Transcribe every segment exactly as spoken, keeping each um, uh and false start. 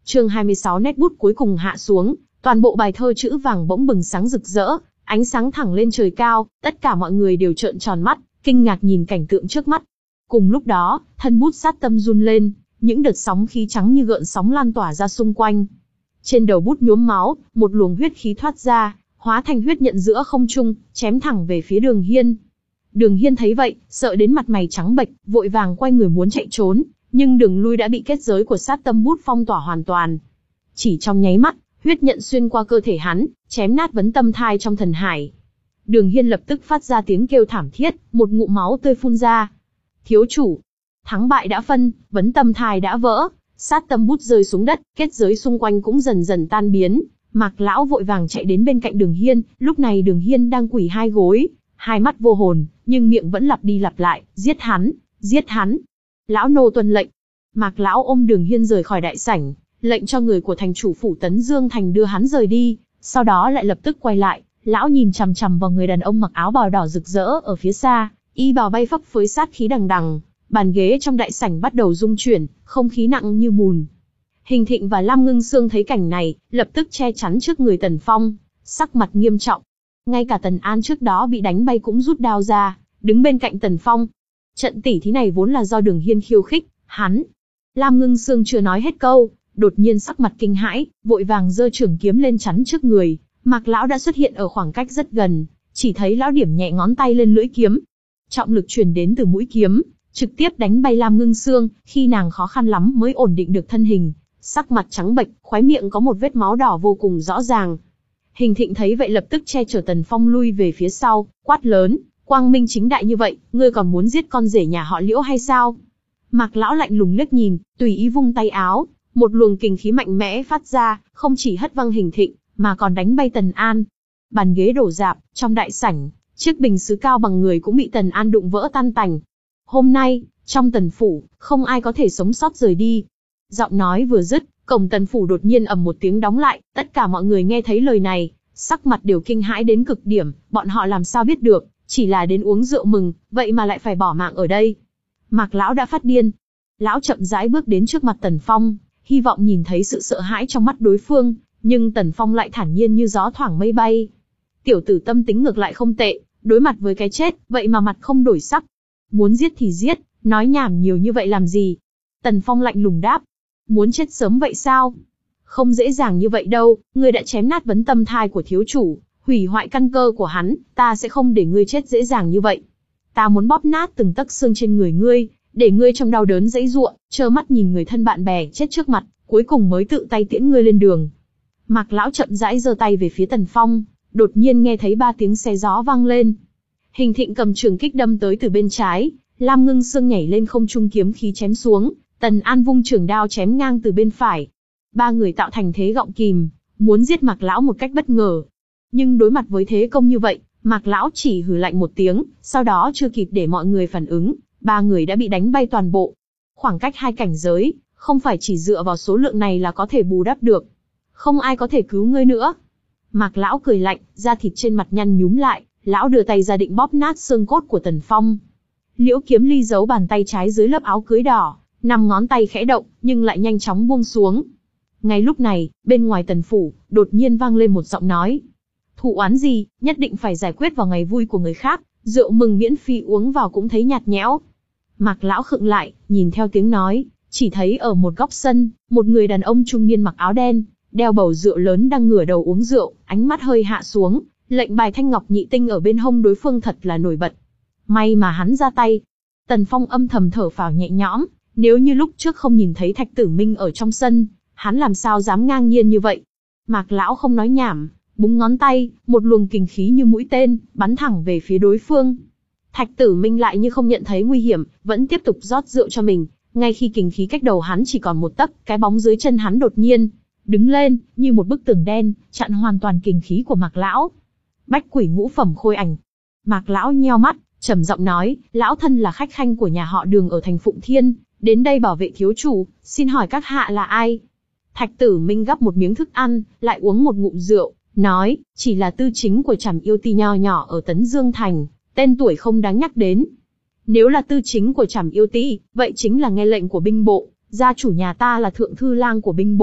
Chương hai mươi sáu nét bút cuối cùng hạ xuống, toàn bộ bài thơ chữ vàng bỗng bừng sáng rực rỡ, ánh sáng thẳng lên trời cao, tất cả mọi người đều trợn tròn mắt, kinh ngạc nhìn cảnh tượng trước mắt. Cùng lúc đó, thân bút sát tâm run lên, những đợt sóng khí trắng như gợn sóng lan tỏa ra xung quanh. Trên đầu bút nhuốm máu, một luồng huyết khí thoát ra, hóa thành huyết nhận giữa không trung, chém thẳng về phía Đường Hiên. Đường Hiên thấy vậy, sợ đến mặt mày trắng bệch, vội vàng quay người muốn chạy trốn, nhưng đường lui đã bị kết giới của sát tâm bút phong tỏa hoàn toàn. Chỉ trong nháy mắt, huyết nhận xuyên qua cơ thể hắn, chém nát vấn tâm thai trong thần hải. Đường Hiên lập tức phát ra tiếng kêu thảm thiết, một ngụm máu tươi phun ra. Thiếu chủ, thắng bại đã phân, vấn tâm thai đã vỡ, sát tâm bút rơi xuống đất, kết giới xung quanh cũng dần dần tan biến. Mạc lão vội vàng chạy đến bên cạnh Đường Hiên, lúc này Đường Hiên đang quỳ hai gối, hai mắt vô hồn, nhưng miệng vẫn lặp đi lặp lại, giết hắn, giết hắn. Lão nô tuân lệnh. Mạc lão ôm Đường Hiên rời khỏi đại sảnh, lệnh cho người của thành chủ phủ Tấn Dương Thành đưa hắn rời đi, sau đó lại lập tức quay lại, lão nhìn chằm chằm vào người đàn ông mặc áo bào đỏ rực rỡ ở phía xa, y bào bay phấp phới sát khí đằng đằng, bàn ghế trong đại sảnh bắt đầu rung chuyển, không khí nặng như bùn. Hình Thịnh và Lam Ngưng Sương thấy cảnh này, lập tức che chắn trước người Tần Phong, sắc mặt nghiêm trọng. Ngay cả Tần An trước đó bị đánh bay cũng rút đao ra, đứng bên cạnh Tần Phong. Trận tỉ thí này vốn là do Đường Hiên khiêu khích, hắn. Lam Ngưng Sương chưa nói hết câu, đột nhiên sắc mặt kinh hãi, vội vàng giơ trường kiếm lên chắn trước người. Mạc lão đã xuất hiện ở khoảng cách rất gần, chỉ thấy lão điểm nhẹ ngón tay lên lưỡi kiếm. Trọng lực truyền đến từ mũi kiếm, trực tiếp đánh bay Lam Ngưng Sương, khi nàng khó khăn lắm mới ổn định được thân hình, sắc mặt trắng bệch, khóe miệng có một vết máu đỏ vô cùng rõ ràng. Hình Thịnh thấy vậy lập tức che chở Tần Phong lui về phía sau, quát lớn, quang minh chính đại như vậy, ngươi còn muốn giết con rể nhà họ Liễu hay sao? Mạc lão lạnh lùng liếc nhìn, tùy ý vung tay áo, một luồng kình khí mạnh mẽ phát ra, không chỉ hất văng Hình Thịnh, mà còn đánh bay Tần An. Bàn ghế đổ rạp, trong đại sảnh, chiếc bình sứ cao bằng người cũng bị Tần An đụng vỡ tan tành. Hôm nay, trong Tần phủ, không ai có thể sống sót rời đi. Giọng nói vừa dứt, cổng Tần phủ đột nhiên ầm một tiếng đóng lại, tất cả mọi người nghe thấy lời này, sắc mặt đều kinh hãi đến cực điểm, bọn họ làm sao biết được, chỉ là đến uống rượu mừng, vậy mà lại phải bỏ mạng ở đây. Mạc lão đã phát điên. Lão chậm rãi bước đến trước mặt Tần Phong, hy vọng nhìn thấy sự sợ hãi trong mắt đối phương, nhưng Tần Phong lại thản nhiên như gió thoảng mây bay. Tiểu tử tâm tính ngược lại không tệ, đối mặt với cái chết, vậy mà mặt không đổi sắc. Muốn giết thì giết, nói nhảm nhiều như vậy làm gì? Tần Phong lạnh lùng đáp. Muốn chết sớm vậy sao? Không dễ dàng như vậy đâu, ngươi đã chém nát vấn tâm thai của thiếu chủ, hủy hoại căn cơ của hắn, ta sẽ không để ngươi chết dễ dàng như vậy. Ta muốn bóp nát từng tấc xương trên người ngươi, để ngươi trong đau đớn giãy giụa, trơ mắt nhìn người thân bạn bè chết trước mặt, cuối cùng mới tự tay tiễn ngươi lên đường. Mạc lão chậm rãi giơ tay về phía Tần Phong, đột nhiên nghe thấy ba tiếng xé gió vang lên. Hình Thịnh cầm trường kích đâm tới từ bên trái, Lam Ngưng Sương nhảy lên không trung kiếm khí chém xuống, Tần An vung trường đao chém ngang từ bên phải. Ba người tạo thành thế gọng kìm, muốn giết Mạc lão một cách bất ngờ. Nhưng đối mặt với thế công như vậy, Mạc lão chỉ hừ lạnh một tiếng, sau đó chưa kịp để mọi người phản ứng, ba người đã bị đánh bay toàn bộ. Khoảng cách hai cảnh giới, không phải chỉ dựa vào số lượng này là có thể bù đắp được. Không ai có thể cứu ngươi nữa. Mạc lão cười lạnh, da thịt trên mặt nhăn nhúm lại, lão đưa tay ra định bóp nát xương cốt của Tần Phong. Liễu Kiếm Ly giấu bàn tay trái dưới lớp áo cưới đỏ, năm ngón tay khẽ động, nhưng lại nhanh chóng buông xuống. Ngay lúc này, bên ngoài Tần phủ, đột nhiên vang lên một giọng nói. Thù oán gì, nhất định phải giải quyết vào ngày vui của người khác, rượu mừng miễn phí uống vào cũng thấy nhạt nhẽo. Mạc lão khựng lại, nhìn theo tiếng nói, chỉ thấy ở một góc sân, một người đàn ông trung niên mặc áo đen, đeo bầu rượu lớn đang ngửa đầu uống rượu, ánh mắt hơi hạ xuống, lệnh bài thanh ngọc nhị tinh ở bên hông đối phương thật là nổi bật. May mà hắn ra tay. Tần Phong âm thầm thở phào nhẹ nhõm, nếu như lúc trước không nhìn thấy Thạch Tử Minh ở trong sân, hắn làm sao dám ngang nhiên như vậy. Mạc lão không nói nhảm, búng ngón tay, một luồng kình khí như mũi tên, bắn thẳng về phía đối phương. Thạch Tử Minh lại như không nhận thấy nguy hiểm, vẫn tiếp tục rót rượu cho mình, ngay khi kình khí cách đầu hắn chỉ còn một tấc, cái bóng dưới chân hắn đột nhiên đứng lên, như một bức tường đen, chặn hoàn toàn kình khí của Mạc lão. Bách quỷ ngũ phẩm khôi ảnh. Mạc lão nheo mắt, trầm giọng nói, lão thân là khách khanh của nhà họ Đường ở thành Phụng Thiên, đến đây bảo vệ thiếu chủ, xin hỏi các hạ là ai? Thạch Tử Minh gắp một miếng thức ăn, lại uống một ngụm rượu, nói, chỉ là tư chính của Trảm Yêu Ti nho nhỏ ở Tấn Dương Thành, tên tuổi không đáng nhắc đến. Nếu là tư chính của Trảm Yêu Ti, vậy chính là nghe lệnh của binh bộ, gia chủ nhà ta là thượng thư lang của binh bộ,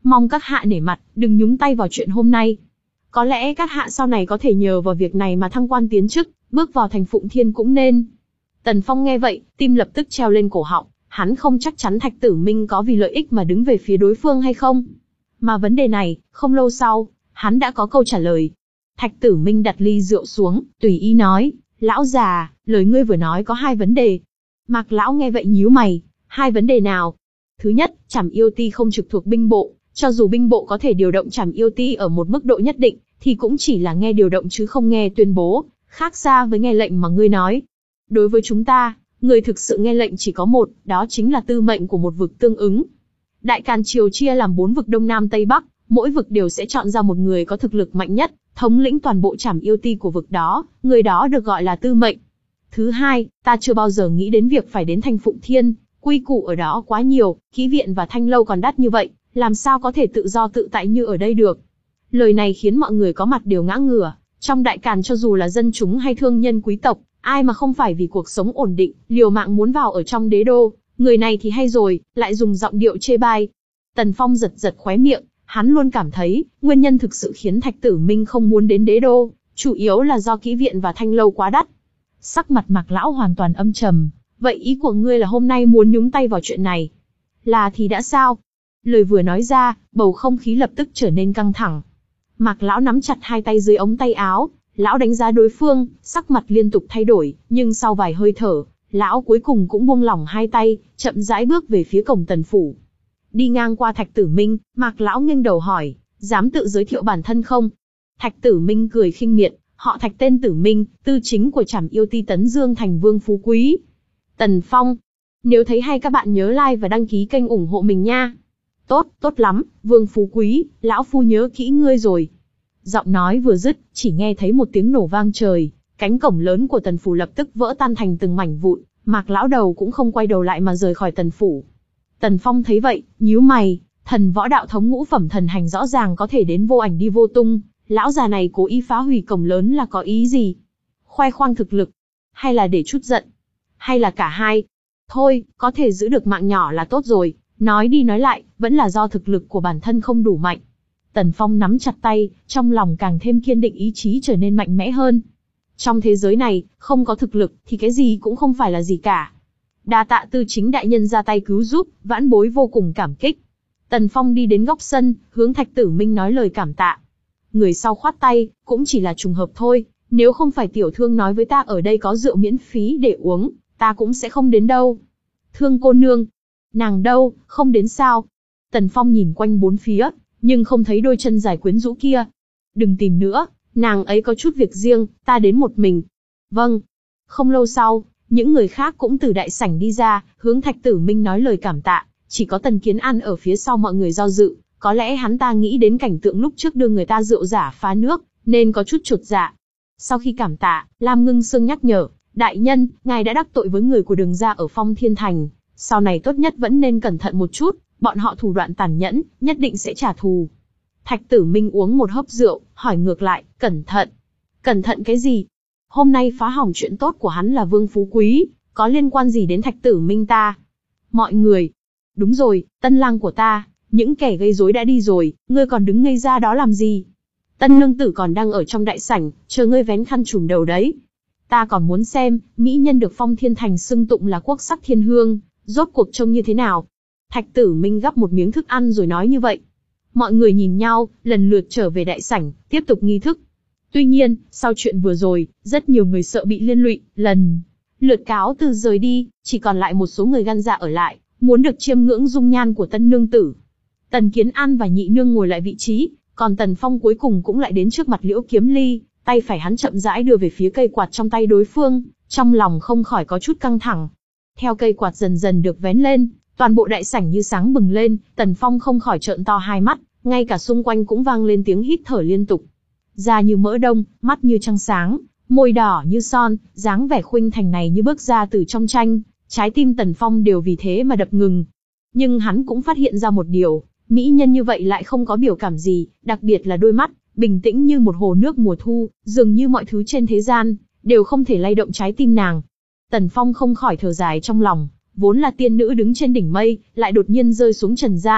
Mong các hạ nể mặt, đừng nhúng tay vào chuyện hôm nay. Có lẽ các hạ sau này có thể nhờ vào việc này mà thăng quan tiến chức, bước vào thành Phụng Thiên cũng nên. Tần Phong nghe vậy, tim lập tức treo lên cổ họng, hắn không chắc chắn Thạch Tử Minh có vì lợi ích mà đứng về phía đối phương hay không. Mà vấn đề này, không lâu sau, hắn đã có câu trả lời. Thạch Tử Minh đặt ly rượu xuống, tùy ý nói, lão già, lời ngươi vừa nói có hai vấn đề. Mạc lão nghe vậy nhíu mày, hai vấn đề nào? Thứ nhất, Trảm Yêu Ti không trực thuộc binh bộ, cho dù binh bộ có thể điều động Trảm Yêu Ti ở một mức độ nhất định, thì cũng chỉ là nghe điều động chứ không nghe tuyên bố, khác xa với nghe lệnh mà ngươi nói. Đối với chúng ta, người thực sự nghe lệnh chỉ có một, đó chính là tư mệnh của một vực tương ứng. Đại Càn Triều chia làm bốn vực Đông Nam Tây Bắc, mỗi vực đều sẽ chọn ra một người có thực lực mạnh nhất, thống lĩnh toàn bộ Trảm Yêu Ti của vực đó, người đó được gọi là tư mệnh. Thứ hai, ta chưa bao giờ nghĩ đến việc phải đến thành Phụng Thiên, quy củ ở đó quá nhiều, kỹ viện và thanh lâu còn đắt như vậy, làm sao có thể tự do tự tại như ở đây được. Lời này khiến mọi người có mặt đều ngã ngửa, trong Đại Càn cho dù là dân chúng hay thương nhân quý tộc, ai mà không phải vì cuộc sống ổn định, liều mạng muốn vào ở trong đế đô, người này thì hay rồi, lại dùng giọng điệu chê bai. Tần Phong giật giật khóe miệng, hắn luôn cảm thấy, nguyên nhân thực sự khiến Thạch Tử Minh không muốn đến đế đô, chủ yếu là do kỹ viện và thanh lâu quá đắt. Sắc mặt Mạc lão hoàn toàn âm trầm, vậy ý của ngươi là hôm nay muốn nhúng tay vào chuyện này? Là thì đã sao? Lời vừa nói ra, bầu không khí lập tức trở nên căng thẳng. Mạc lão nắm chặt hai tay dưới ống tay áo, lão đánh giá đối phương, sắc mặt liên tục thay đổi, nhưng sau vài hơi thở, lão cuối cùng cũng buông lỏng hai tay, chậm rãi bước về phía cổng tần phủ. Đi ngang qua Thạch Tử Minh, Mạc lão nghiêng đầu hỏi, dám tự giới thiệu bản thân không? Thạch Tử Minh cười khinh miệt, họ Thạch tên Tử Minh, tư chính của Trảm Yêu Ti Tấn Dương thành Vương Phú Quý. Tần Phong, nếu thấy hay các bạn nhớ like và đăng ký kênh ủng hộ mình nha. Tốt, tốt lắm, Vương Phú Quý, lão phu nhớ kỹ ngươi rồi. Giọng nói vừa dứt, chỉ nghe thấy một tiếng nổ vang trời, cánh cổng lớn của tần phủ lập tức vỡ tan thành từng mảnh vụn, Mạc lão đầu cũng không quay đầu lại mà rời khỏi tần phủ. Tần Phong thấy vậy, nhíu mày, thần võ đạo thống ngũ phẩm thần hành rõ ràng có thể đến vô ảnh đi vô tung, lão già này cố ý phá hủy cổng lớn là có ý gì? Khoe khoang thực lực, hay là để chút giận, hay là cả hai? Thôi, có thể giữ được mạng nhỏ là tốt rồi, nói đi nói lại, vẫn là do thực lực của bản thân không đủ mạnh. Tần Phong nắm chặt tay, trong lòng càng thêm kiên định, ý chí trở nên mạnh mẽ hơn. Trong thế giới này, không có thực lực thì cái gì cũng không phải là gì cả. Đa tạ tư chính đại nhân ra tay cứu giúp, vãn bối vô cùng cảm kích. Tần Phong đi đến góc sân, hướng Thạch Tử Minh nói lời cảm tạ. Người sau khoát tay, cũng chỉ là trùng hợp thôi, nếu không phải tiểu thương nói với ta ở đây có rượu miễn phí để uống, ta cũng sẽ không đến đâu. Thương cô nương, nàng đâu, không đến sao? Tần Phong nhìn quanh bốn phía, nhưng không thấy đôi chân dài quyến rũ kia. Đừng tìm nữa, nàng ấy có chút việc riêng, ta đến một mình. Vâng. Không lâu sau, những người khác cũng từ đại sảnh đi ra, hướng Thạch Tử Minh nói lời cảm tạ, chỉ có Tần Kiến An ở phía sau mọi người do dự, có lẽ hắn ta nghĩ đến cảnh tượng lúc trước đưa người ta rượu giả phá nước, nên có chút chột dạ. Sau khi cảm tạ, Lam Ngưng Sương nhắc nhở, đại nhân, ngài đã đắc tội với người của Đường gia ở Phong Thiên Thành, sau này tốt nhất vẫn nên cẩn thận một chút, bọn họ thủ đoạn tàn nhẫn, nhất định sẽ trả thù. Thạch Tử Minh uống một hớp rượu, hỏi ngược lại, cẩn thận. Cẩn thận cái gì? Hôm nay phá hỏng chuyện tốt của hắn là Vương Phú Quý, có liên quan gì đến Thạch Tử Minh ta? Mọi người, đúng rồi, tân lang của ta, những kẻ gây rối đã đi rồi, ngươi còn đứng ngây ra đó làm gì? Tân nương tử còn đang ở trong đại sảnh, chờ ngươi vén khăn trùm đầu đấy. Ta còn muốn xem, mỹ nhân được Phong Thiên Thành xưng tụng là quốc sắc thiên hương, rốt cuộc trông như thế nào? Thạch Tử Minh gắp một miếng thức ăn rồi nói như vậy. Mọi người nhìn nhau, lần lượt trở về đại sảnh, tiếp tục nghi thức. Tuy nhiên, sau chuyện vừa rồi, rất nhiều người sợ bị liên lụy, lần lượt cáo từ rời đi, chỉ còn lại một số người gan dạ ở lại, muốn được chiêm ngưỡng dung nhan của tân nương tử. Tần Kiến An và nhị nương ngồi lại vị trí, còn Tần Phong cuối cùng cũng lại đến trước mặt Liễu Kiếm Ly, tay phải hắn chậm rãi đưa về phía cây quạt trong tay đối phương, trong lòng không khỏi có chút căng thẳng. Theo cây quạt dần dần được vén lên, toàn bộ đại sảnh như sáng bừng lên, Tần Phong không khỏi trợn to hai mắt, ngay cả xung quanh cũng vang lên tiếng hít thở liên tục. Da như mỡ đông, mắt như trăng sáng, môi đỏ như son, dáng vẻ khuynh thành này như bước ra từ trong tranh, trái tim Tần Phong đều vì thế mà đập ngừng. Nhưng hắn cũng phát hiện ra một điều, mỹ nhân như vậy lại không có biểu cảm gì, đặc biệt là đôi mắt, bình tĩnh như một hồ nước mùa thu, dường như mọi thứ trên thế gian đều không thể lay động trái tim nàng. Tần Phong không khỏi thở dài trong lòng, vốn là tiên nữ đứng trên đỉnh mây, lại đột nhiên rơi xuống trần gian,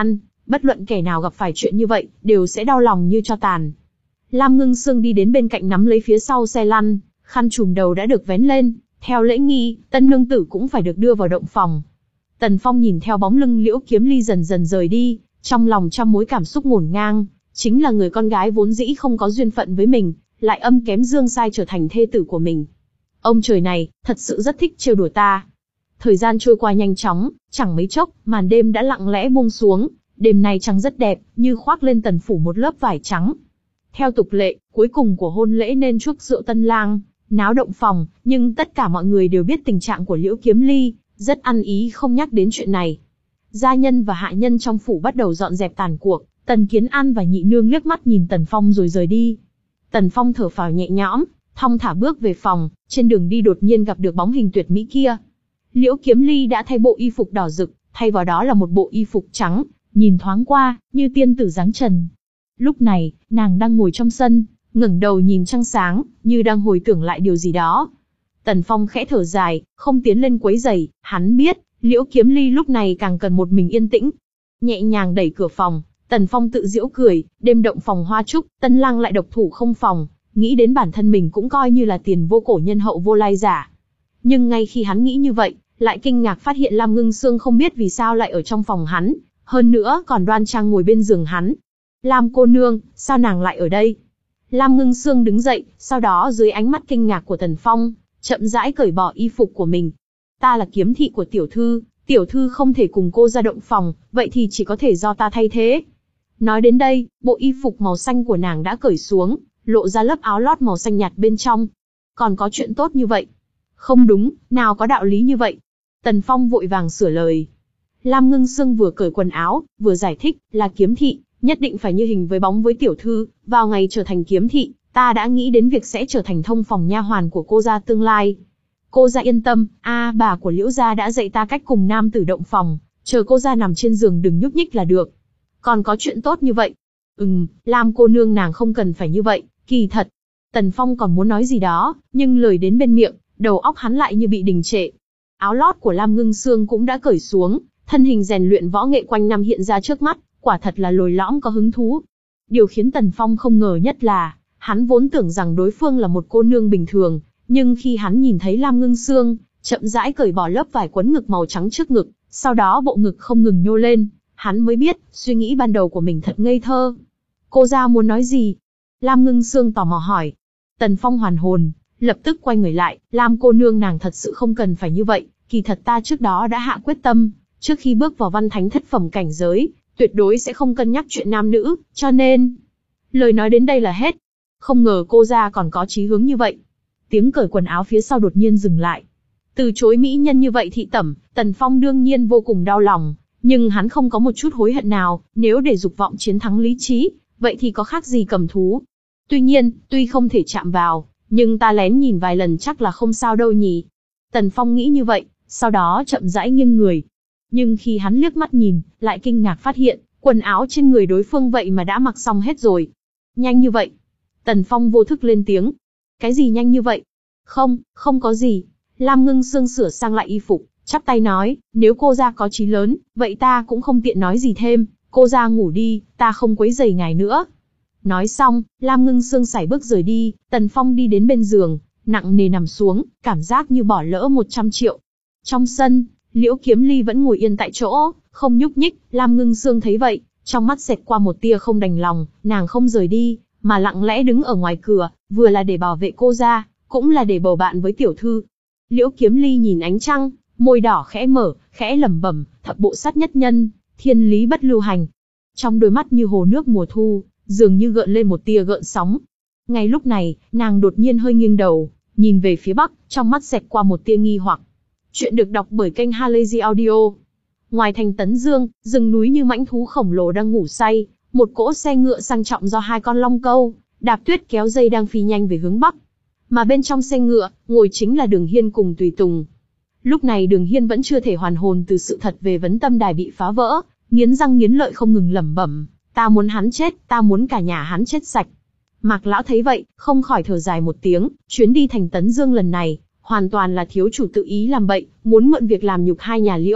bất luận kẻ nào gặp phải chuyện như vậy, đều sẽ đau lòng như tro tàn. Lam Ngưng Sương đi đến bên cạnh nắm lấy phía sau xe lăn, khăn trùm đầu đã được vén lên, theo lễ nghi, tân nương tử cũng phải được đưa vào động phòng. Tần Phong nhìn theo bóng lưng Liễu Kiếm Ly dần dần rời đi, trong lòng trăm mối cảm xúc ngổn ngang, chính là người con gái vốn dĩ không có duyên phận với mình, lại âm kém dương sai trở thành thê tử của mình. Ông trời này, thật sự rất thích trêu đùa ta. Thời gian trôi qua nhanh chóng, chẳng mấy chốc, màn đêm đã lặng lẽ buông xuống, đêm nay trăng rất đẹp, như khoác lên Tần phủ một lớp vải trắng. Theo tục lệ, cuối cùng của hôn lễ nên chuốc rượu tân lang, náo động phòng, nhưng tất cả mọi người đều biết tình trạng của Liễu Kiếm Ly, rất ăn ý không nhắc đến chuyện này. Gia nhân và hạ nhân trong phủ bắt đầu dọn dẹp tàn cuộc, Tần Kiến An và nhị nương liếc mắt nhìn Tần Phong rồi rời đi. Tần Phong thở phào nhẹ nhõm, thong thả bước về phòng, trên đường đi đột nhiên gặp được bóng hình tuyệt mỹ kia. Liễu Kiếm Ly đã thay bộ y phục đỏ rực, thay vào đó là một bộ y phục trắng, nhìn thoáng qua, như tiên tử dáng trần. Lúc này, nàng đang ngồi trong sân, ngẩng đầu nhìn trăng sáng, như đang hồi tưởng lại điều gì đó. Tần Phong khẽ thở dài, không tiến lên quấy rầy, hắn biết, Liễu Kiếm Ly lúc này càng cần một mình yên tĩnh. Nhẹ nhàng đẩy cửa phòng, Tần Phong tự giễu cười, đêm động phòng hoa trúc, tân lang lại độc thủ không phòng, nghĩ đến bản thân mình cũng coi như là tiền vô cổ nhân hậu vô lai giả. Nhưng ngay khi hắn nghĩ như vậy, lại kinh ngạc phát hiện Lam Ngưng Sương không biết vì sao lại ở trong phòng hắn, hơn nữa còn đoan trang ngồi bên giường hắn. Lam cô nương, sao nàng lại ở đây? Lam Ngưng Sương đứng dậy, sau đó dưới ánh mắt kinh ngạc của Tần Phong, chậm rãi cởi bỏ y phục của mình. Ta là kiếm thị của tiểu thư, tiểu thư không thể cùng cô ra động phòng, vậy thì chỉ có thể do ta thay thế. Nói đến đây, bộ y phục màu xanh của nàng đã cởi xuống, lộ ra lớp áo lót màu xanh nhạt bên trong. Còn có chuyện tốt như vậy? Không đúng, nào có đạo lý như vậy. Tần Phong vội vàng sửa lời. Lam Ngưng Sương vừa cởi quần áo, vừa giải thích, là kiếm thị, nhất định phải như hình với bóng với tiểu thư, vào ngày trở thành kiếm thị, ta đã nghĩ đến việc sẽ trở thành thông phòng nha hoàn của cô gia tương lai. Cô gia yên tâm, a bà của Liễu gia đã dạy ta cách cùng nam tử động phòng, chờ cô gia nằm trên giường đừng nhúc nhích là được. Còn có chuyện tốt như vậy? Ừm, Lam cô nương nàng không cần phải như vậy, kỳ thật. Tần Phong còn muốn nói gì đó, nhưng lời đến bên miệng, đầu óc hắn lại như bị đình trệ. Áo lót của Lam Ngưng Sương cũng đã cởi xuống, thân hình rèn luyện võ nghệ quanh năm hiện ra trước mắt, quả thật là lồi lõm có hứng thú. Điều khiến Tần Phong không ngờ nhất là, hắn vốn tưởng rằng đối phương là một cô nương bình thường, nhưng khi hắn nhìn thấy Lam Ngưng Sương, chậm rãi cởi bỏ lớp vải quấn ngực màu trắng trước ngực, sau đó bộ ngực không ngừng nhô lên, hắn mới biết, suy nghĩ ban đầu của mình thật ngây thơ. Cô gia muốn nói gì? Lam Ngưng Sương tò mò hỏi. Tần Phong hoàn hồn, lập tức quay người lại, Lam cô nương nàng thật sự không cần phải như vậy, kỳ thật ta trước đó đã hạ quyết tâm, trước khi bước vào văn thánh thất phẩm cảnh giới, tuyệt đối sẽ không cân nhắc chuyện nam nữ, cho nên... Lời nói đến đây là hết. Không ngờ cô gia còn có chí hướng như vậy. Tiếng cởi quần áo phía sau đột nhiên dừng lại. Từ chối mỹ nhân như vậy thị tẩm, Tần Phong đương nhiên vô cùng đau lòng, nhưng hắn không có một chút hối hận nào, nếu để dục vọng chiến thắng lý trí, vậy thì có khác gì cầm thú. Tuy nhiên, tuy không thể chạm vào, nhưng ta lén nhìn vài lần chắc là không sao đâu nhỉ. Tần Phong nghĩ như vậy, sau đó chậm rãi nghiêng người. Nhưng khi hắn liếc mắt nhìn, lại kinh ngạc phát hiện, quần áo trên người đối phương vậy mà đã mặc xong hết rồi. Nhanh như vậy. Tần Phong vô thức lên tiếng. Cái gì nhanh như vậy? Không, không có gì. Lam Ngưng Sương sửa sang lại y phục, chắp tay nói, nếu cô gia có chí lớn, vậy ta cũng không tiện nói gì thêm, cô gia ngủ đi, ta không quấy rầy ngài nữa. Nói xong, Lam Ngưng Sương sải bước rời đi, Tần Phong đi đến bên giường, nặng nề nằm xuống, cảm giác như bỏ lỡ một trăm triệu. Trong sân, Liễu Kiếm Ly vẫn ngồi yên tại chỗ, không nhúc nhích, Lam Ngưng Sương thấy vậy, trong mắt xẹt qua một tia không đành lòng, nàng không rời đi, mà lặng lẽ đứng ở ngoài cửa, vừa là để bảo vệ cô gia, cũng là để bầu bạn với tiểu thư. Liễu Kiếm Ly nhìn ánh trăng, môi đỏ khẽ mở, khẽ lẩm bẩm, thập bộ sát nhất nhân, thiên lý bất lưu hành. Trong đôi mắt như hồ nước mùa thu, dường như gợn lên một tia gợn sóng. Ngay lúc này, nàng đột nhiên hơi nghiêng đầu, nhìn về phía bắc, trong mắt xẹt qua một tia nghi hoặc. Chuyện được đọc bởi kênh Halazy Audio. Ngoài thành Tấn Dương, rừng núi như mãnh thú khổng lồ đang ngủ say, một cỗ xe ngựa sang trọng do hai con long câu, đạp tuyết kéo dây đang phi nhanh về hướng bắc. Mà bên trong xe ngựa, ngồi chính là Đường Hiên cùng tùy tùng. Lúc này Đường Hiên vẫn chưa thể hoàn hồn từ sự thật về vấn tâm đài bị phá vỡ, nghiến răng nghiến lợi không ngừng lẩm bẩm, ta muốn hắn chết, ta muốn cả nhà hắn chết sạch. Mạc Lão thấy vậy, không khỏi thở dài một tiếng, chuyến đi thành Tấn Dương lần này, hoàn toàn là thiếu chủ tự ý làm bậy, muốn mượn việc làm nhục hai nhà Liễu,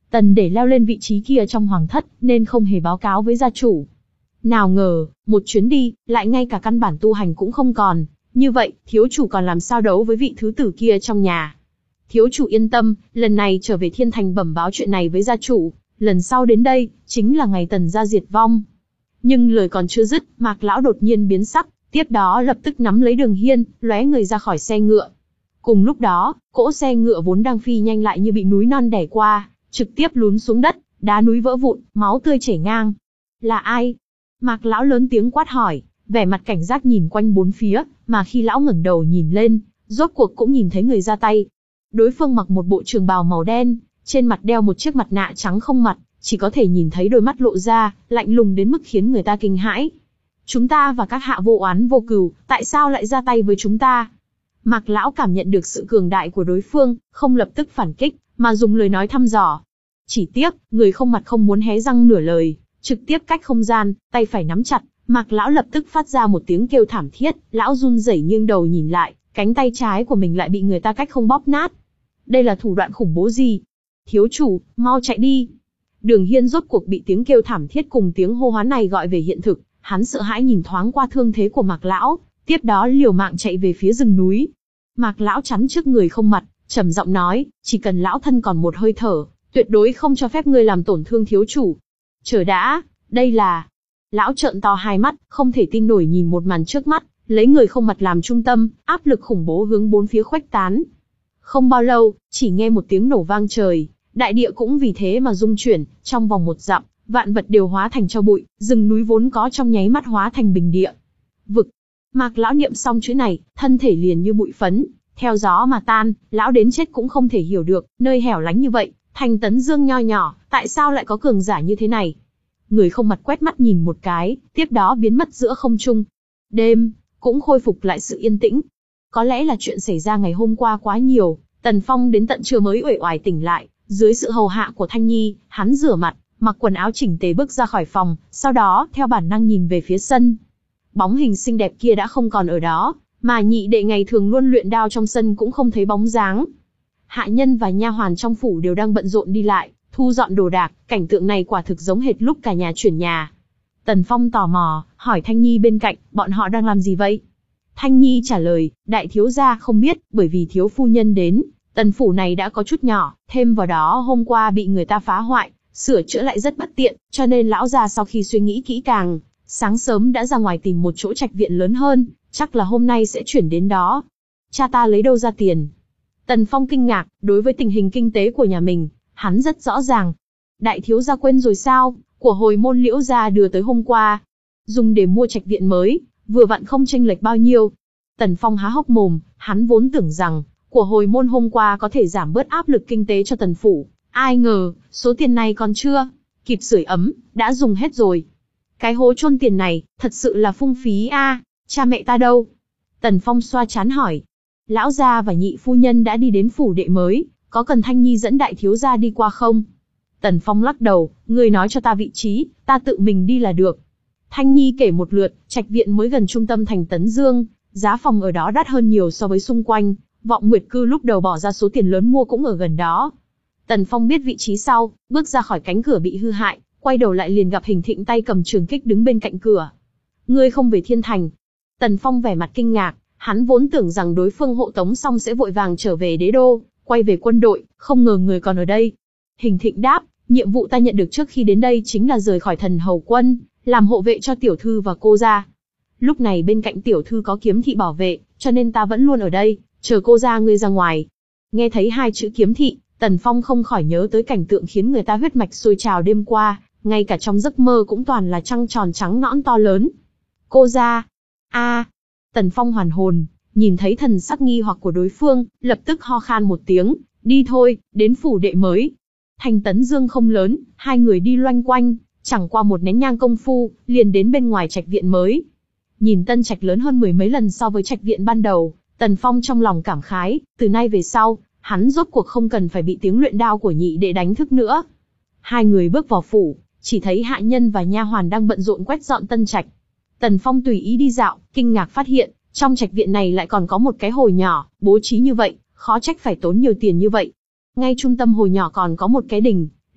Tần để leo lên vị trí kia trong hoàng thất, nên không hề báo cáo với gia chủ. Nào ngờ, một chuyến đi, lại ngay cả căn bản tu hành cũng không còn. Như vậy, thiếu chủ còn làm sao đấu với vị thứ tử kia trong nhà? Thiếu chủ yên tâm, lần này trở về Thiên Thành bẩm báo chuyện này với gia chủ. Lần sau đến đây, chính là ngày Tần gia diệt vong. Nhưng lời còn chưa dứt, Mạc lão đột nhiên biến sắc, tiếp đó lập tức nắm lấy Đường Hiên, lóe người ra khỏi xe ngựa. Cùng lúc đó, cỗ xe ngựa vốn đang phi nhanh lại như bị núi non đè qua, trực tiếp lún xuống đất, đá núi vỡ vụn, máu tươi chảy ngang. Là ai? Mạc lão lớn tiếng quát hỏi, vẻ mặt cảnh giác nhìn quanh bốn phía, mà khi lão ngẩng đầu nhìn lên, rốt cuộc cũng nhìn thấy người ra tay. Đối phương mặc một bộ trường bào màu đen, trên mặt đeo một chiếc mặt nạ trắng không mặt, chỉ có thể nhìn thấy đôi mắt lộ ra, lạnh lùng đến mức khiến người ta kinh hãi. Chúng ta và các hạ vô oán vô cừu, tại sao lại ra tay với chúng ta? Mạc lão cảm nhận được sự cường đại của đối phương, không lập tức phản kích, mà dùng lời nói thăm dò. Chỉ tiếc, người không mặt không muốn hé răng nửa lời, trực tiếp cách không gian, tay phải nắm chặt, Mạc lão lập tức phát ra một tiếng kêu thảm thiết, lão run rẩy nghiêng đầu nhìn lại, cánh tay trái của mình lại bị người ta cách không bóp nát. Đây là thủ đoạn khủng bố gì? Thiếu chủ, mau chạy đi. Đường Hiên rốt cuộc bị tiếng kêu thảm thiết cùng tiếng hô hoán này gọi về hiện thực, hắn sợ hãi nhìn thoáng qua thương thế của Mạc lão, tiếp đó liều mạng chạy về phía rừng núi. Mạc lão chắn trước người không mặt, trầm giọng nói, chỉ cần lão thân còn một hơi thở, tuyệt đối không cho phép ngươi làm tổn thương thiếu chủ. Chờ đã, đây là... Lão trợn to hai mắt, không thể tin nổi nhìn một màn trước mắt, lấy người không mặt làm trung tâm, áp lực khủng bố hướng bốn phía khuếch tán. Không bao lâu, chỉ nghe một tiếng nổ vang trời, đại địa cũng vì thế mà rung chuyển, trong vòng một dặm, vạn vật đều hóa thành tro bụi, rừng núi vốn có trong nháy mắt hóa thành bình địa. Vực. Mạc lão niệm xong chữ này, thân thể liền như bụi phấn, theo gió mà tan, lão đến chết cũng không thể hiểu được, nơi hẻo lánh như vậy, thành Tấn Dương nho nhỏ, tại sao lại có cường giả như thế này? Người không mặt quét mắt nhìn một cái, tiếp đó biến mất giữa không trung. Đêm, cũng khôi phục lại sự yên tĩnh. Có lẽ là chuyện xảy ra ngày hôm qua quá nhiều, Tần Phong đến tận trưa mới uể oải tỉnh lại, dưới sự hầu hạ của Thanh Nhi, hắn rửa mặt, mặc quần áo chỉnh tề bước ra khỏi phòng, sau đó theo bản năng nhìn về phía sân. Bóng hình xinh đẹp kia đã không còn ở đó, mà nhị đệ ngày thường luôn luyện đao trong sân cũng không thấy bóng dáng. Hạ nhân và nha hoàn trong phủ đều đang bận rộn đi lại, thu dọn đồ đạc, cảnh tượng này quả thực giống hệt lúc cả nhà chuyển nhà. Tần Phong tò mò, hỏi Thanh Nhi bên cạnh, bọn họ đang làm gì vậy? Thanh Nhi trả lời, đại thiếu gia không biết, bởi vì thiếu phu nhân đến, tần phủ này đã có chút nhỏ, thêm vào đó hôm qua bị người ta phá hoại, sửa chữa lại rất bất tiện, cho nên lão gia sau khi suy nghĩ kỹ càng, sáng sớm đã ra ngoài tìm một chỗ trạch viện lớn hơn, chắc là hôm nay sẽ chuyển đến đó. Cha ta lấy đâu ra tiền? Tần Phong kinh ngạc, đối với tình hình kinh tế của nhà mình, hắn rất rõ ràng. Đại thiếu gia quên rồi sao, của hồi môn Liễu gia đưa tới hôm qua, dùng để mua trạch viện mới, vừa vặn không chênh lệch bao nhiêu. Tần Phong há hốc mồm, hắn vốn tưởng rằng, của hồi môn hôm qua có thể giảm bớt áp lực kinh tế cho tần phủ, ai ngờ, số tiền này còn chưa kịp sưởi ấm, đã dùng hết rồi. Cái hố chôn tiền này, thật sự là phung phí a. À, cha mẹ ta đâu? Tần Phong xoa trán hỏi. Lão gia và nhị phu nhân đã đi đến phủ đệ mới, có cần Thanh Nhi dẫn đại thiếu gia đi qua không? Tần Phong lắc đầu, ngươi nói cho ta vị trí, ta tự mình đi là được. Thanh Nhi kể một lượt, trạch viện mới gần trung tâm thành Tấn Dương, giá phòng ở đó đắt hơn nhiều so với xung quanh, Vọng Nguyệt Cư lúc đầu bỏ ra số tiền lớn mua cũng ở gần đó. Tần Phong biết vị trí sau, bước ra khỏi cánh cửa bị hư hại, quay đầu lại liền gặp Hình Thịnh tay cầm trường kích đứng bên cạnh cửa. Ngươi không về Thiên Thành? Tần Phong vẻ mặt kinh ngạc, hắn vốn tưởng rằng đối phương hộ tống xong sẽ vội vàng trở về đế đô, quay về quân đội, không ngờ người còn ở đây. Hình Thịnh đáp, nhiệm vụ ta nhận được trước khi đến đây chính là rời khỏi Thần Hầu quân, làm hộ vệ cho tiểu thư và cô gia. Lúc này bên cạnh tiểu thư có kiếm thị bảo vệ, cho nên ta vẫn luôn ở đây, chờ cô gia ngươi ra ngoài. Nghe thấy hai chữ kiếm thị, Tần Phong không khỏi nhớ tới cảnh tượng khiến người ta huyết mạch sôi trào đêm qua, ngay cả trong giấc mơ cũng toàn là trăng tròn trắng nõn to lớn. Cô gia, a, Tần Phong hoàn hồn, nhìn thấy thần sắc nghi hoặc của đối phương, lập tức ho khan một tiếng, đi thôi, đến phủ đệ mới. Thành Tấn Dương không lớn, hai người đi loanh quanh, chẳng qua một nén nhang công phu, liền đến bên ngoài trạch viện mới. Nhìn tân trạch lớn hơn mười mấy lần so với trạch viện ban đầu, Tần Phong trong lòng cảm khái, từ nay về sau, hắn rốt cuộc không cần phải bị tiếng luyện đao của nhị đệ đánh thức nữa. Hai người bước vào phủ, chỉ thấy hạ nhân và nha hoàn đang bận rộn quét dọn tân trạch. Tần Phong tùy ý đi dạo, kinh ngạc phát hiện, trong trạch viện này lại còn có một cái hồ nhỏ, bố trí như vậy, khó trách phải tốn nhiều tiền như vậy. Ngay trung tâm hồ nhỏ còn có một cái đình,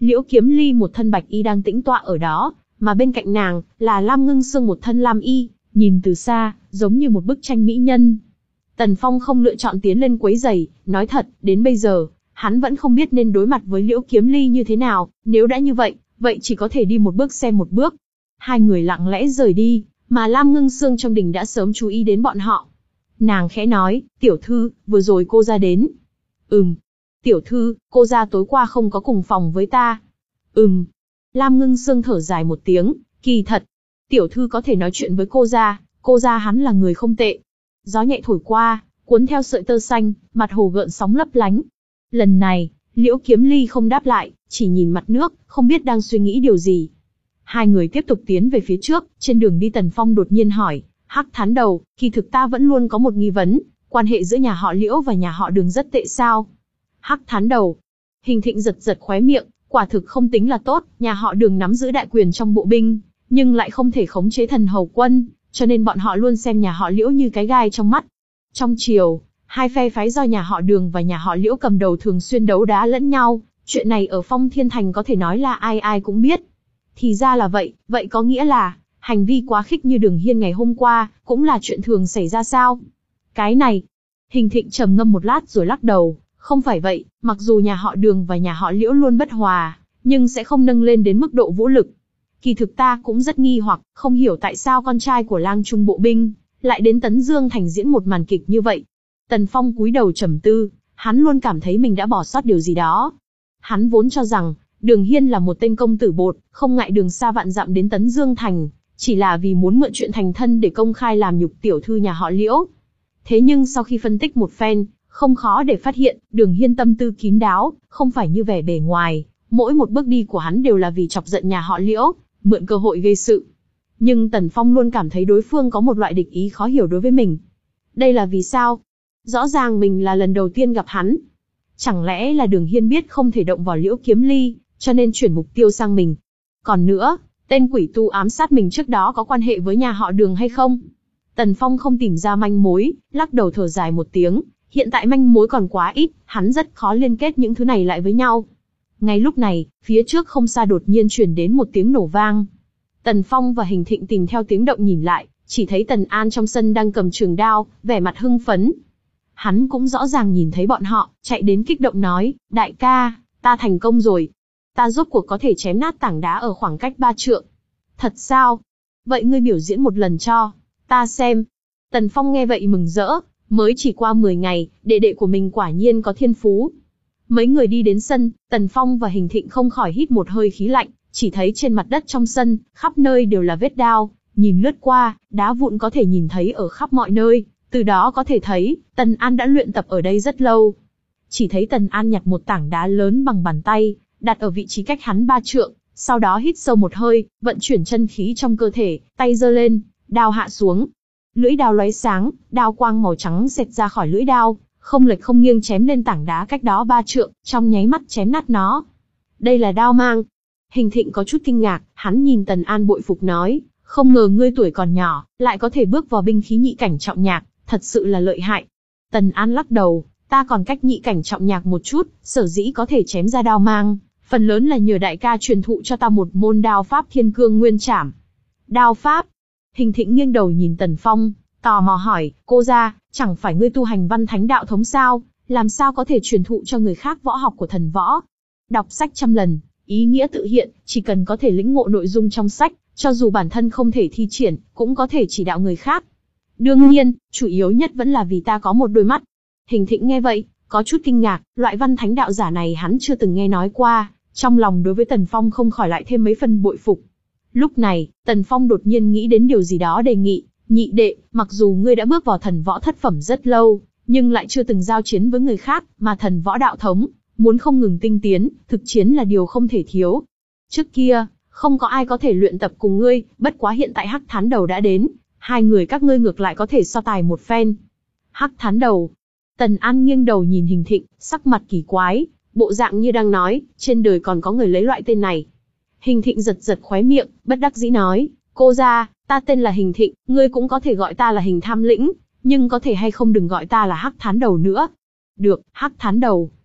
Liễu Kiếm Ly một thân bạch y đang tĩnh tọa ở đó, mà bên cạnh nàng là Lam Ngưng Sương một thân lam y, nhìn từ xa, giống như một bức tranh mỹ nhân. Tần Phong không lựa chọn tiến lên quấy rầy, nói thật, đến bây giờ, hắn vẫn không biết nên đối mặt với Liễu Kiếm Ly như thế nào, nếu đã như vậy, vậy chỉ có thể đi một bước xem một bước. Hai người lặng lẽ rời đi, mà Lam Ngưng Sương trong đình đã sớm chú ý đến bọn họ. Nàng khẽ nói, tiểu thư, vừa rồi cô ra đến. Ừm. Tiểu thư, cô ra tối qua không có cùng phòng với ta. Ừm. Lam Ngưng Sương thở dài một tiếng, kỳ thật. Tiểu thư có thể nói chuyện với cô ra, cô ra hắn là người không tệ. Gió nhẹ thổi qua, cuốn theo sợi tơ xanh, mặt hồ gợn sóng lấp lánh. Lần này, Liễu Kiếm Ly không đáp lại, chỉ nhìn mặt nước, không biết đang suy nghĩ điều gì. Hai người tiếp tục tiến về phía trước, trên đường đi Tần Phong đột nhiên hỏi, Hắc Thán Đầu, kỳ thực ta vẫn luôn có một nghi vấn, quan hệ giữa nhà họ Liễu và nhà họ Đường rất tệ sao? Hắc Thán Đầu. Hình Thịnh giật giật khóe miệng, quả thực không tính là tốt, nhà họ Đường nắm giữ đại quyền trong bộ binh, nhưng lại không thể khống chế thần hầu quân, cho nên bọn họ luôn xem nhà họ Liễu như cái gai trong mắt. Trong triều, hai phe phái do nhà họ Đường và nhà họ Liễu cầm đầu thường xuyên đấu đá lẫn nhau, chuyện này ở Phong Thiên Thành có thể nói là ai ai cũng biết. Thì ra là vậy, vậy có nghĩa là, hành vi quá khích như Đường Hiên ngày hôm qua, cũng là chuyện thường xảy ra sao? Cái này, Hình Thịnh trầm ngâm một lát rồi lắc đầu, không phải vậy, mặc dù nhà họ Đường và nhà họ Liễu luôn bất hòa, nhưng sẽ không nâng lên đến mức độ vũ lực. Kỳ thực ta cũng rất nghi hoặc, không hiểu tại sao con trai của lang trung bộ binh, lại đến Tấn Dương Thành diễn một màn kịch như vậy. Tần Phong cúi đầu trầm tư, hắn luôn cảm thấy mình đã bỏ sót điều gì đó. Hắn vốn cho rằng, Đường Hiên là một tên công tử bột, không ngại đường xa vạn dặm đến Tấn Dương Thành, chỉ là vì muốn mượn chuyện thành thân để công khai làm nhục tiểu thư nhà họ Liễu. Thế nhưng sau khi phân tích một phen, không khó để phát hiện, Đường Hiên tâm tư kín đáo, không phải như vẻ bề ngoài, mỗi một bước đi của hắn đều là vì chọc giận nhà họ Liễu, mượn cơ hội gây sự. Nhưng Tần Phong luôn cảm thấy đối phương có một loại địch ý khó hiểu đối với mình. Đây là vì sao? Rõ ràng mình là lần đầu tiên gặp hắn. Chẳng lẽ là Đường Hiên biết không thể động vào Liễu Kiếm Ly, cho nên chuyển mục tiêu sang mình? Còn nữa, tên quỷ tu ám sát mình trước đó có quan hệ với nhà họ Đường hay không? Tần Phong không tìm ra manh mối, lắc đầu thở dài một tiếng. Hiện tại manh mối còn quá ít, hắn rất khó liên kết những thứ này lại với nhau. Ngay lúc này, phía trước không xa đột nhiên truyền đến một tiếng nổ vang. Tần Phong và Hình Thịnh tìm theo tiếng động nhìn lại, chỉ thấy Tần An trong sân đang cầm trường đao, vẻ mặt hưng phấn. Hắn cũng rõ ràng nhìn thấy bọn họ, chạy đến kích động nói, đại ca, ta thành công rồi. Ta rốt cuộc có thể chém nát tảng đá ở khoảng cách ba trượng. Thật sao? Vậy ngươi biểu diễn một lần cho ta xem. Tần Phong nghe vậy mừng rỡ, mới chỉ qua mười ngày, đệ đệ của mình quả nhiên có thiên phú. Mấy người đi đến sân, Tần Phong và Hình Thịnh không khỏi hít một hơi khí lạnh, chỉ thấy trên mặt đất trong sân, khắp nơi đều là vết đao, nhìn lướt qua, đá vụn có thể nhìn thấy ở khắp mọi nơi, từ đó có thể thấy, Tần An đã luyện tập ở đây rất lâu. Chỉ thấy Tần An nhặt một tảng đá lớn bằng bàn tay, đặt ở vị trí cách hắn ba trượng, sau đó hít sâu một hơi, vận chuyển chân khí trong cơ thể, tay giơ lên, đao hạ xuống. Lưỡi đao lóe sáng, đao quang màu trắng xẹt ra khỏi lưỡi đao, không lệch không nghiêng chém lên tảng đá cách đó ba trượng, trong nháy mắt chém nát nó. Đây là đao mang. Hình Thịnh có chút kinh ngạc, hắn nhìn Tần An bội phục nói, không ngờ ngươi tuổi còn nhỏ, lại có thể bước vào binh khí nhị cảnh trọng nhạc, thật sự là lợi hại. Tần An lắc đầu, ta còn cách nhị cảnh trọng nhạc một chút, sở dĩ có thể chém ra đao mang, phần lớn là nhờ đại ca truyền thụ cho ta một môn đao pháp Thiên Cương Nguyên Trảm. Đao pháp? Hình Thịnh nghiêng đầu nhìn Tần Phong, tò mò hỏi, cô ra, chẳng phải ngươi tu hành văn thánh đạo thống sao, làm sao có thể truyền thụ cho người khác võ học của thần võ? Đọc sách trăm lần, ý nghĩa tự hiện, chỉ cần có thể lĩnh ngộ nội dung trong sách, cho dù bản thân không thể thi triển, cũng có thể chỉ đạo người khác. Đương nhiên, chủ yếu nhất vẫn là vì ta có một đôi mắt. Hình Thịnh nghe vậy, có chút kinh ngạc, loại văn thánh đạo giả này hắn chưa từng nghe nói qua, trong lòng đối với Tần Phong không khỏi lại thêm mấy phần bội phục. Lúc này, Tần Phong đột nhiên nghĩ đến điều gì đó đề nghị, nhị đệ, mặc dù ngươi đã bước vào thần võ thất phẩm rất lâu, nhưng lại chưa từng giao chiến với người khác, mà thần võ đạo thống, muốn không ngừng tinh tiến, thực chiến là điều không thể thiếu. Trước kia, không có ai có thể luyện tập cùng ngươi, bất quá hiện tại Hắc Thán Đầu đã đến, hai người các ngươi ngược lại có thể so tài một phen. Hắc Thán Đầu. Tần An nghiêng đầu nhìn Hình Thịnh, sắc mặt kỳ quái, bộ dạng như đang nói, trên đời còn có người lấy loại tên này. Hình Thịnh giật giật khóe miệng, bất đắc dĩ nói, cô ra, ta tên là Hình Thịnh, ngươi cũng có thể gọi ta là Hình Tham Lĩnh, nhưng có thể hay không đừng gọi ta là Hắc Thán Đầu nữa. Được, Hắc Thán Đầu.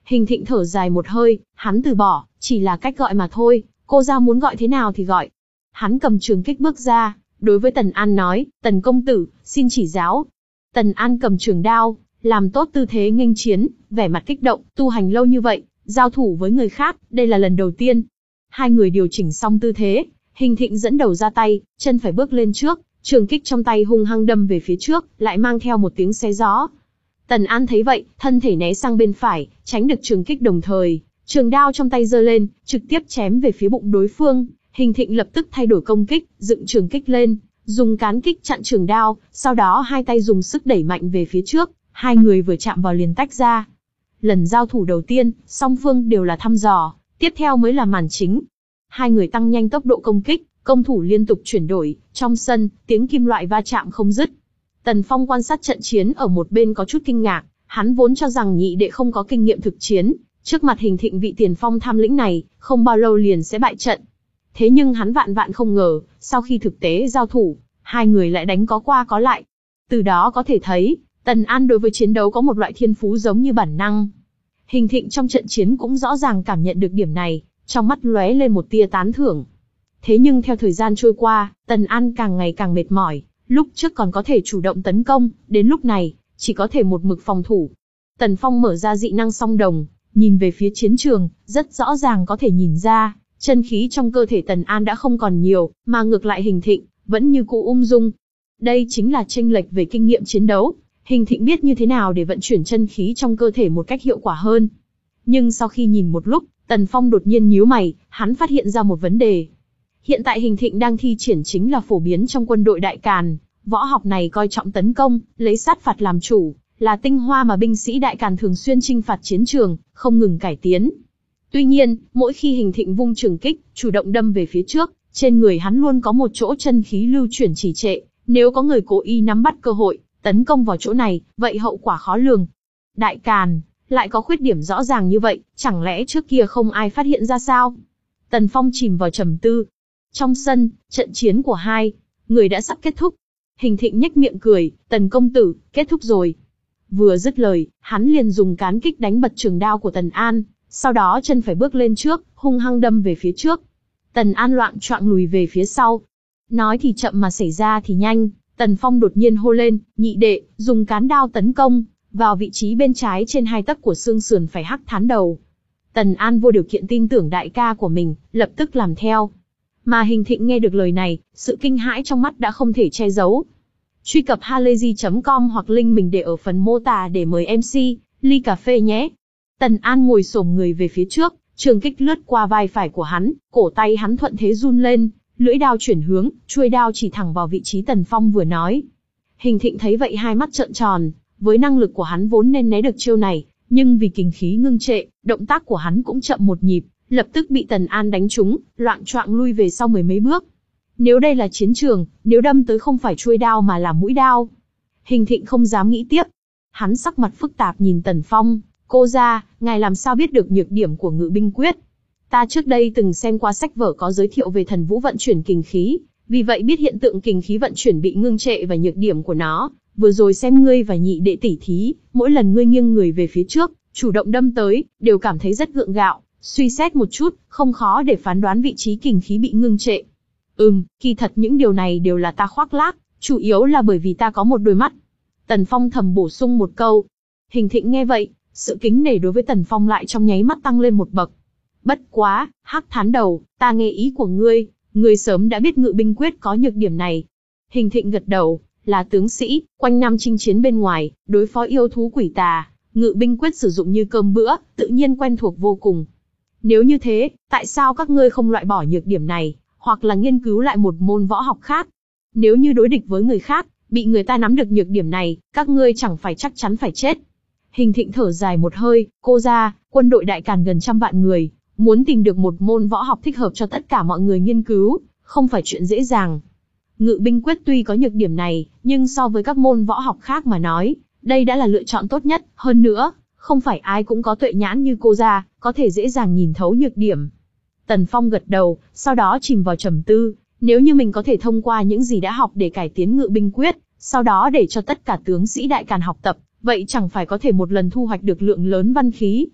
Hình Thịnh thở dài một hơi, hắn từ bỏ, chỉ là cách gọi mà thôi, cô ra muốn gọi thế nào thì gọi. Hắn cầm trường kích bước ra, đối với Tần An nói, Tần công tử, xin chỉ giáo. Tần An cầm trường đao, làm tốt tư thế nghênh chiến, vẻ mặt kích động, tu hành lâu như vậy, giao thủ với người khác, đây là lần đầu tiên. Hai người điều chỉnh xong tư thế, Hình Thịnh dẫn đầu ra tay, chân phải bước lên trước, trường kích trong tay hung hăng đâm về phía trước, lại mang theo một tiếng xé gió. Tần An thấy vậy, thân thể né sang bên phải, tránh được trường kích đồng thời, trường đao trong tay giơ lên, trực tiếp chém về phía bụng đối phương. Hình Thịnh lập tức thay đổi công kích, dựng trường kích lên, dùng cán kích chặn trường đao, sau đó hai tay dùng sức đẩy mạnh về phía trước, hai người vừa chạm vào liền tách ra. Lần giao thủ đầu tiên, song phương đều là thăm dò, tiếp theo mới là màn chính. Hai người tăng nhanh tốc độ công kích, công thủ liên tục chuyển đổi, trong sân, tiếng kim loại va chạm không dứt. Tần Phong quan sát trận chiến ở một bên có chút kinh ngạc, hắn vốn cho rằng nhị đệ không có kinh nghiệm thực chiến, trước mặt Hình Thịnh vị tiền phong tham lĩnh này, không bao lâu liền sẽ bại trận. Thế nhưng hắn vạn vạn không ngờ, sau khi thực tế giao thủ, hai người lại đánh có qua có lại. Từ đó có thể thấy, Tần An đối với chiến đấu có một loại thiên phú giống như bản năng. Hình Thịnh trong trận chiến cũng rõ ràng cảm nhận được điểm này, trong mắt lóe lên một tia tán thưởng. Thế nhưng theo thời gian trôi qua, Tần An càng ngày càng mệt mỏi, lúc trước còn có thể chủ động tấn công, đến lúc này, chỉ có thể một mực phòng thủ. Tần Phong mở ra dị năng song đồng, nhìn về phía chiến trường, rất rõ ràng có thể nhìn ra, chân khí trong cơ thể Tần An đã không còn nhiều, mà ngược lại Hình Thịnh, vẫn như cũ ung dung. Đây chính là chênh lệch về kinh nghiệm chiến đấu, Hình Thịnh biết như thế nào để vận chuyển chân khí trong cơ thể một cách hiệu quả hơn. Nhưng sau khi nhìn một lúc, Tần Phong đột nhiên nhíu mày, hắn phát hiện ra một vấn đề. Hiện tại Hình Thịnh đang thi triển chính là phổ biến trong quân đội Đại Càn, võ học này coi trọng tấn công, lấy sát phạt làm chủ, là tinh hoa mà binh sĩ Đại Càn thường xuyên chinh phạt chiến trường, không ngừng cải tiến. Tuy nhiên, mỗi khi Hình Thịnh vung trường kích, chủ động đâm về phía trước, trên người hắn luôn có một chỗ chân khí lưu chuyển trì trệ, nếu có người cố ý nắm bắt cơ hội, tấn công vào chỗ này, vậy hậu quả khó lường. Đại Càn lại có khuyết điểm rõ ràng như vậy, chẳng lẽ trước kia không ai phát hiện ra sao? Tần Phong chìm vào trầm tư. Trong sân, trận chiến của hai người đã sắp kết thúc. Hình Thịnh nhếch miệng cười, Tần công tử, kết thúc rồi. Vừa dứt lời, hắn liền dùng cán kích đánh bật trường đao của Tần An, sau đó chân phải bước lên trước, hung hăng đâm về phía trước. Tần An loạng choạng lùi về phía sau. Nói thì chậm mà xảy ra thì nhanh, Tần Phong đột nhiên hô lên, nhị đệ, dùng cán đao tấn công, vào vị trí bên trái trên hai tấc của xương sườn phải hắc thán đầu. Tần An vô điều kiện tin tưởng đại ca của mình, lập tức làm theo. Mà Hình Thịnh nghe được lời này, sự kinh hãi trong mắt đã không thể che giấu. Truy cập halayzi chấm com hoặc link mình để ở phần mô tả để mời em xê, ly cà phê nhé. Tần An ngồi xổm người về phía trước, trường kích lướt qua vai phải của hắn, cổ tay hắn thuận thế run lên, lưỡi đao chuyển hướng, chuôi đao chỉ thẳng vào vị trí Tần Phong vừa nói. Hình Thịnh thấy vậy hai mắt trợn tròn, với năng lực của hắn vốn nên né được chiêu này, nhưng vì kình khí ngưng trệ, động tác của hắn cũng chậm một nhịp, lập tức bị Tần An đánh trúng, loạng choạng lui về sau mười mấy bước. Nếu đây là chiến trường, nếu đâm tới không phải chuôi đao mà là mũi đao. Hình Thịnh không dám nghĩ tiếp. Hắn sắc mặt phức tạp nhìn Tần Phong, cô ra, ngài làm sao biết được nhược điểm của Ngự binh quyết? Ta trước đây từng xem qua sách vở có giới thiệu về thần vũ vận chuyển kình khí, vì vậy biết hiện tượng kình khí vận chuyển bị ngưng trệ và nhược điểm của nó. Vừa rồi xem ngươi và nhị đệ tỉ thí, mỗi lần ngươi nghiêng người về phía trước, chủ động đâm tới, đều cảm thấy rất gượng gạo, suy xét một chút, không khó để phán đoán vị trí kình khí bị ngưng trệ. Ừm, kỳ thật những điều này đều là ta khoác lác, chủ yếu là bởi vì ta có một đôi mắt. Tần Phong thầm bổ sung một câu. Hình Thịnh nghe vậy, sự kính nể đối với Tần Phong lại trong nháy mắt tăng lên một bậc. Bất quá, hắc thán đầu, ta nghe ý của ngươi, ngươi sớm đã biết Ngự binh quyết có nhược điểm này. Hình Thịnh gật đầu, là tướng sĩ, quanh năm chinh chiến bên ngoài, đối phó yêu thú quỷ tà, Ngự binh quyết sử dụng như cơm bữa, tự nhiên quen thuộc vô cùng. Nếu như thế, tại sao các ngươi không loại bỏ nhược điểm này, hoặc là nghiên cứu lại một môn võ học khác? Nếu như đối địch với người khác, bị người ta nắm được nhược điểm này, các ngươi chẳng phải chắc chắn phải chết. Hình Thịnh thở dài một hơi, cô ra, quân đội Đại Càn gần trăm vạn người, muốn tìm được một môn võ học thích hợp cho tất cả mọi người nghiên cứu, không phải chuyện dễ dàng. Ngự binh quyết tuy có nhược điểm này, nhưng so với các môn võ học khác mà nói, đây đã là lựa chọn tốt nhất, hơn nữa, không phải ai cũng có tuệ nhãn như cô ra, có thể dễ dàng nhìn thấu nhược điểm. Tần Phong gật đầu, sau đó chìm vào trầm tư, nếu như mình có thể thông qua những gì đã học để cải tiến Ngự binh quyết, sau đó để cho tất cả tướng sĩ Đại Càn học tập, vậy chẳng phải có thể một lần thu hoạch được lượng lớn văn khí.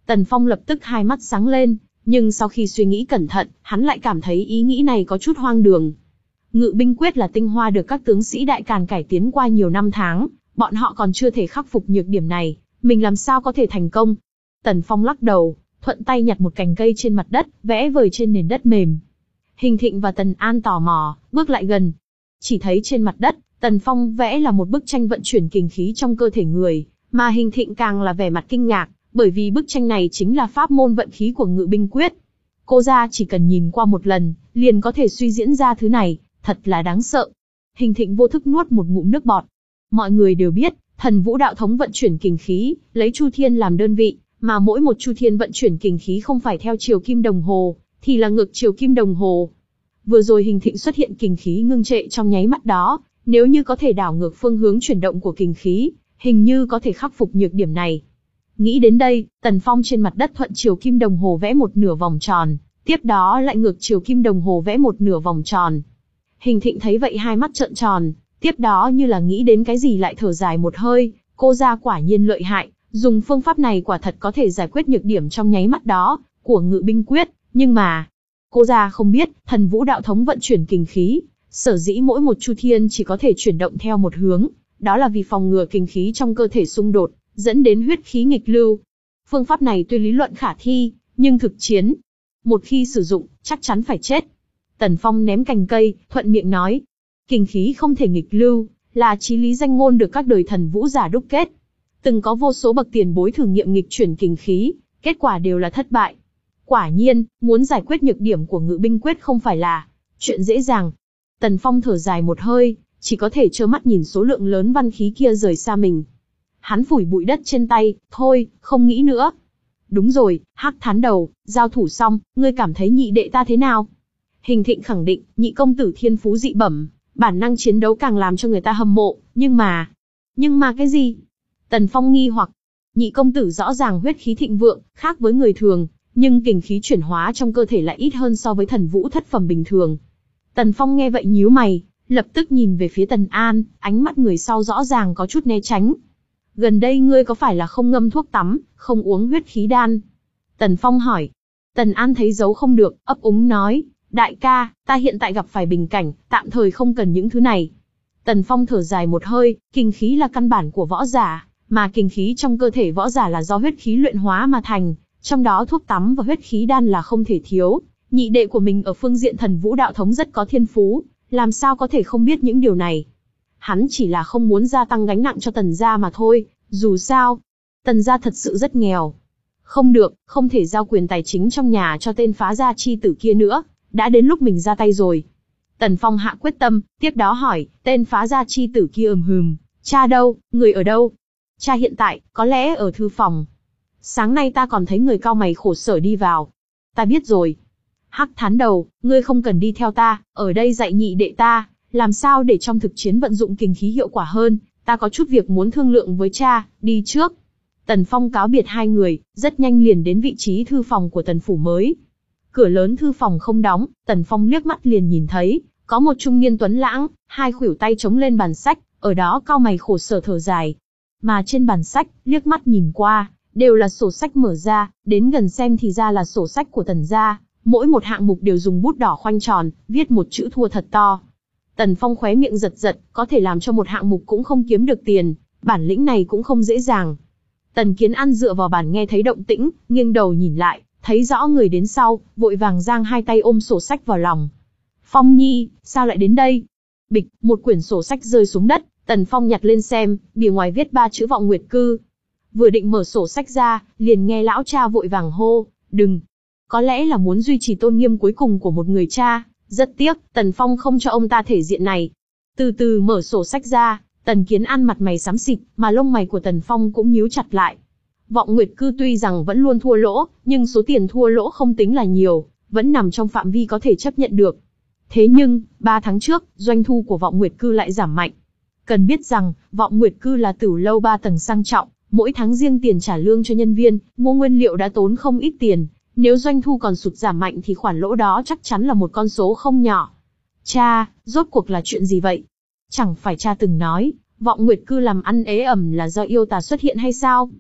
Tần Phong lập tức hai mắt sáng lên, nhưng sau khi suy nghĩ cẩn thận, hắn lại cảm thấy ý nghĩ này có chút hoang đường. Ngự binh quyết là tinh hoa được các tướng sĩ Đại Càn cải tiến qua nhiều năm tháng, bọn họ còn chưa thể khắc phục nhược điểm này, mình làm sao có thể thành công? Tần Phong lắc đầu, thuận tay nhặt một cành cây trên mặt đất, vẽ vời trên nền đất mềm. Hình Thịnh và Tần An tò mò, bước lại gần. Chỉ thấy trên mặt đất, Tần Phong vẽ là một bức tranh vận chuyển kình khí trong cơ thể người, mà Hình Thịnh càng là vẻ mặt kinh ngạc, bởi vì bức tranh này chính là pháp môn vận khí của Ngự binh quyết. Cô gia chỉ cần nhìn qua một lần, liền có thể suy diễn ra thứ này, thật là đáng sợ. Hình Thịnh vô thức nuốt một ngụm nước bọt. Mọi người đều biết, Thần Vũ đạo thống vận chuyển kình khí, lấy chu thiên làm đơn vị, mà mỗi một chu thiên vận chuyển kình khí không phải theo chiều kim đồng hồ, thì là ngược chiều kim đồng hồ. Vừa rồi Hình Thịnh xuất hiện kình khí ngưng trệ trong nháy mắt đó, nếu như có thể đảo ngược phương hướng chuyển động của kình khí, hình như có thể khắc phục nhược điểm này. Nghĩ đến đây, Tần Phong trên mặt đất thuận chiều kim đồng hồ vẽ một nửa vòng tròn, tiếp đó lại ngược chiều kim đồng hồ vẽ một nửa vòng tròn. Hình Thịnh thấy vậy hai mắt trợn tròn, tiếp đó như là nghĩ đến cái gì lại thở dài một hơi, cô gia quả nhiên lợi hại, dùng phương pháp này quả thật có thể giải quyết nhược điểm trong nháy mắt đó của Ngự binh quyết, nhưng mà cô gia không biết, Thần Vũ đạo thống vận chuyển kình khí, sở dĩ mỗi một chu thiên chỉ có thể chuyển động theo một hướng, đó là vì phòng ngừa kình khí trong cơ thể xung đột, dẫn đến huyết khí nghịch lưu. Phương pháp này tuy lý luận khả thi, nhưng thực chiến, một khi sử dụng, chắc chắn phải chết. Tần Phong ném cành cây, thuận miệng nói, kình khí không thể nghịch lưu, là chí lý danh ngôn được các đời thần vũ giả đúc kết. Từng có vô số bậc tiền bối thử nghiệm nghịch chuyển kình khí, kết quả đều là thất bại. Quả nhiên, muốn giải quyết nhược điểm của Ngự binh quyết không phải là chuyện dễ dàng. Tần Phong thở dài một hơi, chỉ có thể trơ mắt nhìn số lượng lớn văn khí kia rời xa mình. Hắn phủi bụi đất trên tay, thôi, không nghĩ nữa. Đúng rồi, Hắc Thán Đầu, giao thủ xong, ngươi cảm thấy nhị đệ ta thế nào? Hình Thịnh khẳng định, nhị công tử thiên phú dị bẩm, bản năng chiến đấu càng làm cho người ta hâm mộ, nhưng mà... Nhưng mà cái gì? Tần Phong nghi hoặc, nhị công tử rõ ràng huyết khí thịnh vượng, khác với người thường, nhưng kình khí chuyển hóa trong cơ thể lại ít hơn so với thần vũ thất phẩm bình thường. Tần Phong nghe vậy nhíu mày, lập tức nhìn về phía Tần An, ánh mắt người sau rõ ràng có chút né tránh. Gần đây ngươi có phải là không ngâm thuốc tắm, không uống huyết khí đan? Tần Phong hỏi. Tần An thấy giấu không được, ấp úng nói, đại ca, ta hiện tại gặp phải bình cảnh, tạm thời không cần những thứ này. Tần Phong thở dài một hơi, kình khí là căn bản của võ giả, mà kình khí trong cơ thể võ giả là do huyết khí luyện hóa mà thành, trong đó thuốc tắm và huyết khí đan là không thể thiếu. Nhị đệ của mình ở phương diện thần vũ đạo thống rất có thiên phú, làm sao có thể không biết những điều này. Hắn chỉ là không muốn gia tăng gánh nặng cho Tần gia mà thôi, dù sao, Tần gia thật sự rất nghèo. Không được, không thể giao quyền tài chính trong nhà cho tên phá gia chi tử kia nữa, đã đến lúc mình ra tay rồi. Tần Phong hạ quyết tâm, tiếp đó hỏi, tên phá gia chi tử kia ừm hừm, cha đâu, người ở đâu? Cha hiện tại, có lẽ ở thư phòng. Sáng nay ta còn thấy người cau mày khổ sở đi vào. Ta biết rồi. Hắc Thán Đầu, ngươi không cần đi theo ta, ở đây dạy nhị đệ ta, làm sao để trong thực chiến vận dụng kình khí hiệu quả hơn, ta có chút việc muốn thương lượng với cha, đi trước. Tần Phong cáo biệt hai người, rất nhanh liền đến vị trí thư phòng của Tần phủ mới. Cửa lớn thư phòng không đóng, Tần Phong liếc mắt liền nhìn thấy, có một trung niên tuấn lãng, hai khuỷu tay chống lên bàn sách, ở đó cau mày khổ sở thở dài. Mà trên bàn sách, liếc mắt nhìn qua, đều là sổ sách mở ra, đến gần xem thì ra là sổ sách của Tần gia, mỗi một hạng mục đều dùng bút đỏ khoanh tròn, viết một chữ thua thật to. Tần Phong khóe miệng giật giật, có thể làm cho một hạng mục cũng không kiếm được tiền, bản lĩnh này cũng không dễ dàng. Tần Kiến An dựa vào bàn nghe thấy động tĩnh, nghiêng đầu nhìn lại, thấy rõ người đến sau, vội vàng giang hai tay ôm sổ sách vào lòng. Phong Nhi, sao lại đến đây? Bịch, một quyển sổ sách rơi xuống đất, Tần Phong nhặt lên xem, bìa ngoài viết ba chữ Vọng Nguyệt Cư. Vừa định mở sổ sách ra, liền nghe lão cha vội vàng hô, đừng. Có lẽ là muốn duy trì tôn nghiêm cuối cùng của một người cha, rất tiếc, Tần Phong không cho ông ta thể diện này. Từ từ mở sổ sách ra, Tần Kiến An mặt mày xám xịt, mà lông mày của Tần Phong cũng nhíu chặt lại. Vọng Nguyệt Cư tuy rằng vẫn luôn thua lỗ, nhưng số tiền thua lỗ không tính là nhiều, vẫn nằm trong phạm vi có thể chấp nhận được. Thế nhưng, ba tháng trước, doanh thu của Vọng Nguyệt Cư lại giảm mạnh. Cần biết rằng, Vọng Nguyệt Cư là tửu lâu ba tầng sang trọng, mỗi tháng riêng tiền trả lương cho nhân viên, mua nguyên liệu đã tốn không ít tiền. Nếu doanh thu còn sụt giảm mạnh thì khoản lỗ đó chắc chắn là một con số không nhỏ. Cha, rốt cuộc là chuyện gì vậy? Chẳng phải cha từng nói, Vọng Nguyệt Cư làm ăn ế ẩm là do yêu tà xuất hiện hay sao?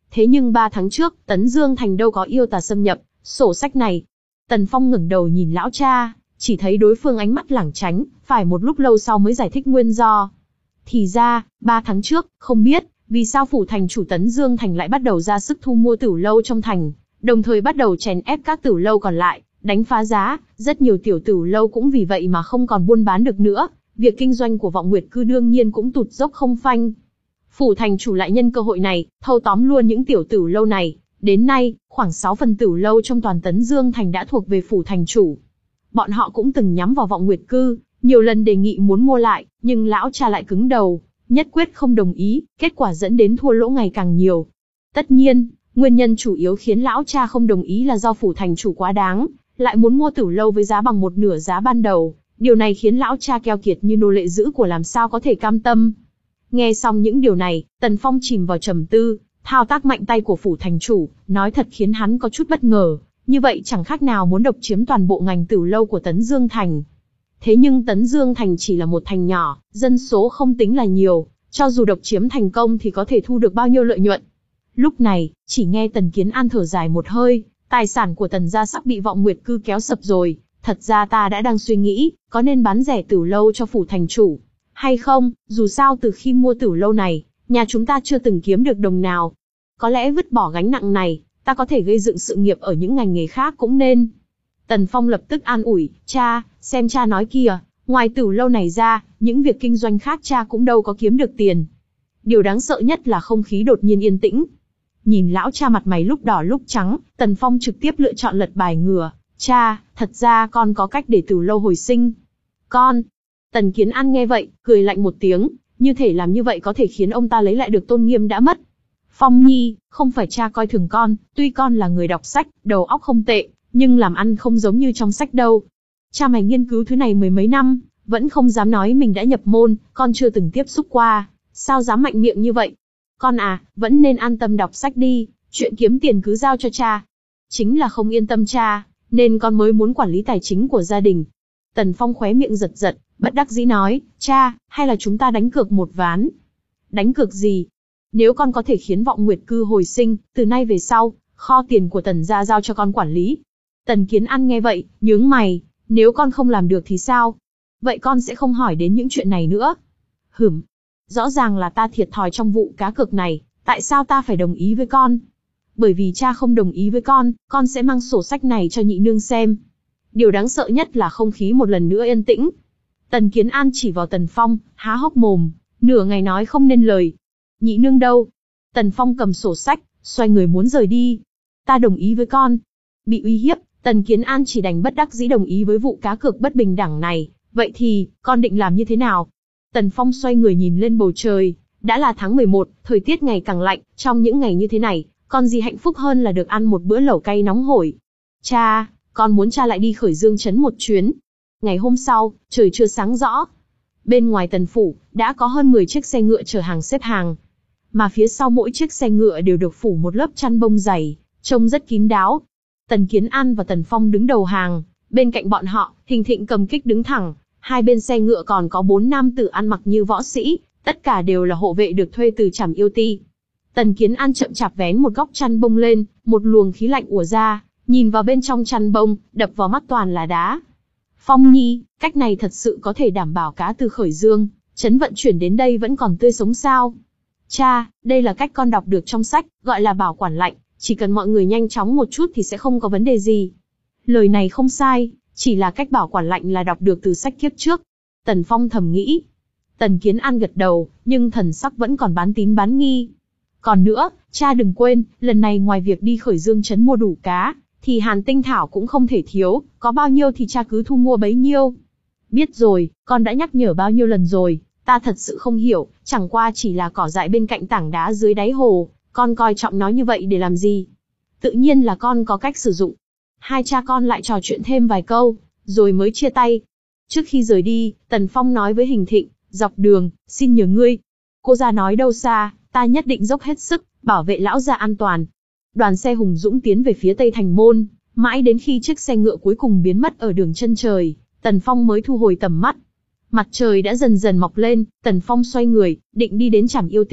Thế nhưng ba tháng trước, Tấn Dương Thành đâu có yêu tà xâm nhập, sổ sách này. Tần Phong ngẩng đầu nhìn lão cha, chỉ thấy đối phương ánh mắt lảng tránh, phải một lúc lâu sau mới giải thích nguyên do. Thì ra, ba tháng trước, không biết, vì sao phủ thành chủ Tấn Dương Thành lại bắt đầu ra sức thu mua tửu lâu trong thành, đồng thời bắt đầu chèn ép các tửu lâu còn lại, đánh phá giá, rất nhiều tiểu tửu lâu cũng vì vậy mà không còn buôn bán được nữa, việc kinh doanh của Vọng Nguyệt Cư đương nhiên cũng tụt dốc không phanh. Phủ thành chủ lại nhân cơ hội này, thâu tóm luôn những tiểu tửu lâu này, đến nay, khoảng sáu phần tửu lâu trong toàn Tấn Dương Thành đã thuộc về phủ thành chủ. Bọn họ cũng từng nhắm vào Vọng Nguyệt Cư, nhiều lần đề nghị muốn mua lại, nhưng lão cha lại cứng đầu, nhất quyết không đồng ý, kết quả dẫn đến thua lỗ ngày càng nhiều. Tất nhiên, nguyên nhân chủ yếu khiến lão cha không đồng ý là do phủ thành chủ quá đáng, lại muốn mua tửu lâu với giá bằng một nửa giá ban đầu, điều này khiến lão cha keo kiệt như nô lệ giữ của làm sao có thể cam tâm. Nghe xong những điều này, Tần Phong chìm vào trầm tư, thao tác mạnh tay của phủ thành chủ, nói thật khiến hắn có chút bất ngờ, như vậy chẳng khác nào muốn độc chiếm toàn bộ ngành tửu lâu của Tấn Dương Thành. Thế nhưng Tấn Dương Thành chỉ là một thành nhỏ, dân số không tính là nhiều, cho dù độc chiếm thành công thì có thể thu được bao nhiêu lợi nhuận. Lúc này, chỉ nghe Tần Kiến An thở dài một hơi, tài sản của Tần gia sắp bị Vọng Nguyệt Cư kéo sập rồi, thật ra ta đã đang suy nghĩ, có nên bán rẻ tửu lâu cho phủ thành chủ, hay không, dù sao từ khi mua tửu lâu này, nhà chúng ta chưa từng kiếm được đồng nào. Có lẽ vứt bỏ gánh nặng này, ta có thể gây dựng sự nghiệp ở những ngành nghề khác cũng nên. Tần Phong lập tức an ủi, cha, xem cha nói kìa, ngoài tửu lâu này ra, những việc kinh doanh khác cha cũng đâu có kiếm được tiền. Điều đáng sợ nhất là không khí đột nhiên yên tĩnh. Nhìn lão cha mặt mày lúc đỏ lúc trắng, Tần Phong trực tiếp lựa chọn lật bài ngửa, cha, thật ra con có cách để tửu lâu hồi sinh. Con. Tần Kiến An nghe vậy, cười lạnh một tiếng, như thể làm như vậy có thể khiến ông ta lấy lại được tôn nghiêm đã mất. Phong Nhi, không phải cha coi thường con, tuy con là người đọc sách, đầu óc không tệ, nhưng làm ăn không giống như trong sách đâu. Cha mày nghiên cứu thứ này mười mấy năm, vẫn không dám nói mình đã nhập môn, con chưa từng tiếp xúc qua, sao dám mạnh miệng như vậy? Con à, vẫn nên an tâm đọc sách đi, chuyện kiếm tiền cứ giao cho cha. Chính là không yên tâm cha, nên con mới muốn quản lý tài chính của gia đình. Tần Phong khóe miệng giật giật, bất đắc dĩ nói, cha, hay là chúng ta đánh cược một ván? Đánh cược gì? Nếu con có thể khiến Vọng Nguyệt Cư hồi sinh, từ nay về sau, kho tiền của Tần gia giao cho con quản lý. Tần Kiến An nghe vậy, nhướng mày, nếu con không làm được thì sao? Vậy con sẽ không hỏi đến những chuyện này nữa. Hửm, rõ ràng là ta thiệt thòi trong vụ cá cược này, tại sao ta phải đồng ý với con? Bởi vì cha không đồng ý với con, con sẽ mang sổ sách này cho nhị nương xem. Điều đáng sợ nhất là không khí một lần nữa yên tĩnh. Tần Kiến An chỉ vào Tần Phong, há hốc mồm, nửa ngày nói không nên lời. Nhị nương đâu? Tần Phong cầm sổ sách, xoay người muốn rời đi. Ta đồng ý với con. Bị uy hiếp, Tần Kiến An chỉ đành bất đắc dĩ đồng ý với vụ cá cược bất bình đẳng này. Vậy thì, con định làm như thế nào? Tần Phong xoay người nhìn lên bầu trời. Đã là tháng mười một, thời tiết ngày càng lạnh, trong những ngày như thế này, còn gì hạnh phúc hơn là được ăn một bữa lẩu cay nóng hổi. Cha, con muốn cha lại đi Khởi Dương trấn một chuyến. Ngày hôm sau, trời chưa sáng rõ. Bên ngoài Tần phủ, đã có hơn mười chiếc xe ngựa chở hàng xếp hàng. Mà phía sau mỗi chiếc xe ngựa đều được phủ một lớp chăn bông dày, trông rất kín đáo. Tần Kiến An và Tần Phong đứng đầu hàng, bên cạnh bọn họ, Hình Thịnh cầm kích đứng thẳng. Hai bên xe ngựa còn có bốn nam tử ăn mặc như võ sĩ, tất cả đều là hộ vệ được thuê từ Trảm Yêu Ti. Tần Kiến An chậm chạp vén một góc chăn bông lên, một luồng khí lạnh ùa ra, nhìn vào bên trong chăn bông, đập vào mắt toàn là đá. Phong Nhi, cách này thật sự có thể đảm bảo cá từ Khởi Dương trấn vận chuyển đến đây vẫn còn tươi sống sao? Cha, đây là cách con đọc được trong sách, gọi là bảo quản lạnh, chỉ cần mọi người nhanh chóng một chút thì sẽ không có vấn đề gì. Lời này không sai, chỉ là cách bảo quản lạnh là đọc được từ sách kiếp trước. Tần Phong thầm nghĩ. Tần Kiến An gật đầu, nhưng thần sắc vẫn còn bán tín bán nghi. Còn nữa, cha đừng quên, lần này ngoài việc đi Khởi Dương trấn mua đủ cá, thì Hàn Tinh Thảo cũng không thể thiếu, có bao nhiêu thì cha cứ thu mua bấy nhiêu. Biết rồi, con đã nhắc nhở bao nhiêu lần rồi, ta thật sự không hiểu, chẳng qua chỉ là cỏ dại bên cạnh tảng đá dưới đáy hồ, con coi trọng nó như vậy để làm gì? Tự nhiên là con có cách sử dụng. Hai cha con lại trò chuyện thêm vài câu, rồi mới chia tay. Trước khi rời đi, Tần Phong nói với Hình Thịnh, dọc đường, xin nhờ ngươi. Cô gia nói đâu xa, ta nhất định dốc hết sức, bảo vệ lão gia an toàn. Đoàn xe hùng dũng tiến về phía tây thành môn, mãi đến khi chiếc xe ngựa cuối cùng biến mất ở đường chân trời, Tần Phong mới thu hồi tầm mắt. Mặt trời đã dần dần mọc lên, Tần Phong xoay người, định đi đến Trảm Yêu Ti.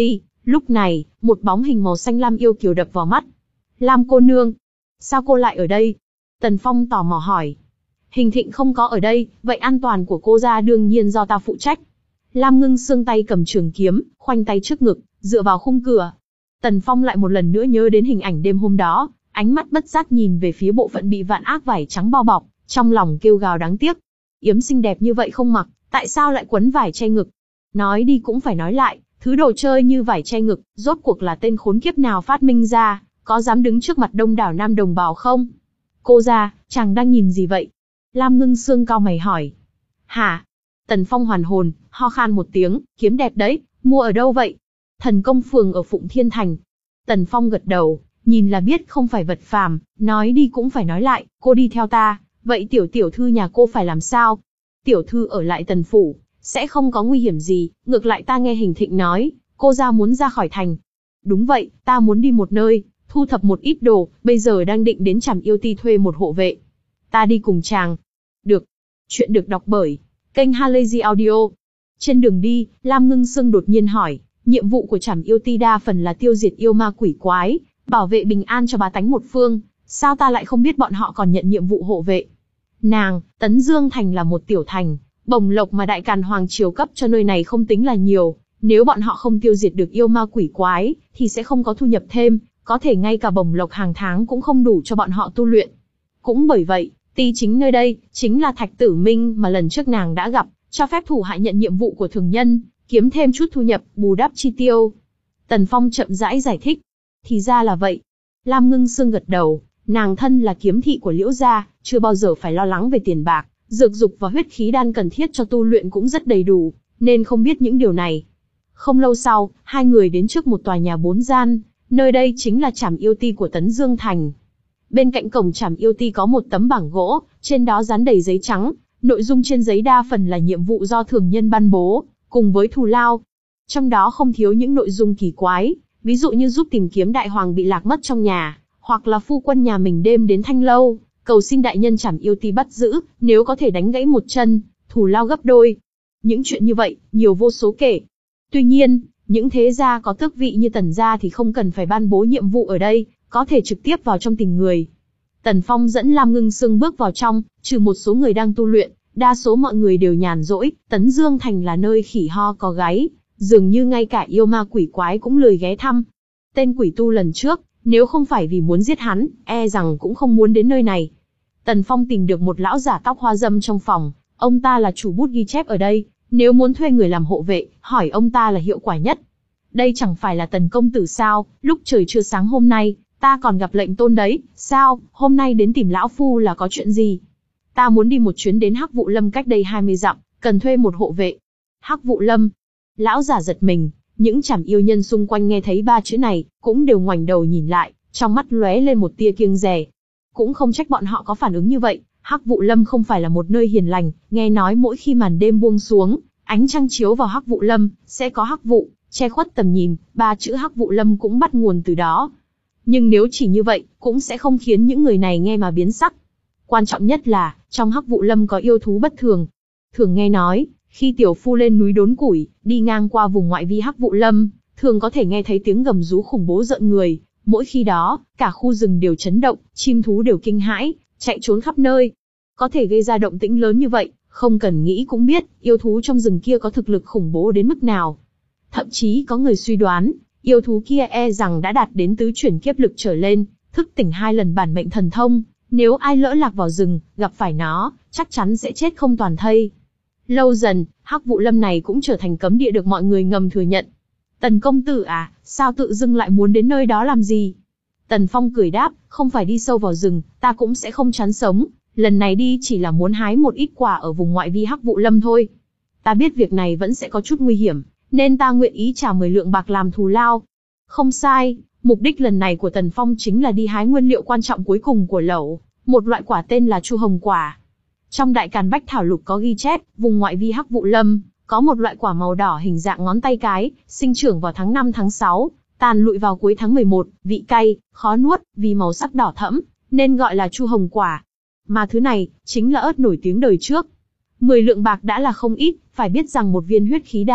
Lúc này, một bóng hình màu xanh lam yêu kiều đập vào mắt. Lam cô nương, sao cô lại ở đây? Tần Phong tò mò hỏi. Hình Thịnh không có ở đây, vậy an toàn của cô ra đương nhiên do ta phụ trách. Lam Ngưng Sương tay cầm trường kiếm, khoanh tay trước ngực, dựa vào khung cửa. Tần Phong lại một lần nữa nhớ đến hình ảnh đêm hôm đó, ánh mắt bất giác nhìn về phía bộ phận bị vạn ác vải trắng bao bọc, trong lòng kêu gào đáng tiếc. Yếm xinh đẹp như vậy không mặc, tại sao lại quấn vải che ngực? Nói đi cũng phải nói lại, thứ đồ chơi như vải che ngực, rốt cuộc là tên khốn kiếp nào phát minh ra, có dám đứng trước mặt đông đảo nam đồng bào không? Cô ra, chàng đang nhìn gì vậy? Lam Ngưng Sương cau mày hỏi. Hả? Tần Phong hoàn hồn, ho khan một tiếng, kiếm đẹp đấy, mua ở đâu vậy? Thần Công Phường ở Phụng Thiên Thành. Tần Phong gật đầu, nhìn là biết không phải vật phàm, nói đi cũng phải nói lại, cô đi theo ta, vậy tiểu tiểu thư nhà cô phải làm sao? Tiểu thư ở lại Tần Phủ, sẽ không có nguy hiểm gì, ngược lại ta nghe Hình Thịnh nói, cô ra muốn ra khỏi thành. Đúng vậy, ta muốn đi một nơi, thu thập một ít đồ, bây giờ đang định đến Trảm Yêu Ti thuê một hộ vệ. Ta đi cùng chàng. Được. Chuyện được đọc bởi kênh Halazy Audio. Trên đường đi, Lam Ngưng Sương đột nhiên hỏi, nhiệm vụ của Trảm Yêu Ti đa phần là tiêu diệt yêu ma quỷ quái, bảo vệ bình an cho bá tánh một phương, sao ta lại không biết bọn họ còn nhận nhiệm vụ hộ vệ? Nàng, Tấn Dương Thành là một tiểu thành, bổng lộc mà Đại Càn Hoàng triều cấp cho nơi này không tính là nhiều, nếu bọn họ không tiêu diệt được yêu ma quỷ quái, thì sẽ không có thu nhập thêm, có thể ngay cả bổng lộc hàng tháng cũng không đủ cho bọn họ tu luyện. Cũng bởi vậy, ti chính nơi đây, chính là Thạch Tử Minh mà lần trước nàng đã gặp, cho phép thủ hạ nhận nhiệm vụ của thường nhân, kiếm thêm chút thu nhập, bù đắp chi tiêu. Tần Phong chậm rãi giải thích. Thì ra là vậy. Lam Ngưng Sương gật đầu, nàng thân là kiếm thị của Liễu gia, chưa bao giờ phải lo lắng về tiền bạc, dược dục và huyết khí đan cần thiết cho tu luyện cũng rất đầy đủ, nên không biết những điều này. Không lâu sau, hai người đến trước một tòa nhà bốn gian, nơi đây chính là Trảm Yêu Ti của Tấn Dương Thành. Bên cạnh cổng Trảm Yêu Ti có một tấm bảng gỗ, trên đó dán đầy giấy trắng, nội dung trên giấy đa phần là nhiệm vụ do thường nhân ban bố, cùng với thù lao. Trong đó không thiếu những nội dung kỳ quái, ví dụ như giúp tìm kiếm đại hoàng bị lạc mất trong nhà, hoặc là phu quân nhà mình đêm đến Thanh Lâu, cầu xin đại nhân Trảm Yêu Ti bắt giữ, nếu có thể đánh gãy một chân, thù lao gấp đôi. Những chuyện như vậy, nhiều vô số kể. Tuy nhiên, những thế gia có tước vị như Tần gia thì không cần phải ban bố nhiệm vụ ở đây, có thể trực tiếp vào trong tìm người. Tần Phong dẫn Lam Ngưng Sương bước vào trong, trừ một số người đang tu luyện, đa số mọi người đều nhàn rỗi. Tấn Dương Thành là nơi khỉ ho có gáy, dường như ngay cả yêu ma quỷ quái cũng lười ghé thăm. Tên quỷ tu lần trước, nếu không phải vì muốn giết hắn, e rằng cũng không muốn đến nơi này. Tần Phong tìm được một lão giả tóc hoa râm trong phòng, ông ta là chủ bút ghi chép ở đây, nếu muốn thuê người làm hộ vệ, hỏi ông ta là hiệu quả nhất. Đây chẳng phải là Tần công tử sao, lúc trời chưa sáng hôm nay, ta còn gặp lệnh tôn đấy, sao, hôm nay đến tìm lão phu là có chuyện gì? Ta muốn đi một chuyến đến Hắc Vụ Lâm cách đây hai mươi dặm, cần thuê một hộ vệ. Hắc Vụ Lâm. Lão giả giật mình, những Trảm yêu nhân xung quanh nghe thấy ba chữ này, cũng đều ngoảnh đầu nhìn lại, trong mắt lóe lên một tia kiêng dè. Cũng không trách bọn họ có phản ứng như vậy, Hắc Vụ Lâm không phải là một nơi hiền lành, nghe nói mỗi khi màn đêm buông xuống, ánh trăng chiếu vào Hắc Vụ Lâm, sẽ có hắc vụ che khuất tầm nhìn, ba chữ Hắc Vụ Lâm cũng bắt nguồn từ đó. Nhưng nếu chỉ như vậy, cũng sẽ không khiến những người này nghe mà biến sắc. Quan trọng nhất là, trong Hắc Vụ Lâm có yêu thú bất thường. Thường nghe nói, khi tiểu phu lên núi đốn củi, đi ngang qua vùng ngoại vi Hắc Vụ Lâm, thường có thể nghe thấy tiếng gầm rú khủng bố rợn người. Mỗi khi đó, cả khu rừng đều chấn động, chim thú đều kinh hãi, chạy trốn khắp nơi. Có thể gây ra động tĩnh lớn như vậy, không cần nghĩ cũng biết, yêu thú trong rừng kia có thực lực khủng bố đến mức nào. Thậm chí có người suy đoán, yêu thú kia e rằng đã đạt đến tứ chuyển kiếp lực trở lên, thức tỉnh hai lần bản mệnh thần thông, nếu ai lỡ lạc vào rừng, gặp phải nó, chắc chắn sẽ chết không toàn thây. Lâu dần, Hắc Vụ Lâm này cũng trở thành cấm địa được mọi người ngầm thừa nhận. Tần công tử à, sao tự dưng lại muốn đến nơi đó làm gì? Tần Phong cười đáp, không phải đi sâu vào rừng, ta cũng sẽ không chán sống, lần này đi chỉ là muốn hái một ít quả ở vùng ngoại vi Hắc Vụ Lâm thôi. Ta biết việc này vẫn sẽ có chút nguy hiểm, nên ta nguyện ý trả mười lượng bạc làm thù lao. Không sai, mục đích lần này của Tần Phong chính là đi hái nguyên liệu quan trọng cuối cùng của lẩu, một loại quả tên là Chu Hồng Quả. Trong Đại Càn Bách Thảo Lục có ghi chép, vùng ngoại vi Hắc Vụ Lâm, có một loại quả màu đỏ hình dạng ngón tay cái, sinh trưởng vào tháng năm tháng sáu, tàn lụi vào cuối tháng mười một, vị cay, khó nuốt, vì màu sắc đỏ thẫm, nên gọi là Chu Hồng Quả. Mà thứ này, chính là ớt nổi tiếng đời trước. Mười lượng bạc đã là không ít, phải biết rằng một viên huyết khí đan,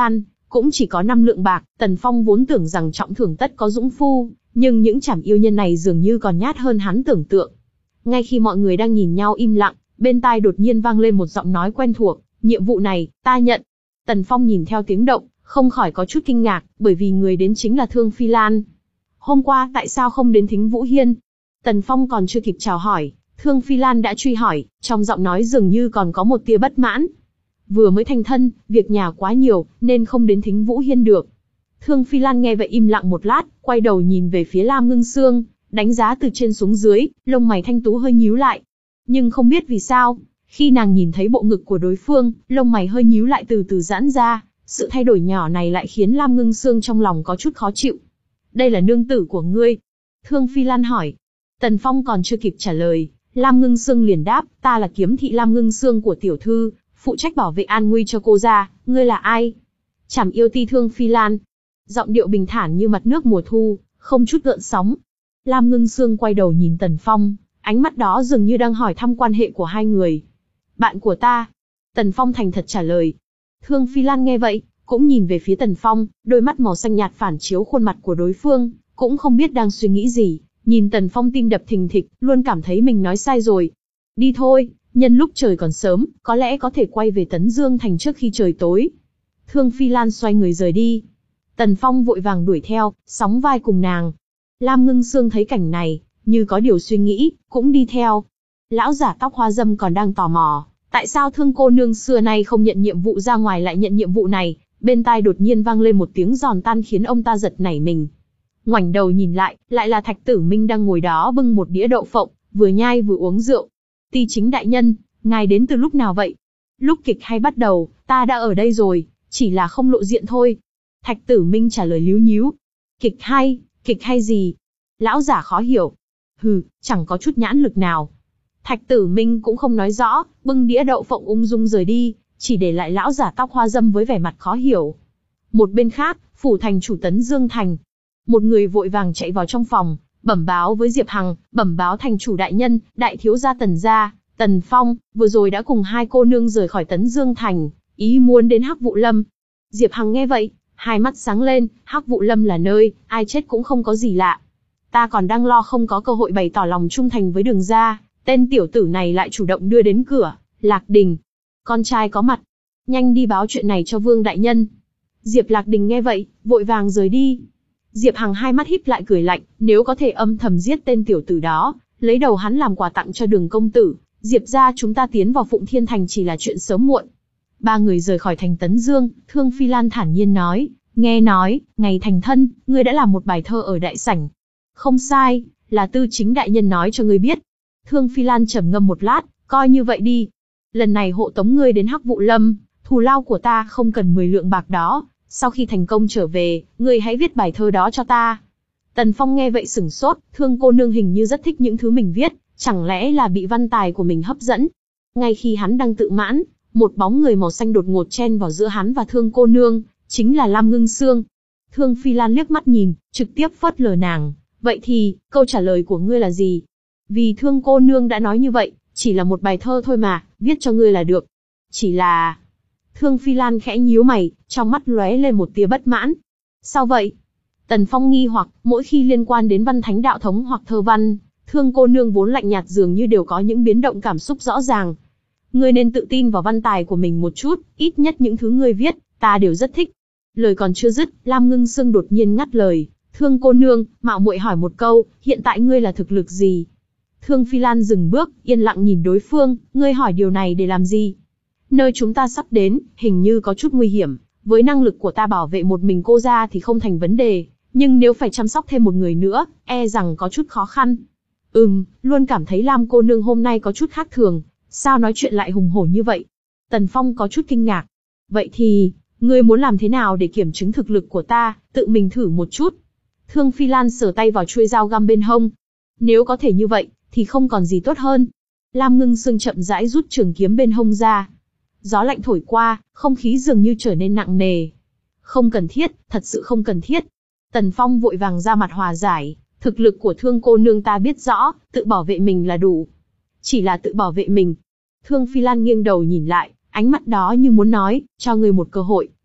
cũng chỉ có năm lượng bạc. Tần Phong vốn tưởng rằng trọng thưởng tất có dũng phu, nhưng những chảm yêu nhân này dường như còn nhát hơn hắn tưởng tượng. Ngay khi mọi người đang nhìn nhau im lặng, bên tai đột nhiên vang lên một giọng nói quen thuộc, nhiệm vụ này, ta nhận. Tần Phong nhìn theo tiếng động, không khỏi có chút kinh ngạc, bởi vì người đến chính là Thương Phi Lan. Hôm qua tại sao không đến Thính Vũ Hiên? Tần Phong còn chưa kịp chào hỏi, Thương Phi Lan đã truy hỏi, trong giọng nói dường như còn có một tia bất mãn. Vừa mới thành thân, việc nhà quá nhiều, nên không đến Thính Vũ Hiên được. Thương Phi Lan nghe vậy im lặng một lát, quay đầu nhìn về phía Lam Ngưng Sương, đánh giá từ trên xuống dưới, lông mày thanh tú hơi nhíu lại. Nhưng không biết vì sao, khi nàng nhìn thấy bộ ngực của đối phương, lông mày hơi nhíu lại từ từ giãn ra, sự thay đổi nhỏ này lại khiến Lam Ngưng Sương trong lòng có chút khó chịu. Đây là nương tử của ngươi? Thương Phi Lan hỏi. Tần Phong còn chưa kịp trả lời, Lam Ngưng Sương liền đáp, ta là kiếm thị Lam Ngưng Sương của tiểu thư, phụ trách bảo vệ an nguy cho cô gia, ngươi là ai? Trảm yêu ti Thương Phi Lan. Giọng điệu bình thản như mặt nước mùa thu, không chút gợn sóng. Lam Ngưng Sương quay đầu nhìn Tần Phong, ánh mắt đó dường như đang hỏi thăm quan hệ của hai người. Bạn của ta. Tần Phong thành thật trả lời. Thương Phi Lan nghe vậy, cũng nhìn về phía Tần Phong, đôi mắt màu xanh nhạt phản chiếu khuôn mặt của đối phương, cũng không biết đang suy nghĩ gì. Nhìn Tần Phong tim đập thình thịch, luôn cảm thấy mình nói sai rồi. Đi thôi, nhân lúc trời còn sớm, có lẽ có thể quay về Tấn Dương Thành trước khi trời tối. Thương Phi Lan xoay người rời đi. Tần Phong vội vàng đuổi theo, sóng vai cùng nàng. Lam Ngưng Sương thấy cảnh này, như có điều suy nghĩ, cũng đi theo. Lão giả tóc hoa dâm còn đang tò mò, tại sao Thương cô nương xưa nay không nhận nhiệm vụ ra ngoài lại nhận nhiệm vụ này, bên tai đột nhiên vang lên một tiếng giòn tan khiến ông ta giật nảy mình. Ngoảnh đầu nhìn lại, lại là Thạch Tử Minh đang ngồi đó bưng một đĩa đậu phộng, vừa nhai vừa uống rượu. Ti chính đại nhân, ngài đến từ lúc nào vậy? Lúc kịch hay bắt đầu, ta đã ở đây rồi, chỉ là không lộ diện thôi. Thạch Tử Minh trả lời líu nhíu. Kịch hay, kịch hay gì? Lão giả khó hiểu. Hừ, chẳng có chút nhãn lực nào. Thạch Tử Minh cũng không nói rõ, bưng đĩa đậu phộng ung dung rời đi, chỉ để lại lão giả tóc hoa dâm với vẻ mặt khó hiểu. Một bên khác, phủ thành chủ Tấn Dương Thành. Một người vội vàng chạy vào trong phòng, bẩm báo với Diệp Hằng, bẩm báo thành chủ đại nhân, đại thiếu gia Tần gia, Tần Phong, vừa rồi đã cùng hai cô nương rời khỏi Tấn Dương Thành, ý muốn đến Hắc Vụ Lâm. Diệp Hằng nghe vậy, hai mắt sáng lên, Hắc Vụ Lâm là nơi, ai chết cũng không có gì lạ. Ta còn đang lo không có cơ hội bày tỏ lòng trung thành với Đường gia, tên tiểu tử này lại chủ động đưa đến cửa. Lạc Đình, con trai có mặt, nhanh đi báo chuyện này cho Vương đại nhân. Diệp Lạc Đình nghe vậy, vội vàng rời đi. Diệp Hằng hai mắt híp lại cười lạnh, nếu có thể âm thầm giết tên tiểu tử đó, lấy đầu hắn làm quà tặng cho Đường công tử, Diệp gia chúng ta tiến vào Phụng Thiên Thành chỉ là chuyện sớm muộn. Ba người rời khỏi thành Tấn Dương, Thương Phi Lan thản nhiên nói, nghe nói, ngày thành thân, ngươi đã làm một bài thơ ở đại sảnh. Không sai, là Tư chính đại nhân nói cho ngươi biết. Thương Phi Lan trầm ngâm một lát, coi như vậy đi. Lần này hộ tống ngươi đến Hắc Vụ Lâm, thù lao của ta không cần mười lượng bạc đó, sau khi thành công trở về, ngươi hãy viết bài thơ đó cho ta. Tần Phong nghe vậy sửng sốt, Thương cô nương hình như rất thích những thứ mình viết, chẳng lẽ là bị văn tài của mình hấp dẫn. Ngay khi hắn đang tự mãn, một bóng người màu xanh đột ngột chen vào giữa hắn và Thương cô nương, chính là Lam Ngưng Sương. Thương Phi Lan liếc mắt nhìn, trực tiếp phớt lờ nàng. Vậy thì, câu trả lời của ngươi là gì? Vì Thương cô nương đã nói như vậy, chỉ là một bài thơ thôi mà, viết cho ngươi là được. Chỉ là... Thương Phi Lan khẽ nhíu mày, trong mắt lóe lên một tia bất mãn. Sao vậy? Tần Phong nghi hoặc, mỗi khi liên quan đến văn thánh đạo thống hoặc thơ văn, Thương cô nương vốn lạnh nhạt dường như đều có những biến động cảm xúc rõ ràng. Ngươi nên tự tin vào văn tài của mình một chút, ít nhất những thứ ngươi viết, ta đều rất thích. Lời còn chưa dứt, Lam Ngưng Sương đột nhiên ngắt lời. Thương cô nương, mạo muội hỏi một câu, hiện tại ngươi là thực lực gì? Thương Phi Lan dừng bước, yên lặng nhìn đối phương, ngươi hỏi điều này để làm gì? Nơi chúng ta sắp đến, hình như có chút nguy hiểm, với năng lực của ta bảo vệ một mình cô ra thì không thành vấn đề, nhưng nếu phải chăm sóc thêm một người nữa, e rằng có chút khó khăn. Ừm, luôn cảm thấy Lam cô nương hôm nay có chút khác thường, sao nói chuyện lại hùng hổ như vậy? Tần Phong có chút kinh ngạc. Vậy thì, ngươi muốn làm thế nào để kiểm chứng thực lực của ta, tự mình thử một chút. Thương Phi Lan sờ tay vào chuôi dao găm bên hông. Nếu có thể như vậy, thì không còn gì tốt hơn. Lam Ngưng Sương chậm rãi rút trường kiếm bên hông ra. Gió lạnh thổi qua, không khí dường như trở nên nặng nề. Không cần thiết, thật sự không cần thiết. Tần Phong vội vàng ra mặt hòa giải. Thực lực của Thương cô nương ta biết rõ, tự bảo vệ mình là đủ. Chỉ là tự bảo vệ mình. Thương Phi Lan nghiêng đầu nhìn lại, ánh mắt đó như muốn nói, cho ngươi một cơ hội,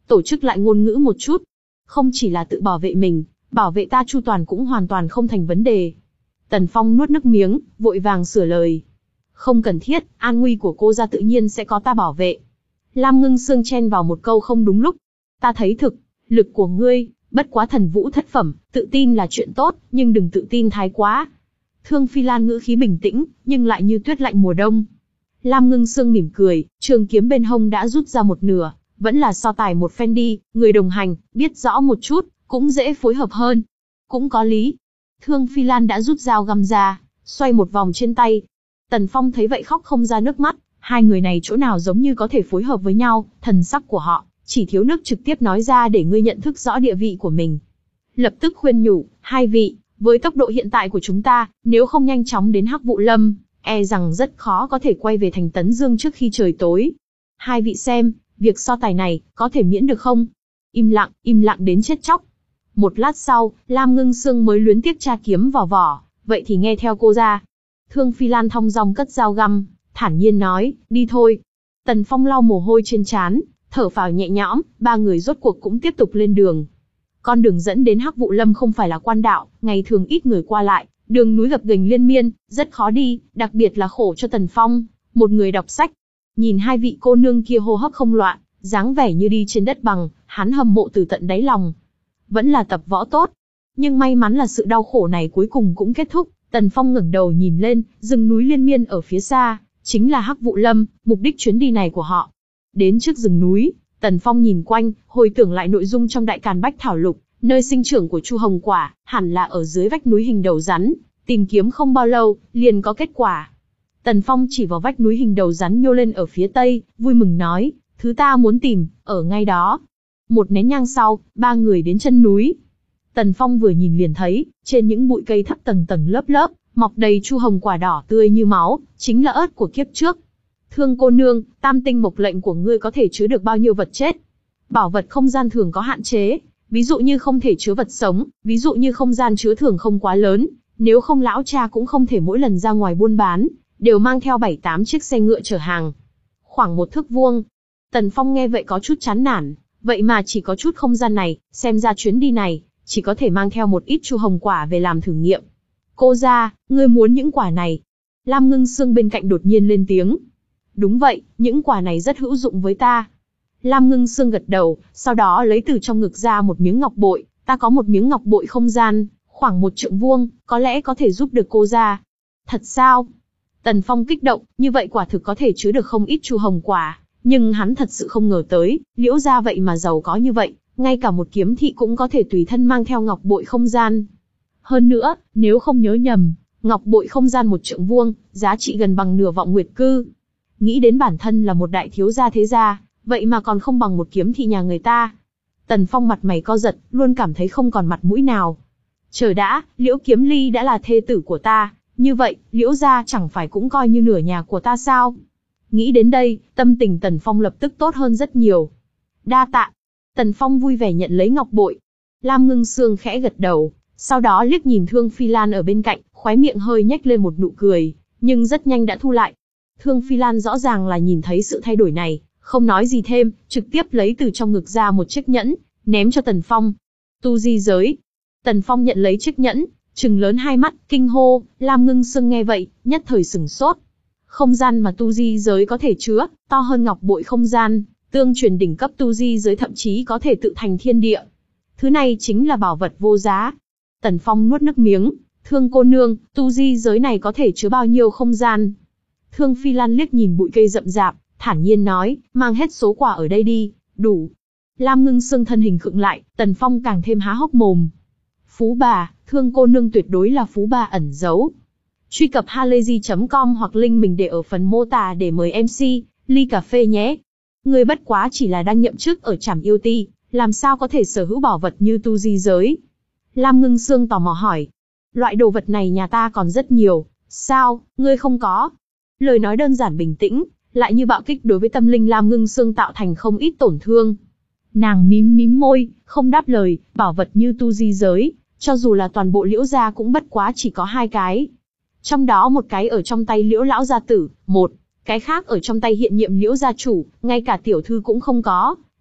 tổ chức lại ngôn ngữ một chút. Không chỉ là tự bảo vệ mình, bảo vệ ta chu toàn cũng hoàn toàn không thành vấn đề. Tần Phong nuốt nước miếng, vội vàng sửa lời. Không cần thiết, an nguy của cô ra tự nhiên sẽ có ta bảo vệ. Lam Ngưng Sương chen vào một câu không đúng lúc. Ta thấy thực lực của ngươi, bất quá thần vũ thất phẩm, tự tin là chuyện tốt, nhưng đừng tự tin thái quá. Thương Phi Lan ngữ khí bình tĩnh, nhưng lại như tuyết lạnh mùa đông. Lam Ngưng Sương mỉm cười, trường kiếm bên hông đã rút ra một nửa, vẫn là so tài một phen đi, người đồng hành, biết rõ một chút, cũng dễ phối hợp hơn. Cũng có lý. Thương Phi Lan đã rút dao găm ra, xoay một vòng trên tay. Tần Phong thấy vậy khóc không ra nước mắt, hai người này chỗ nào giống như có thể phối hợp với nhau, thần sắc của họ, chỉ thiếu nước trực tiếp nói ra để ngươi nhận thức rõ địa vị của mình. Lập tức khuyên nhủ, hai vị, với tốc độ hiện tại của chúng ta, nếu không nhanh chóng đến Hắc Vụ Lâm, e rằng rất khó có thể quay về thành Tấn Dương trước khi trời tối. Hai vị xem, việc so tài này, có thể miễn được không? Im lặng, im lặng đến chết chóc. Một lát sau, Lam Ngưng Sương mới luyến tiếc tra kiếm vào vỏ, vậy thì nghe theo cô ra. Thương Phi Lan thong dong cất dao găm, thản nhiên nói, đi thôi. Tần Phong lau mồ hôi trên trán, thở phào nhẹ nhõm, ba người rốt cuộc cũng tiếp tục lên đường. Con đường dẫn đến Hắc Vụ Lâm không phải là quan đạo, ngày thường ít người qua lại, đường núi gập ghềnh liên miên, rất khó đi, đặc biệt là khổ cho Tần Phong, một người đọc sách. Nhìn hai vị cô nương kia hô hấp không loạn, dáng vẻ như đi trên đất bằng, hắn hâm mộ từ tận đáy lòng. Vẫn là tập võ tốt. Nhưng may mắn là sự đau khổ này cuối cùng cũng kết thúc. Tần Phong ngẩng đầu nhìn lên, rừng núi liên miên ở phía xa, chính là Hắc Vụ Lâm, mục đích chuyến đi này của họ. Đến trước rừng núi, Tần Phong nhìn quanh, hồi tưởng lại nội dung trong Đại Càn Bách Thảo Lục, nơi sinh trưởng của Chu Hồng Quả, hẳn là ở dưới vách núi hình đầu rắn. Tìm kiếm không bao lâu, liền có kết quả. Tần Phong chỉ vào vách núi hình đầu rắn nhô lên ở phía tây, vui mừng nói, thứ ta muốn tìm, ở ngay đó. Một nén nhang sau, ba người đến chân núi. Tần Phong vừa nhìn liền thấy, trên những bụi cây thấp tầng tầng lớp lớp, mọc đầy chu hồng quả đỏ tươi như máu, chính là ớt của kiếp trước. Thương cô nương, tam tinh mộc lệnh của ngươi có thể chứa được bao nhiêu vật chết? Bảo vật không gian thường có hạn chế, ví dụ như không thể chứa vật sống, ví dụ như không gian chứa thường không quá lớn, nếu không lão cha cũng không thể mỗi lần ra ngoài buôn bán, đều mang theo bảy tám chiếc xe ngựa chở hàng. Khoảng một thước vuông. Tần Phong nghe vậy có chút chán nản, vậy mà chỉ có chút không gian này, xem ra chuyến đi này, chỉ có thể mang theo một ít chu hồng quả về làm thử nghiệm. Cô ra, ngươi muốn những quả này? Lam Ngưng Sương bên cạnh đột nhiên lên tiếng. Đúng vậy, những quả này rất hữu dụng với ta. Lam Ngưng Sương gật đầu, sau đó lấy từ trong ngực ra một miếng ngọc bội, ta có một miếng ngọc bội không gian, khoảng một trượng vuông, có lẽ có thể giúp được cô ra. Thật sao? Tần Phong kích động, như vậy quả thực có thể chứa được không ít chu hồng quả, nhưng hắn thật sự không ngờ tới, Liễu gia vậy mà giàu có như vậy, ngay cả một kiếm thị cũng có thể tùy thân mang theo ngọc bội không gian. Hơn nữa, nếu không nhớ nhầm, ngọc bội không gian một trượng vuông, giá trị gần bằng nửa vọng nguyệt cư. Nghĩ đến bản thân là một đại thiếu gia thế gia, vậy mà còn không bằng một kiếm thị nhà người ta. Tần Phong mặt mày co giật, luôn cảm thấy không còn mặt mũi nào. Chờ đã, Liễu Kiếm Ly đã là thê tử của ta, như vậy, Liễu gia chẳng phải cũng coi như nửa nhà của ta sao? Nghĩ đến đây, tâm tình Tần Phong lập tức tốt hơn rất nhiều. Đa tạ. Tần Phong vui vẻ nhận lấy ngọc bội. Lam Ngưng Sương khẽ gật đầu, sau đó liếc nhìn Thương Phi Lan ở bên cạnh, khóe miệng hơi nhếch lên một nụ cười, nhưng rất nhanh đã thu lại. Thương Phi Lan rõ ràng là nhìn thấy sự thay đổi này, không nói gì thêm, trực tiếp lấy từ trong ngực ra một chiếc nhẫn, ném cho Tần Phong. Tu di giới. Tần Phong nhận lấy chiếc nhẫn, trừng lớn hai mắt, kinh hô. Lam Ngưng Sương nghe vậy, nhất thời sửng sốt. Không gian mà tu di giới có thể chứa, to hơn ngọc bội không gian, tương truyền đỉnh cấp tu di giới thậm chí có thể tự thành thiên địa. Thứ này chính là bảo vật vô giá. Tần Phong nuốt nước miếng, Thương cô nương, tu di giới này có thể chứa bao nhiêu không gian? Thương Phi Lan liếc nhìn bụi cây rậm rạp, thản nhiên nói, mang hết số quả ở đây đi, đủ. Lam Ngưng Sương thân hình khựng lại, Tần Phong càng thêm há hốc mồm. Phú bà, Thương cô nương tuyệt đối là phú bà ẩn giấu. Truy cập halayzi chấm com hoặc link mình để ở phần mô tả để mời em xê, ly cà phê nhé. Người bất quá chỉ là đang nhậm chức ở trảm yêu ti, làm sao có thể sở hữu bảo vật như tu di giới? Lam Ngưng Sương tò mò hỏi. Loại đồ vật này nhà ta còn rất nhiều, sao, ngươi không có? Lời nói đơn giản bình tĩnh, lại như bạo kích đối với tâm linh Lam Ngưng Sương tạo thành không ít tổn thương. Nàng mím mím môi, không đáp lời, bảo vật như tu di giới, cho dù là toàn bộ Liễu gia cũng bất quá chỉ có hai cái. Trong đó một cái ở trong tay Liễu lão gia tử, một cái khác ở trong tay hiện nhiệm Liễu gia chủ, ngay cả tiểu thư cũng không có.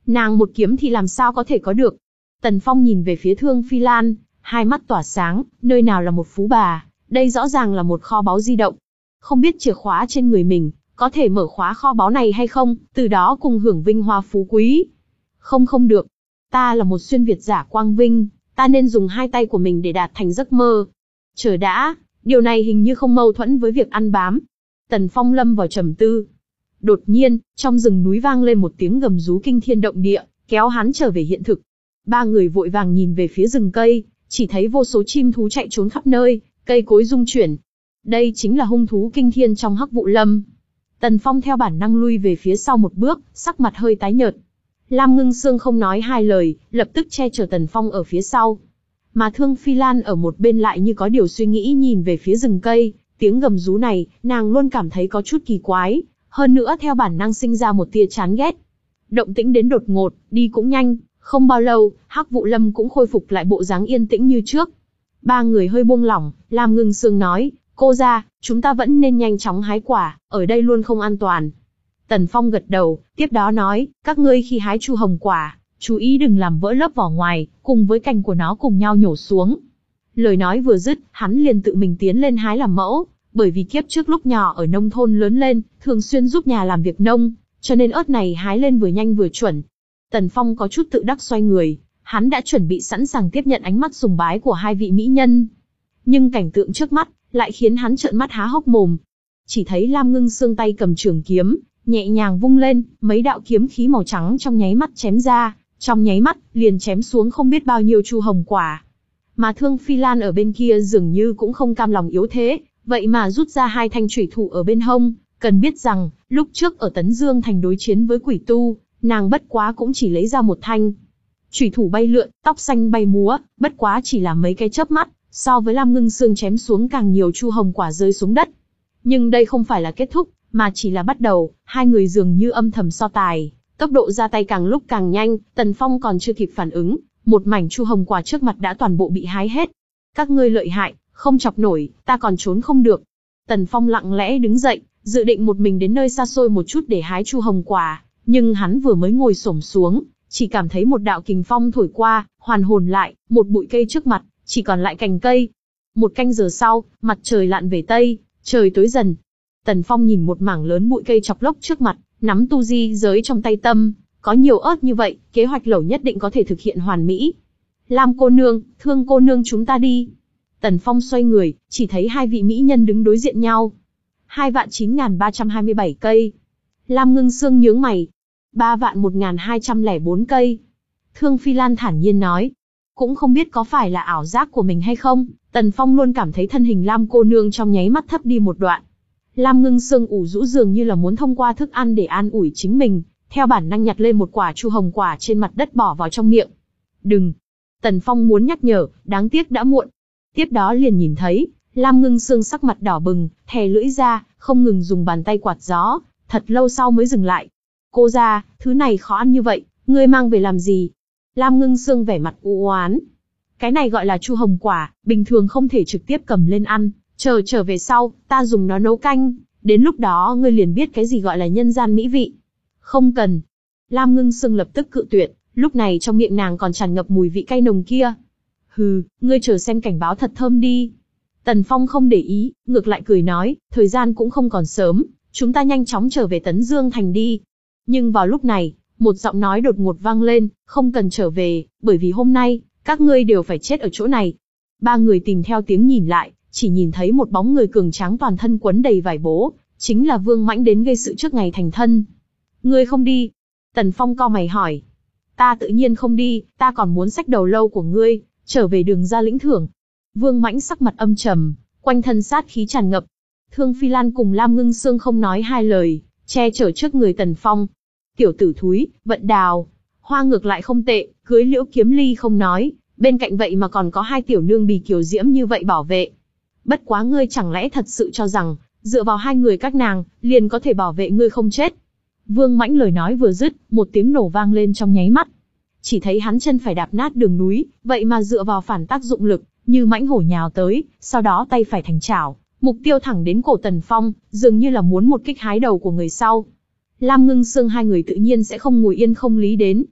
Nàng một kiếm thì làm sao có thể có được. Tần Phong nhìn về phía Thương Phi Lan, hai mắt tỏa sáng, nơi nào là một phú bà, đây rõ ràng là một kho báu di động. Không biết chìa khóa trên người mình, có thể mở khóa kho báu này hay không, từ đó cùng hưởng vinh hoa phú quý. Không không được. Ta là một xuyên Việt giả quang vinh, ta nên dùng hai tay của mình để đạt thành giấc mơ. Chờ đã, điều này hình như không mâu thuẫn với việc ăn bám. Tần Phong lâm vào trầm tư. Đột nhiên, trong rừng núi vang lên một tiếng gầm rú kinh thiên động địa, kéo hắn trở về hiện thực. Ba người vội vàng nhìn về phía rừng cây, chỉ thấy vô số chim thú chạy trốn khắp nơi, cây cối rung chuyển. Đây chính là hung thú kinh thiên trong Hắc Vụ Lâm. Tần Phong theo bản năng lui về phía sau một bước, sắc mặt hơi tái nhợt. Lam Ngưng Sương không nói hai lời, lập tức che chở Tần Phong ở phía sau. Mà Thương Phi Lan ở một bên lại như có điều suy nghĩ nhìn về phía rừng cây, tiếng gầm rú này, nàng luôn cảm thấy có chút kỳ quái, hơn nữa theo bản năng sinh ra một tia chán ghét. Động tĩnh đến đột ngột, đi cũng nhanh, không bao lâu, Hắc Vụ Lâm cũng khôi phục lại bộ dáng yên tĩnh như trước. Ba người hơi buông lỏng, Lam Ngưng Sương nói, cô ra, chúng ta vẫn nên nhanh chóng hái quả, ở đây luôn không an toàn. Tần Phong gật đầu, tiếp đó nói, các ngươi khi hái chu hồng quả, chú ý đừng làm vỡ lớp vỏ ngoài, cùng với cành của nó cùng nhau nhổ xuống. Lời nói vừa dứt, hắn liền tự mình tiến lên hái làm mẫu, bởi vì kiếp trước lúc nhỏ ở nông thôn lớn lên, thường xuyên giúp nhà làm việc nông, cho nên ớt này hái lên vừa nhanh vừa chuẩn. Tần Phong có chút tự đắc xoay người, hắn đã chuẩn bị sẵn sàng tiếp nhận ánh mắt sùng bái của hai vị mỹ nhân. Nhưng cảnh tượng trước mắt, lại khiến hắn trợn mắt há hốc mồm. Chỉ thấy Lam Ngưng Sương tay cầm trường kiếm, nhẹ nhàng vung lên, mấy đạo kiếm khí màu trắng trong nháy mắt chém ra, trong nháy mắt, liền chém xuống không biết bao nhiêu chu hồng quả. Mà Thương Phi Lan ở bên kia dường như cũng không cam lòng yếu thế, vậy mà rút ra hai thanh chủy thủ ở bên hông, cần biết rằng, lúc trước ở Tấn Dương Thành đối chiến với quỷ tu, nàng bất quá cũng chỉ lấy ra một thanh. Chủy thủ bay lượn, tóc xanh bay múa, bất quá chỉ là mấy cái chớp mắt, so với Lam Ngưng Sương chém xuống càng nhiều chu hồng quả rơi xuống đất. Nhưng đây không phải là kết thúc, mà chỉ là bắt đầu, hai người dường như âm thầm so tài, tốc độ ra tay càng lúc càng nhanh, Tần Phong còn chưa kịp phản ứng, một mảnh chu hồng quả trước mặt đã toàn bộ bị hái hết. Các ngươi lợi hại, không chọc nổi, ta còn trốn không được. Tần Phong lặng lẽ đứng dậy, dự định một mình đến nơi xa xôi một chút để hái chu hồng quả, nhưng hắn vừa mới ngồi xổm xuống, chỉ cảm thấy một đạo kình phong thổi qua, hoàn hồn lại, một bụi cây trước mặt, chỉ còn lại cành cây. Một canh giờ sau, mặt trời lặn về tây, trời tối dần. Tần Phong nhìn một mảng lớn bụi cây chọc lốc trước mặt, nắm tu di giới trong tay tâm, có nhiều ớt như vậy, kế hoạch lẩu nhất định có thể thực hiện hoàn mỹ. Lam cô nương, Thương cô nương chúng ta đi. Tần Phong xoay người, chỉ thấy hai vị mỹ nhân đứng đối diện nhau. Hai vạn chín ngàn ba trăm hai mươi bảy cây. Lam Ngưng Sương nhướng mày. Ba vạn một ngàn hai trăm lẻ bốn cây. Thương Phi Lan thản nhiên nói. Cũng không biết có phải là ảo giác của mình hay không, Tần Phong luôn cảm thấy thân hình Lam cô nương trong nháy mắt thấp đi một đoạn. Lam Ngưng Sương ủ rũ dường như là muốn thông qua thức ăn để an ủi chính mình, theo bản năng nhặt lên một quả chu hồng quả trên mặt đất bỏ vào trong miệng. Đừng! Tần Phong muốn nhắc nhở, đáng tiếc đã muộn. Tiếp đó liền nhìn thấy, Lam Ngưng Sương sắc mặt đỏ bừng, thè lưỡi ra, không ngừng dùng bàn tay quạt gió, thật lâu sau mới dừng lại. Cô ra, thứ này khó ăn như vậy, ngươi mang về làm gì? Lam Ngưng Sương vẻ mặt u oán. Cái này gọi là chu hồng quả, bình thường không thể trực tiếp cầm lên ăn, chờ trở về sau, ta dùng nó nấu canh, đến lúc đó ngươi liền biết cái gì gọi là nhân gian mỹ vị. Không cần. Lam Ngưng Sương lập tức cự tuyệt, lúc này trong miệng nàng còn tràn ngập mùi vị cay nồng kia. Hừ, ngươi chờ xem cảnh báo thật thơm đi. Tần Phong không để ý, ngược lại cười nói, thời gian cũng không còn sớm, chúng ta nhanh chóng trở về Tấn Dương Thành đi. Nhưng vào lúc này, một giọng nói đột ngột vang lên, không cần trở về, bởi vì hôm nay, các ngươi đều phải chết ở chỗ này. Ba người tìm theo tiếng nhìn lại, chỉ nhìn thấy một bóng người cường tráng toàn thân quấn đầy vải bố, chính là Vương Mãnh đến gây sự trước ngày thành thân. Ngươi không đi? Tần Phong cau mày hỏi. Ta tự nhiên không đi, ta còn muốn xách đầu lâu của ngươi, trở về đường ra lĩnh thưởng. Vương Mãnh sắc mặt âm trầm, quanh thân sát khí tràn ngập. Thương Phi Lan cùng Lam Ngưng Sương không nói hai lời, che chở trước người Tần Phong. Tiểu tử thúi, vận đào, hoa ngược lại không tệ, cưới Liễu Kiếm Ly không nói, bên cạnh vậy mà còn có hai tiểu nương bì kiều diễm như vậy bảo vệ. Bất quá ngươi chẳng lẽ thật sự cho rằng, dựa vào hai người các nàng, liền có thể bảo vệ ngươi không chết. Vương Mãnh lời nói vừa dứt, một tiếng nổ vang lên trong nháy mắt. Chỉ thấy hắn chân phải đạp nát đường núi, vậy mà dựa vào phản tác dụng lực, như mãnh hổ nhào tới, sau đó tay phải thành chảo, mục tiêu thẳng đến cổ Tần Phong, dường như là muốn một kích hái đầu của người sau. Lam Ngưng Sương hai người tự nhiên sẽ không ngồi yên không lý đến,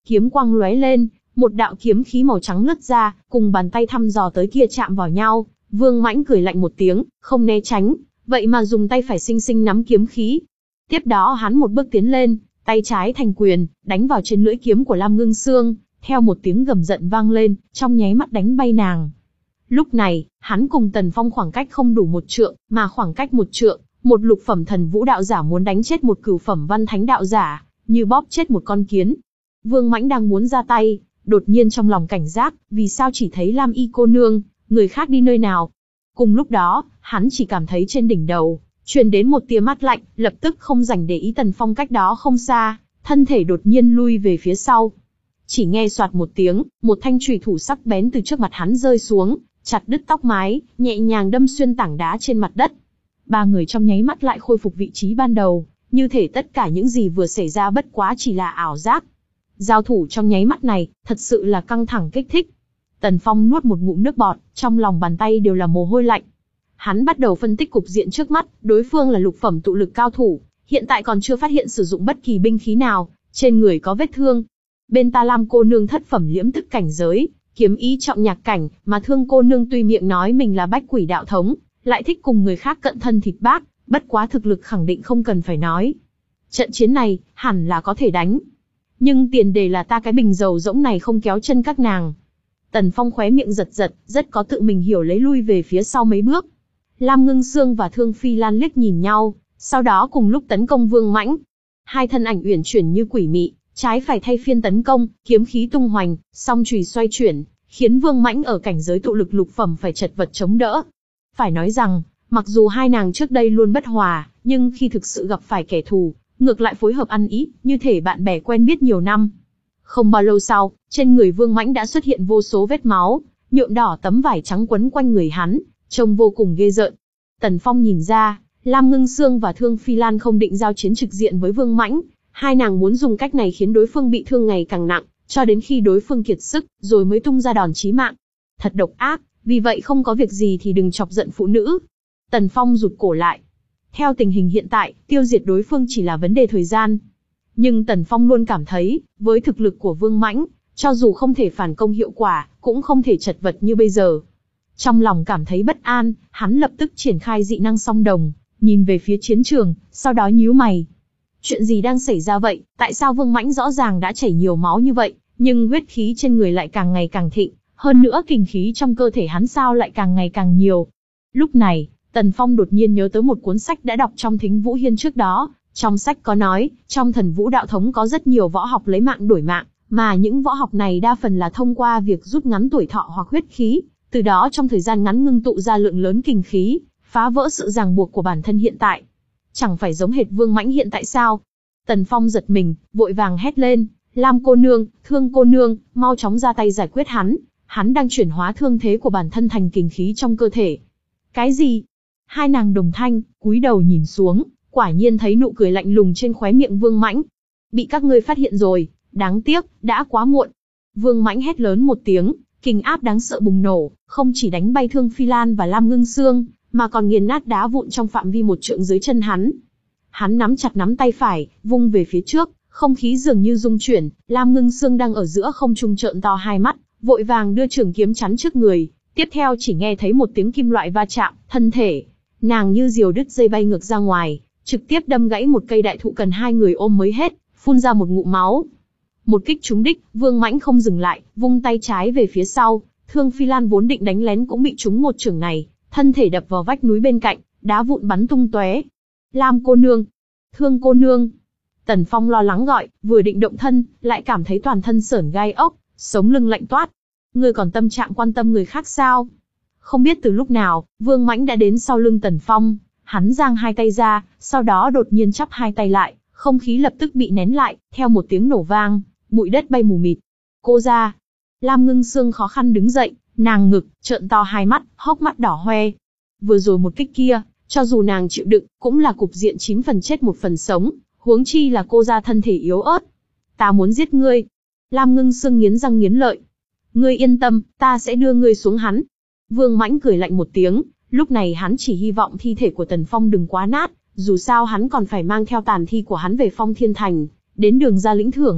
Kiếm quang lóe lên, một đạo kiếm khí màu trắng lướt ra, cùng bàn tay thăm dò tới kia chạm vào nhau. Vương Mãnh cười lạnh một tiếng, không né tránh, vậy mà dùng tay phải xinh xinh nắm kiếm khí. Tiếp đó hắn một bước tiến lên, tay trái thành quyền, đánh vào trên lưỡi kiếm của Lam Ngưng Sương, theo một tiếng gầm giận vang lên, trong nháy mắt đánh bay nàng. Lúc này, hắn cùng Tần Phong khoảng cách không đủ một trượng, mà khoảng cách một trượng, một lục phẩm thần vũ đạo giả muốn đánh chết một cửu phẩm văn thánh đạo giả, như bóp chết một con kiến. Vương Mãnh đang muốn ra tay, đột nhiên trong lòng cảnh giác, vì sao chỉ thấy Lam Y cô nương, người khác đi nơi nào? Cùng lúc đó, hắn chỉ cảm thấy trên đỉnh đầu truyền đến một tia mát lạnh, lập tức không dành để ý Tần Phong cách đó không xa, thân thể đột nhiên lui về phía sau. Chỉ nghe soạt một tiếng, một thanh chùy thủ sắc bén từ trước mặt hắn rơi xuống, chặt đứt tóc mái, nhẹ nhàng đâm xuyên tảng đá trên mặt đất. Ba người trong nháy mắt lại khôi phục vị trí ban đầu, như thể tất cả những gì vừa xảy ra bất quá chỉ là ảo giác. Giao thủ trong nháy mắt này, thật sự là căng thẳng kích thích. Tần Phong nuốt một ngụm nước bọt, trong lòng bàn tay đều là mồ hôi lạnh. Hắn bắt đầu phân tích cục diện trước mắt, đối phương là lục phẩm tụ lực cao thủ, hiện tại còn chưa phát hiện sử dụng bất kỳ binh khí nào, trên người có vết thương. Bên ta Lam cô nương thất phẩm liễm tức cảnh giới, kiếm ý trọng nhạc cảnh, mà Thương cô nương tuy miệng nói mình là bách quỷ đạo thống, lại thích cùng người khác cận thân thịt bác, bất quá thực lực khẳng định không cần phải nói. Trận chiến này, hẳn là có thể đánh. Nhưng tiền đề là ta cái bình dầu rỗng này không kéo chân các nàng. Tần Phong khóe miệng giật giật, rất có tự mình hiểu lấy lui về phía sau mấy bước. Lam Ngưng Sương và Thương Phi Lan liếc nhìn nhau, sau đó cùng lúc tấn công Vương Mãnh. Hai thân ảnh uyển chuyển như quỷ mị, trái phải thay phiên tấn công, kiếm khí tung hoành, song chùy xoay chuyển, khiến Vương Mãnh ở cảnh giới tụ lực lục phẩm phải chật vật chống đỡ. Phải nói rằng, mặc dù hai nàng trước đây luôn bất hòa, nhưng khi thực sự gặp phải kẻ thù, ngược lại phối hợp ăn ý, như thể bạn bè quen biết nhiều năm. Không bao lâu sau, trên người Vương Mãnh đã xuất hiện vô số vết máu, nhuộm đỏ tấm vải trắng quấn quanh người hắn, trông vô cùng ghê rợn. Tần Phong nhìn ra, Lam Ngưng Sương và Thương Phi Lan không định giao chiến trực diện với Vương Mãnh, hai nàng muốn dùng cách này khiến đối phương bị thương ngày càng nặng, cho đến khi đối phương kiệt sức, rồi mới tung ra đòn chí mạng. Thật độc ác, vì vậy không có việc gì thì đừng chọc giận phụ nữ. Tần Phong rụt cổ lại. Theo tình hình hiện tại, tiêu diệt đối phương chỉ là vấn đề thời gian. Nhưng Tần Phong luôn cảm thấy, với thực lực của Vương Mãnh, cho dù không thể phản công hiệu quả, cũng không thể chật vật như bây giờ. Trong lòng cảm thấy bất an, hắn lập tức triển khai dị năng song đồng, nhìn về phía chiến trường, sau đó nhíu mày. Chuyện gì đang xảy ra vậy? Tại sao Vương Mãnh rõ ràng đã chảy nhiều máu như vậy, nhưng huyết khí trên người lại càng ngày càng thịnh, hơn nữa kình khí trong cơ thể hắn sao lại càng ngày càng nhiều? Lúc này, Tần Phong đột nhiên nhớ tới một cuốn sách đã đọc trong Thính Vũ Hiên trước đó. Trong sách có nói, trong thần vũ đạo thống có rất nhiều võ học lấy mạng đổi mạng, mà những võ học này đa phần là thông qua việc rút ngắn tuổi thọ hoặc huyết khí, từ đó trong thời gian ngắn ngưng tụ ra lượng lớn kình khí, phá vỡ sự ràng buộc của bản thân hiện tại. Chẳng phải giống hệt Vương Mãnh hiện tại sao? Tần Phong giật mình, vội vàng hét lên, Lam cô nương, Thương cô nương, mau chóng ra tay giải quyết hắn, hắn đang chuyển hóa thương thế của bản thân thành kình khí trong cơ thể. Cái gì? Hai nàng đồng thanh, cúi đầu nhìn xuống, quả nhiên thấy nụ cười lạnh lùng trên khóe miệng Vương Mãnh. Bị các ngươi phát hiện rồi, đáng tiếc, đã quá muộn. Vương Mãnh hét lớn một tiếng, kình áp đáng sợ bùng nổ, không chỉ đánh bay Thương Phi Lan và Lam Ngưng Sương, mà còn nghiền nát đá vụn trong phạm vi một trượng dưới chân hắn. Hắn nắm chặt nắm tay phải, vung về phía trước, không khí dường như rung chuyển, Lam Ngưng Sương đang ở giữa không trung trợn to hai mắt, vội vàng đưa trường kiếm chắn trước người, tiếp theo chỉ nghe thấy một tiếng kim loại va chạm, thân thể nàng như diều đứt dây bay ngược ra ngoài, trực tiếp đâm gãy một cây đại thụ cần hai người ôm mới hết, phun ra một ngụm máu. Một kích trúng đích, Vương Mãnh không dừng lại, vung tay trái về phía sau, Thương Phi Lan vốn định đánh lén cũng bị trúng một chưởng này, thân thể đập vào vách núi bên cạnh, đá vụn bắn tung tóe. Lam cô nương, Thương cô nương. Tần Phong lo lắng gọi, vừa định động thân, lại cảm thấy toàn thân sởn gai ốc, sống lưng lạnh toát. Ngươi còn tâm trạng quan tâm người khác sao? Không biết từ lúc nào, Vương Mãnh đã đến sau lưng Tần Phong, hắn giang hai tay ra, sau đó đột nhiên chắp hai tay lại, không khí lập tức bị nén lại, theo một tiếng nổ vang, bụi đất bay mù mịt. Cô ra. Lam Ngưng Sương khó khăn đứng dậy, nàng ngực, trợn to hai mắt, hốc mắt đỏ hoe. Vừa rồi một kích kia, cho dù nàng chịu đựng, cũng là cục diện chín phần chết một phần sống, huống chi là cô ra thân thể yếu ớt. Ta muốn giết ngươi. Lam Ngưng Sương nghiến răng nghiến lợi. Ngươi yên tâm, ta sẽ đưa ngươi xuống hắn. Vương Mãnh cười lạnh một tiếng, lúc này hắn chỉ hy vọng thi thể của Tần Phong đừng quá nát, dù sao hắn còn phải mang theo tàn thi của hắn về Phong Thiên Thành, đến đường ra lĩnh thưởng.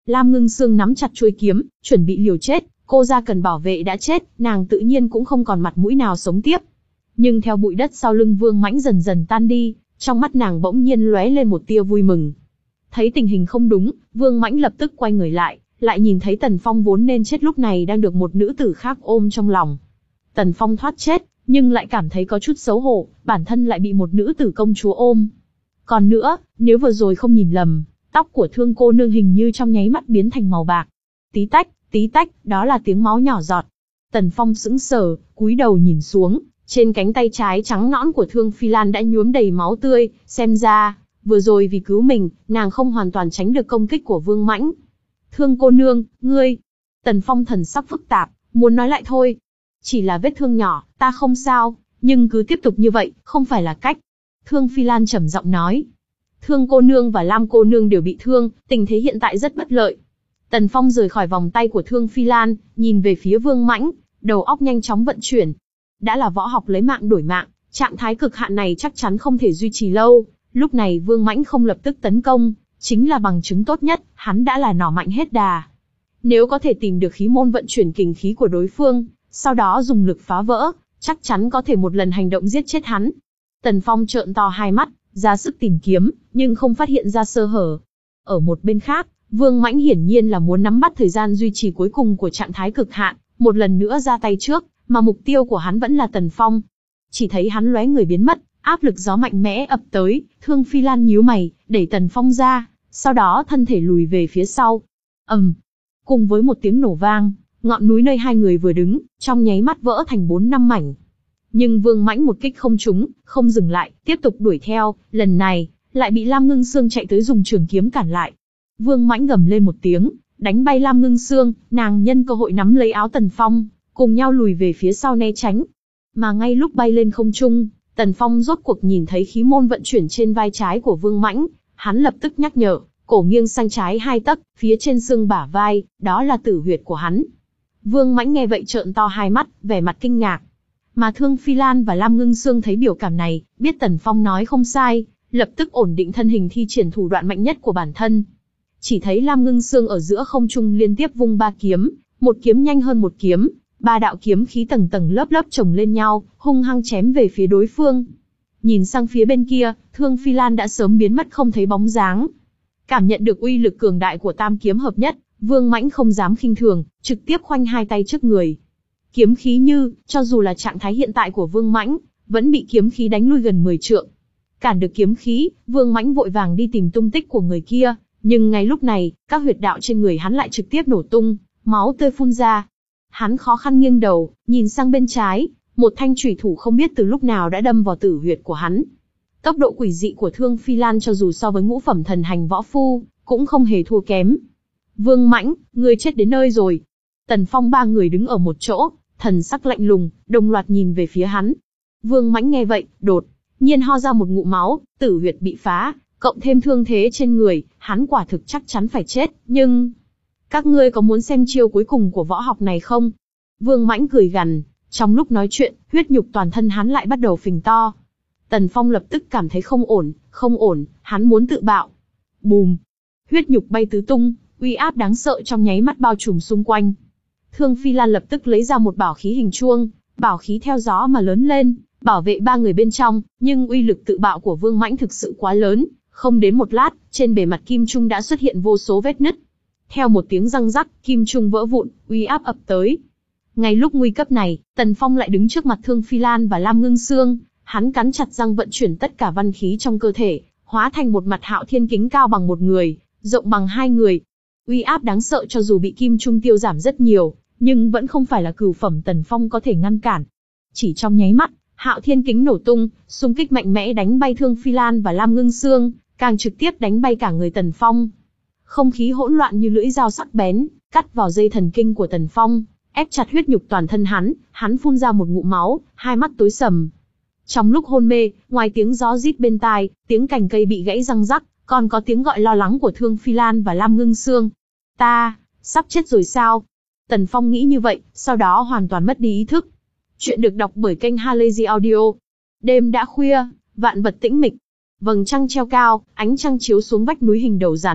Lam Ngưng Sương nắm chặt chuôi kiếm, chuẩn bị liều chết, cô ra cần bảo vệ đã chết, nàng tự nhiên cũng không còn mặt mũi nào sống tiếp. Nhưng theo bụi đất sau lưng Vương Mãnh dần dần tan đi, trong mắt nàng bỗng nhiên lóe lên một tia vui mừng. Thấy tình hình không đúng, Vương Mãnh lập tức quay người lại, lại nhìn thấy Tần Phong vốn nên chết lúc này đang được một nữ tử khác ôm trong lòng. Tần Phong thoát chết, nhưng lại cảm thấy có chút xấu hổ, bản thân lại bị một nữ tử công chúa ôm. Còn nữa, nếu vừa rồi không nhìn lầm, tóc của Thương cô nương hình như trong nháy mắt biến thành màu bạc. Tí tách, tí tách, đó là tiếng máu nhỏ giọt. Tần Phong sững sờ, cúi đầu nhìn xuống, trên cánh tay trái trắng nõn của Thương Phi Lan đã nhuốm đầy máu tươi, xem ra, vừa rồi vì cứu mình, nàng không hoàn toàn tránh được công kích của Vương Mãnh. Thương cô nương, ngươi... Tần Phong thần sắc phức tạp, muốn nói lại thôi. Chỉ là vết thương nhỏ, ta không sao, nhưng cứ tiếp tục như vậy, không phải là cách. Thương Phi Lan trầm giọng nói. Thương cô nương và Lam cô nương đều bị thương, tình thế hiện tại rất bất lợi. Tần Phong rời khỏi vòng tay của Thương Phi Lan, nhìn về phía Vương Mãnh, đầu óc nhanh chóng vận chuyển. Đã là võ học lấy mạng đổi mạng, trạng thái cực hạn này chắc chắn không thể duy trì lâu. Lúc này Vương Mãnh không lập tức tấn công, chính là bằng chứng tốt nhất, hắn đã là nỏ mạnh hết đà. Nếu có thể tìm được khí môn vận chuyển kình khí của đối phương, sau đó dùng lực phá vỡ, chắc chắn có thể một lần hành động giết chết hắn. Tần Phong trợn to hai mắt, ra sức tìm kiếm, nhưng không phát hiện ra sơ hở. Ở một bên khác, Vương Mãnh hiển nhiên là muốn nắm bắt thời gian duy trì cuối cùng của trạng thái cực hạn, một lần nữa ra tay trước, mà mục tiêu của hắn vẫn là Tần Phong. Chỉ thấy hắn lóe người biến mất, áp lực gió mạnh mẽ ập tới, Thương Phi Lan nhíu mày, đẩy Tần Phong ra, sau đó thân thể lùi về phía sau. ầm, um, cùng với một tiếng nổ vang, ngọn núi nơi hai người vừa đứng, trong nháy mắt vỡ thành bốn năm mảnh. Nhưng Vương Mãnh một kích không trúng, không dừng lại, tiếp tục đuổi theo, lần này, lại bị Lam Ngưng Sương chạy tới dùng trường kiếm cản lại. Vương Mãnh gầm lên một tiếng, đánh bay Lam Ngưng Sương, nàng nhân cơ hội nắm lấy áo Tần Phong, cùng nhau lùi về phía sau né tránh. Mà ngay lúc bay lên không trung, Tần Phong rốt cuộc nhìn thấy khí môn vận chuyển trên vai trái của Vương Mãnh, hắn lập tức nhắc nhở, cổ nghiêng sang trái hai tấc, phía trên xương bả vai, đó là tử huyệt của hắn. Vương Mãnh nghe vậy trợn to hai mắt, vẻ mặt kinh ngạc. Mà Thương Phi Lan và Lam Ngưng Sương thấy biểu cảm này, biết Tần Phong nói không sai, lập tức ổn định thân hình thi triển thủ đoạn mạnh nhất của bản thân. Chỉ thấy Lam Ngưng Sương ở giữa không trung liên tiếp vung ba kiếm, một kiếm nhanh hơn một kiếm, ba đạo kiếm khí tầng tầng lớp lớp chồng lên nhau, hung hăng chém về phía đối phương. Nhìn sang phía bên kia, Thương Phi Lan đã sớm biến mất không thấy bóng dáng. Cảm nhận được uy lực cường đại của tam kiếm hợp nhất, Vương Mãnh không dám khinh thường, trực tiếp khoanh hai tay trước người. Kiếm khí như, cho dù là trạng thái hiện tại của Vương Mãnh, vẫn bị kiếm khí đánh lui gần mười trượng. Cản được kiếm khí, Vương Mãnh vội vàng đi tìm tung tích của người kia, nhưng ngay lúc này, các huyệt đạo trên người hắn lại trực tiếp nổ tung, máu tươi phun ra. Hắn khó khăn nghiêng đầu, nhìn sang bên trái, một thanh chủy thủ không biết từ lúc nào đã đâm vào tử huyệt của hắn. Tốc độ quỷ dị của Thương Phi Lan cho dù so với ngũ phẩm thần hành võ phu, cũng không hề thua kém. Vương Mãnh, ngươi chết đến nơi rồi. Tần Phong ba người đứng ở một chỗ, thần sắc lạnh lùng, đồng loạt nhìn về phía hắn. Vương Mãnh nghe vậy, đột nhiên ho ra một ngụm máu, tử huyệt bị phá, cộng thêm thương thế trên người, hắn quả thực chắc chắn phải chết, nhưng... Các ngươi có muốn xem chiêu cuối cùng của võ học này không? Vương Mãnh cười gằn, trong lúc nói chuyện, huyết nhục toàn thân hắn lại bắt đầu phình to. Tần Phong lập tức cảm thấy không ổn, không ổn, hắn muốn tự bạo. Bùm! Huyết nhục bay tứ tung, uy áp đáng sợ trong nháy mắt bao trùm xung quanh. Thương Phi Lan lập tức lấy ra một bảo khí hình chuông, bảo khí theo gió mà lớn lên, bảo vệ ba người bên trong, nhưng uy lực tự bạo của Vương Mãnh thực sự quá lớn, không đến một lát, trên bề mặt kim trung đã xuất hiện vô số vết nứt. Theo một tiếng răng rắc, kim trung vỡ vụn, uy áp ập tới. Ngay lúc nguy cấp này, Tần Phong lại đứng trước mặt Thương Phi Lan và Lam Ngưng Sương, hắn cắn chặt răng vận chuyển tất cả văn khí trong cơ thể, hóa thành một mặt Hạo Thiên kính cao bằng một người, rộng bằng hai người. Uy áp đáng sợ cho dù bị kim trung tiêu giảm rất nhiều, nhưng vẫn không phải là cửu phẩm Tần Phong có thể ngăn cản. Chỉ trong nháy mắt, Hạo Thiên kính nổ tung, xung kích mạnh mẽ đánh bay Thương Phi Lan và Lam Ngưng Sương, càng trực tiếp đánh bay cả người Tần Phong. Không khí hỗn loạn như lưỡi dao sắc bén, cắt vào dây thần kinh của Tần Phong, ép chặt huyết nhục toàn thân hắn, hắn phun ra một ngụm máu, hai mắt tối sầm. Trong lúc hôn mê, ngoài tiếng gió rít bên tai, tiếng cành cây bị gãy răng rắc, còn có tiếng gọi lo lắng của Thương Phi Lan và Lam Ngưng Sương. Ta, sắp chết rồi sao? Tần Phong nghĩ như vậy, sau đó hoàn toàn mất đi ý thức. Chuyện được đọc bởi kênh Halazy Audio. Đêm đã khuya, vạn vật tĩnh mịch. Vầng trăng treo cao, ánh trăng chiếu xuống vách núi hình đầu rắn.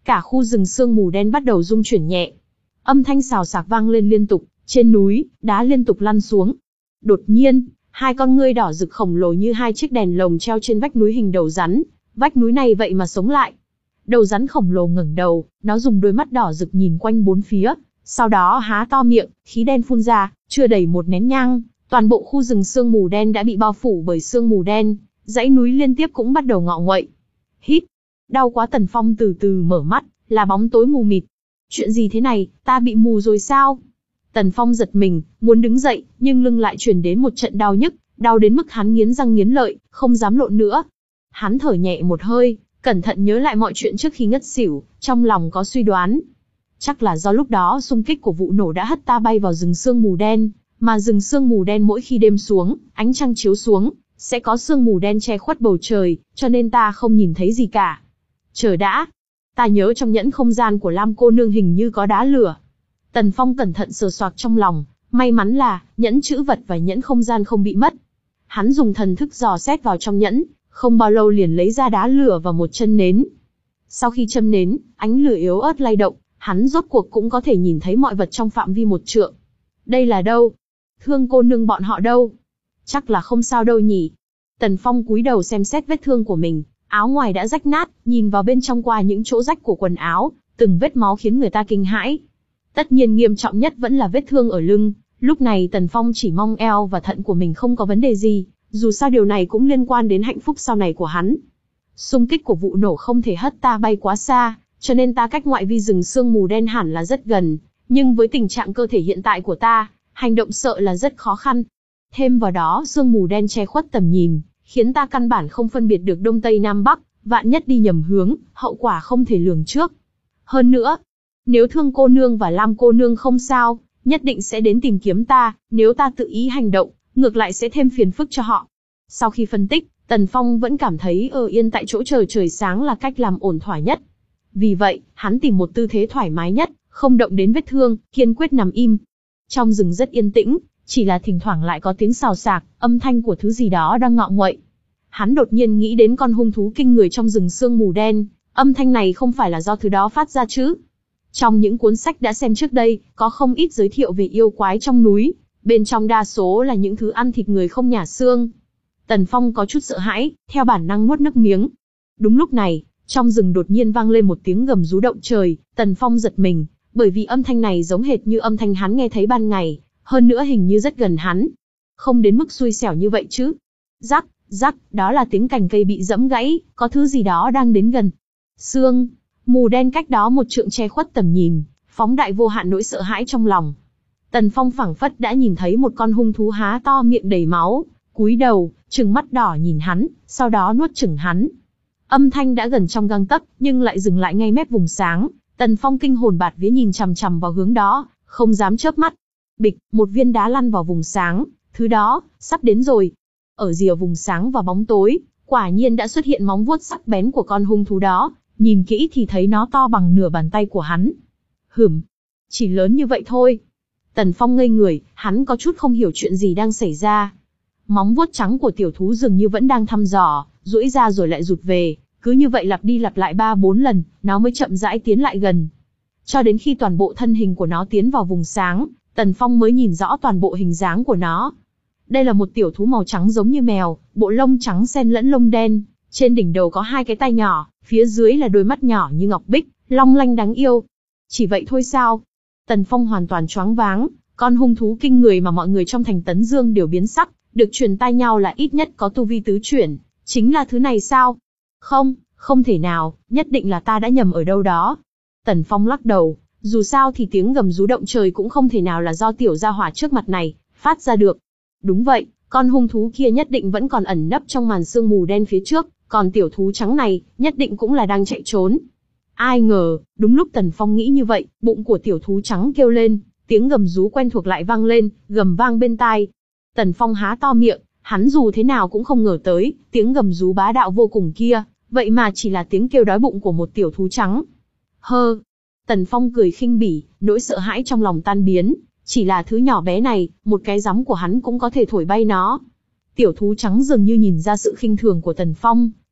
cả khu rừng sương mù đen bắt đầu rung chuyển nhẹ. Âm thanh xào xạc vang lên liên tục, trên núi, đá liên tục lăn xuống. Đột nhiên, hai con ngươi đỏ rực khổng lồ như hai chiếc đèn lồng treo trên vách núi hình đầu rắn, vách núi này vậy mà sống lại. Đầu rắn khổng lồ ngẩng đầu, nó dùng đôi mắt đỏ rực nhìn quanh bốn phía, sau đó há to miệng, khí đen phun ra, chưa đầy một nén nhang, toàn bộ khu rừng sương mù đen đã bị bao phủ bởi sương mù đen, dãy núi liên tiếp cũng bắt đầu ngọ nguậy. Hít, đau quá. Tần Phong từ từ mở mắt, là bóng tối mù mịt. Chuyện gì thế này, ta bị mù rồi sao? Tần Phong giật mình, muốn đứng dậy, nhưng lưng lại truyền đến một trận đau nhức, đau đến mức hắn nghiến răng nghiến lợi, không dám lộn nữa. Hắn thở nhẹ một hơi, cẩn thận nhớ lại mọi chuyện trước khi ngất xỉu, trong lòng có suy đoán. Chắc là do lúc đó xung kích của vụ nổ đã hất ta bay vào rừng sương mù đen, mà rừng sương mù đen mỗi khi đêm xuống, ánh trăng chiếu xuống, sẽ có sương mù đen che khuất bầu trời, cho nên ta không nhìn thấy gì cả. Chờ đã, ta nhớ trong nhẫn không gian của Lam cô nương hình như có đá lửa. Tần Phong cẩn thận sờ soạc trong lòng, may mắn là nhẫn chữ vật và nhẫn không gian không bị mất. Hắn dùng thần thức dò xét vào trong nhẫn, không bao lâu liền lấy ra đá lửa và một chân nến. Sau khi châm nến, ánh lửa yếu ớt lay động, hắn rốt cuộc cũng có thể nhìn thấy mọi vật trong phạm vi một trượng. Đây là đâu? Thương cô nương bọn họ đâu? Chắc là không sao đâu nhỉ. Tần Phong cúi đầu xem xét vết thương của mình, áo ngoài đã rách nát, nhìn vào bên trong qua những chỗ rách của quần áo, từng vết máu khiến người ta kinh hãi. Tất nhiên nghiêm trọng nhất vẫn là vết thương ở lưng, lúc này Tần Phong chỉ mong eo và thận của mình không có vấn đề gì, dù sao điều này cũng liên quan đến hạnh phúc sau này của hắn. Xung kích của vụ nổ không thể hất ta bay quá xa, cho nên ta cách ngoại vi rừng sương mù đen hẳn là rất gần, nhưng với tình trạng cơ thể hiện tại của ta, hành động sợ là rất khó khăn. Thêm vào đó sương mù đen che khuất tầm nhìn, khiến ta căn bản không phân biệt được đông tây nam bắc, vạn nhất đi nhầm hướng, hậu quả không thể lường trước. Hơn nữa, nếu Thương cô nương và Lam cô nương không sao, nhất định sẽ đến tìm kiếm ta, nếu ta tự ý hành động, ngược lại sẽ thêm phiền phức cho họ. Sau khi phân tích, Tần Phong vẫn cảm thấy ở yên tại chỗ chờ trời sáng là cách làm ổn thỏa nhất. Vì vậy, hắn tìm một tư thế thoải mái nhất, không động đến vết thương, kiên quyết nằm im. Trong rừng rất yên tĩnh, chỉ là thỉnh thoảng lại có tiếng xào xạc, âm thanh của thứ gì đó đang ngọ nguậy. Hắn đột nhiên nghĩ đến con hung thú kinh người trong rừng sương mù đen, âm thanh này không phải là do thứ đó phát ra chứ? Trong những cuốn sách đã xem trước đây, có không ít giới thiệu về yêu quái trong núi, bên trong đa số là những thứ ăn thịt người không nhả xương. Tần Phong có chút sợ hãi, theo bản năng nuốt nước miếng. Đúng lúc này, trong rừng đột nhiên vang lên một tiếng gầm rú động trời, Tần Phong giật mình, bởi vì âm thanh này giống hệt như âm thanh hắn nghe thấy ban ngày, hơn nữa hình như rất gần hắn. Không đến mức xui xẻo như vậy chứ. Rắc, rắc, đó là tiếng cành cây bị giẫm gãy, có thứ gì đó đang đến gần. Sương mù đen cách đó một trượng che khuất tầm nhìn, phóng đại vô hạn nỗi sợ hãi trong lòng. Tần Phong phảng phất đã nhìn thấy một con hung thú há to miệng đầy máu, cúi đầu, trừng mắt đỏ nhìn hắn, sau đó nuốt chửng hắn. Âm thanh đã gần trong gang tấc, nhưng lại dừng lại ngay mép vùng sáng. Tần Phong kinh hồn bạt vía nhìn chằm chằm vào hướng đó, không dám chớp mắt. Bịch, một viên đá lăn vào vùng sáng, thứ đó, sắp đến rồi. Ở rìa vùng sáng và bóng tối, quả nhiên đã xuất hiện móng vuốt sắc bén của con hung thú đó, nhìn kỹ thì thấy nó to bằng nửa bàn tay của hắn. Hửm, chỉ lớn như vậy thôi. Tần Phong ngây người, hắn có chút không hiểu chuyện gì đang xảy ra. Móng vuốt trắng của tiểu thú dường như vẫn đang thăm dò, duỗi ra rồi lại rụt về, cứ như vậy lặp đi lặp lại ba bốn lần, nó mới chậm rãi tiến lại gần. Cho đến khi toàn bộ thân hình của nó tiến vào vùng sáng, Tần Phong mới nhìn rõ toàn bộ hình dáng của nó. Đây là một tiểu thú màu trắng giống như mèo, bộ lông trắng xen lẫn lông đen, trên đỉnh đầu có hai cái tai nhỏ, phía dưới là đôi mắt nhỏ như ngọc bích, long lanh đáng yêu. Chỉ vậy thôi sao? Tần Phong hoàn toàn choáng váng, con hung thú kinh người mà mọi người trong thành Tấn Dương đều biến sắc, được truyền tai nhau là ít nhất có tu vi tứ chuyển, chính là thứ này sao? Không, không thể nào, nhất định là ta đã nhầm ở đâu đó. Tần Phong lắc đầu, dù sao thì tiếng gầm rú động trời cũng không thể nào là do tiểu gia hỏa trước mặt này phát ra được. Đúng vậy, con hung thú kia nhất định vẫn còn ẩn nấp trong màn sương mù đen phía trước, còn tiểu thú trắng này nhất định cũng là đang chạy trốn. Ai ngờ, đúng lúc Tần Phong nghĩ như vậy, bụng của tiểu thú trắng kêu lên, tiếng gầm rú quen thuộc lại vang lên, gầm vang bên tai. Tần Phong há to miệng, hắn dù thế nào cũng không ngờ tới, tiếng gầm rú bá đạo vô cùng kia, vậy mà chỉ là tiếng kêu đói bụng của một tiểu thú trắng. Hơ! Tần Phong cười khinh bỉ, nỗi sợ hãi trong lòng tan biến, chỉ là thứ nhỏ bé này, một cái gióng của hắn cũng có thể thổi bay nó. Tiểu thú trắng dường như nhìn ra sự khinh thường của Tần Phong,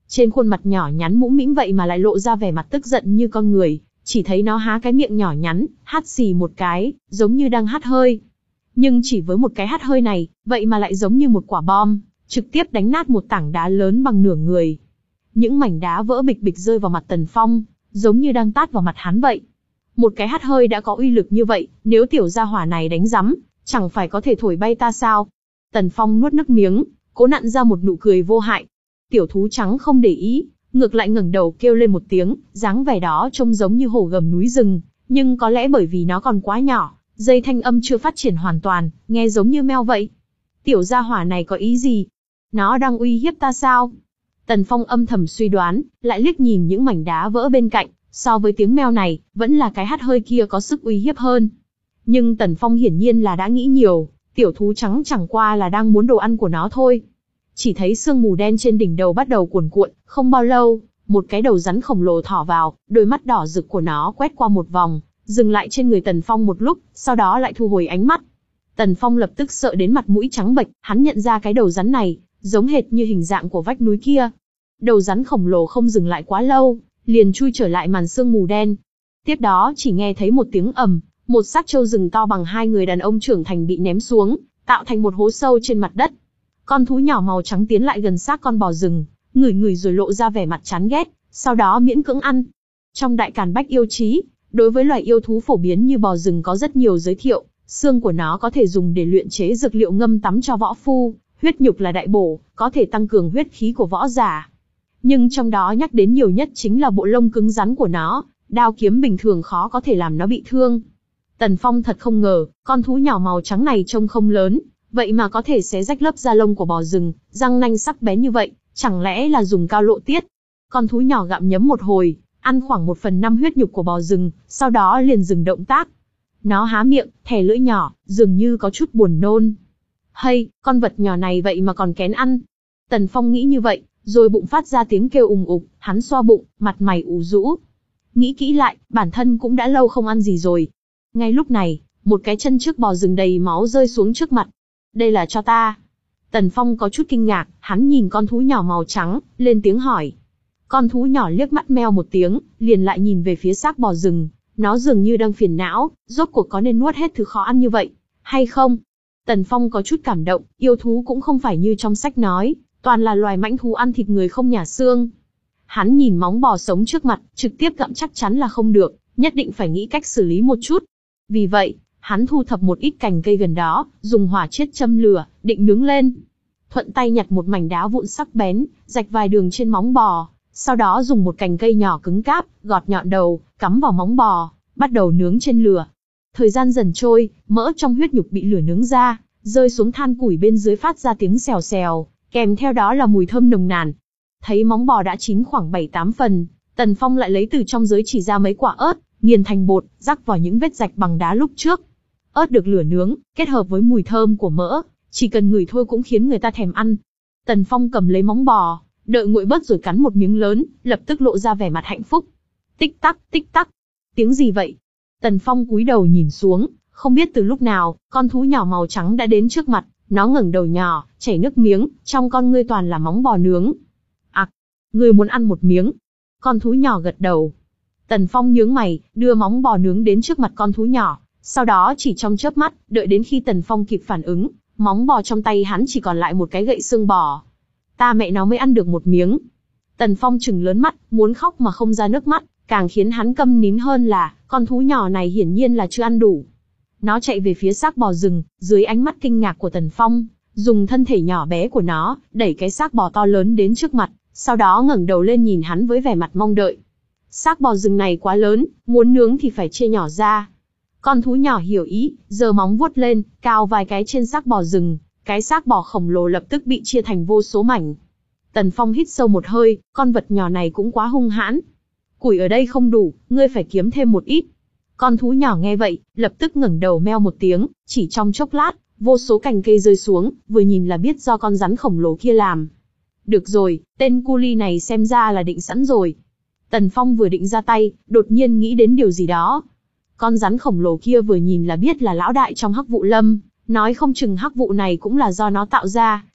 Trên khuôn mặt nhỏ nhắn mũm mĩm vậy mà lại lộ ra vẻ mặt tức giận như con người, chỉ thấy nó há cái miệng nhỏ nhắn, hắt xì một cái, giống như đang hắt hơi. Nhưng chỉ với một cái hắt hơi này, vậy mà lại giống như một quả bom, trực tiếp đánh nát một tảng đá lớn bằng nửa người. Những mảnh đá vỡ bịch bịch rơi vào mặt Tần Phong, giống như đang tát vào mặt hắn vậy. Một cái hắt hơi đã có uy lực như vậy, nếu tiểu gia hỏa này đánh rắm, chẳng phải có thể thổi bay ta sao? Tần Phong nuốt nước miếng, cố nặn ra một nụ cười vô hại. Tiểu thú trắng không để ý, ngược lại ngẩng đầu kêu lên một tiếng, dáng vẻ đó trông giống như hổ gầm núi rừng, nhưng có lẽ bởi vì nó còn quá nhỏ, dây thanh âm chưa phát triển hoàn toàn, nghe giống như meo vậy. Tiểu gia hỏa này có ý gì? Nó đang uy hiếp ta sao? Tần Phong âm thầm suy đoán, lại liếc nhìn những mảnh đá vỡ bên cạnh, so với tiếng meo này, vẫn là cái hắt hơi kia có sức uy hiếp hơn. Nhưng Tần Phong hiển nhiên là đã nghĩ nhiều, tiểu thú trắng chẳng qua là đang muốn đồ ăn của nó thôi. Chỉ thấy sương mù đen trên đỉnh đầu bắt đầu cuồn cuộn, không bao lâu, một cái đầu rắn khổng lồ thỏ vào, đôi mắt đỏ rực của nó quét qua một vòng, dừng lại trên người Tần Phong một lúc, sau đó lại thu hồi ánh mắt. Tần Phong lập tức sợ đến mặt mũi trắng bệch, hắn nhận ra cái đầu rắn này, giống hệt như hình dạng của vách núi kia. Đầu rắn khổng lồ không dừng lại quá lâu, liền chui trở lại màn sương mù đen. Tiếp đó chỉ nghe thấy một tiếng ầm, một xác trâu rừng to bằng hai người đàn ông trưởng thành bị ném xuống, tạo thành một hố sâu trên mặt đất. Con thú nhỏ màu trắng tiến lại gần xác con bò rừng, ngửi ngửi rồi lộ ra vẻ mặt chán ghét, sau đó miễn cưỡng ăn. Trong đại càn bách yêu chí, đối với loài yêu thú phổ biến như bò rừng có rất nhiều giới thiệu, xương của nó có thể dùng để luyện chế dược liệu ngâm tắm cho võ phu, huyết nhục là đại bổ, có thể tăng cường huyết khí của võ giả. Nhưng trong đó nhắc đến nhiều nhất chính là bộ lông cứng rắn của nó, đao kiếm bình thường khó có thể làm nó bị thương. Tần Phong thật không ngờ, con thú nhỏ màu trắng này trông không lớn, vậy mà có thể xé rách lớp da lông của bò rừng, răng nanh sắc bén như vậy, chẳng lẽ là dùng cao lộ tiết. Con thú nhỏ gặm nhấm một hồi, ăn khoảng một phần năm huyết nhục của bò rừng, sau đó liền dừng động tác. Nó há miệng, thè lưỡi nhỏ, dường như có chút buồn nôn. Hay, con vật nhỏ này vậy mà còn kén ăn. Tần Phong nghĩ như vậy, rồi bụng phát ra tiếng kêu ùng ục, hắn xoa bụng, mặt mày ủ rũ. Nghĩ kỹ lại, bản thân cũng đã lâu không ăn gì rồi. Ngay lúc này, một cái chân trước bò rừng đầy máu rơi xuống trước mặt. Đây là cho ta. Tần Phong có chút kinh ngạc, hắn nhìn con thú nhỏ màu trắng, lên tiếng hỏi. Con thú nhỏ liếc mắt meo một tiếng, liền lại nhìn về phía xác bò rừng. Nó dường như đang phiền não, rốt cuộc có nên nuốt hết thứ khó ăn như vậy, hay không? Tần Phong có chút cảm động, yêu thú cũng không phải như trong sách nói, toàn là loài mãnh thú ăn thịt người không nhả xương. Hắn nhìn móng bò sống trước mặt, trực tiếp gặm chắc chắn là không được, nhất định phải nghĩ cách xử lý một chút. Vì vậy, hắn thu thập một ít cành cây gần đó, dùng hỏa chiết châm lửa, định nướng lên. Thuận tay nhặt một mảnh đá vụn sắc bén, rạch vài đường trên móng bò, sau đó dùng một cành cây nhỏ cứng cáp, gọt nhọn đầu, cắm vào móng bò, bắt đầu nướng trên lửa. Thời gian dần trôi, mỡ trong huyết nhục bị lửa nướng ra, rơi xuống than củi bên dưới phát ra tiếng xèo xèo, kèm theo đó là mùi thơm nồng nàn. Thấy móng bò đã chín khoảng bảy tám phần, Tần Phong lại lấy từ trong giới chỉ ra mấy quả ớt, nghiền thành bột, rắc vào những vết rạch bằng đá lúc trước. Ớt được lửa nướng, kết hợp với mùi thơm của mỡ, chỉ cần ngửi thôi cũng khiến người ta thèm ăn. Tần Phong cầm lấy móng bò, đợi nguội bớt rồi cắn một miếng lớn, lập tức lộ ra vẻ mặt hạnh phúc. Tích tắc, tích tắc. Tiếng gì vậy? Tần Phong cúi đầu nhìn xuống, không biết từ lúc nào, con thú nhỏ màu trắng đã đến trước mặt, nó ngẩng đầu nhỏ, chảy nước miếng, trong con ngươi toàn là móng bò nướng. Ặc, ngươi muốn ăn một miếng? Con thú nhỏ gật đầu. Tần Phong nhướng mày, đưa móng bò nướng đến trước mặt con thú nhỏ, sau đó chỉ trong chớp mắt, đợi đến khi Tần Phong kịp phản ứng, móng bò trong tay hắn chỉ còn lại một cái gậy xương bò. Ta mẹ nó mới ăn được một miếng. Tần Phong trừng lớn mắt, muốn khóc mà không ra nước mắt, càng khiến hắn câm nín hơn là, con thú nhỏ này hiển nhiên là chưa ăn đủ. Nó chạy về phía xác bò rừng, dưới ánh mắt kinh ngạc của Tần Phong, dùng thân thể nhỏ bé của nó, đẩy cái xác bò to lớn đến trước mặt, sau đó ngẩng đầu lên nhìn hắn với vẻ mặt mong đợi. Xác bò rừng này quá lớn, muốn nướng thì phải chia nhỏ ra. Con thú nhỏ hiểu ý, giơ móng vuốt lên, cào vài cái trên xác bò rừng, cái xác bò khổng lồ lập tức bị chia thành vô số mảnh. Tần Phong hít sâu một hơi, con vật nhỏ này cũng quá hung hãn. Củi ở đây không đủ, ngươi phải kiếm thêm một ít. Con thú nhỏ nghe vậy, lập tức ngẩng đầu meo một tiếng, chỉ trong chốc lát, vô số cành cây rơi xuống, vừa nhìn là biết do con rắn khổng lồ kia làm. Được rồi, tên cu li này xem ra là định sẵn rồi. Tần Phong vừa định ra tay, đột nhiên nghĩ đến điều gì đó. Con rắn khổng lồ kia vừa nhìn là biết là lão đại trong Hắc Vụ Lâm, nói không chừng hắc vụ này cũng là do nó tạo ra,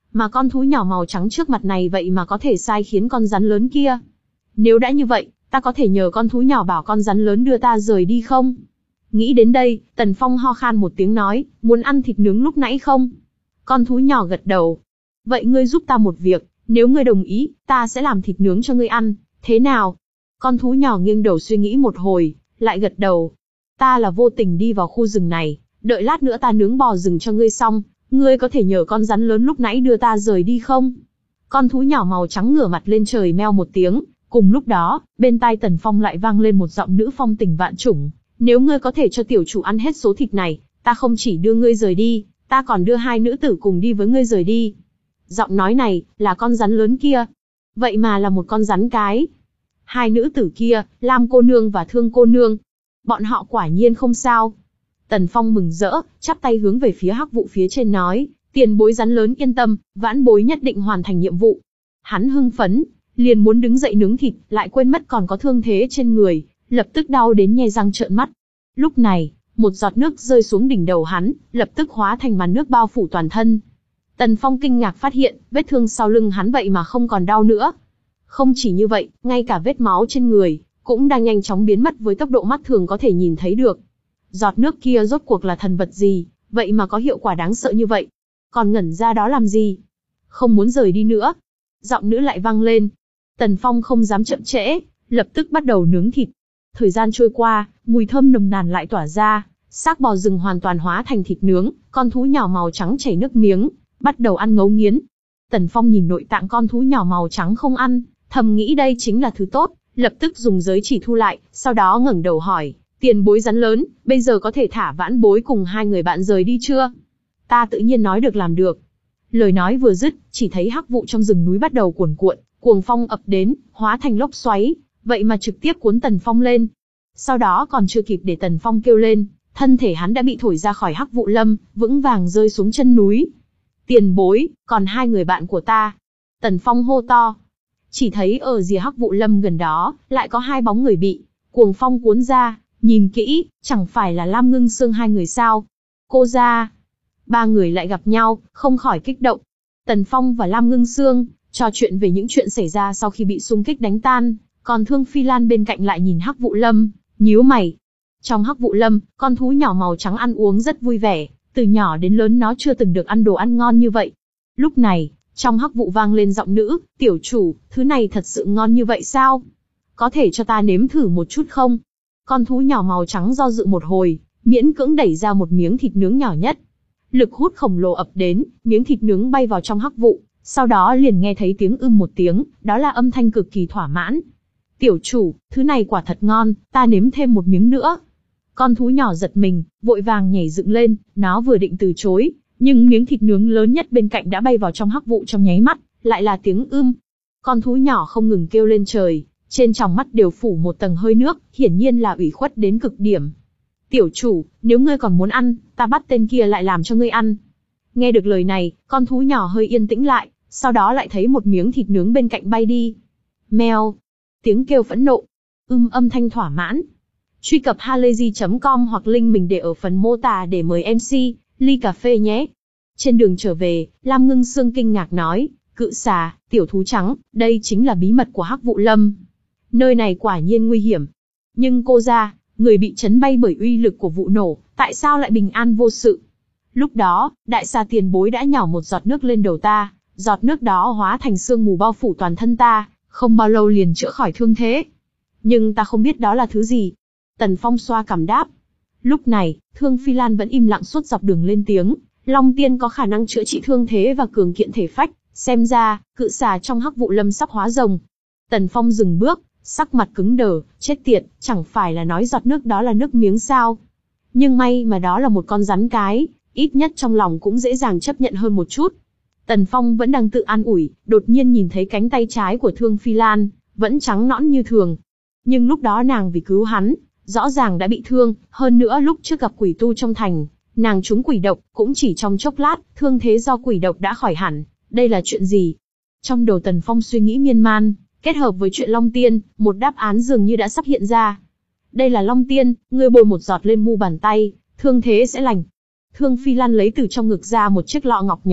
Mà con thú nhỏ màu trắng trước mặt này vậy mà có thể sai khiến con rắn lớn kia. Nếu đã như vậy, ta có thể nhờ con thú nhỏ bảo con rắn lớn đưa ta rời đi không? Nghĩ đến đây, Tần Phong ho khan một tiếng nói, muốn ăn thịt nướng lúc nãy không? Con thú nhỏ gật đầu. Vậy ngươi giúp ta một việc, nếu ngươi đồng ý, ta sẽ làm thịt nướng cho ngươi ăn, thế nào? Con thú nhỏ nghiêng đầu suy nghĩ một hồi, lại gật đầu. Ta là vô tình đi vào khu rừng này, đợi lát nữa ta nướng bò rừng cho ngươi xong, ngươi có thể nhờ con rắn lớn lúc nãy đưa ta rời đi không? Con thú nhỏ màu trắng ngửa mặt lên trời meo một tiếng, cùng lúc đó, bên tai Tần Phong lại vang lên một giọng nữ phong tình vạn chủng. Nếu ngươi có thể cho tiểu chủ ăn hết số thịt này, ta không chỉ đưa ngươi rời đi, ta còn đưa hai nữ tử cùng đi với ngươi rời đi. Giọng nói này, là con rắn lớn kia. Vậy mà là một con rắn cái. Hai nữ tử kia, Lam cô nương và Thương cô nương. Bọn họ quả nhiên không sao. Tần Phong mừng rỡ, chắp tay hướng về phía hắc vụ phía trên nói, tiền bối rắn lớn yên tâm, vãn bối nhất định hoàn thành nhiệm vụ. Hắn hưng phấn, liền muốn đứng dậy nướng thịt, lại quên mất còn có thương thế trên người, lập tức đau đến nhe răng trợn mắt. Lúc này, một giọt nước rơi xuống đỉnh đầu hắn, lập tức hóa thành màn nước bao phủ toàn thân. Tần Phong kinh ngạc phát hiện, vết thương sau lưng hắn vậy mà không còn đau nữa. Không chỉ như vậy, ngay cả vết máu trên người, cũng đang nhanh chóng biến mất với tốc độ mắt thường có thể nhìn thấy được. Giọt nước kia rốt cuộc là thần vật gì, vậy mà có hiệu quả đáng sợ như vậy. Còn ngẩn ra đó làm gì? Không muốn rời đi nữa. Giọng nữ lại vang lên. Tần Phong không dám chậm trễ, lập tức bắt đầu nướng thịt. Thời gian trôi qua, mùi thơm nồng nàn lại tỏa ra, xác bò rừng hoàn toàn hóa thành thịt nướng, con thú nhỏ màu trắng chảy nước miếng, bắt đầu ăn ngấu nghiến. Tần Phong nhìn nội tạng con thú nhỏ màu trắng không ăn, thầm nghĩ đây chính là thứ tốt, lập tức dùng giới chỉ thu lại, sau đó ngẩng đầu hỏi, tiền bối rắn lớn, bây giờ có thể thả vãn bối cùng hai người bạn rời đi chưa? Ta tự nhiên nói được làm được. Lời nói vừa dứt, chỉ thấy hắc vụ trong rừng núi bắt đầu cuồn cuộn, cuồng phong ập đến, hóa thành lốc xoáy, vậy mà trực tiếp cuốn Tần Phong lên. Sau đó còn chưa kịp để Tần Phong kêu lên, thân thể hắn đã bị thổi ra khỏi hắc vụ lâm, vững vàng rơi xuống chân núi. Tiền bối, còn hai người bạn của ta. Tần Phong hô to. Chỉ thấy ở rìa hắc vụ lâm gần đó, lại có hai bóng người bị cuồng phong cuốn ra, nhìn kỹ, chẳng phải là Lam Ngưng Sương hai người sao? Cô ra. Ba người lại gặp nhau, không khỏi kích động. Tần Phong và Lam Ngưng Sương trò chuyện về những chuyện xảy ra sau khi bị xung kích đánh tan, còn Thương Phi Lan bên cạnh lại nhìn hắc vụ lâm, nhíu mày. Trong hắc vụ lâm, con thú nhỏ màu trắng ăn uống rất vui vẻ, từ nhỏ đến lớn nó chưa từng được ăn đồ ăn ngon như vậy. Lúc này, trong hắc vụ vang lên giọng nữ, tiểu chủ, thứ này thật sự ngon như vậy sao? Có thể cho ta nếm thử một chút không? Con thú nhỏ màu trắng do dự một hồi, miễn cưỡng đẩy ra một miếng thịt nướng nhỏ nhất. Lực hút khổng lồ ập đến, miếng thịt nướng bay vào trong hắc vụ, sau đó liền nghe thấy tiếng ưm một tiếng, đó là âm thanh cực kỳ thỏa mãn. Tiểu chủ, thứ này quả thật ngon, ta nếm thêm một miếng nữa. Con thú nhỏ giật mình, vội vàng nhảy dựng lên, nó vừa định từ chối, nhưng miếng thịt nướng lớn nhất bên cạnh đã bay vào trong hắc vụ trong nháy mắt, lại là tiếng ưm. Con thú nhỏ không ngừng kêu lên trời, trên tròng mắt đều phủ một tầng hơi nước, hiển nhiên là ủy khuất đến cực điểm. Tiểu chủ, nếu ngươi còn muốn ăn, ta bắt tên kia lại làm cho ngươi ăn. Nghe được lời này, con thú nhỏ hơi yên tĩnh lại, sau đó lại thấy một miếng thịt nướng bên cạnh bay đi. Meo. Tiếng kêu phẫn nộ. Ưm âm thanh thỏa mãn. Truy cập halayzi chấm com hoặc link mình để ở phần mô tả để mời em xê, ly cà phê nhé. Trên đường trở về, Lam Ngưng Sương kinh ngạc nói, cự xà, tiểu thú trắng, đây chính là bí mật của hắc vụ lâm. Nơi này quả nhiên nguy hiểm. Nhưng cô ra, người bị chấn bay bởi uy lực của vụ nổ, tại sao lại bình an vô sự? Lúc đó, đại xà tiền bối đã nhỏ một giọt nước lên đầu ta, giọt nước đó hóa thành sương mù bao phủ toàn thân ta, không bao lâu liền chữa khỏi thương thế. Nhưng ta không biết đó là thứ gì. Tần Phong xoa cằm đáp. Lúc này, Thương Phi Lan vẫn im lặng suốt dọc đường lên tiếng, Long Tiên có khả năng chữa trị thương thế và cường kiện thể phách, xem ra, cự xà trong hắc vụ lâm sắp hóa rồng. Tần Phong dừng bước, sắc mặt cứng đờ, chết tiệt, chẳng phải là nói giọt nước đó là nước miếng sao? Nhưng may mà đó là một con rắn cái, ít nhất trong lòng cũng dễ dàng chấp nhận hơn một chút. Tần Phong vẫn đang tự an ủi, đột nhiên nhìn thấy cánh tay trái của Thương Phi Lan, vẫn trắng nõn như thường. Nhưng lúc đó nàng vì cứu hắn, rõ ràng đã bị thương, hơn nữa lúc trước gặp quỷ tu trong thành, nàng trúng quỷ độc, cũng chỉ trong chốc lát, thương thế do quỷ độc đã khỏi hẳn. Đây là chuyện gì? Trong đầu Tần Phong suy nghĩ miên man, kết hợp với chuyện Long Tiên, một đáp án dường như đã sắp hiện ra. Đây là Long Tiên, ngươi bôi một giọt lên mu bàn tay, thương thế sẽ lành. Thương Phi Lan lấy từ trong ngực ra một chiếc lọ ngọc nhỏ,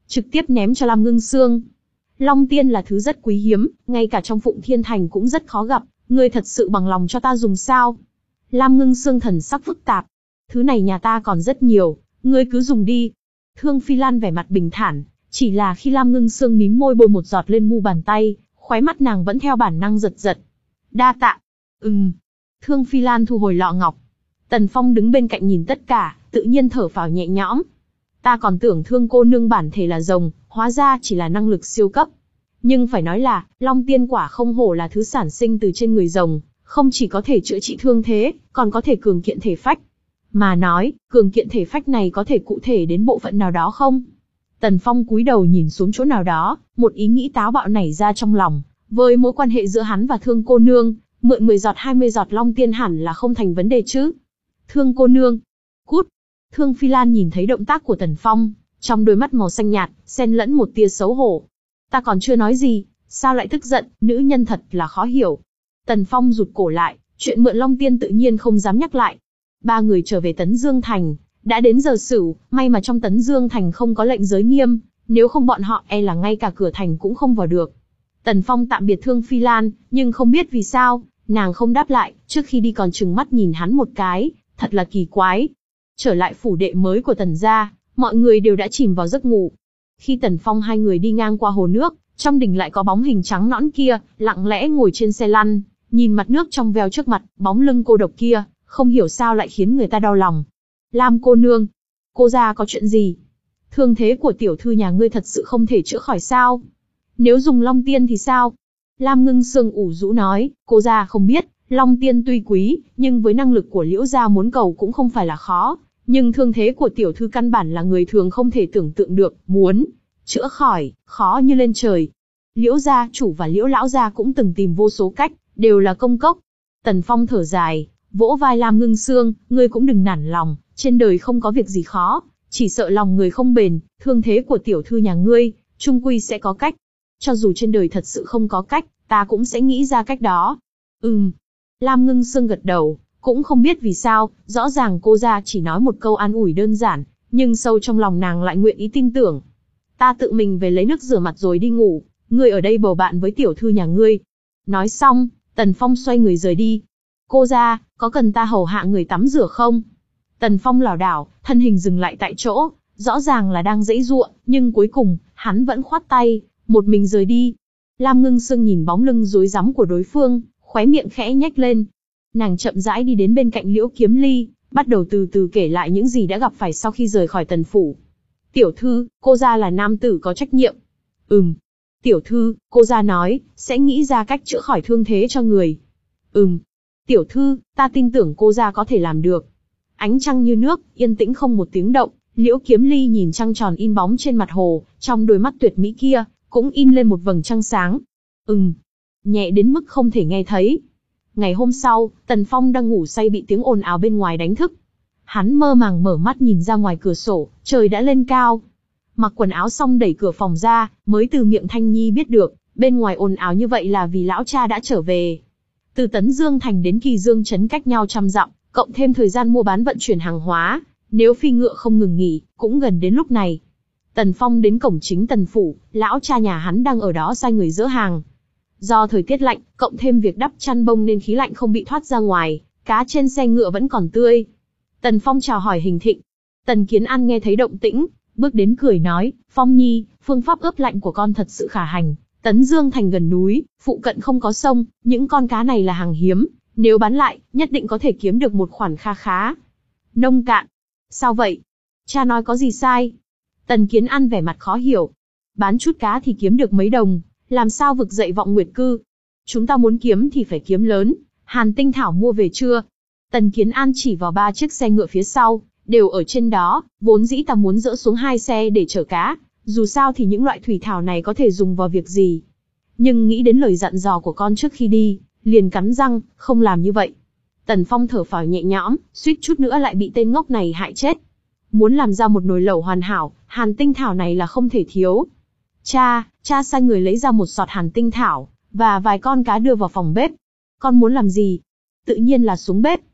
trực tiếp ném cho Lam Ngưng Sương. Long tiên là thứ rất quý hiếm, ngay cả trong Phụng Thiên Thành cũng rất khó gặp, ngươi thật sự bằng lòng cho ta dùng sao? Lam Ngưng Sương thần sắc phức tạp. Thứ này nhà ta còn rất nhiều, ngươi cứ dùng đi. Thương Phi Lan vẻ mặt bình thản, chỉ là khi Lam Ngưng Sương mím môi bôi một giọt lên mu bàn tay, khóe mắt nàng vẫn theo bản năng giật giật. Đa tạ. Ừm. Thương Phi Lan thu hồi lọ ngọc. Tần Phong đứng bên cạnh nhìn tất cả, tự nhiên thở phào nhẹ nhõm. Ta còn tưởng Thương cô nương bản thể là rồng, hóa ra chỉ là năng lực siêu cấp. Nhưng phải nói là, Long tiên quả không hổ là thứ sản sinh từ trên người rồng, không chỉ có thể chữa trị thương thế, còn có thể cường kiện thể phách. Mà nói, cường kiện thể phách này có thể cụ thể đến bộ phận nào đó không? Tần Phong cúi đầu nhìn xuống chỗ nào đó, một ý nghĩ táo bạo nảy ra trong lòng. Với mối quan hệ giữa hắn và Thương cô nương, mượn mười giọt hai mươi giọt Long tiên hẳn là không thành vấn đề chứ. Thương cô nương. Cút. Thương Phi Lan nhìn thấy động tác của Tần Phong, trong đôi mắt màu xanh nhạt, xen lẫn một tia xấu hổ. Ta còn chưa nói gì, sao lại tức giận, nữ nhân thật là khó hiểu. Tần Phong rụt cổ lại, chuyện mượn Long tiên tự nhiên không dám nhắc lại. Ba người trở về Tấn Dương Thành, đã đến giờ sửu, may mà trong Tấn Dương Thành không có lệnh giới nghiêm, nếu không bọn họ e là ngay cả cửa thành cũng không vào được. Tần Phong tạm biệt Thương Phi Lan, nhưng không biết vì sao, nàng không đáp lại, trước khi đi còn trừng mắt nhìn hắn một cái, thật là kỳ quái. Trở lại phủ đệ mới của Tần gia, mọi người đều đã chìm vào giấc ngủ. Khi Tần Phong hai người đi ngang qua hồ nước, trong đình lại có bóng hình trắng nõn kia, lặng lẽ ngồi trên xe lăn, nhìn mặt nước trong veo trước mặt, bóng lưng cô độc kia, không hiểu sao lại khiến người ta đau lòng. Lam cô nương, cô gia có chuyện gì? Thương thế của tiểu thư nhà ngươi thật sự không thể chữa khỏi sao? Nếu dùng Long tiên thì sao? Lam Ngưng Sương ủ rũ nói, cô gia không biết, Long tiên tuy quý, nhưng với năng lực của Liễu gia muốn cầu cũng không phải là khó. Nhưng thương thế của tiểu thư căn bản là người thường không thể tưởng tượng được, muốn chữa khỏi, khó như lên trời. Liễu gia chủ và Liễu lão gia cũng từng tìm vô số cách, đều là công cốc. Tần Phong thở dài, vỗ vai Lam Ngưng Sương, ngươi cũng đừng nản lòng, trên đời không có việc gì khó, chỉ sợ lòng người không bền, thương thế của tiểu thư nhà ngươi, chung quy sẽ có cách. Cho dù trên đời thật sự không có cách, ta cũng sẽ nghĩ ra cách đó. Ừm. Lam Ngưng Sương gật đầu, cũng không biết vì sao, rõ ràng cô gia chỉ nói một câu an ủi đơn giản, nhưng sâu trong lòng nàng lại nguyện ý tin tưởng. Ta tự mình về lấy nước rửa mặt rồi đi ngủ, ngươi ở đây bầu bạn với tiểu thư nhà ngươi. Nói xong, Tần Phong xoay người rời đi. Cô gia, có cần ta hầu hạ người tắm rửa không? Tần Phong lảo đảo, thân hình dừng lại tại chỗ, rõ ràng là đang giãy giụa, nhưng cuối cùng, hắn vẫn khoát tay, một mình rời đi. Lam Ngưng Sương nhìn bóng lưng rối rắm của đối phương, khóe miệng khẽ nhếch lên. Nàng chậm rãi đi đến bên cạnh Liễu Kiếm Ly, bắt đầu từ từ kể lại những gì đã gặp phải sau khi rời khỏi Tần phủ. Tiểu thư, cô gia là nam tử có trách nhiệm. Ừm. Tiểu thư, cô gia nói, sẽ nghĩ ra cách chữa khỏi thương thế cho người. Ừm. Tiểu thư, ta tin tưởng cô gia có thể làm được. Ánh trăng như nước, yên tĩnh không một tiếng động, Liễu Kiếm Ly nhìn trăng tròn in bóng trên mặt hồ, trong đôi mắt tuyệt mỹ kia, cũng in lên một vầng trăng sáng. Ừm. Nhẹ đến mức không thể nghe thấy. Ngày hôm sau, Tần Phong đang ngủ say bị tiếng ồn ào bên ngoài đánh thức. Hắn mơ màng mở mắt nhìn ra ngoài cửa sổ, trời đã lên cao. Mặc quần áo xong đẩy cửa phòng ra, mới từ miệng Thanh Nhi biết được, bên ngoài ồn ào như vậy là vì lão cha đã trở về. Từ Tấn Dương Thành đến Kỳ Dương Trấn cách nhau trăm dặm, cộng thêm thời gian mua bán vận chuyển hàng hóa, nếu phi ngựa không ngừng nghỉ, cũng gần đến lúc này. Tần Phong đến cổng chính Tần phủ, lão cha nhà hắn đang ở đó sai người dỡ hàng. Do thời tiết lạnh, cộng thêm việc đắp chăn bông nên khí lạnh không bị thoát ra ngoài, cá trên xe ngựa vẫn còn tươi. Tần Phong chào hỏi Hình Thịnh. Tần Kiến An nghe thấy động tĩnh, bước đến cười nói, Phong Nhi, phương pháp ướp lạnh của con thật sự khả hành. Tấn Dương Thành gần núi, phụ cận không có sông, những con cá này là hàng hiếm, nếu bán lại, nhất định có thể kiếm được một khoản kha khá. Nông cạn. Sao vậy? Cha nói có gì sai? Tần Kiến An vẻ mặt khó hiểu. Bán chút cá thì kiếm được mấy đồng, làm sao vực dậy vọng nguyệt cư? Chúng ta muốn kiếm thì phải kiếm lớn, Hàn Tinh Thảo mua về chưa? Tần Kiến An chỉ vào ba chiếc xe ngựa phía sau, đều ở trên đó, vốn dĩ ta muốn dỡ xuống hai xe để chở cá, dù sao thì những loại thủy thảo này có thể dùng vào việc gì. Nhưng nghĩ đến lời dặn dò của con trước khi đi, liền cắn răng, không làm như vậy. Tần Phong thở phào nhẹ nhõm, suýt chút nữa lại bị tên ngốc này hại chết. Muốn làm ra một nồi lẩu hoàn hảo, Hàn Tinh Thảo này là không thể thiếu. Cha, cha sai người lấy ra một sọt Hàn Tinh Thảo, và vài con cá đưa vào phòng bếp. Con muốn làm gì? Tự nhiên là xuống bếp.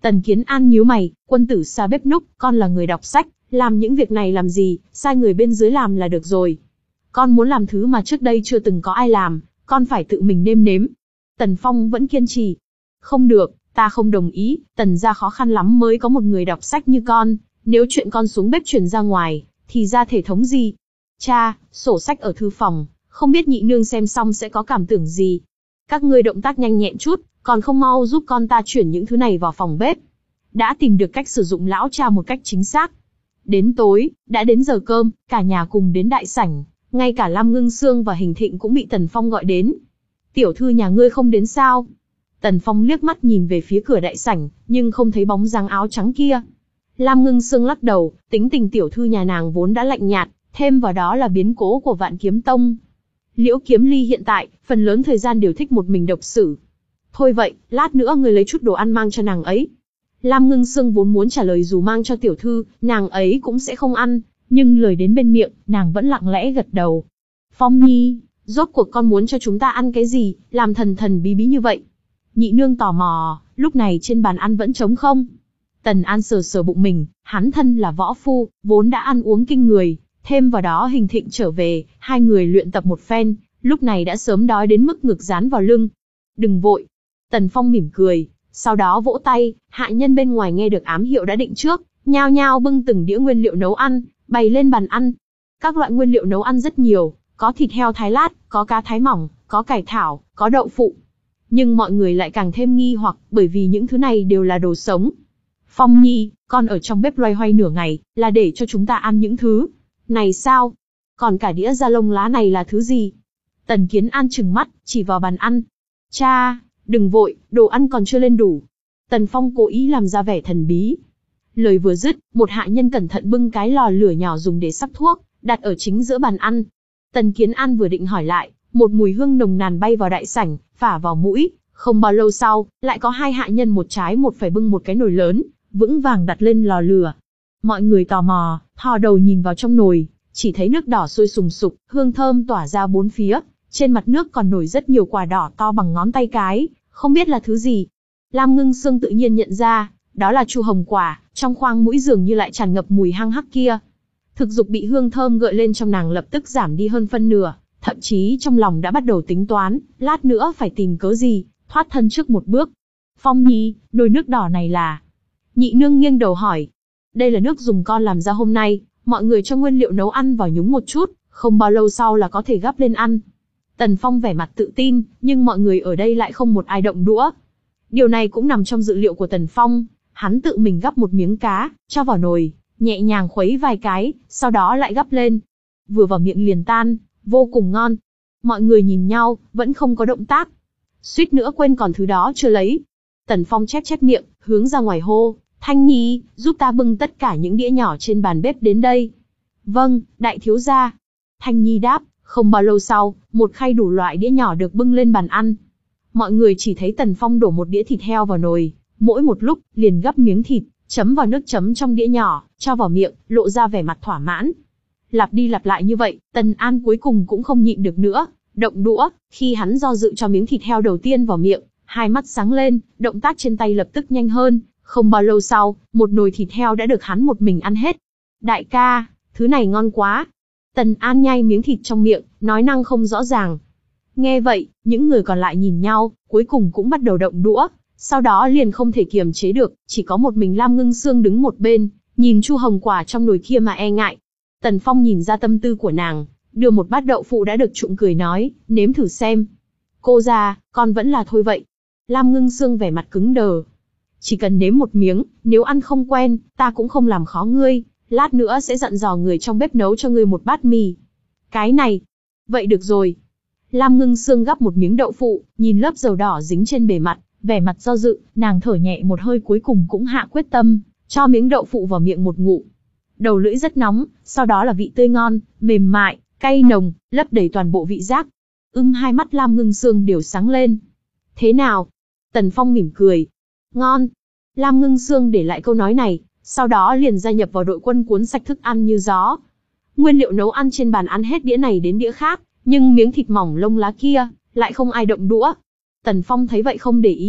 Tần Kiến An nhíu mày, quân tử xa bếp núc, con là người đọc sách, làm những việc này làm gì, sai người bên dưới làm là được rồi. Con muốn làm thứ mà trước đây chưa từng có ai làm, con phải tự mình nêm nếm. Tần Phong vẫn kiên trì. Không được, ta không đồng ý, Tần gia khó khăn lắm mới có một người đọc sách như con, nếu chuyện con xuống bếp truyền ra ngoài, thì ra thể thống gì? Cha, sổ sách ở thư phòng, không biết nhị nương xem xong sẽ có cảm tưởng gì. Các ngươi động tác nhanh nhẹn chút, còn không mau giúp con ta chuyển những thứ này vào phòng bếp. Đã tìm được cách sử dụng lão cha một cách chính xác. Đến tối, đã đến giờ cơm, cả nhà cùng đến đại sảnh, ngay cả Lam Ngưng Sương và Hình Thịnh cũng bị Tần Phong gọi đến. Tiểu thư nhà ngươi không đến sao? Tần Phong liếc mắt nhìn về phía cửa đại sảnh, nhưng không thấy bóng dáng áo trắng kia. Lam Ngưng Sương lắc đầu, tính tình tiểu thư nhà nàng vốn đã lạnh nhạt, thêm vào đó là biến cố của Vạn Kiếm Tông. Liễu Kiếm Ly hiện tại, phần lớn thời gian đều thích một mình độc xử. Thôi vậy, lát nữa người lấy chút đồ ăn mang cho nàng ấy. Lam Ngưng Sương vốn muốn trả lời dù mang cho tiểu thư, nàng ấy cũng sẽ không ăn, nhưng lời đến bên miệng, nàng vẫn lặng lẽ gật đầu. Phong Nhi, rốt cuộc con muốn cho chúng ta ăn cái gì, làm thần thần bí bí như vậy? Nhị nương tò mò, lúc này trên bàn ăn vẫn trống không? Tần An sờ sờ bụng mình, hắn thân là võ phu, vốn đã ăn uống kinh người, thêm vào đó Hình Thịnh trở về, hai người luyện tập một phen, lúc này đã sớm đói đến mức ngực dán vào lưng. Đừng vội. Tần Phong mỉm cười, sau đó vỗ tay, hạ nhân bên ngoài nghe được ám hiệu đã định trước, nhao nhao bưng từng đĩa nguyên liệu nấu ăn, bày lên bàn ăn. Các loại nguyên liệu nấu ăn rất nhiều, có thịt heo thái lát, có cá thái mỏng, có cải thảo, có đậu phụ. Nhưng mọi người lại càng thêm nghi hoặc, bởi vì những thứ này đều là đồ sống. Phong Nhi, con ở trong bếp loay hoay nửa ngày, là để cho chúng ta ăn những thứ này sao? Còn cả đĩa da lông lá này là thứ gì? Tần Kiến An trừng mắt, chỉ vào bàn ăn. Cha, đừng vội, đồ ăn còn chưa lên đủ. Tần Phong cố ý làm ra vẻ thần bí. Lời vừa dứt, một hạ nhân cẩn thận bưng cái lò lửa nhỏ dùng để sắc thuốc, đặt ở chính giữa bàn ăn. Tần Kiến An vừa định hỏi lại, một mùi hương nồng nàn bay vào đại sảnh, phả vào mũi. Không bao lâu sau, lại có hai hạ nhân một trái một phải bưng một cái nồi lớn, vững vàng đặt lên lò lửa. Mọi người tò mò, thò đầu nhìn vào trong nồi, chỉ thấy nước đỏ sôi sùng sục, hương thơm tỏa ra bốn phía. Trên mặt nước còn nổi rất nhiều quả đỏ to bằng ngón tay cái, không biết là thứ gì. Lam Ngưng Sương tự nhiên nhận ra, đó là chu hồng quả, trong khoang mũi dường như lại tràn ngập mùi hăng hắc kia. Thực dục bị hương thơm gợi lên trong nàng lập tức giảm đi hơn phân nửa, thậm chí trong lòng đã bắt đầu tính toán, lát nữa phải tìm cớ gì, thoát thân trước một bước. Phong Nhi, nồi nước đỏ này là... Nhị nương nghiêng đầu hỏi. Đây là nước dùng con làm ra hôm nay, mọi người cho nguyên liệu nấu ăn vào nhúng một chút, không bao lâu sau là có thể gắp lên ăn. Tần Phong vẻ mặt tự tin, nhưng mọi người ở đây lại không một ai động đũa. Điều này cũng nằm trong dự liệu của Tần Phong, hắn tự mình gắp một miếng cá, cho vào nồi, nhẹ nhàng khuấy vài cái, sau đó lại gắp lên. Vừa vào miệng liền tan, vô cùng ngon. Mọi người nhìn nhau, vẫn không có động tác. Suýt nữa quên còn thứ đó chưa lấy. Tần Phong chép chép miệng, hướng ra ngoài hô, Thanh Nhi, giúp ta bưng tất cả những đĩa nhỏ trên bàn bếp đến đây. Vâng, đại thiếu gia. Thanh Nhi đáp, không bao lâu sau, một khay đủ loại đĩa nhỏ được bưng lên bàn ăn. Mọi người chỉ thấy Tần Phong đổ một đĩa thịt heo vào nồi, mỗi một lúc, liền gắp miếng thịt, chấm vào nước chấm trong đĩa nhỏ, cho vào miệng, lộ ra vẻ mặt thỏa mãn. Lặp đi lặp lại như vậy, Tần An cuối cùng cũng không nhịn được nữa, động đũa, khi hắn do dự cho miếng thịt heo đầu tiên vào miệng, hai mắt sáng lên, động tác trên tay lập tức nhanh hơn, không bao lâu sau, một nồi thịt heo đã được hắn một mình ăn hết. Đại ca, thứ này ngon quá. Tần An nhai miếng thịt trong miệng, nói năng không rõ ràng. Nghe vậy, những người còn lại nhìn nhau, cuối cùng cũng bắt đầu động đũa, sau đó liền không thể kiềm chế được, chỉ có một mình Lam Ngưng Sương đứng một bên, nhìn chu hồng quả trong nồi kia mà e ngại. Tần Phong nhìn ra tâm tư của nàng, đưa một bát đậu phụ đã được trụng cười nói, nếm thử xem. Cô già, con vẫn là thôi vậy. Lam Ngưng Sương vẻ mặt cứng đờ. Chỉ cần nếm một miếng, nếu ăn không quen, ta cũng không làm khó ngươi, lát nữa sẽ dặn dò người trong bếp nấu cho ngươi một bát mì. Cái này, vậy được rồi. Lam Ngưng Sương gắp một miếng đậu phụ, nhìn lớp dầu đỏ dính trên bề mặt, vẻ mặt do dự, nàng thở nhẹ một hơi cuối cùng cũng hạ quyết tâm, cho miếng đậu phụ vào miệng một ngụm. Đầu lưỡi rất nóng, sau đó là vị tươi ngon, mềm mại, cay nồng, lấp đầy toàn bộ vị giác. Ưm hai mắt Lam Ngưng Sương đều sáng lên. Thế nào? Tần Phong mỉm cười. Ngon. Lam Ngưng Sương để lại câu nói này, sau đó liền gia nhập vào đội quân cuốn sạch thức ăn như gió. Nguyên liệu nấu ăn trên bàn ăn hết đĩa này đến đĩa khác, nhưng miếng thịt mỏng lông lá kia, lại không ai động đũa. Tần Phong thấy vậy không để ý,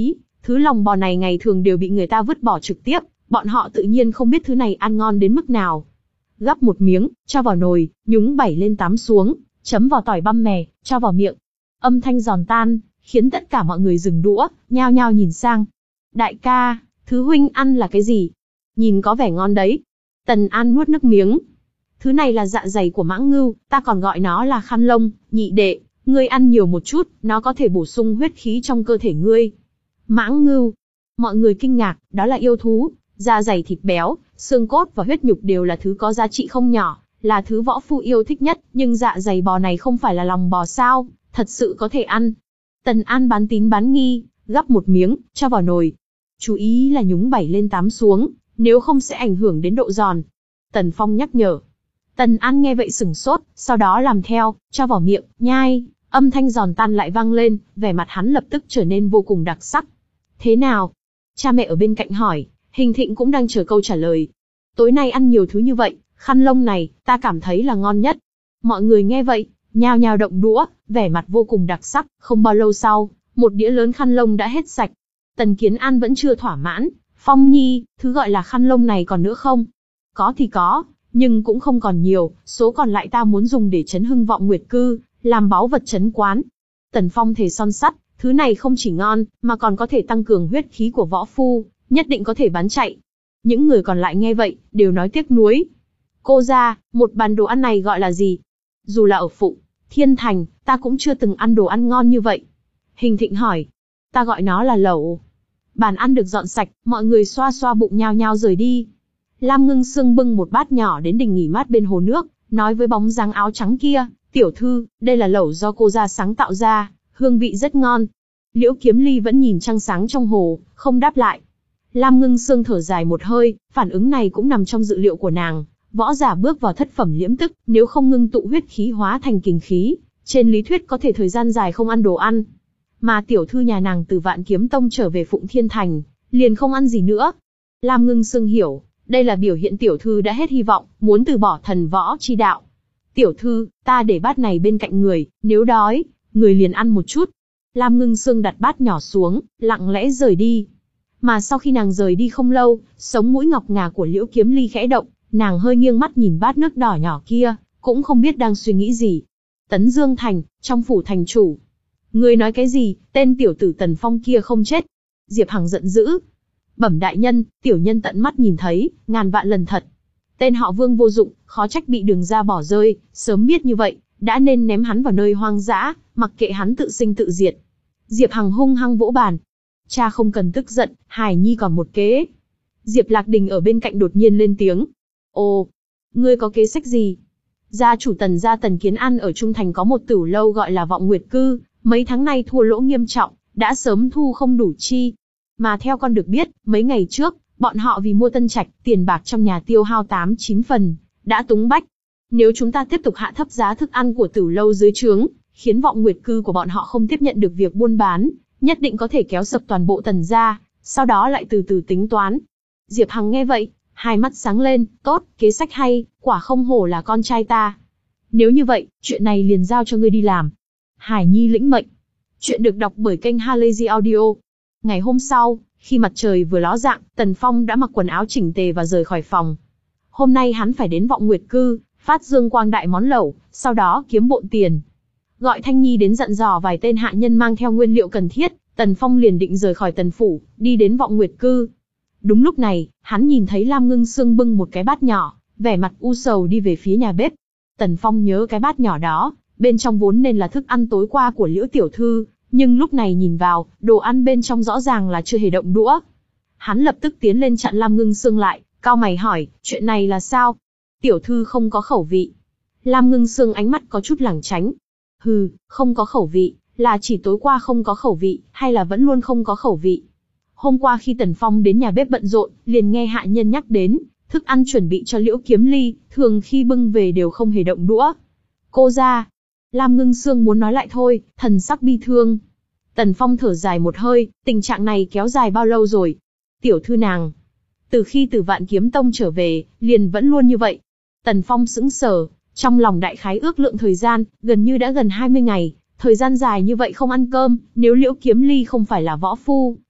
Thứ lòng bò này ngày thường đều bị người ta vứt bỏ trực tiếp, bọn họ tự nhiên không biết thứ này ăn ngon đến mức nào. Gắp một miếng, cho vào nồi, nhúng bảy lên tám xuống, chấm vào tỏi băm mè, cho vào miệng. Âm thanh giòn tan, khiến tất cả mọi người dừng đũa, nhao nhao nhìn sang. Đại ca, thứ huynh ăn là cái gì? Nhìn có vẻ ngon đấy. Tần An nuốt nước miếng. Thứ này là dạ dày của mãng ngưu, ta còn gọi nó là khăn lông, nhị đệ, ngươi ăn nhiều một chút, nó có thể bổ sung huyết khí trong cơ thể ngươi. Mãng ngưu. Mọi người kinh ngạc, đó là yêu thú, da dày thịt béo, xương cốt và huyết nhục đều là thứ có giá trị không nhỏ, là thứ võ phu yêu thích nhất, nhưng dạ dày bò này không phải là lòng bò sao, thật sự có thể ăn. Tần An bán tín bán nghi, gắp một miếng, cho vào nồi. Chú ý là nhúng bảy lên tám xuống, nếu không sẽ ảnh hưởng đến độ giòn. Tần Phong nhắc nhở. Tần An nghe vậy sửng sốt, sau đó làm theo, cho vào miệng, nhai, âm thanh giòn tan lại vang lên, vẻ mặt hắn lập tức trở nên vô cùng đặc sắc. Thế nào? Cha mẹ ở bên cạnh hỏi, Hình Thịnh cũng đang chờ câu trả lời. Tối nay ăn nhiều thứ như vậy, khăn lông này, ta cảm thấy là ngon nhất. Mọi người nghe vậy, nhao nhao động đũa, vẻ mặt vô cùng đặc sắc, không bao lâu sau, một đĩa lớn khăn lông đã hết sạch. Tần Kiến An vẫn chưa thỏa mãn, Phong Nhi, thứ gọi là khăn lông này còn nữa không? Có thì có, nhưng cũng không còn nhiều, số còn lại ta muốn dùng để trấn hưng Vọng Nguyệt Cư, làm báu vật trấn quán. Tần Phong thề son sắt, thứ này không chỉ ngon, mà còn có thể tăng cường huyết khí của võ phu, nhất định có thể bán chạy. Những người còn lại nghe vậy, đều nói tiếc nuối. Cô gia, một bàn đồ ăn này gọi là gì? Dù là ở Phụ Thiên Thành, ta cũng chưa từng ăn đồ ăn ngon như vậy. Hình Thịnh hỏi. Ta gọi nó là lẩu. Bàn ăn được dọn sạch, mọi người xoa xoa bụng nhao nhao rời đi. Lam Ngưng Sương bưng một bát nhỏ đến đình nghỉ mát bên hồ nước, nói với bóng dáng áo trắng kia, tiểu thư, đây là lẩu do cô gia sáng tạo ra, hương vị rất ngon. Liễu Kiếm Ly vẫn nhìn trăng sáng trong hồ, không đáp lại. Lam Ngưng Sương thở dài một hơi, phản ứng này cũng nằm trong dự liệu của nàng. Võ giả bước vào thất phẩm liễm tức, nếu không ngưng tụ huyết khí hóa thành kình khí, trên lý thuyết có thể thời gian dài không ăn đồ ăn. Mà tiểu thư nhà nàng từ Vạn Kiếm Tông trở về Phụng Thiên Thành, liền không ăn gì nữa. Lam Ngưng Sương hiểu, đây là biểu hiện tiểu thư đã hết hy vọng, muốn từ bỏ thần võ chi đạo. Tiểu thư, ta để bát này bên cạnh người, nếu đói, người liền ăn một chút. Lam Ngưng Sương đặt bát nhỏ xuống, lặng lẽ rời đi. Mà sau khi nàng rời đi không lâu, sống mũi ngọc ngà của Liễu Kiếm Ly khẽ động, nàng hơi nghiêng mắt nhìn bát nước đỏ nhỏ kia, cũng không biết đang suy nghĩ gì. Tấn Dương Thành, trong phủ thành chủ. Ngươi nói cái gì, tên tiểu tử Tần Phong kia không chết. Diệp Hằng giận dữ. Bẩm đại nhân, tiểu nhân tận mắt nhìn thấy, ngàn vạn lần thật. Tên họ Vương vô dụng, khó trách bị Đường gia bỏ rơi, sớm biết như vậy, đã nên ném hắn vào nơi hoang dã, mặc kệ hắn tự sinh tự diệt. Diệp Hằng hung hăng vỗ bàn. Cha không cần tức giận, Hải Nhi còn một kế. Diệp Lạc Đình ở bên cạnh đột nhiên lên tiếng. Ồ, ngươi có kế sách gì? Gia chủ Tần gia Tần Kiến An ở Trung Thành có một tửu lâu gọi là Vọng Nguyệt Cư, mấy tháng nay thua lỗ nghiêm trọng, đã sớm thu không đủ chi. Mà theo con được biết, mấy ngày trước, bọn họ vì mua tân trạch, tiền bạc trong nhà tiêu hao tám chín phần, đã túng bách. Nếu chúng ta tiếp tục hạ thấp giá thức ăn của tửu lâu dưới trướng, khiến Vọng Nguyệt Cư của bọn họ không tiếp nhận được việc buôn bán, nhất định có thể kéo sập toàn bộ Tần gia, sau đó lại từ từ tính toán. Diệp Hằng nghe vậy, hai mắt sáng lên, tốt, kế sách hay, quả không hổ là con trai ta. Nếu như vậy, chuyện này liền giao cho ngươi đi làm. Hải Nhi lĩnh mệnh. Chuyện được đọc bởi kênh Halazy Audio. Ngày hôm sau, khi mặt trời vừa ló dạng, Tần Phong đã mặc quần áo chỉnh tề và rời khỏi phòng. Hôm nay hắn phải đến Vọng Nguyệt Cư, phát dương quang đại món lẩu, sau đó kiếm bộn tiền. Gọi Thanh Nhi đến dặn dò vài tên hạ nhân mang theo nguyên liệu cần thiết, Tần Phong liền định rời khỏi Tần phủ, đi đến Vọng Nguyệt Cư. Đúng lúc này, hắn nhìn thấy Lam Ngưng Sương bưng một cái bát nhỏ, vẻ mặt u sầu đi về phía nhà bếp. Tần Phong nhớ cái bát nhỏ đó, bên trong vốn nên là thức ăn tối qua của Liễu tiểu thư, nhưng lúc này nhìn vào, đồ ăn bên trong rõ ràng là chưa hề động đũa. Hắn lập tức tiến lên chặn Lam Ngưng Sương lại, cau mày hỏi, chuyện này là sao? Tiểu thư không có khẩu vị. Lam Ngưng Sương ánh mắt có chút lảng tránh. Hừ, không có khẩu vị, là chỉ tối qua không có khẩu vị, hay là vẫn luôn không có khẩu vị? Hôm qua khi Tần Phong đến nhà bếp bận rộn, liền nghe hạ nhân nhắc đến, thức ăn chuẩn bị cho Liễu Kiếm Ly, thường khi bưng về đều không hề động đũa. Cô gia. Lam Ngưng Sương muốn nói lại thôi, thần sắc bi thương. Tần Phong thở dài một hơi, tình trạng này kéo dài bao lâu rồi? Tiểu thư nàng. Từ khi từ Vạn Kiếm Tông trở về, liền vẫn luôn như vậy. Tần Phong sững sờ, trong lòng đại khái ước lượng thời gian, gần như đã gần hai mươi ngày, thời gian dài như vậy không ăn cơm, nếu Liễu Kiếm Ly không phải là võ phu,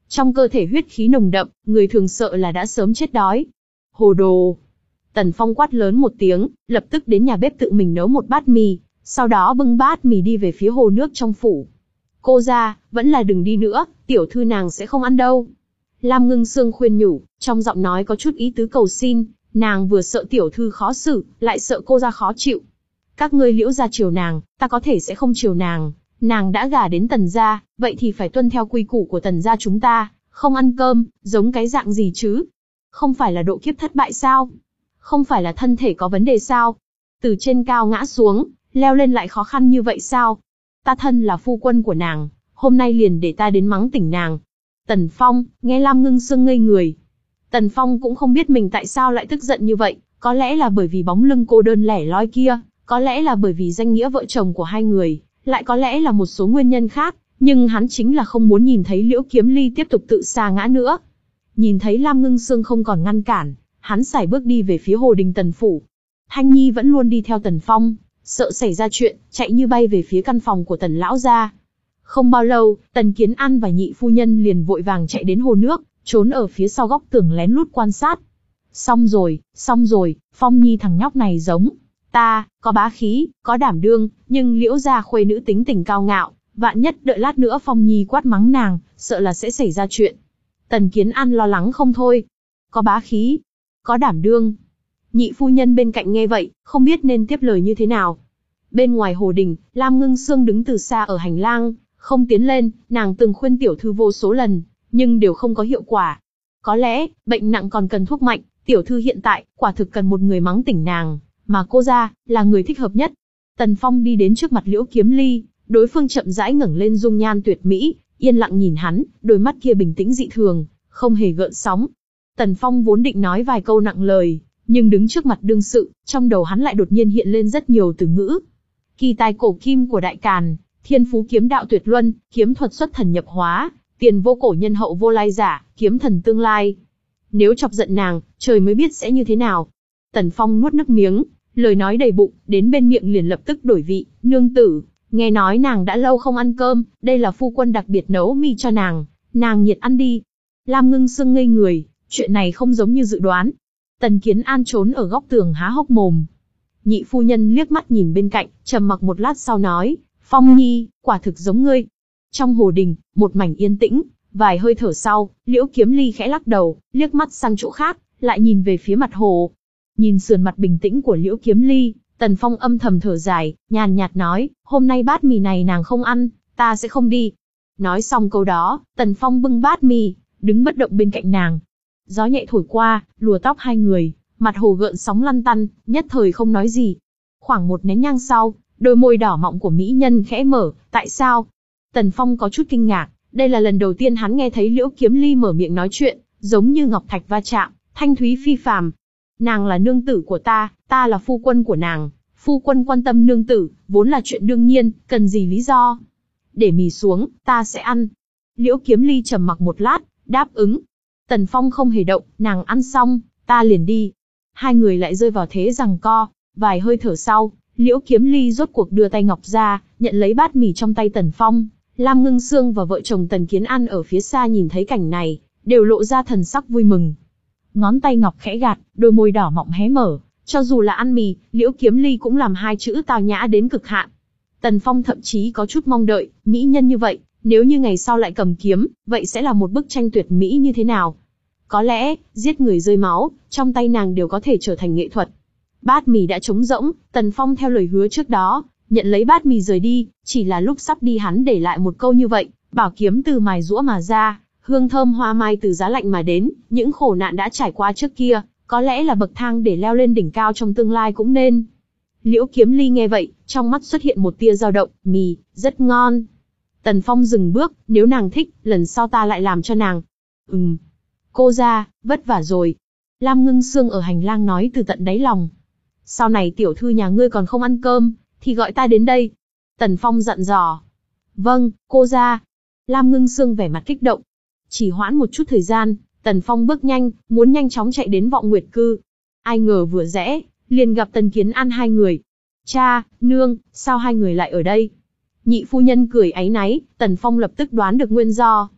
Trong cơ thể huyết khí nồng đậm, người thường sợ là đã sớm chết đói. Hồ đồ! Tần Phong quát lớn một tiếng, lập tức đến nhà bếp tự mình nấu một bát mì, sau đó bưng bát mì đi về phía hồ nước trong phủ. Cô ra, vẫn là đừng đi nữa, tiểu thư nàng sẽ không ăn đâu. Lam Ngưng Sương khuyên nhủ, trong giọng nói có chút ý tứ cầu xin, nàng vừa sợ tiểu thư khó xử, lại sợ cô ra khó chịu. Các ngươi Liễu gia chiều nàng, ta có thể sẽ không chiều nàng, nàng đã gả đến Tần gia, vậy thì phải tuân theo quy củ của Tần gia chúng ta, không ăn cơm, giống cái dạng gì chứ? Không phải là độ kiếp thất bại sao? Không phải là thân thể có vấn đề sao? Từ trên cao ngã xuống, leo lên lại khó khăn như vậy sao? Ta thân là phu quân của nàng, hôm nay liền để ta đến mắng tỉnh nàng. Tần Phong, nghe Lam Ngưng Sương ngây người. Tần Phong cũng không biết mình tại sao lại tức giận như vậy, có lẽ là bởi vì bóng lưng cô đơn lẻ loi kia, có lẽ là bởi vì danh nghĩa vợ chồng của hai người, lại có lẽ là một số nguyên nhân khác, nhưng hắn chính là không muốn nhìn thấy Liễu Kiếm Ly tiếp tục tự sa ngã nữa. Nhìn thấy Lam Ngưng Sương không còn ngăn cản, hắn sải bước đi về phía Hồ Đình Tần phủ. Thanh Nhi vẫn luôn đi theo Tần Phong, sợ xảy ra chuyện, chạy như bay về phía căn phòng của Tần lão gia. Không bao lâu, Tần Kiến An và nhị phu nhân liền vội vàng chạy đến hồ nước, trốn ở phía sau góc tường lén lút quan sát. Xong rồi, xong rồi, Phong Nhi thằng nhóc này giống ta, có bá khí, có đảm đương, nhưng Liễu gia khuê nữ tính tình cao ngạo, vạn nhất đợi lát nữa Phong Nhi quát mắng nàng, sợ là sẽ xảy ra chuyện. Tần Kiến An lo lắng không thôi. Có bá khí, có đảm đương. Nhị phu nhân bên cạnh nghe vậy, không biết nên tiếp lời như thế nào. Bên ngoài hồ đình, Lam Ngưng Sương đứng từ xa ở hành lang, không tiến lên, nàng từng khuyên tiểu thư vô số lần, nhưng đều không có hiệu quả. Có lẽ, bệnh nặng còn cần thuốc mạnh, tiểu thư hiện tại, quả thực cần một người mắng tỉnh nàng, mà cô ra, là người thích hợp nhất. Tần Phong đi đến trước mặt Liễu Kiếm Ly, đối phương chậm rãi ngẩng lên dung nhan tuyệt mỹ, yên lặng nhìn hắn, đôi mắt kia bình tĩnh dị thường, không hề gợn sóng. Tần Phong vốn định nói vài câu nặng lời, nhưng đứng trước mặt đương sự, trong đầu hắn lại đột nhiên hiện lên rất nhiều từ ngữ. Kỳ tài cổ kim của Đại Càn, thiên phú kiếm đạo tuyệt luân, kiếm thuật xuất thần nhập hóa, tiền vô cổ nhân hậu vô lai giả, kiếm thần tương lai. Nếu chọc giận nàng, trời mới biết sẽ như thế nào. Tần Phong nuốt nước miếng, lời nói đầy bụng, đến bên miệng liền lập tức đổi vị, nương tử, nghe nói nàng đã lâu không ăn cơm, đây là phu quân đặc biệt nấu mì cho nàng, nàng nhiệt ăn đi. Lam Ngưng Sương ngây người, chuyện này không giống như dự đoán. Tần Kiến An trốn ở góc tường há hốc mồm. Nhị phu nhân liếc mắt nhìn bên cạnh, trầm mặc một lát sau nói, Phong Nhi, quả thực giống ngươi. Trong hồ đình, một mảnh yên tĩnh, vài hơi thở sau, Liễu Kiếm Ly khẽ lắc đầu, liếc mắt sang chỗ khác, lại nhìn về phía mặt hồ. Nhìn sườn mặt bình tĩnh của Liễu Kiếm Ly, Tần Phong âm thầm thở dài, nhàn nhạt nói, hôm nay bát mì này nàng không ăn, ta sẽ không đi. Nói xong câu đó, Tần Phong bưng bát mì, đứng bất động bên cạnh nàng. Gió nhẹ thổi qua, lùa tóc hai người, mặt hồ gợn sóng lăn tăn, nhất thời không nói gì. Khoảng một nén nhang sau, đôi môi đỏ mọng của mỹ nhân khẽ mở, tại sao? Tần Phong có chút kinh ngạc, đây là lần đầu tiên hắn nghe thấy Liễu Kiếm Ly mở miệng nói chuyện, giống như ngọc thạch va chạm, thanh thúy phi phàm. Nàng là nương tử của ta, ta là phu quân của nàng, phu quân quan tâm nương tử, vốn là chuyện đương nhiên, cần gì lý do? Để mì xuống, ta sẽ ăn. Liễu Kiếm Ly trầm mặc một lát, đáp ứng. Tần Phong không hề động, nàng ăn xong, ta liền đi. Hai người lại rơi vào thế giằng co, vài hơi thở sau, Liễu Kiếm Ly rốt cuộc đưa tay ngọc ra, nhận lấy bát mì trong tay Tần Phong. Lam Ngưng Sương và vợ chồng Tần Kiến An ở phía xa nhìn thấy cảnh này, đều lộ ra thần sắc vui mừng. Ngón tay ngọc khẽ gạt, đôi môi đỏ mọng hé mở, cho dù là ăn mì, Liễu Kiếm Ly cũng làm hai chữ tào nhã đến cực hạn. Tần Phong thậm chí có chút mong đợi, mỹ nhân như vậy, nếu như ngày sau lại cầm kiếm, vậy sẽ là một bức tranh tuyệt mỹ như thế nào? Có lẽ, giết người rơi máu, trong tay nàng đều có thể trở thành nghệ thuật. Bát mì đã trống rỗng, Tần Phong theo lời hứa trước đó, nhận lấy bát mì rời đi, chỉ là lúc sắp đi hắn để lại một câu như vậy, bảo kiếm từ mài giũa mà ra, hương thơm hoa mai từ giá lạnh mà đến, những khổ nạn đã trải qua trước kia, có lẽ là bậc thang để leo lên đỉnh cao trong tương lai cũng nên. Liễu Kiếm Ly nghe vậy, trong mắt xuất hiện một tia dao động, mì, rất ngon. Tần Phong dừng bước, nếu nàng thích, lần sau ta lại làm cho nàng. Ừm. Cô ra, vất vả rồi. Lam Ngưng Sương ở hành lang nói từ tận đáy lòng. Sau này tiểu thư nhà ngươi còn không ăn cơm, thì gọi ta đến đây. Tần Phong dặn dò. Vâng, cô ra. Lam Ngưng Sương vẻ mặt kích động. Chỉ hoãn một chút thời gian, Tần Phong bước nhanh, muốn nhanh chóng chạy đến Vọng Nguyệt Cư. Ai ngờ vừa rẽ, liền gặp Tần Kiến An hai người. Cha, nương, sao hai người lại ở đây? Nhị phu nhân cười áy náy, Tần Phong lập tức đoán được nguyên do.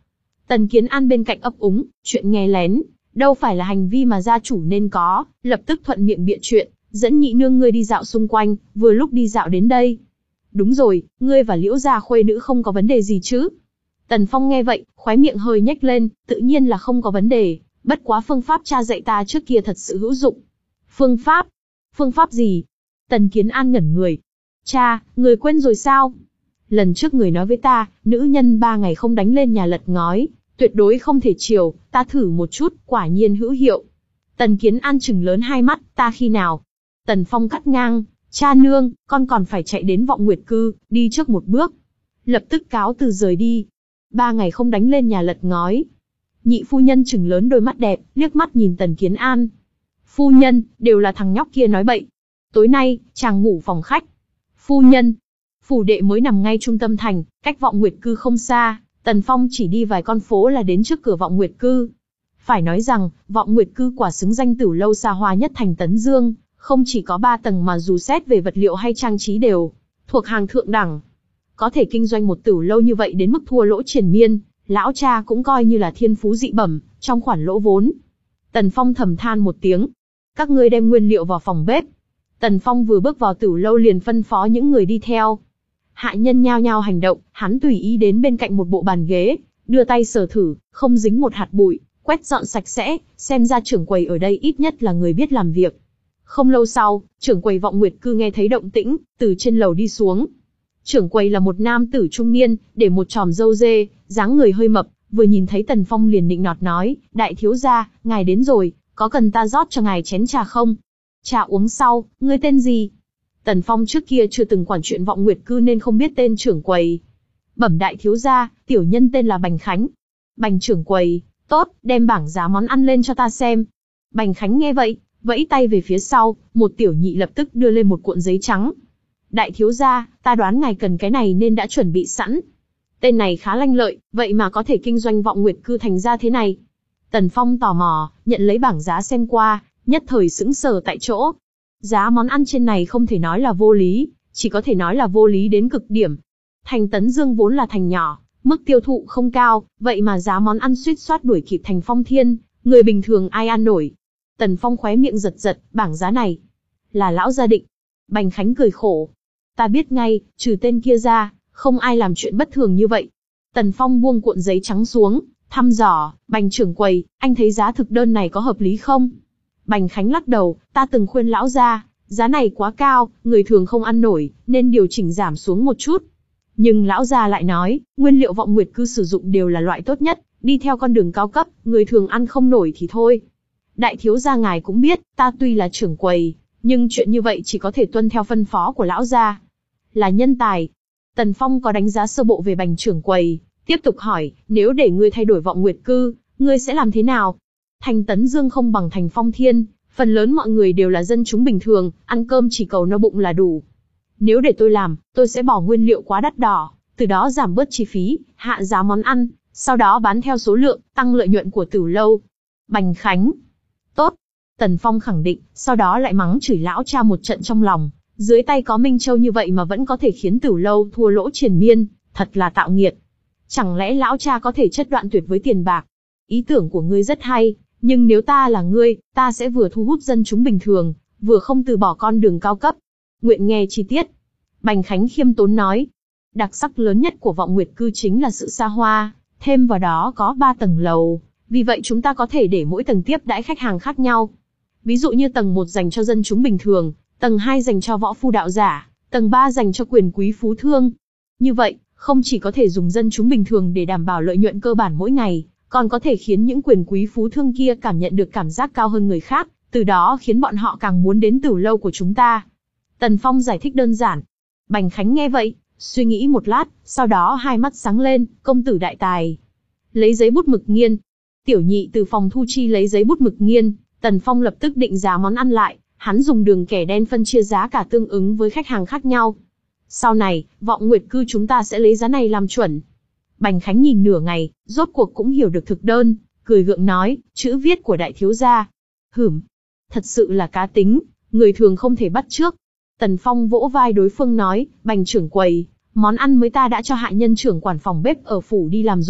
Tần Kiến An bên cạnh ấp úng, chuyện nghe lén, đâu phải là hành vi mà gia chủ nên có, lập tức thuận miệng bịa chuyện, dẫn nhị nương ngươi đi dạo xung quanh, vừa lúc đi dạo đến đây. Đúng rồi, ngươi và Liễu gia khuê nữ không có vấn đề gì chứ? Tần Phong nghe vậy, khóe miệng hơi nhếch lên, tự nhiên là không có vấn đề, bất quá phương pháp cha dạy ta trước kia thật sự hữu dụng. Phương pháp? Phương pháp gì? Tần Kiến An ngẩn người. Cha, người quên rồi sao? Lần trước người nói với ta, nữ nhân ba ngày không đánh lên nhà lật ngói, tuyệt đối không thể chiều, ta thử một chút, quả nhiên hữu hiệu. Tần Kiến An trừng lớn hai mắt, ta khi nào? Tần Phong cắt ngang, cha nương, con còn phải chạy đến Vọng Nguyệt Cư, đi trước một bước. Lập tức cáo từ rời đi. Ba ngày không đánh lên nhà lật ngói. Nhị phu nhân trừng lớn đôi mắt đẹp, liếc mắt nhìn Tần Kiến An. Phu nhân, đều là thằng nhóc kia nói bậy. Tối nay, chàng ngủ phòng khách. Phu nhân, phủ đệ mới nằm ngay trung tâm thành, cách Vọng Nguyệt Cư không xa, Tần Phong chỉ đi vài con phố là đến trước cửa Vọng Nguyệt Cư. Phải nói rằng, Vọng Nguyệt Cư quả xứng danh tửu lâu xa hoa nhất thành Tấn Dương, không chỉ có ba tầng mà dù xét về vật liệu hay trang trí đều thuộc hàng thượng đẳng. Có thể kinh doanh một tửu lâu như vậy đến mức thua lỗ triền miên, lão cha cũng coi như là thiên phú dị bẩm, trong khoản lỗ vốn. Tần Phong thầm than một tiếng. Các ngươi đem nguyên liệu vào phòng bếp. Tần Phong vừa bước vào tửu lâu liền phân phó những người đi theo. Hạ nhân nhao nhao hành động, hắn tùy ý đến bên cạnh một bộ bàn ghế, đưa tay sờ thử, không dính một hạt bụi, quét dọn sạch sẽ, xem ra trưởng quầy ở đây ít nhất là người biết làm việc. Không lâu sau, trưởng quầy Vọng Nguyệt Cư nghe thấy động tĩnh, từ trên lầu đi xuống. Trưởng quầy là một nam tử trung niên, để một chòm râu dê, dáng người hơi mập, vừa nhìn thấy Tần Phong liền nịnh nọt nói, đại thiếu gia, ngài đến rồi, có cần ta rót cho ngài chén trà không? Trà uống sau, ngươi tên gì? Tần Phong trước kia chưa từng quản chuyện Vọng Nguyệt Cư nên không biết tên trưởng quầy. Bẩm đại thiếu gia, tiểu nhân tên là Bành Khánh. Bành trưởng quầy, tốt, đem bảng giá món ăn lên cho ta xem. Bành Khánh nghe vậy, vẫy tay về phía sau, một tiểu nhị lập tức đưa lên một cuộn giấy trắng. Đại thiếu gia, ta đoán ngài cần cái này nên đã chuẩn bị sẵn. Tên này khá lanh lợi, vậy mà có thể kinh doanh Vọng Nguyệt Cư thành ra thế này. Tần Phong tò mò, nhận lấy bảng giá xem qua, nhất thời sững sờ tại chỗ. Giá món ăn trên này không thể nói là vô lý, chỉ có thể nói là vô lý đến cực điểm. Thành Tấn Dương vốn là thành nhỏ, mức tiêu thụ không cao, vậy mà giá món ăn suýt soát đuổi kịp thành Phong Thiên, người bình thường ai ăn nổi. Tần Phong khóe miệng giật giật, bảng giá này là lão gia định. Bành Khánh cười khổ. Ta biết ngay, trừ tên kia ra, không ai làm chuyện bất thường như vậy. Tần Phong buông cuộn giấy trắng xuống, thăm dò, Bành trưởng quầy, anh thấy giá thực đơn này có hợp lý không? Bành Khánh lắc đầu, ta từng khuyên lão gia, giá này quá cao, người thường không ăn nổi, nên điều chỉnh giảm xuống một chút. Nhưng lão gia lại nói, nguyên liệu Vọng Nguyệt Cư sử dụng đều là loại tốt nhất, đi theo con đường cao cấp, người thường ăn không nổi thì thôi. Đại thiếu gia ngài cũng biết, ta tuy là trưởng quầy, nhưng chuyện như vậy chỉ có thể tuân theo phân phó của lão gia. Là nhân tài. Tần Phong có đánh giá sơ bộ về Bành trưởng quầy, tiếp tục hỏi, nếu để ngươi thay đổi Vọng Nguyệt Cư, ngươi sẽ làm thế nào? Thành Tấn Dương không bằng thành Phong Thiên, phần lớn mọi người đều là dân chúng bình thường, ăn cơm chỉ cầu no bụng là đủ. Nếu để tôi làm, tôi sẽ bỏ nguyên liệu quá đắt đỏ, từ đó giảm bớt chi phí, hạ giá món ăn, sau đó bán theo số lượng, tăng lợi nhuận của tửu lâu. Bành Khánh. Tốt. Tần Phong khẳng định, sau đó lại mắng chửi lão cha một trận trong lòng. Dưới tay có Minh Châu như vậy mà vẫn có thể khiến tửu lâu thua lỗ triền miên, thật là tạo nghiệt. Chẳng lẽ lão cha có thể chất đoạn tuyệt với tiền bạc? Ý tưởng của ngươi rất hay, nhưng nếu ta là ngươi, ta sẽ vừa thu hút dân chúng bình thường, vừa không từ bỏ con đường cao cấp. Nguyện nghe chi tiết. Bành Khánh khiêm tốn nói. Đặc sắc lớn nhất của Vọng Nguyệt Cư chính là sự xa hoa, thêm vào đó có ba tầng lầu, vì vậy chúng ta có thể để mỗi tầng tiếp đãi khách hàng khác nhau. Ví dụ như tầng một dành cho dân chúng bình thường, tầng hai dành cho võ phu đạo giả, tầng ba dành cho quyền quý phú thương. Như vậy, không chỉ có thể dùng dân chúng bình thường để đảm bảo lợi nhuận cơ bản mỗi ngày, còn có thể khiến những quyền quý phú thương kia cảm nhận được cảm giác cao hơn người khác, từ đó khiến bọn họ càng muốn đến tửu lâu của chúng ta. Tần Phong giải thích đơn giản. Bành Khánh nghe vậy, suy nghĩ một lát, sau đó hai mắt sáng lên, công tử đại tài. Lấy giấy bút mực nghiên. Tiểu nhị từ phòng thu chi lấy giấy bút mực nghiên, Tần Phong lập tức định giá món ăn lại, hắn dùng đường kẻ đen phân chia giá cả tương ứng với khách hàng khác nhau. Sau này, Vọng Nguyệt Cư chúng ta sẽ lấy giá này làm chuẩn. Bành Khánh nhìn nửa ngày, rốt cuộc cũng hiểu được thực đơn, cười gượng nói, chữ viết của đại thiếu gia. Hửm, thật sự là cá tính, người thường không thể bắt chước. Tần Phong vỗ vai đối phương nói, Bành trưởng quầy, món ăn mới ta đã cho hạ nhân trưởng quản phòng bếp ở phủ đi làm rồi,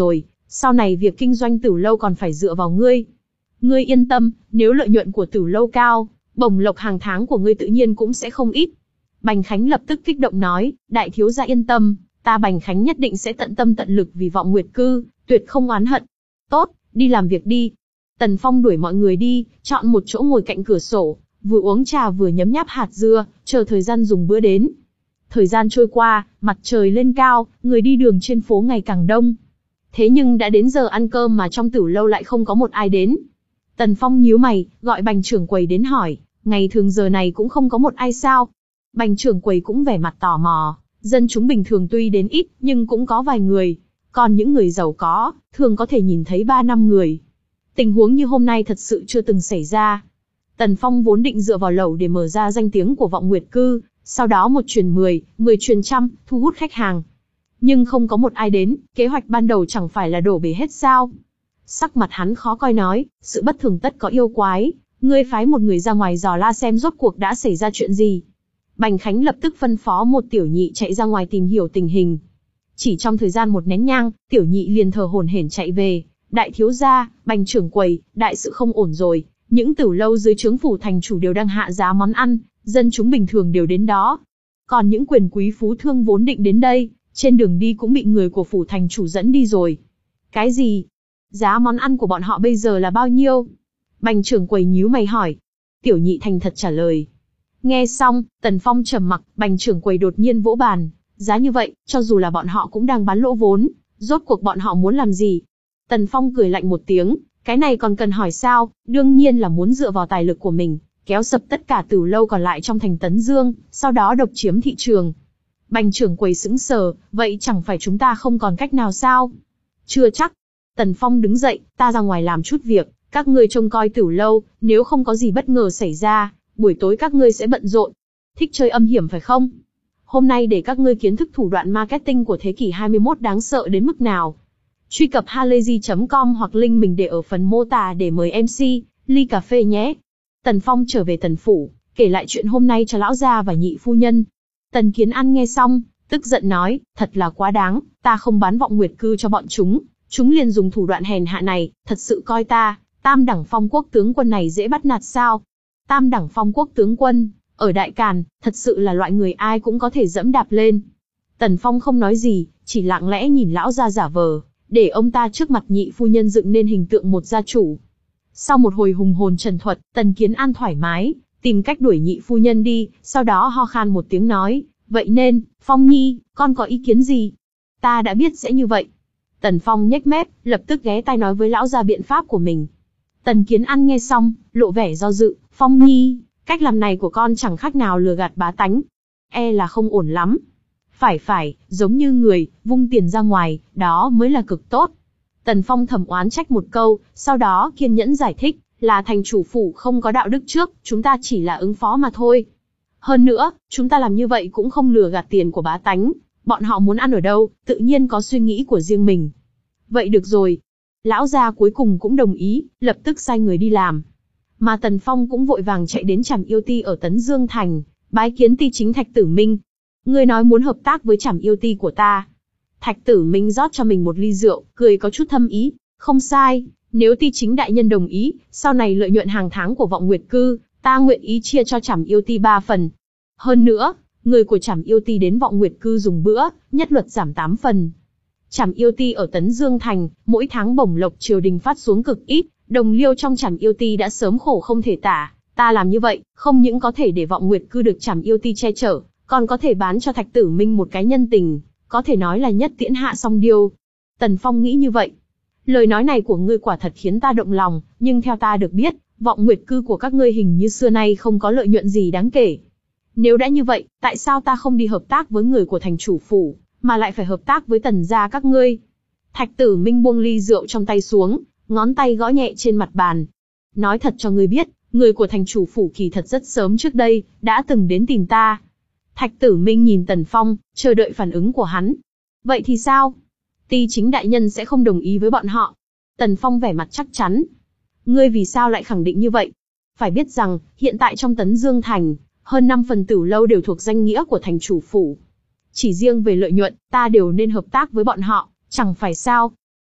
Sau này việc kinh doanh Tử lâu còn phải dựa vào ngươi. Ngươi yên tâm, nếu lợi nhuận của Tử lâu cao, bổng lộc hàng tháng của ngươi tự nhiên cũng sẽ không ít. Bành Khánh lập tức kích động nói, đại thiếu gia yên tâm, ta Bành Khánh nhất định sẽ tận tâm tận lực vì Vọng Nguyệt Cư, tuyệt không oán hận. Tốt, đi làm việc đi. Tần Phong đuổi mọi người đi, chọn một chỗ ngồi cạnh cửa sổ, vừa uống trà vừa nhấm nháp hạt dưa, chờ thời gian dùng bữa đến. Thời gian trôi qua, mặt trời lên cao, người đi đường trên phố ngày càng đông. Thế nhưng đã đến giờ ăn cơm mà trong Tử lâu lại không có một ai đến. Tần Phong nhíu mày, gọi Bành trưởng quầy đến hỏi, ngày thường giờ này cũng không có một ai sao? Bành trưởng quầy cũng vẻ mặt tò mò, dân chúng bình thường tuy đến ít, nhưng cũng có vài người. Còn những người giàu có, thường có thể nhìn thấy ba năm người. Tình huống như hôm nay thật sự chưa từng xảy ra. Tần Phong vốn định dựa vào lẩu để mở ra danh tiếng của Vọng Nguyệt Cư, sau đó một truyền mười, mười truyền trăm, thu hút khách hàng. Nhưng không có một ai đến, kế hoạch ban đầu chẳng phải là đổ bể hết sao? Sắc mặt hắn khó coi nói, sự bất thường tất có yêu quái, ngươi phái một người ra ngoài dò la xem rốt cuộc đã xảy ra chuyện gì. Bành Khánh lập tức phân phó một tiểu nhị chạy ra ngoài tìm hiểu tình hình. Chỉ trong thời gian một nén nhang, tiểu nhị liền thờ hổn hển chạy về, đại thiếu gia, Bành trưởng quầy, đại sự không ổn rồi, những tử lâu dưới trướng phủ thành chủ đều đang hạ giá món ăn, dân chúng bình thường đều đến đó. Còn những quyền quý phú thương vốn định đến đây, trên đường đi cũng bị người của phủ thành chủ dẫn đi rồi. Cái gì? Giá món ăn của bọn họ bây giờ là bao nhiêu? Bành trưởng quầy nhíu mày hỏi. Tiểu nhị thành thật trả lời. Nghe xong, Tần Phong trầm mặc, Bành trưởng quầy đột nhiên vỗ bàn. Giá như vậy, cho dù là bọn họ cũng đang bán lỗ vốn. Rốt cuộc bọn họ muốn làm gì? Tần Phong cười lạnh một tiếng. Cái này còn cần hỏi sao? Đương nhiên là muốn dựa vào tài lực của mình, kéo sập tất cả tử lâu còn lại trong thành Tấn Dương, sau đó độc chiếm thị trường. Bành trưởng quầy sững sờ, vậy chẳng phải chúng ta không còn cách nào sao? Chưa chắc. Tần Phong đứng dậy, ta ra ngoài làm chút việc, các ngươi trông coi tử lâu, nếu không có gì bất ngờ xảy ra, buổi tối các ngươi sẽ bận rộn. Thích chơi âm hiểm phải không? Hôm nay để các ngươi kiến thức thủ đoạn marketing của thế kỷ hai mươi mốt đáng sợ đến mức nào. Truy cập halayzi chấm com hoặc link mình để ở phần mô tả để mời em xê, ly cà phê nhé. Tần Phong trở về Tần Phủ, kể lại chuyện hôm nay cho lão gia và nhị phu nhân. Tần Kiến An nghe xong, tức giận nói, thật là quá đáng, ta không bán Vọng Nguyệt Cư cho bọn chúng, chúng liền dùng thủ đoạn hèn hạ này, thật sự coi ta, tam đẳng phong quốc tướng quân này dễ bắt nạt sao? Tam đẳng phong quốc tướng quân, ở Đại Càn, thật sự là loại người ai cũng có thể dẫm đạp lên. Tần Phong không nói gì, chỉ lặng lẽ nhìn lão gia giả vờ, để ông ta trước mặt nhị phu nhân dựng nên hình tượng một gia chủ. Sau một hồi hùng hồn trần thuật, Tần Kiến An thoải mái, tìm cách đuổi nhị phu nhân đi, sau đó ho khan một tiếng nói, vậy nên, Phong Nhi, con có ý kiến gì? Ta đã biết sẽ như vậy. Tần Phong nhếch mép, lập tức ghé tai nói với lão gia biện pháp của mình. Tần Kiến An nghe xong, lộ vẻ do dự, Phong Nhi, cách làm này của con chẳng khác nào lừa gạt bá tánh. E là không ổn lắm. Phải phải, giống như người, vung tiền ra ngoài, đó mới là cực tốt. Tần Phong thầm oán trách một câu, sau đó kiên nhẫn giải thích, là thành chủ phủ không có đạo đức trước, chúng ta chỉ là ứng phó mà thôi. Hơn nữa, chúng ta làm như vậy cũng không lừa gạt tiền của bá tánh, bọn họ muốn ăn ở đâu, tự nhiên có suy nghĩ của riêng mình. Vậy được rồi. Lão gia cuối cùng cũng đồng ý, lập tức sai người đi làm. Mà Tần Phong cũng vội vàng chạy đến Trảm Yêu Ti ở Tấn Dương Thành, bái kiến ti chính Thạch Tử Minh. Ngươi nói muốn hợp tác với Trảm Yêu Ti của ta. Thạch Tử Minh rót cho mình một ly rượu, cười có chút thâm ý. Không sai, nếu ti chính đại nhân đồng ý, sau này lợi nhuận hàng tháng của Vọng Nguyệt Cư, ta nguyện ý chia cho Trảm Yêu Ti ba phần. Hơn nữa, người của Trảm Yêu Ti đến Vọng Nguyệt Cư dùng bữa, nhất luật giảm tám phần. Trảm Yêu Ti ở Tấn Dương Thành, mỗi tháng bổng lộc triều đình phát xuống cực ít, đồng liêu trong Trảm Yêu Ti đã sớm khổ không thể tả. Ta làm như vậy, không những có thể để Vọng Nguyệt Cư được Trảm Yêu Ti che chở, còn có thể bán cho Thạch Tử Minh một cái nhân tình, có thể nói là nhất tiễn hạ song điêu. Tần Phong nghĩ như vậy. Lời nói này của ngươi quả thật khiến ta động lòng, nhưng theo ta được biết, Vọng Nguyệt Cư của các ngươi hình như xưa nay không có lợi nhuận gì đáng kể. Nếu đã như vậy, tại sao ta không đi hợp tác với người của thành chủ phủ, mà lại phải hợp tác với Tần gia các ngươi? Thạch Tử Minh buông ly rượu trong tay xuống, ngón tay gõ nhẹ trên mặt bàn. Nói thật cho ngươi biết, người của thành chủ phủ kỳ thật rất sớm trước đây, đã từng đến tìm ta. Thạch Tử Minh nhìn Tần Phong, chờ đợi phản ứng của hắn. Vậy thì sao? Ti chính đại nhân sẽ không đồng ý với bọn họ. Tần Phong vẻ mặt chắc chắn. Ngươi vì sao lại khẳng định như vậy? Phải biết rằng, hiện tại trong Tấn Dương Thành, hơn năm phần tử lâu đều thuộc danh nghĩa của thành chủ phủ. Chỉ riêng về lợi nhuận, ta đều nên hợp tác với bọn họ, chẳng phải sao?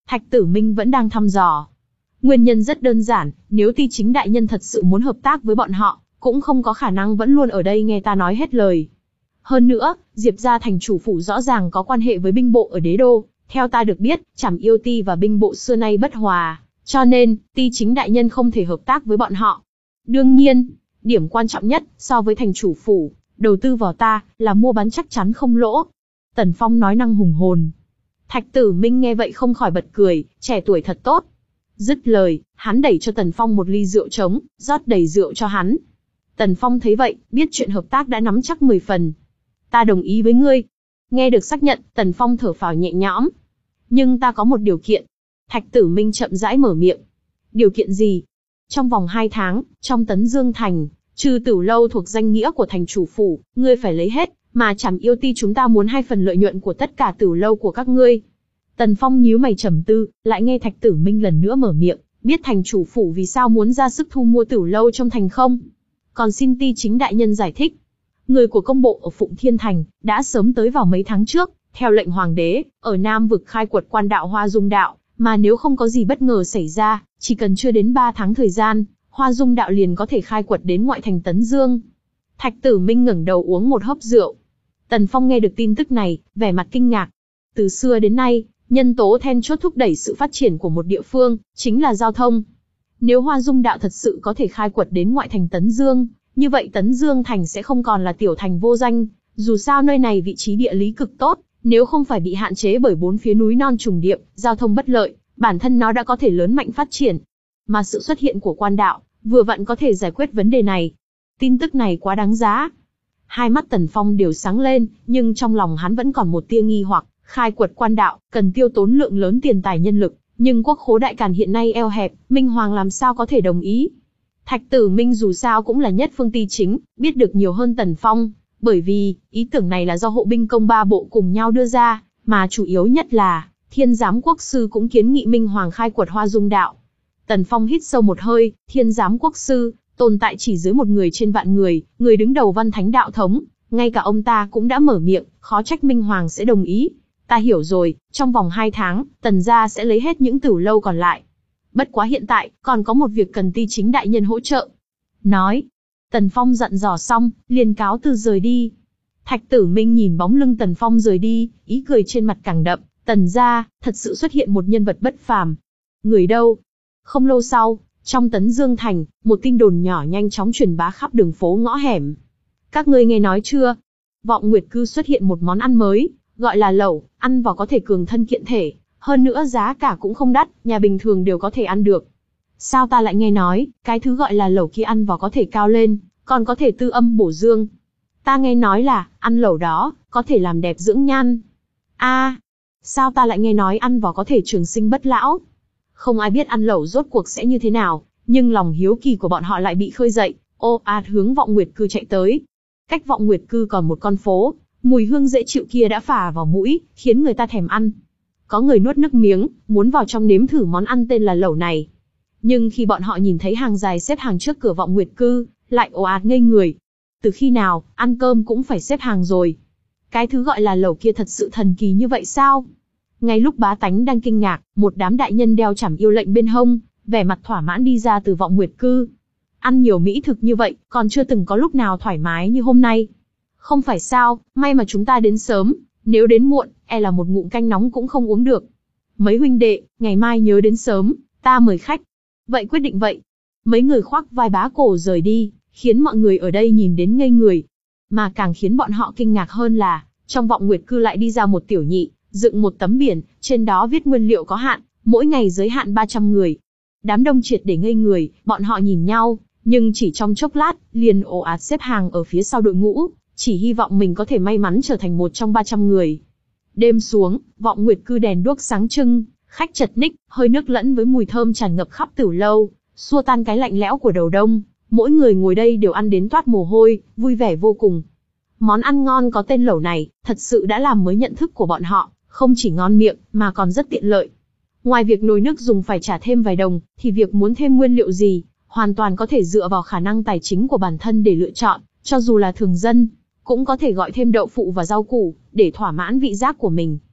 Thạch Tử Minh vẫn đang thăm dò. Nguyên nhân rất đơn giản, nếu Ti Chính đại nhân thật sự muốn hợp tác với bọn họ, cũng không có khả năng vẫn luôn ở đây nghe ta nói hết lời. Hơn nữa, Diệp gia thành chủ phủ rõ ràng có quan hệ với binh bộ ở đế đô, theo ta được biết, Trảm Yêu Ti và binh bộ xưa nay bất hòa, cho nên, Ti Chính đại nhân không thể hợp tác với bọn họ. Đương nhiên, điểm quan trọng nhất, so với thành chủ phủ, đầu tư vào ta, là mua bán chắc chắn không lỗ. Tần Phong nói năng hùng hồn. Thạch Tử Minh nghe vậy không khỏi bật cười, trẻ tuổi thật tốt. Dứt lời, hắn đẩy cho Tần Phong một ly rượu trống, rót đầy rượu cho hắn. Tần Phong thấy vậy, biết chuyện hợp tác đã nắm chắc mười phần. Ta đồng ý với ngươi. Nghe được xác nhận, Tần Phong thở phào nhẹ nhõm. Nhưng ta có một điều kiện. Thạch Tử Minh chậm rãi mở miệng. Điều kiện gì? Trong vòng hai tháng, trong Tấn Dương Thành, trừ Tửu Lâu thuộc danh nghĩa của thành chủ phủ, ngươi phải lấy hết, mà Trảm Yêu Ti chúng ta muốn hai phần lợi nhuận của tất cả Tửu Lâu của các ngươi. Tần Phong nhíu mày trầm tư, lại nghe Thạch Tử Minh lần nữa mở miệng, biết thành chủ phủ vì sao muốn ra sức thu mua Tửu Lâu trong thành không? Còn xin Ti Chính đại nhân giải thích. Người của công bộ ở Phụng Thiên Thành, đã sớm tới vào mấy tháng trước, theo lệnh hoàng đế, ở Nam vực khai quật quan đạo Hoa Dung đạo, mà nếu không có gì bất ngờ xảy ra, chỉ cần chưa đến ba tháng thời gian, Hoa Dung đạo liền có thể khai quật đến ngoại thành Tấn Dương. Thạch Tử Minh ngẩng đầu uống một hớp rượu. Tần Phong nghe được tin tức này, vẻ mặt kinh ngạc. Từ xưa đến nay, nhân tố then chốt thúc đẩy sự phát triển của một địa phương, chính là giao thông. Nếu Hoa Dung đạo thật sự có thể khai quật đến ngoại thành Tấn Dương, như vậy Tấn Dương Thành sẽ không còn là tiểu thành vô danh, dù sao nơi này vị trí địa lý cực tốt, nếu không phải bị hạn chế bởi bốn phía núi non trùng điệp, giao thông bất lợi, bản thân nó đã có thể lớn mạnh phát triển. Mà sự xuất hiện của quan đạo, vừa vặn có thể giải quyết vấn đề này. Tin tức này quá đáng giá. Hai mắt Tần Phong đều sáng lên, nhưng trong lòng hắn vẫn còn một tia nghi hoặc, khai quật quan đạo, cần tiêu tốn lượng lớn tiền tài nhân lực, nhưng quốc khố Đại Càn hiện nay eo hẹp, Minh Hoàng làm sao có thể đồng ý. Thạch Tử Minh dù sao cũng là nhất phương Ti Chính, biết được nhiều hơn Tần Phong, bởi vì, ý tưởng này là do hộ binh công ba bộ cùng nhau đưa ra, mà chủ yếu nhất là, Thiên Giám Quốc Sư cũng kiến nghị Minh Hoàng khai quật Hoa Dung đạo. Tần Phong hít sâu một hơi, Thiên Giám Quốc Sư, tồn tại chỉ dưới một người trên vạn người, người đứng đầu Văn Thánh đạo thống, ngay cả ông ta cũng đã mở miệng, khó trách Minh Hoàng sẽ đồng ý. Ta hiểu rồi, trong vòng hai tháng, Tần gia sẽ lấy hết những Tửu Lâu còn lại. Bất quá hiện tại, còn có một việc cần Ti Chính đại nhân hỗ trợ. Nói. Tần Phong dặn dò xong, liền cáo từ rời đi. Thạch Tử Minh nhìn bóng lưng Tần Phong rời đi, ý cười trên mặt càng đậm. Tần gia, thật sự xuất hiện một nhân vật bất phàm. Người đâu? Không lâu sau, trong Tấn Dương Thành, một tin đồn nhỏ nhanh chóng truyền bá khắp đường phố ngõ hẻm. Các ngươi nghe nói chưa? Vọng Nguyệt Cư xuất hiện một món ăn mới, gọi là lẩu, ăn vào có thể cường thân kiện thể, hơn nữa giá cả cũng không đắt, nhà bình thường đều có thể ăn được. Sao ta lại nghe nói, cái thứ gọi là lẩu kia ăn vào có thể cao lên, còn có thể tư âm bổ dương. Ta nghe nói là, ăn lẩu đó, có thể làm đẹp dưỡng nhan. A, à, sao ta lại nghe nói ăn vào có thể trường sinh bất lão? Không ai biết ăn lẩu rốt cuộc sẽ như thế nào, nhưng lòng hiếu kỳ của bọn họ lại bị khơi dậy, ô ạt hướng Vọng Nguyệt Cư chạy tới. Cách Vọng Nguyệt Cư còn một con phố, mùi hương dễ chịu kia đã phả vào mũi, khiến người ta thèm ăn. Có người nuốt nước miếng, muốn vào trong nếm thử món ăn tên là lẩu này. Nhưng khi bọn họ nhìn thấy hàng dài xếp hàng trước cửa Vọng Nguyệt Cư, lại ồ ạt ngây người. Từ khi nào, ăn cơm cũng phải xếp hàng rồi? Cái thứ gọi là lẩu kia thật sự thần kỳ như vậy sao? Ngay lúc bá tánh đang kinh ngạc, một đám đại nhân đeo Trảm Yêu lệnh bên hông, vẻ mặt thỏa mãn đi ra từ Vọng Nguyệt Cư. Ăn nhiều mỹ thực như vậy, còn chưa từng có lúc nào thoải mái như hôm nay. Không phải sao, may mà chúng ta đến sớm, nếu đến muộn, e là một ngụm canh nóng cũng không uống được. Mấy huynh đệ, ngày mai nhớ đến sớm, ta mời khách. Vậy quyết định vậy. Mấy người khoác vai bá cổ rời đi, khiến mọi người ở đây nhìn đến ngây người. Mà càng khiến bọn họ kinh ngạc hơn là, trong Vọng Nguyệt Cư lại đi ra một tiểu nhị, dựng một tấm biển, trên đó viết nguyên liệu có hạn, mỗi ngày giới hạn ba trăm người. Đám đông triệt để ngây người, bọn họ nhìn nhau, nhưng chỉ trong chốc lát, liền ồ ạt xếp hàng ở phía sau đội ngũ, chỉ hy vọng mình có thể may mắn trở thành một trong ba trăm người. Đêm xuống, Vọng Nguyệt Cư đèn đuốc sáng trưng, khách chật ních, hơi nước lẫn với mùi thơm tràn ngập khắp Tửu Lâu, xua tan cái lạnh lẽo của đầu đông. Mỗi người ngồi đây đều ăn đến toát mồ hôi, vui vẻ vô cùng. Món ăn ngon có tên lẩu này, thật sự đã làm mới nhận thức của bọn họ, không chỉ ngon miệng, mà còn rất tiện lợi. Ngoài việc nồi nước dùng phải trả thêm vài đồng, thì việc muốn thêm nguyên liệu gì, hoàn toàn có thể dựa vào khả năng tài chính của bản thân để lựa chọn, cho dù là thường dân, cũng có thể gọi thêm đậu phụ và rau củ, để thỏa mãn vị giác của mình.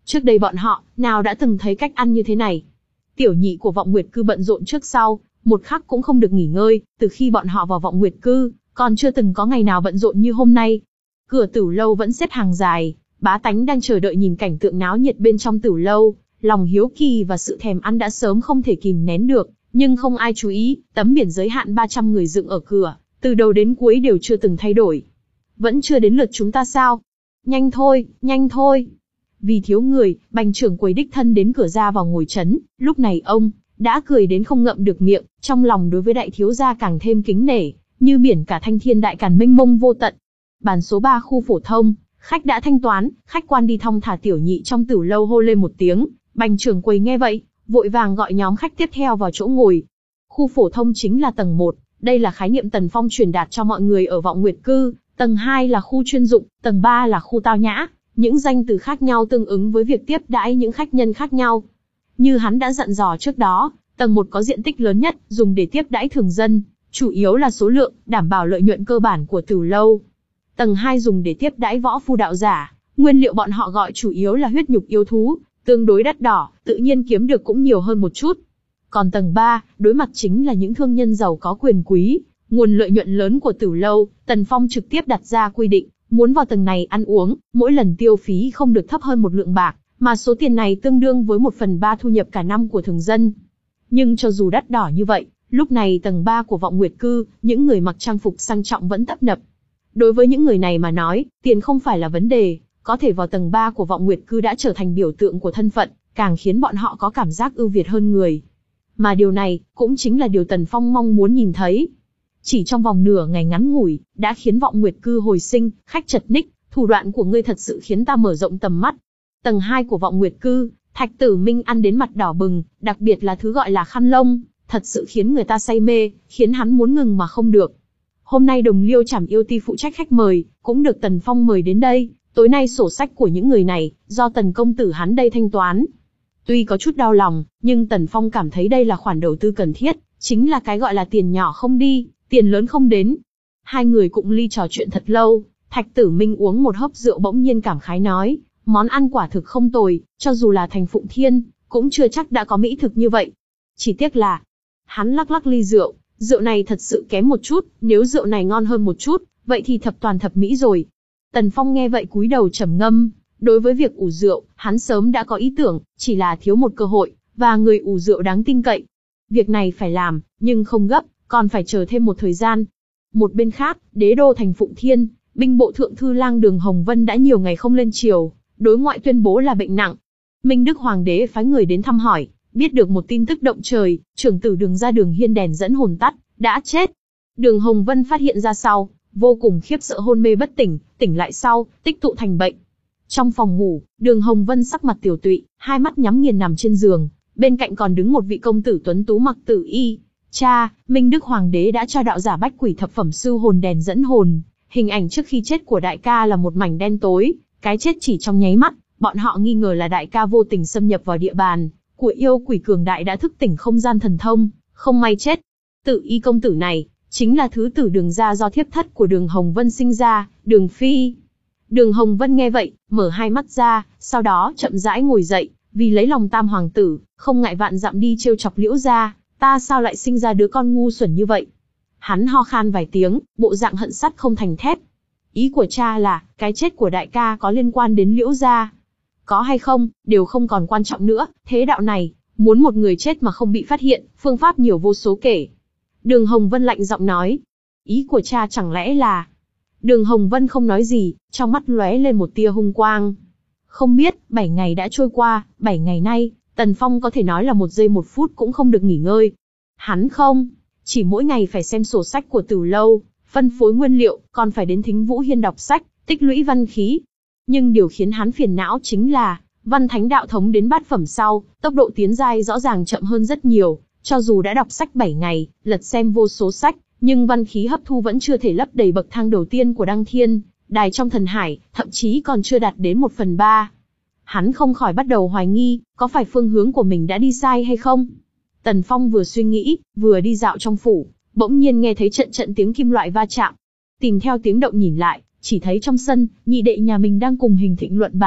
Trước đây bọn họ, nào đã từng thấy cách ăn như thế này. Tiểu nhị của Vọng Nguyệt Cư bận rộn trước sau, một khắc cũng không được nghỉ ngơi, từ khi bọn họ vào Vọng Nguyệt Cư, còn chưa từng có ngày nào bận rộn như hôm nay. Cửa Tửu lâu vẫn xếp hàng dài, bá tánh đang chờ đợi nhìn cảnh tượng náo nhiệt bên trong Tửu lâu, lòng hiếu kỳ và sự thèm ăn đã sớm không thể kìm nén được, nhưng không ai chú ý, tấm biển giới hạn ba trăm người dựng ở cửa, từ đầu đến cuối đều chưa từng thay đổi. Vẫn chưa đến lượt chúng ta sao? Nhanh thôi, nhanh thôi. Vì thiếu người, Bành trưởng quầy đích thân đến cửa ra vào ngồi chấn, lúc này ông đã cười đến không ngậm được miệng, trong lòng đối với đại thiếu gia càng thêm kính nể, như biển cả thanh thiên đại càn mênh mông vô tận. Bàn số ba khu phổ thông, khách đã thanh toán, khách quan đi thong thả. Tiểu nhị trong Tửu lâu hô lên một tiếng, Bành trưởng quầy nghe vậy, vội vàng gọi nhóm khách tiếp theo vào chỗ ngồi. Khu phổ thông chính là tầng một, đây là khái niệm Tần Phong truyền đạt cho mọi người ở Vọng Nguyệt Cư, tầng hai là khu chuyên dụng, tầng ba là khu tao nhã, những danh từ khác nhau tương ứng với việc tiếp đãi những khách nhân khác nhau. Như hắn đã dặn dò trước đó, tầng một có diện tích lớn nhất, dùng để tiếp đãi thường dân, chủ yếu là số lượng, đảm bảo lợi nhuận cơ bản của Tửu lâu. Tầng hai dùng để tiếp đãi võ phu đạo giả, nguyên liệu bọn họ gọi chủ yếu là huyết nhục yêu thú, tương đối đắt đỏ, tự nhiên kiếm được cũng nhiều hơn một chút. Còn tầng ba, đối mặt chính là những thương nhân giàu có quyền quý, nguồn lợi nhuận lớn của Tửu lâu. Tần Phong trực tiếp đặt ra quy định, muốn vào tầng này ăn uống, mỗi lần tiêu phí không được thấp hơn một lượng bạc, mà số tiền này tương đương với một phần ba thu nhập cả năm của thường dân. Nhưng cho dù đắt đỏ như vậy, lúc này tầng ba của Vọng Nguyệt Cư, những người mặc trang phục sang trọng vẫn tấp nập. Đối với những người này mà nói, tiền không phải là vấn đề, có thể vào tầng ba của Vọng Nguyệt Cư đã trở thành biểu tượng của thân phận, càng khiến bọn họ có cảm giác ưu việt hơn người. Mà điều này, cũng chính là điều Tần Phong mong muốn nhìn thấy. Chỉ trong vòng nửa ngày ngắn ngủi, đã khiến Vọng Nguyệt Cư hồi sinh, khách chật ních, thủ đoạn của ngươi thật sự khiến ta mở rộng tầm mắt. Tầng hai của Vọng Nguyệt Cư, Thạch Tử Minh ăn đến mặt đỏ bừng, đặc biệt là thứ gọi là khăn lông, thật sự khiến người ta say mê, khiến hắn muốn ngừng mà không được. Hôm nay Đồng Liêu Trảm Yêu Ti phụ trách khách mời, cũng được Tần Phong mời đến đây, tối nay sổ sách của những người này, do Tần công tử hắn đây thanh toán. Tuy có chút đau lòng, nhưng Tần Phong cảm thấy đây là khoản đầu tư cần thiết, chính là cái gọi là tiền nhỏ không đi, tiền lớn không đến. Hai người cũng ly trò chuyện thật lâu, Thạch Tử Minh uống một hớp rượu bỗng nhiên cảm khái nói, món ăn quả thực không tồi, cho dù là thành Phụng Thiên, cũng chưa chắc đã có mỹ thực như vậy. Chỉ tiếc là, hắn lắc lắc ly rượu, rượu này thật sự kém một chút, nếu rượu này ngon hơn một chút, vậy thì thập toàn thập mỹ rồi. Tần Phong nghe vậy cúi đầu trầm ngâm, đối với việc ủ rượu, hắn sớm đã có ý tưởng, chỉ là thiếu một cơ hội, và người ủ rượu đáng tin cậy. Việc này phải làm, nhưng không gấp, còn phải chờ thêm một thời gian. Một bên khác, đế đô thành Phụng Thiên, binh bộ thượng thư lang Đường Hồng Vân đã nhiều ngày không lên triều, đối ngoại tuyên bố là bệnh nặng. Minh Đức Hoàng đế phái người đến thăm hỏi, biết được một tin tức động trời, trưởng tử Đường ra Đường Hiên đèn dẫn hồn tắt, đã chết. Đường Hồng Vân phát hiện ra sau, vô cùng khiếp sợ hôn mê bất tỉnh, tỉnh lại sau, tích tụ thành bệnh. Trong phòng ngủ, Đường Hồng Vân sắc mặt tiểu tụy, hai mắt nhắm nghiền nằm trên giường, bên cạnh còn đứng một vị công tử tuấn tú mặc tử y. Cha, Minh Đức Hoàng đế đã cho đạo giả bách quỷ thập phẩm sư hồn đèn dẫn hồn, hình ảnh trước khi chết của đại ca là một mảnh đen tối, cái chết chỉ trong nháy mắt, bọn họ nghi ngờ là đại ca vô tình xâm nhập vào địa bàn của yêu quỷ cường đại đã thức tỉnh không gian thần thông, không may chết. Tử y công tử này, chính là thứ tử Đường gia do thiếp thất của Đường Hồng Vân sinh ra, Đường Phi. Đường Hồng Vân nghe vậy, mở hai mắt ra, sau đó chậm rãi ngồi dậy, vì lấy lòng tam hoàng tử, không ngại vạn dặm đi trêu chọc Liễu gia, ta sao lại sinh ra đứa con ngu xuẩn như vậy. Hắn ho khan vài tiếng, bộ dạng hận sắt không thành thép. Ý của cha là, cái chết của đại ca có liên quan đến Liễu gia. Có hay không, đều không còn quan trọng nữa, thế đạo này, muốn một người chết mà không bị phát hiện, phương pháp nhiều vô số kể. Đường Hồng Vân lạnh giọng nói. Ý của cha chẳng lẽ là... Đường Hồng Vân không nói gì, trong mắt lóe lên một tia hung quang. Không biết, bảy ngày đã trôi qua, bảy ngày nay, Tần Phong có thể nói là một giây một phút cũng không được nghỉ ngơi. Hắn không, chỉ mỗi ngày phải xem sổ sách của Tửu lâu, phân phối nguyên liệu, còn phải đến Thính Vũ Hiên đọc sách, tích lũy văn khí. Nhưng điều khiến hắn phiền não chính là, Văn Thánh đạo thống đến bát phẩm sau, tốc độ tiến giai rõ ràng chậm hơn rất nhiều, cho dù đã đọc sách bảy ngày, lật xem vô số sách, nhưng văn khí hấp thu vẫn chưa thể lấp đầy bậc thang đầu tiên của Đăng Thiên Đài trong thần hải, thậm chí còn chưa đạt đến một phần ba. Hắn không khỏi bắt đầu hoài nghi, có phải phương hướng của mình đã đi sai hay không? Tần Phong vừa suy nghĩ, vừa đi dạo trong phủ, bỗng nhiên nghe thấy trận trận tiếng kim loại va chạm. Tìm theo tiếng động nhìn lại, chỉ thấy trong sân, nhị đệ nhà mình đang cùng Hình Thịnh luận bàn,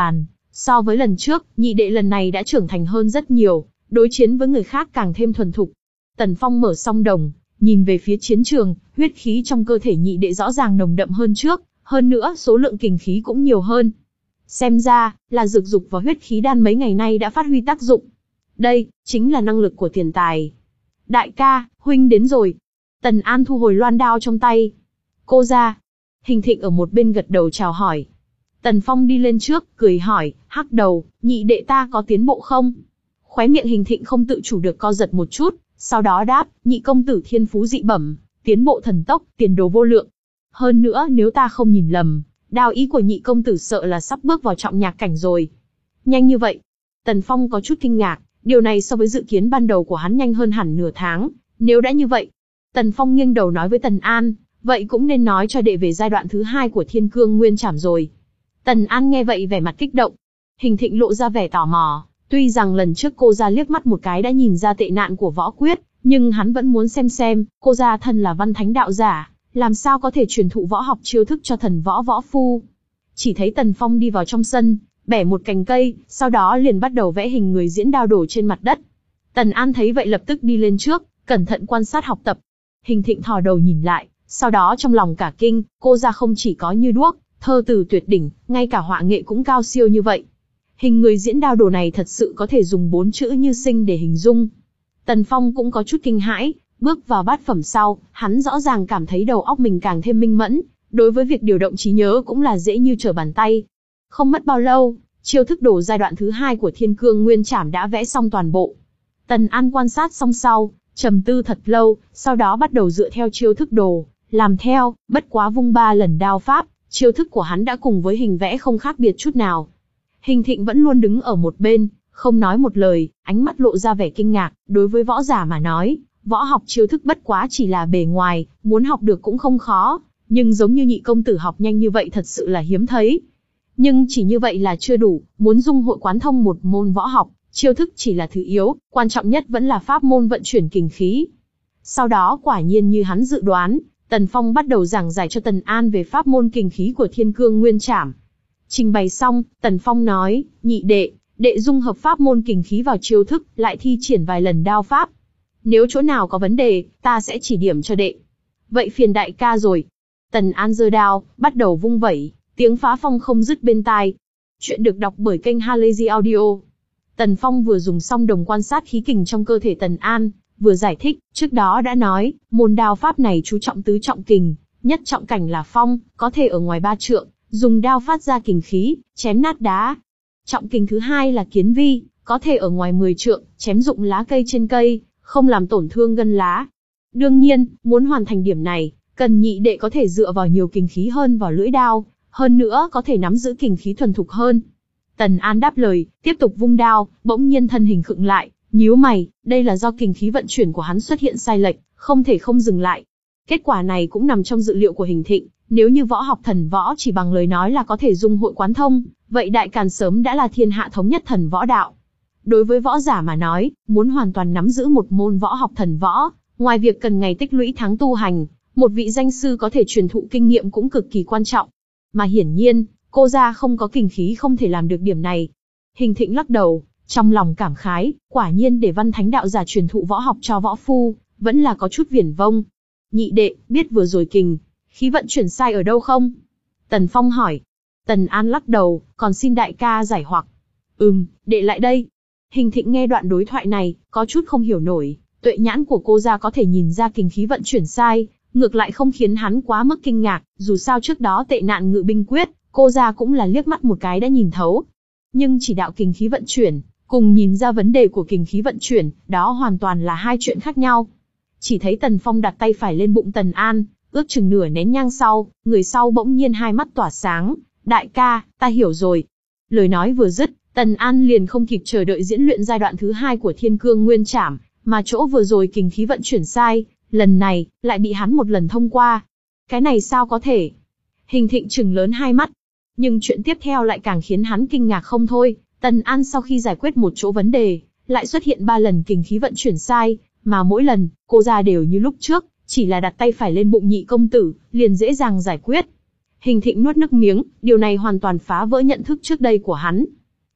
So với lần trước, nhị đệ lần này đã trưởng thành hơn rất nhiều, đối chiến với người khác càng thêm thuần thục. Tần Phong mở song đồng, nhìn về phía chiến trường, huyết khí trong cơ thể nhị đệ rõ ràng nồng đậm hơn trước, hơn nữa số lượng kình khí cũng nhiều hơn. Xem ra, là dược dục và huyết khí đan mấy ngày nay đã phát huy tác dụng. Đây, chính là năng lực của tiền tài. Đại ca, huynh đến rồi. Tần An thu hồi loan đao trong tay. Cô ra. Hình Thịnh ở một bên gật đầu chào hỏi. Tần Phong đi lên trước, cười hỏi, hắc đầu, nhị đệ ta có tiến bộ không? Khóe miệng Hình Thịnh không tự chủ được co giật một chút, sau đó đáp, nhị công tử thiên phú dị bẩm, tiến bộ thần tốc, tiền đồ vô lượng. Hơn nữa nếu ta không nhìn lầm, đao ý của nhị công tử sợ là sắp bước vào trọng nhạc cảnh rồi. Nhanh như vậy. Tần Phong có chút kinh ngạc, điều này so với dự kiến ban đầu của hắn nhanh hơn hẳn nửa tháng, nếu đã như vậy. Tần Phong nghiêng đầu nói với Tần An, vậy cũng nên nói cho đệ về giai đoạn thứ hai của Thiên Cương Nguyên Trảm rồi. Tần An nghe vậy vẻ mặt kích động. Hình Thịnh lộ ra vẻ tò mò, tuy rằng lần trước cô ra liếc mắt một cái đã nhìn ra tệ nạn của võ quyết, nhưng hắn vẫn muốn xem xem, cô ra thân là văn thánh đạo giả, làm sao có thể truyền thụ võ học chiêu thức cho thần võ võ phu. Chỉ thấy Tần Phong đi vào trong sân, bẻ một cành cây, sau đó liền bắt đầu vẽ hình người diễn đao đổ trên mặt đất. Tần An thấy vậy lập tức đi lên trước, cẩn thận quan sát học tập. Hình Thịnh thò đầu nhìn lại, sau đó trong lòng cả kinh, cô ra không chỉ có như đuốc, thơ từ tuyệt đỉnh, ngay cả họa nghệ cũng cao siêu như vậy. Hình người diễn đao đồ này thật sự có thể dùng bốn chữ như sinh để hình dung. Tần Phong cũng có chút kinh hãi, bước vào bát phẩm sau, hắn rõ ràng cảm thấy đầu óc mình càng thêm minh mẫn, đối với việc điều động trí nhớ cũng là dễ như trở bàn tay. Không mất bao lâu, chiêu thức đồ giai đoạn thứ hai của Thiên Cương Nguyên Trảm đã vẽ xong toàn bộ. Tần An quan sát xong sau, trầm tư thật lâu, sau đó bắt đầu dựa theo chiêu thức đồ, làm theo, bất quá vung ba lần đao pháp, chiêu thức của hắn đã cùng với hình vẽ không khác biệt chút nào. Hình Thịnh vẫn luôn đứng ở một bên, không nói một lời, ánh mắt lộ ra vẻ kinh ngạc, đối với võ giả mà nói, võ học chiêu thức bất quá chỉ là bề ngoài, muốn học được cũng không khó, nhưng giống như nhị công tử học nhanh như vậy thật sự là hiếm thấy. Nhưng chỉ như vậy là chưa đủ, muốn dung hội quán thông một môn võ học, chiêu thức chỉ là thứ yếu, quan trọng nhất vẫn là pháp môn vận chuyển kình khí. Sau đó quả nhiên như hắn dự đoán, Tần Phong bắt đầu giảng giải cho Tần An về pháp môn kình khí của Thiên Cương Nguyên Trảm. Trình bày xong, Tần Phong nói, nhị đệ, đệ dung hợp pháp môn kình khí vào chiêu thức, lại thi triển vài lần đao pháp. Nếu chỗ nào có vấn đề, ta sẽ chỉ điểm cho đệ. Vậy phiền đại ca rồi. Tần An giơ đao, bắt đầu vung vẩy, tiếng phá phong không dứt bên tai. Chuyện được đọc bởi kênh Halazy Audio. Tần Phong vừa dùng song đồng quan sát khí kình trong cơ thể Tần An, vừa giải thích, trước đó đã nói, môn đao pháp này chú trọng tứ trọng kình, nhất trọng cảnh là phong, có thể ở ngoài ba trượng, dùng đao phát ra kình khí, chém nát đá. Trọng kình thứ hai là kiến vi, có thể ở ngoài mười trượng, chém rụng lá cây trên cây, không làm tổn thương gân lá. Đương nhiên, muốn hoàn thành điểm này, cần nhị đệ có thể dựa vào nhiều kình khí hơn vào lưỡi đao, hơn nữa có thể nắm giữ kình khí thuần thục hơn. Tần An đáp lời, tiếp tục vung đao, bỗng nhiên thân hình khựng lại, nhíu mày, đây là do kình khí vận chuyển của hắn xuất hiện sai lệch, không thể không dừng lại. Kết quả này cũng nằm trong dự liệu của Hình Thịnh, nếu như võ học thần võ chỉ bằng lời nói là có thể dung hội quán thông, vậy Đại Càn sớm đã là thiên hạ thống nhất thần võ đạo. Đối với võ giả mà nói, muốn hoàn toàn nắm giữ một môn võ học thần võ, ngoài việc cần ngày tích lũy tháng tu hành, một vị danh sư có thể truyền thụ kinh nghiệm cũng cực kỳ quan trọng. Mà hiển nhiên, cô gia không có kình khí không thể làm được điểm này. Hình Thịnh lắc đầu, trong lòng cảm khái, quả nhiên để văn thánh đạo giả truyền thụ võ học cho võ phu, vẫn là có chút viển vông. Nhị đệ, biết vừa rồi kình khí vận chuyển sai ở đâu không? Tần Phong hỏi. Tần An lắc đầu, còn xin đại ca giải hoặc. Ừm, đệ lại đây. Hình Thịnh nghe đoạn đối thoại này, có chút không hiểu nổi, tuệ nhãn của cô gia có thể nhìn ra kình khí vận chuyển sai, ngược lại không khiến hắn quá mức kinh ngạc, dù sao trước đó tệ nạn ngự binh quyết, cô gia cũng là liếc mắt một cái đã nhìn thấu. Nhưng chỉ đạo kình khí vận chuyển, cùng nhìn ra vấn đề của kình khí vận chuyển, đó hoàn toàn là hai chuyện khác nhau. Chỉ thấy Tần Phong đặt tay phải lên bụng Tần An, ước chừng nửa nén nhang sau, người sau bỗng nhiên hai mắt tỏa sáng, đại ca, ta hiểu rồi. Lời nói vừa dứt, Tần An liền không kịp chờ đợi diễn luyện giai đoạn thứ hai của Thiên Cương Nguyên Trảm, mà chỗ vừa rồi kình khí vận chuyển sai, lần này, lại bị hắn một lần thông qua. Cái này sao có thể? Hình Thịnh trừng lớn hai mắt. Nhưng chuyện tiếp theo lại càng khiến hắn kinh ngạc không thôi. Tần An sau khi giải quyết một chỗ vấn đề, lại xuất hiện ba lần kình khí vận chuyển sai, mà mỗi lần, cô ra đều như lúc trước, chỉ là đặt tay phải lên bụng nhị công tử, liền dễ dàng giải quyết. Hình Thịnh nuốt nước miếng, điều này hoàn toàn phá vỡ nhận thức trước đây của hắn.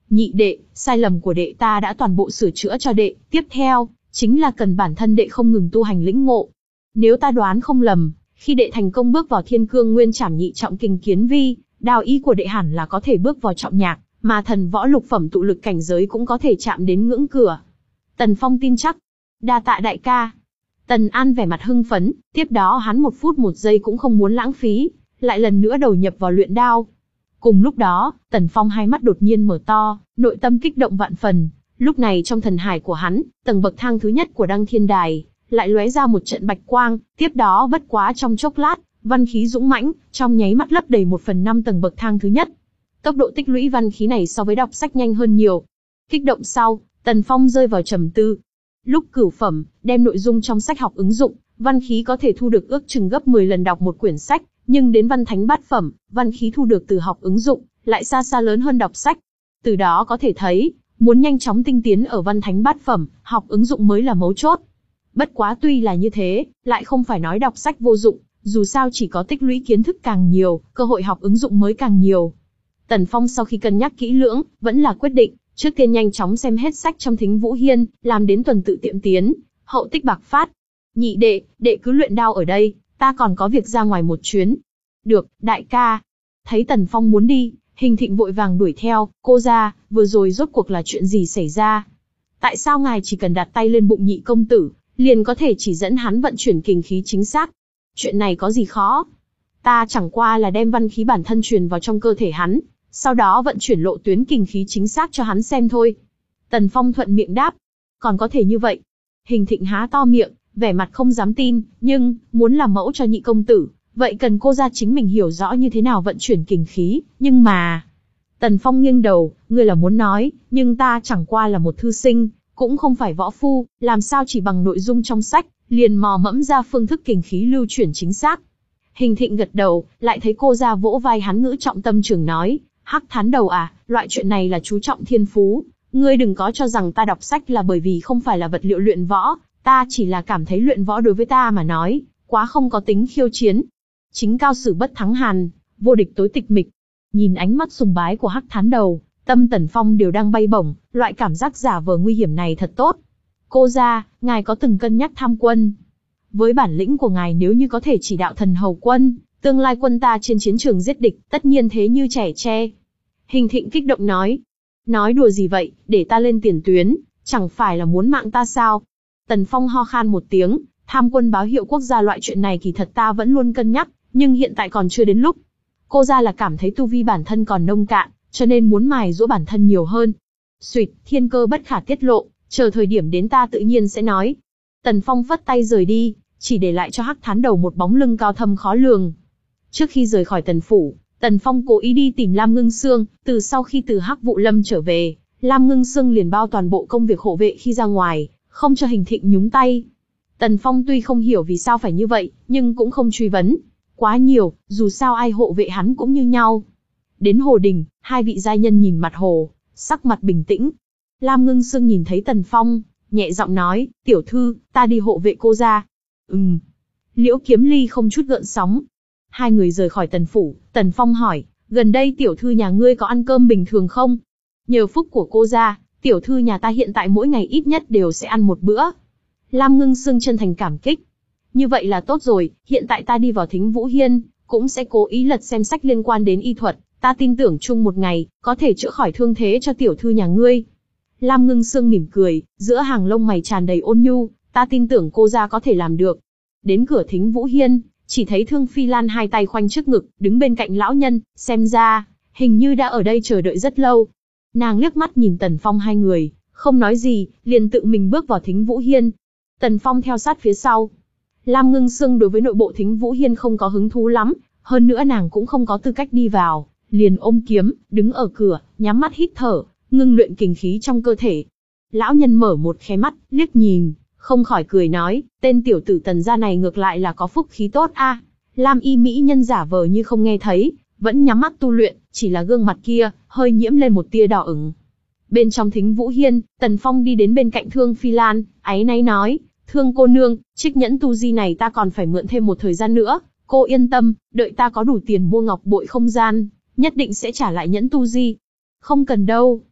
Nhị đệ, sai lầm của đệ ta đã toàn bộ sửa chữa cho đệ, tiếp theo, chính là cần bản thân đệ không ngừng tu hành lĩnh ngộ. Nếu ta đoán không lầm, khi đệ thành công bước vào thiên cương nguyên trảm nhị trọng kình kiến vi, đao ý của đệ hẳn là có thể bước vào trọng nhạc, mà thần võ lục phẩm tụ lực cảnh giới cũng có thể chạm đến ngưỡng cửa. Tần Phong tin chắc. Đa tạ đại ca. Tần An vẻ mặt hưng phấn, tiếp đó hắn một phút một giây cũng không muốn lãng phí, lại lần nữa đầu nhập vào luyện đao. Cùng lúc đó, Tần Phong hai mắt đột nhiên mở to, nội tâm kích động vạn phần. Lúc này trong thần hải của hắn, tầng bậc thang thứ nhất của Đăng Thiên Đài, lại lóe ra một trận bạch quang, tiếp đó bất quá trong chốc lát, văn khí dũng mãnh, trong nháy mắt lấp đầy một phần năm tầng bậc thang thứ nhất. Tốc độ tích lũy văn khí này so với đọc sách nhanh hơn nhiều. Kích động sau, Tần Phong rơi vào trầm tư. Lúc cửu phẩm, đem nội dung trong sách học ứng dụng, văn khí có thể thu được ước chừng gấp mười lần đọc một quyển sách, nhưng đến văn thánh bát phẩm, văn khí thu được từ học ứng dụng, lại xa xa lớn hơn đọc sách. Từ đó có thể thấy, muốn nhanh chóng tinh tiến ở văn thánh bát phẩm, học ứng dụng mới là mấu chốt. Bất quá tuy là như thế, lại không phải nói đọc sách vô dụng, dù sao chỉ có tích lũy kiến thức càng nhiều, cơ hội học ứng dụng mới càng nhiều. Tần Phong sau khi cân nhắc kỹ lưỡng, vẫn là quyết định, trước tiên nhanh chóng xem hết sách trong Thính Vũ Hiên, làm đến tuần tự tiệm tiến, hậu tích bạc phát. Nhị đệ, đệ cứ luyện đao ở đây, ta còn có việc ra ngoài một chuyến. Được, đại ca. Thấy Tần Phong muốn đi, Hình Thịnh vội vàng đuổi theo, cô ra, vừa rồi rốt cuộc là chuyện gì xảy ra? Tại sao ngài chỉ cần đặt tay lên bụng nhị công tử, liền có thể chỉ dẫn hắn vận chuyển kình khí chính xác? Chuyện này có gì khó? Ta chẳng qua là đem văn khí bản thân truyền vào trong cơ thể hắn, sau đó vận chuyển lộ tuyến kình khí chính xác cho hắn xem thôi. Tần Phong thuận miệng đáp. Còn có thể như vậy? Hình Thịnh há to miệng, vẻ mặt không dám tin, nhưng, muốn làm mẫu cho nhị công tử, vậy cần cô ra chính mình hiểu rõ như thế nào vận chuyển kình khí, nhưng mà... Tần Phong nghiêng đầu, ngươi là muốn nói, nhưng ta chẳng qua là một thư sinh, cũng không phải võ phu, làm sao chỉ bằng nội dung trong sách, liền mò mẫm ra phương thức kình khí lưu chuyển chính xác. Hình Thịnh gật đầu, lại thấy cô ra vỗ vai hắn ngữ trọng tâm trường nói, Hắc Thán Đầu à, loại chuyện này là chú trọng thiên phú, ngươi đừng có cho rằng ta đọc sách là bởi vì không phải là vật liệu luyện võ, ta chỉ là cảm thấy luyện võ đối với ta mà nói, quá không có tính khiêu chiến. Chính cao sử bất thắng hàn, vô địch tối tịch mịch. Nhìn ánh mắt sùng bái của Hắc Thán Đầu, tâm Tần Phong đều đang bay bổng, loại cảm giác giả vờ nguy hiểm này thật tốt. Cô ra, ngài có từng cân nhắc tham quân? Với bản lĩnh của ngài nếu như có thể chỉ đạo thần hầu quân, tương lai quân ta trên chiến trường giết địch, tất nhiên thế như trẻ tre. Hình Thịnh kích động nói. Nói đùa gì vậy, để ta lên tiền tuyến, chẳng phải là muốn mạng ta sao? Tần Phong ho khan một tiếng, tham quân báo hiệu quốc gia loại chuyện này kỳ thật ta vẫn luôn cân nhắc, nhưng hiện tại còn chưa đến lúc. Cô ra là cảm thấy tu vi bản thân còn nông cạn, cho nên muốn mài giũa bản thân nhiều hơn. Xuyệt, thiên cơ bất khả tiết lộ, chờ thời điểm đến ta tự nhiên sẽ nói. Tần Phong vất tay rời đi, chỉ để lại cho Hắc Thán Đầu một bóng lưng cao thâm khó lường. Trước khi rời khỏi Tần Phủ, Tần Phong cố ý đi tìm Lam Ngưng Sương, từ sau khi từ Hắc Vụ Lâm trở về, Lam Ngưng Sương liền bao toàn bộ công việc hộ vệ khi ra ngoài, không cho Hình Thịnh nhúng tay. Tần Phong tuy không hiểu vì sao phải như vậy, nhưng cũng không truy vấn. Quá nhiều, dù sao ai hộ vệ hắn cũng như nhau. Đến Hồ Đình, hai vị giai nhân nhìn mặt Hồ, sắc mặt bình tĩnh. Lam Ngưng Sương nhìn thấy Tần Phong, nhẹ giọng nói, tiểu thư, ta đi hộ vệ cô ra. Ừm. Liễu Kiếm Ly không chút gợn sóng. Hai người rời khỏi Tần Phủ, Tần Phong hỏi, gần đây tiểu thư nhà ngươi có ăn cơm bình thường không? Nhờ phúc của cô ra, tiểu thư nhà ta hiện tại mỗi ngày ít nhất đều sẽ ăn một bữa. Lam Ngưng Sương chân thành cảm kích. Như vậy là tốt rồi, hiện tại ta đi vào Thính Vũ Hiên, cũng sẽ cố ý lật xem sách liên quan đến y thuật, ta tin tưởng chung một ngày, có thể chữa khỏi thương thế cho tiểu thư nhà ngươi. Lam Ngưng Sương mỉm cười, giữa hàng lông mày tràn đầy ôn nhu, ta tin tưởng cô ra có thể làm được. Đến cửa Thính Vũ Hiên, chỉ thấy Thương Phi Lan hai tay khoanh trước ngực, đứng bên cạnh lão nhân, xem ra, hình như đã ở đây chờ đợi rất lâu. Nàng liếc mắt nhìn Tần Phong hai người, không nói gì, liền tự mình bước vào Thính Vũ Hiên. Tần Phong theo sát phía sau. Lam Ngưng Sương đối với nội bộ Thính Vũ Hiên không có hứng thú lắm, hơn nữa nàng cũng không có tư cách đi vào, liền ôm kiếm, đứng ở cửa, nhắm mắt hít thở, ngưng luyện kình khí trong cơ thể. Lão nhân mở một khé mắt, liếc nhìn, không khỏi cười nói, tên tiểu tử Tần gia này ngược lại là có phúc khí tốt a. À. Lam y mỹ nhân giả vờ như không nghe thấy, vẫn nhắm mắt tu luyện, chỉ là gương mặt kia, hơi nhiễm lên một tia đỏ ửng. Bên trong Thính Vũ Hiên, Tần Phong đi đến bên cạnh Thương Phi Lan, áy náy nói, Thương cô nương, trích nhẫn tu di này ta còn phải mượn thêm một thời gian nữa, cô yên tâm, đợi ta có đủ tiền mua ngọc bội không gian, nhất định sẽ trả lại nhẫn tu di. Không cần đâu.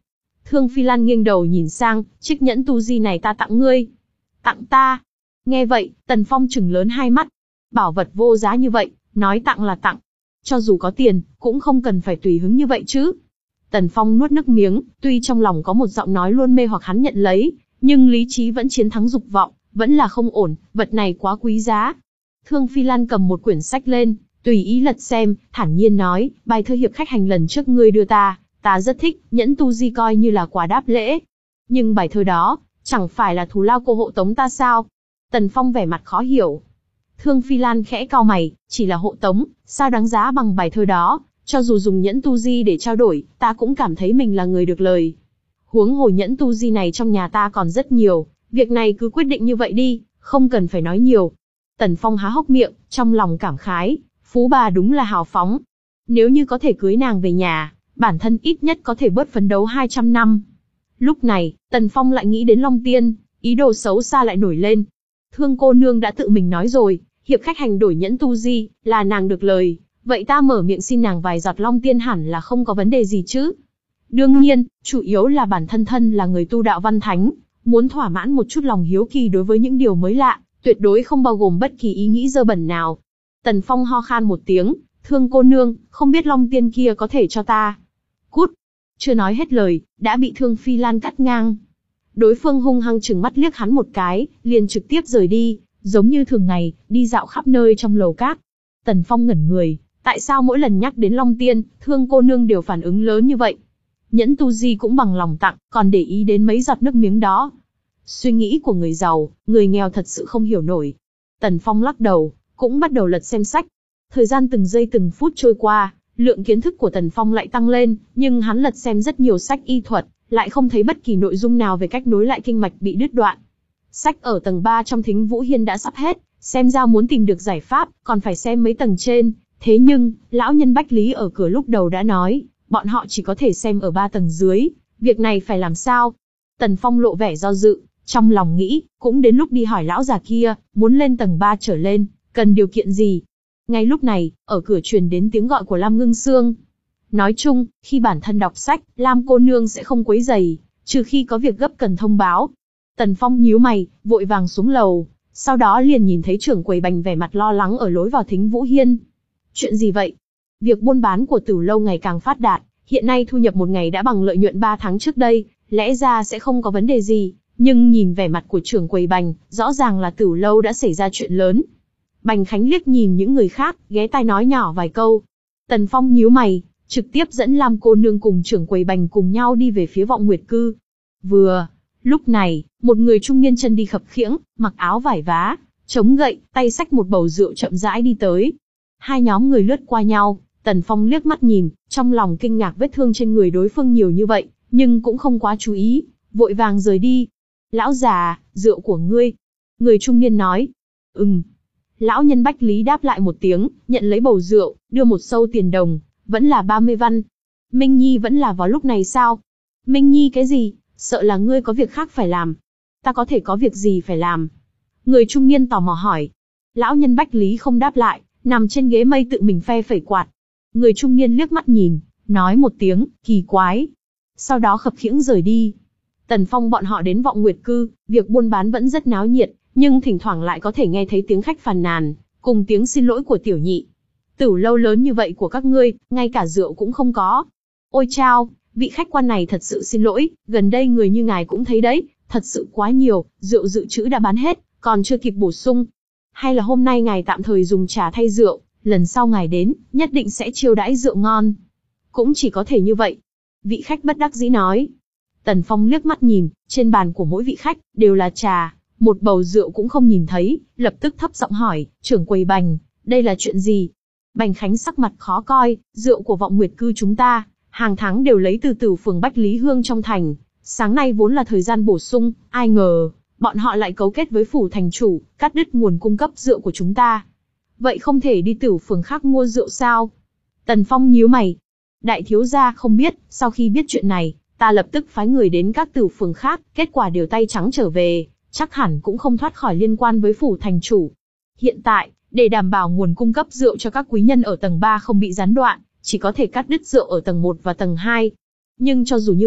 Thương Phi Lan nghiêng đầu nhìn sang, chiếc nhẫn tu di này ta tặng ngươi. Tặng ta? Nghe vậy, Tần Phong trừng lớn hai mắt. Bảo vật vô giá như vậy, nói tặng là tặng. Cho dù có tiền, cũng không cần phải tùy hứng như vậy chứ. Tần Phong nuốt nước miếng, tuy trong lòng có một giọng nói luôn mê hoặc hắn nhận lấy, nhưng lý trí vẫn chiến thắng dục vọng, vẫn là không ổn, vật này quá quý giá. Thương Phi Lan cầm một quyển sách lên, tùy ý lật xem, thản nhiên nói, bài thơ hiệp khách hành lần trước ngươi đưa ta, ta rất thích, nhẫn tu di coi như là quà đáp lễ. Nhưng bài thơ đó, chẳng phải là thù lao cô hộ tống ta sao? Tần Phong vẻ mặt khó hiểu. Thương Phi Lan khẽ cau mày, chỉ là hộ tống, sao đáng giá bằng bài thơ đó, cho dù dùng nhẫn tu di để trao đổi, ta cũng cảm thấy mình là người được lời. Huống hồ nhẫn tu di này trong nhà ta còn rất nhiều, việc này cứ quyết định như vậy đi, không cần phải nói nhiều. Tần Phong há hốc miệng, trong lòng cảm khái, phú bà đúng là hào phóng. Nếu như có thể cưới nàng về nhà, bản thân ít nhất có thể bớt phấn đấu hai trăm năm. Lúc này, Tần Phong lại nghĩ đến Long Tiên, ý đồ xấu xa lại nổi lên. Thương cô nương đã tự mình nói rồi, hiệp khách hành đổi nhẫn tu di, là nàng được lời, vậy ta mở miệng xin nàng vài giọt Long Tiên hẳn là không có vấn đề gì chứ. Đương nhiên, chủ yếu là bản thân thân là người tu đạo văn thánh, muốn thỏa mãn một chút lòng hiếu kỳ đối với những điều mới lạ, tuyệt đối không bao gồm bất kỳ ý nghĩ dơ bẩn nào. Tần Phong ho khan một tiếng, Thương cô nương, không biết Long Tiên kia có thể cho ta. Cút! Chưa nói hết lời, đã bị Thương Phi Lan cắt ngang. Đối phương hung hăng trừng mắt liếc hắn một cái, liền trực tiếp rời đi, giống như thường ngày, đi dạo khắp nơi trong lầu cát. Tần Phong ngẩn người, tại sao mỗi lần nhắc đến Long Tiên, Thương cô nương đều phản ứng lớn như vậy? Nhẫn tu di cũng bằng lòng tặng, còn để ý đến mấy giọt nước miếng đó. Suy nghĩ của người giàu, người nghèo thật sự không hiểu nổi. Tần Phong lắc đầu, cũng bắt đầu lật xem sách. Thời gian từng giây từng phút trôi qua, lượng kiến thức của Tần Phong lại tăng lên, nhưng hắn lật xem rất nhiều sách y thuật, lại không thấy bất kỳ nội dung nào về cách nối lại kinh mạch bị đứt đoạn. Sách ở tầng ba trong Thính Vũ Hiên đã sắp hết, xem ra muốn tìm được giải pháp, còn phải xem mấy tầng trên. Thế nhưng, lão nhân Bách Lý ở cửa lúc đầu đã nói, bọn họ chỉ có thể xem ở ba tầng dưới, việc này phải làm sao? Tần Phong lộ vẻ do dự, trong lòng nghĩ, cũng đến lúc đi hỏi lão già kia, muốn lên tầng ba trở lên, cần điều kiện gì? Ngay lúc này, ở cửa truyền đến tiếng gọi của Lam Ngưng Sương. Nói chung, khi bản thân đọc sách, Lam cô nương sẽ không quấy rầy, trừ khi có việc gấp cần thông báo. Tần Phong nhíu mày, vội vàng xuống lầu, sau đó liền nhìn thấy trưởng quầy bành vẻ mặt lo lắng ở lối vào Thính Vũ Hiên. Chuyện gì vậy? Việc buôn bán của Tử lâu ngày càng phát đạt, hiện nay thu nhập một ngày đã bằng lợi nhuận ba tháng trước đây, lẽ ra sẽ không có vấn đề gì, nhưng nhìn vẻ mặt của trưởng quầy bành, rõ ràng là Tử lâu đã xảy ra chuyện lớn. Bành Khánh liếc nhìn những người khác, ghé tai nói nhỏ vài câu. Tần Phong nhíu mày, trực tiếp dẫn Lam cô nương cùng trưởng quầy bành cùng nhau đi về phía Vọng Nguyệt Cư. Vừa lúc này, một người trung niên chân đi khập khiễng, mặc áo vải vá, chống gậy, tay xách một bầu rượu chậm rãi đi tới. Hai nhóm người lướt qua nhau, Tần Phong liếc mắt nhìn, trong lòng kinh ngạc vết thương trên người đối phương nhiều như vậy, nhưng cũng không quá chú ý, vội vàng rời đi. Lão già, rượu của ngươi. Người trung niên nói. Ừm. Lão nhân Bách Lý đáp lại một tiếng, nhận lấy bầu rượu, đưa một sâu tiền đồng, vẫn là ba mươi văn. Minh Nhi vẫn là vào lúc này sao? Minh Nhi cái gì? Sợ là ngươi có việc khác phải làm. Ta có thể có việc gì phải làm? Người trung niên tò mò hỏi. Lão nhân Bách Lý không đáp lại, nằm trên ghế mây tự mình phe phẩy quạt. Người trung niên liếc mắt nhìn, nói một tiếng, kỳ quái. Sau đó khập khiễng rời đi. Tần Phong bọn họ đến Vọng Nguyệt Cư, việc buôn bán vẫn rất náo nhiệt, nhưng thỉnh thoảng lại có thể nghe thấy tiếng khách phàn nàn, cùng tiếng xin lỗi của tiểu nhị. Tử lâu lớn như vậy của các ngươi, ngay cả rượu cũng không có. Ôi chao, vị khách quan này thật sự xin lỗi, gần đây người như ngài cũng thấy đấy, thật sự quá nhiều, rượu dự trữ đã bán hết, còn chưa kịp bổ sung. Hay là hôm nay ngài tạm thời dùng trà thay rượu, lần sau ngài đến, nhất định sẽ chiêu đãi rượu ngon. Cũng chỉ có thể như vậy. Vị khách bất đắc dĩ nói. Tần Phong liếc mắt nhìn, trên bàn của mỗi vị khách, đều là trà, một bầu rượu cũng không nhìn thấy, lập tức thấp giọng hỏi, trưởng quầy Bành, đây là chuyện gì? Bành Khánh sắc mặt khó coi, rượu của Vọng Nguyệt Cư chúng ta, hàng tháng đều lấy từ Tử phường Bách Lý Hương trong thành, sáng nay vốn là thời gian bổ sung, ai ngờ, bọn họ lại cấu kết với phủ thành chủ, cắt đứt nguồn cung cấp rượu của chúng ta. Vậy không thể đi Tử phường khác mua rượu sao? Tần Phong nhíu mày. Đại thiếu gia không biết, sau khi biết chuyện này, ta lập tức phái người đến các Tử phường khác, kết quả đều tay trắng trở về, chắc hẳn cũng không thoát khỏi liên quan với phủ thành chủ. Hiện tại, để đảm bảo nguồn cung cấp rượu cho các quý nhân ở tầng ba không bị gián đoạn, chỉ có thể cắt đứt rượu ở tầng một và tầng hai. Nhưng cho dù như vậy,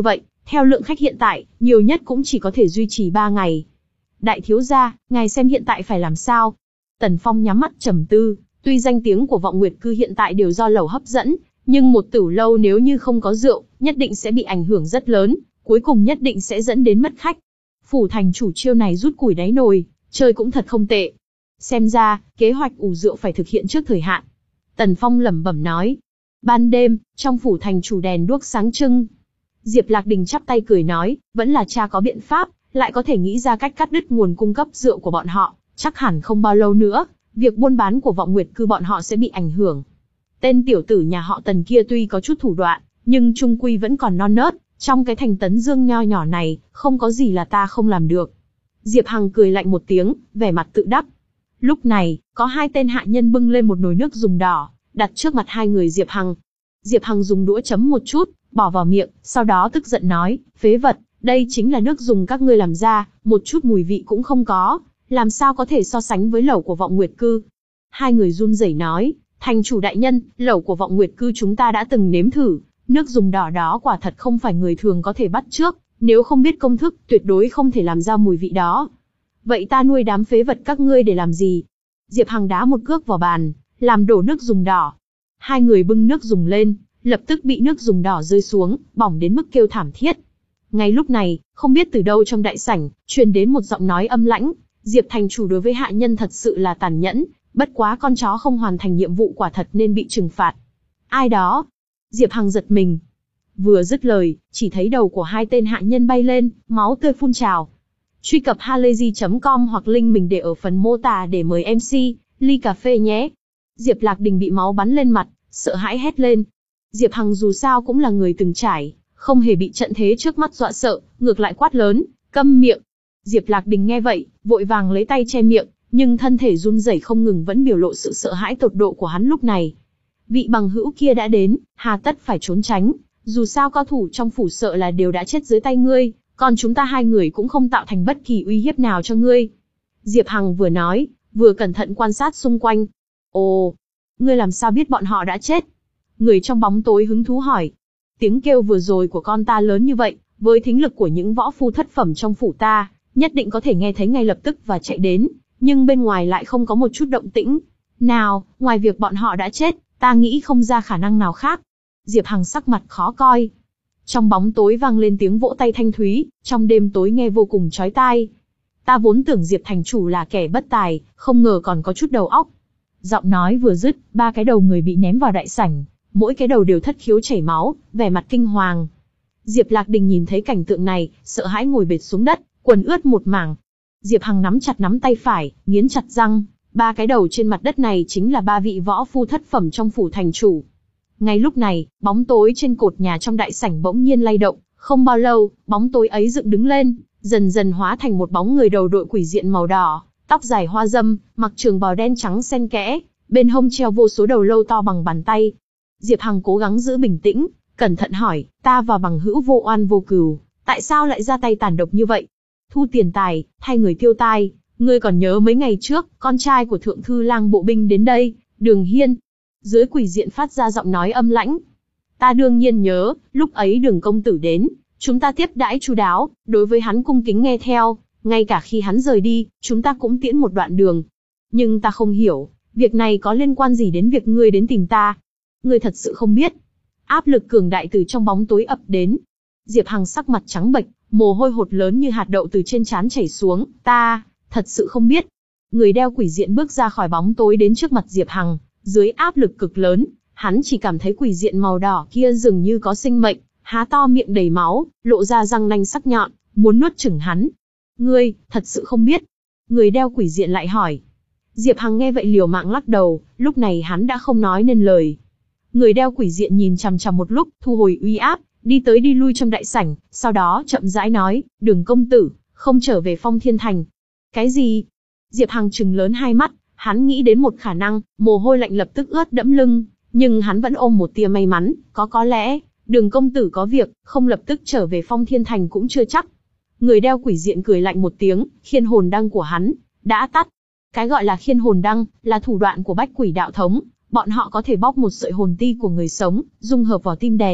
Theo lượng khách hiện tại, nhiều nhất cũng chỉ có thể duy trì ba ngày. Đại thiếu gia, ngài xem hiện tại phải làm sao? Tần Phong nhắm mắt trầm tư, tuy danh tiếng của Vọng Nguyệt Cư hiện tại đều do lẩu hấp dẫn, nhưng một tửu lâu nếu như không có rượu, nhất định sẽ bị ảnh hưởng rất lớn, cuối cùng nhất định sẽ dẫn đến mất khách. Phủ thành chủ chiêu này rút củi đáy nồi, chơi cũng thật không tệ. Xem ra, kế hoạch ủ rượu phải thực hiện trước thời hạn. Tần Phong lẩm bẩm nói. Ban đêm, trong phủ thành chủ đèn đuốc sáng trưng. Diệp Lạc Đình chắp tay cười nói, vẫn là cha có biện pháp, lại có thể nghĩ ra cách cắt đứt nguồn cung cấp rượu của bọn họ, chắc hẳn không bao lâu nữa, việc buôn bán của Vọng Nguyệt Cư bọn họ sẽ bị ảnh hưởng. Tên tiểu tử nhà họ Tần kia tuy có chút thủ đoạn, nhưng trung quy vẫn còn non nớt, trong cái thành Tấn Dương nho nhỏ này, không có gì là ta không làm được. Diệp Hằng cười lạnh một tiếng, vẻ mặt tự đắc. Lúc này, có hai tên hạ nhân bưng lên một nồi nước dùng đỏ, đặt trước mặt hai người Diệp Hằng. Diệp Hằng dùng đũa chấm một chút, bỏ vào miệng, sau đó tức giận nói, phế vật, đây chính là nước dùng các ngươi làm ra, một chút mùi vị cũng không có, làm sao có thể so sánh với lẩu của Vọng Nguyệt Cư. Hai người run rẩy nói, thành chủ đại nhân, lẩu của Vọng Nguyệt Cư chúng ta đã từng nếm thử, nước dùng đỏ đó quả thật không phải người thường có thể bắt chước, nếu không biết công thức, tuyệt đối không thể làm ra mùi vị đó. Vậy ta nuôi đám phế vật các ngươi để làm gì? Diệp Hằng đá một cước vào bàn, làm đổ nước dùng đỏ. Hai người bưng nước dùng lên, lập tức bị nước dùng đỏ rơi xuống, bỏng đến mức kêu thảm thiết. Ngay lúc này, không biết từ đâu trong đại sảnh, truyền đến một giọng nói âm lãnh, Diệp thành chủ đối với hạ nhân thật sự là tàn nhẫn, bất quá con chó không hoàn thành nhiệm vụ quả thật nên bị trừng phạt. Ai đó? Diệp Hằng giật mình. Vừa dứt lời, chỉ thấy đầu của hai tên hạ nhân bay lên, máu tươi phun trào. Truy cập halayzi chấm com hoặc link mình để ở phần mô tả để mời em xê, ly cà phê nhé. Diệp Lạc Đình bị máu bắn lên mặt, sợ hãi hét lên. Diệp Hằng dù sao cũng là người từng trải, không hề bị trận thế trước mắt dọa sợ, ngược lại quát lớn, câm miệng. Diệp Lạc Đình nghe vậy, vội vàng lấy tay che miệng, nhưng thân thể run rẩy không ngừng vẫn biểu lộ sự sợ hãi tột độ của hắn lúc này. Vị bằng hữu kia đã đến, hà tất phải trốn tránh, dù sao cao thủ trong phủ sợ là đều đã chết dưới tay ngươi, còn chúng ta hai người cũng không tạo thành bất kỳ uy hiếp nào cho ngươi. Diệp Hằng vừa nói, vừa cẩn thận quan sát xung quanh. Ồ, ngươi làm sao biết bọn họ đã chết? Người trong bóng tối hứng thú hỏi. Tiếng kêu vừa rồi của con ta lớn như vậy, với thính lực của những võ phu thất phẩm trong phủ ta, nhất định có thể nghe thấy ngay lập tức và chạy đến, nhưng bên ngoài lại không có một chút động tĩnh. Nào, ngoài việc bọn họ đã chết, ta nghĩ không ra khả năng nào khác. Diệp Hằng sắc mặt khó coi. Trong bóng tối vang lên tiếng vỗ tay thanh thúy, trong đêm tối nghe vô cùng chói tai. Ta vốn tưởng Diệp thành chủ là kẻ bất tài, không ngờ còn có chút đầu óc. Giọng nói vừa dứt, ba cái đầu người bị ném vào đại sảnh, mỗi cái đầu đều thất khiếu chảy máu, vẻ mặt kinh hoàng. Diệp Lạc Đình nhìn thấy cảnh tượng này, sợ hãi ngồi bệt xuống đất, quần ướt một mảng. Diệp Hằng nắm chặt nắm tay phải, nghiến chặt răng, ba cái đầu trên mặt đất này chính là ba vị võ phu thất phẩm trong phủ thành chủ. Ngay lúc này, bóng tối trên cột nhà trong đại sảnh bỗng nhiên lay động, không bao lâu, bóng tối ấy dựng đứng lên, dần dần hóa thành một bóng người đầu đội quỷ diện màu đỏ, tóc dài hoa dâm, mặc trường bào đen trắng xen kẽ, bên hông treo vô số đầu lâu to bằng bàn tay. Diệp Hằng cố gắng giữ bình tĩnh, cẩn thận hỏi, ta và bằng hữu vô oan vô cừu, tại sao lại ra tay tàn độc như vậy? Thu tiền tài, thay người tiêu tai, ngươi còn nhớ mấy ngày trước, con trai của thượng thư lang bộ binh đến đây, Đường Hiên. Dưới quỷ diện phát ra giọng nói âm lãnh. Ta đương nhiên nhớ, lúc ấy Đường công tử đến, chúng ta tiếp đãi chu đáo, đối với hắn cung kính nghe theo, ngay cả khi hắn rời đi, chúng ta cũng tiễn một đoạn đường. Nhưng ta không hiểu, việc này có liên quan gì đến việc ngươi đến tìm ta? Ngươi thật sự không biết. Áp lực cường đại từ trong bóng tối ập đến. Diệp Hằng sắc mặt trắng bệch, mồ hôi hột lớn như hạt đậu từ trên trán chảy xuống. Ta, thật sự không biết. Người đeo quỷ diện bước ra khỏi bóng tối đến trước mặt Diệp Hằng, dưới áp lực cực lớn, hắn chỉ cảm thấy quỷ diện màu đỏ kia dường như có sinh mệnh, há to miệng đầy máu, lộ ra răng nanh sắc nhọn, muốn nuốt chửng hắn. Ngươi, thật sự không biết. Người đeo quỷ diện lại hỏi. Diệp Hằng nghe vậy liều mạng lắc đầu, lúc này hắn đã không nói nên lời. Người đeo quỷ diện nhìn chằm chằm một lúc, thu hồi uy áp, đi tới đi lui trong đại sảnh, sau đó chậm rãi nói, Đường công tử, không trở về Phong Thiên Thành. Cái gì? Diệp Hằng trừng lớn hai mắt, hắn nghĩ đến một khả năng, mồ hôi lạnh lập tức ướt đẫm lưng, nhưng hắn vẫn ôm một tia may mắn, có có lẽ, Đường công tử có việc, không lập tức trở về Phong Thiên Thành cũng chưa chắc. Người đeo quỷ diện cười lạnh một tiếng, khiên hồn đăng của hắn đã tắt. Cái gọi là khiên hồn đăng, là thủ đoạn của bách quỷ đạo thống, bọn họ có thể bóc một sợi hồn ti của người sống, dung hợp vào tim đèn,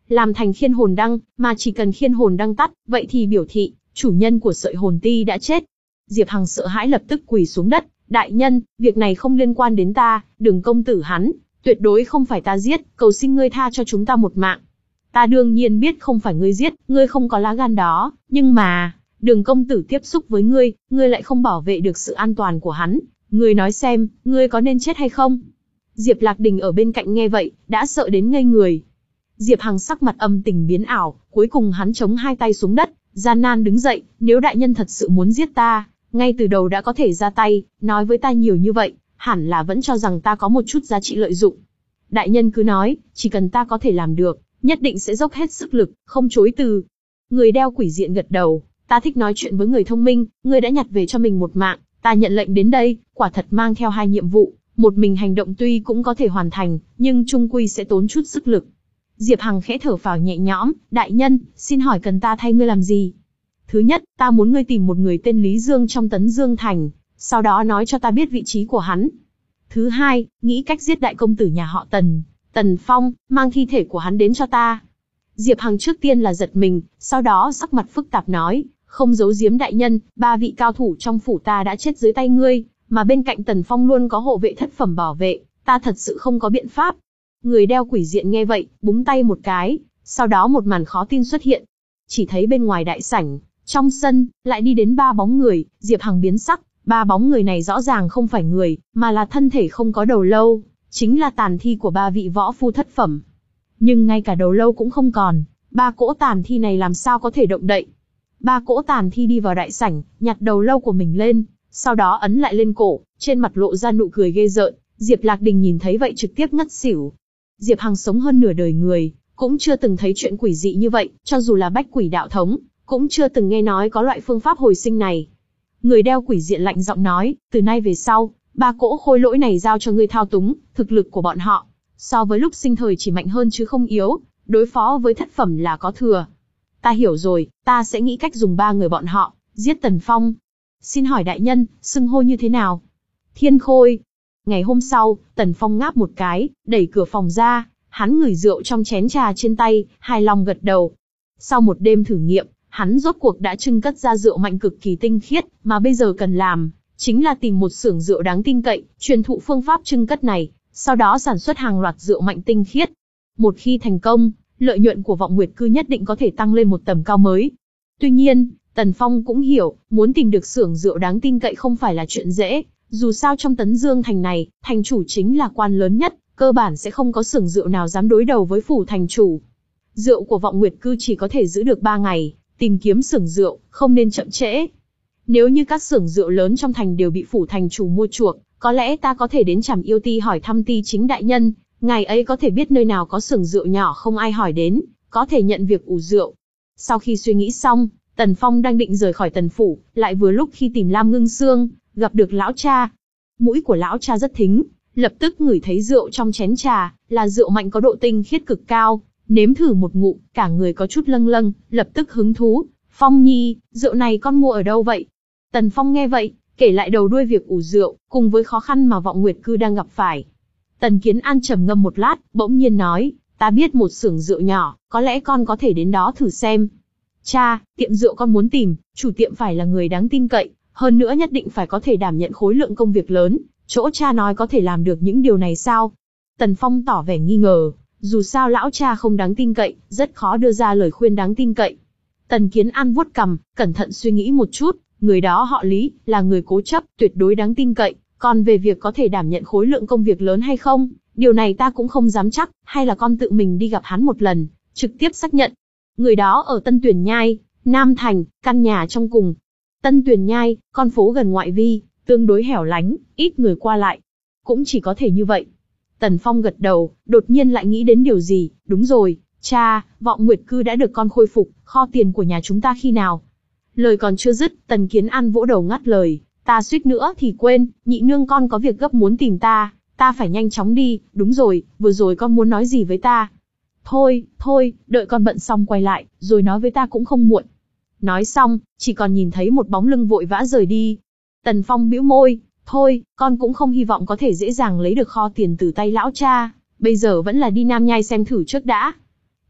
làm thành khiên hồn đăng, mà chỉ cần khiên hồn đăng tắt, vậy thì biểu thị, chủ nhân của sợi hồn ti đã chết. Diệp Hằng sợ hãi lập tức quỳ xuống đất, đại nhân, việc này không liên quan đến ta, Đường công tử hắn, tuyệt đối không phải ta giết, cầu xin ngươi tha cho chúng ta một mạng. Ta đương nhiên biết không phải ngươi giết, ngươi không có lá gan đó, nhưng mà, Đường công tử tiếp xúc với ngươi, ngươi lại không bảo vệ được sự an toàn của hắn, ngươi nói xem, ngươi có nên chết hay không? Diệp Lạc Đình ở bên cạnh nghe vậy, đã sợ đến ngây người. Diệp Hằng sắc mặt âm tình biến ảo, cuối cùng hắn chống hai tay xuống đất, gian nan đứng dậy, nếu đại nhân thật sự muốn giết ta, ngay từ đầu đã có thể ra tay, nói với ta nhiều như vậy, hẳn là vẫn cho rằng ta có một chút giá trị lợi dụng. Đại nhân cứ nói, chỉ cần ta có thể làm được, nhất định sẽ dốc hết sức lực, không chối từ. Người đeo quỷ diện gật đầu, ta thích nói chuyện với người thông minh, ngươi đã nhặt về cho mình một mạng, ta nhận lệnh đến đây, quả thật mang theo hai nhiệm vụ, một mình hành động tuy cũng có thể hoàn thành, nhưng chung quy sẽ tốn chút sức lực. Diệp Hằng khẽ thở phào nhẹ nhõm, đại nhân, xin hỏi cần ta thay ngươi làm gì? Thứ nhất, ta muốn ngươi tìm một người tên Lý Dương trong Tấn Dương Thành, sau đó nói cho ta biết vị trí của hắn. Thứ hai, nghĩ cách giết đại công tử nhà họ Tần, Tần Phong, mang thi thể của hắn đến cho ta. Diệp Hằng trước tiên là giật mình, sau đó sắc mặt phức tạp nói, không giấu giếm đại nhân, ba vị cao thủ trong phủ ta đã chết dưới tay ngươi, mà bên cạnh Tần Phong luôn có hộ vệ thất phẩm bảo vệ, ta thật sự không có biện pháp. Người đeo quỷ diện nghe vậy, búng tay một cái, sau đó một màn khó tin xuất hiện. Chỉ thấy bên ngoài đại sảnh, trong sân, lại đi đến ba bóng người, Diệp Hằng biến sắc, ba bóng người này rõ ràng không phải người, mà là thân thể không có đầu lâu, chính là tàn thi của ba vị võ phu thất phẩm. Nhưng ngay cả đầu lâu cũng không còn, ba cỗ tàn thi này làm sao có thể động đậy. Ba cỗ tàn thi đi vào đại sảnh, nhặt đầu lâu của mình lên, sau đó ấn lại lên cổ, trên mặt lộ ra nụ cười ghê rợn. Diệp Lạc Đình nhìn thấy vậy trực tiếp ngất xỉu. Diệp Hằng sống hơn nửa đời người, cũng chưa từng thấy chuyện quỷ dị như vậy, cho dù là bách quỷ đạo thống, cũng chưa từng nghe nói có loại phương pháp hồi sinh này. Người đeo quỷ diện lạnh giọng nói, từ nay về sau, ba cỗ khôi lỗi này giao cho ngươi thao túng, thực lực của bọn họ, so với lúc sinh thời chỉ mạnh hơn chứ không yếu, đối phó với thất phẩm là có thừa. Ta hiểu rồi, ta sẽ nghĩ cách dùng ba người bọn họ, giết Tần Phong. Xin hỏi đại nhân, xưng hô như thế nào? Thiên Khôi. Ngày hôm sau, Tần Phong ngáp một cái, đẩy cửa phòng ra, hắn ngửi rượu trong chén trà trên tay, hài lòng gật đầu. Sau một đêm thử nghiệm, hắn rốt cuộc đã trưng cất ra rượu mạnh cực kỳ tinh khiết, mà bây giờ cần làm, chính là tìm một xưởng rượu đáng tin cậy, truyền thụ phương pháp trưng cất này, sau đó sản xuất hàng loạt rượu mạnh tinh khiết. Một khi thành công, lợi nhuận của Vọng Nguyệt Cư nhất định có thể tăng lên một tầm cao mới. Tuy nhiên, Tần Phong cũng hiểu, muốn tìm được xưởng rượu đáng tin cậy không phải là chuyện dễ, dù sao trong Tấn Dương Thành này, thành chủ chính là quan lớn nhất, cơ bản sẽ không có xưởng rượu nào dám đối đầu với phủ thành chủ. Rượu của Vọng Nguyệt Cư chỉ có thể giữ được ba ngày, tìm kiếm xưởng rượu, không nên chậm trễ. Nếu như các xưởng rượu lớn trong thành đều bị phủ thành chủ mua chuộc, có lẽ ta có thể đến Trảm Yêu Ti hỏi thăm Ti chính đại nhân, ngài ấy có thể biết nơi nào có xưởng rượu nhỏ không ai hỏi đến, có thể nhận việc ủ rượu. Sau khi suy nghĩ xong, Tần Phong đang định rời khỏi Tần phủ, lại vừa lúc khi tìm Lam Ngưng Sương, gặp được lão cha. Mũi của lão cha rất thính, lập tức ngửi thấy rượu trong chén trà, là rượu mạnh có độ tinh khiết cực cao, nếm thử một ngụm, cả người có chút lâng lâng, lập tức hứng thú. Phong Nhi, rượu này con mua ở đâu vậy? Tần Phong nghe vậy, kể lại đầu đuôi việc ủ rượu, cùng với khó khăn mà Vọng Nguyệt Cư đang gặp phải. Tần Kiến An trầm ngâm một lát, bỗng nhiên nói, ta biết một xưởng rượu nhỏ, có lẽ con có thể đến đó thử xem. Cha, tiệm rượu con muốn tìm, chủ tiệm phải là người đáng tin cậy, hơn nữa nhất định phải có thể đảm nhận khối lượng công việc lớn, chỗ cha nói có thể làm được những điều này sao? Tần Phong tỏ vẻ nghi ngờ, dù sao lão cha không đáng tin cậy, rất khó đưa ra lời khuyên đáng tin cậy. Tần Kiến An vuốt cằm, cẩn thận suy nghĩ một chút, người đó họ Lý, là người cố chấp, tuyệt đối đáng tin cậy, còn về việc có thể đảm nhận khối lượng công việc lớn hay không, điều này ta cũng không dám chắc, hay là con tự mình đi gặp hắn một lần, trực tiếp xác nhận. Người đó ở Tân Tuyền Nhai, Nam Thành, căn nhà trong cùng. Tân Tuyền Nhai, con phố gần ngoại vi, tương đối hẻo lánh, ít người qua lại. Cũng chỉ có thể như vậy. Tần Phong gật đầu, đột nhiên lại nghĩ đến điều gì, đúng rồi, cha, Vọng Nguyệt Cư đã được con khôi phục, kho tiền của nhà chúng ta khi nào? Lời còn chưa dứt, Tần Kiến An vỗ đầu ngắt lời, ta suýt nữa thì quên, nhị nương con có việc gấp muốn tìm ta, ta phải nhanh chóng đi, đúng rồi, vừa rồi con muốn nói gì với ta? Thôi, thôi, đợi con bận xong quay lại, rồi nói với ta cũng không muộn. Nói xong, chỉ còn nhìn thấy một bóng lưng vội vã rời đi. Tần Phong bĩu môi, thôi, con cũng không hy vọng có thể dễ dàng lấy được kho tiền từ tay lão cha, bây giờ vẫn là đi Nam Nhai xem thử trước đã.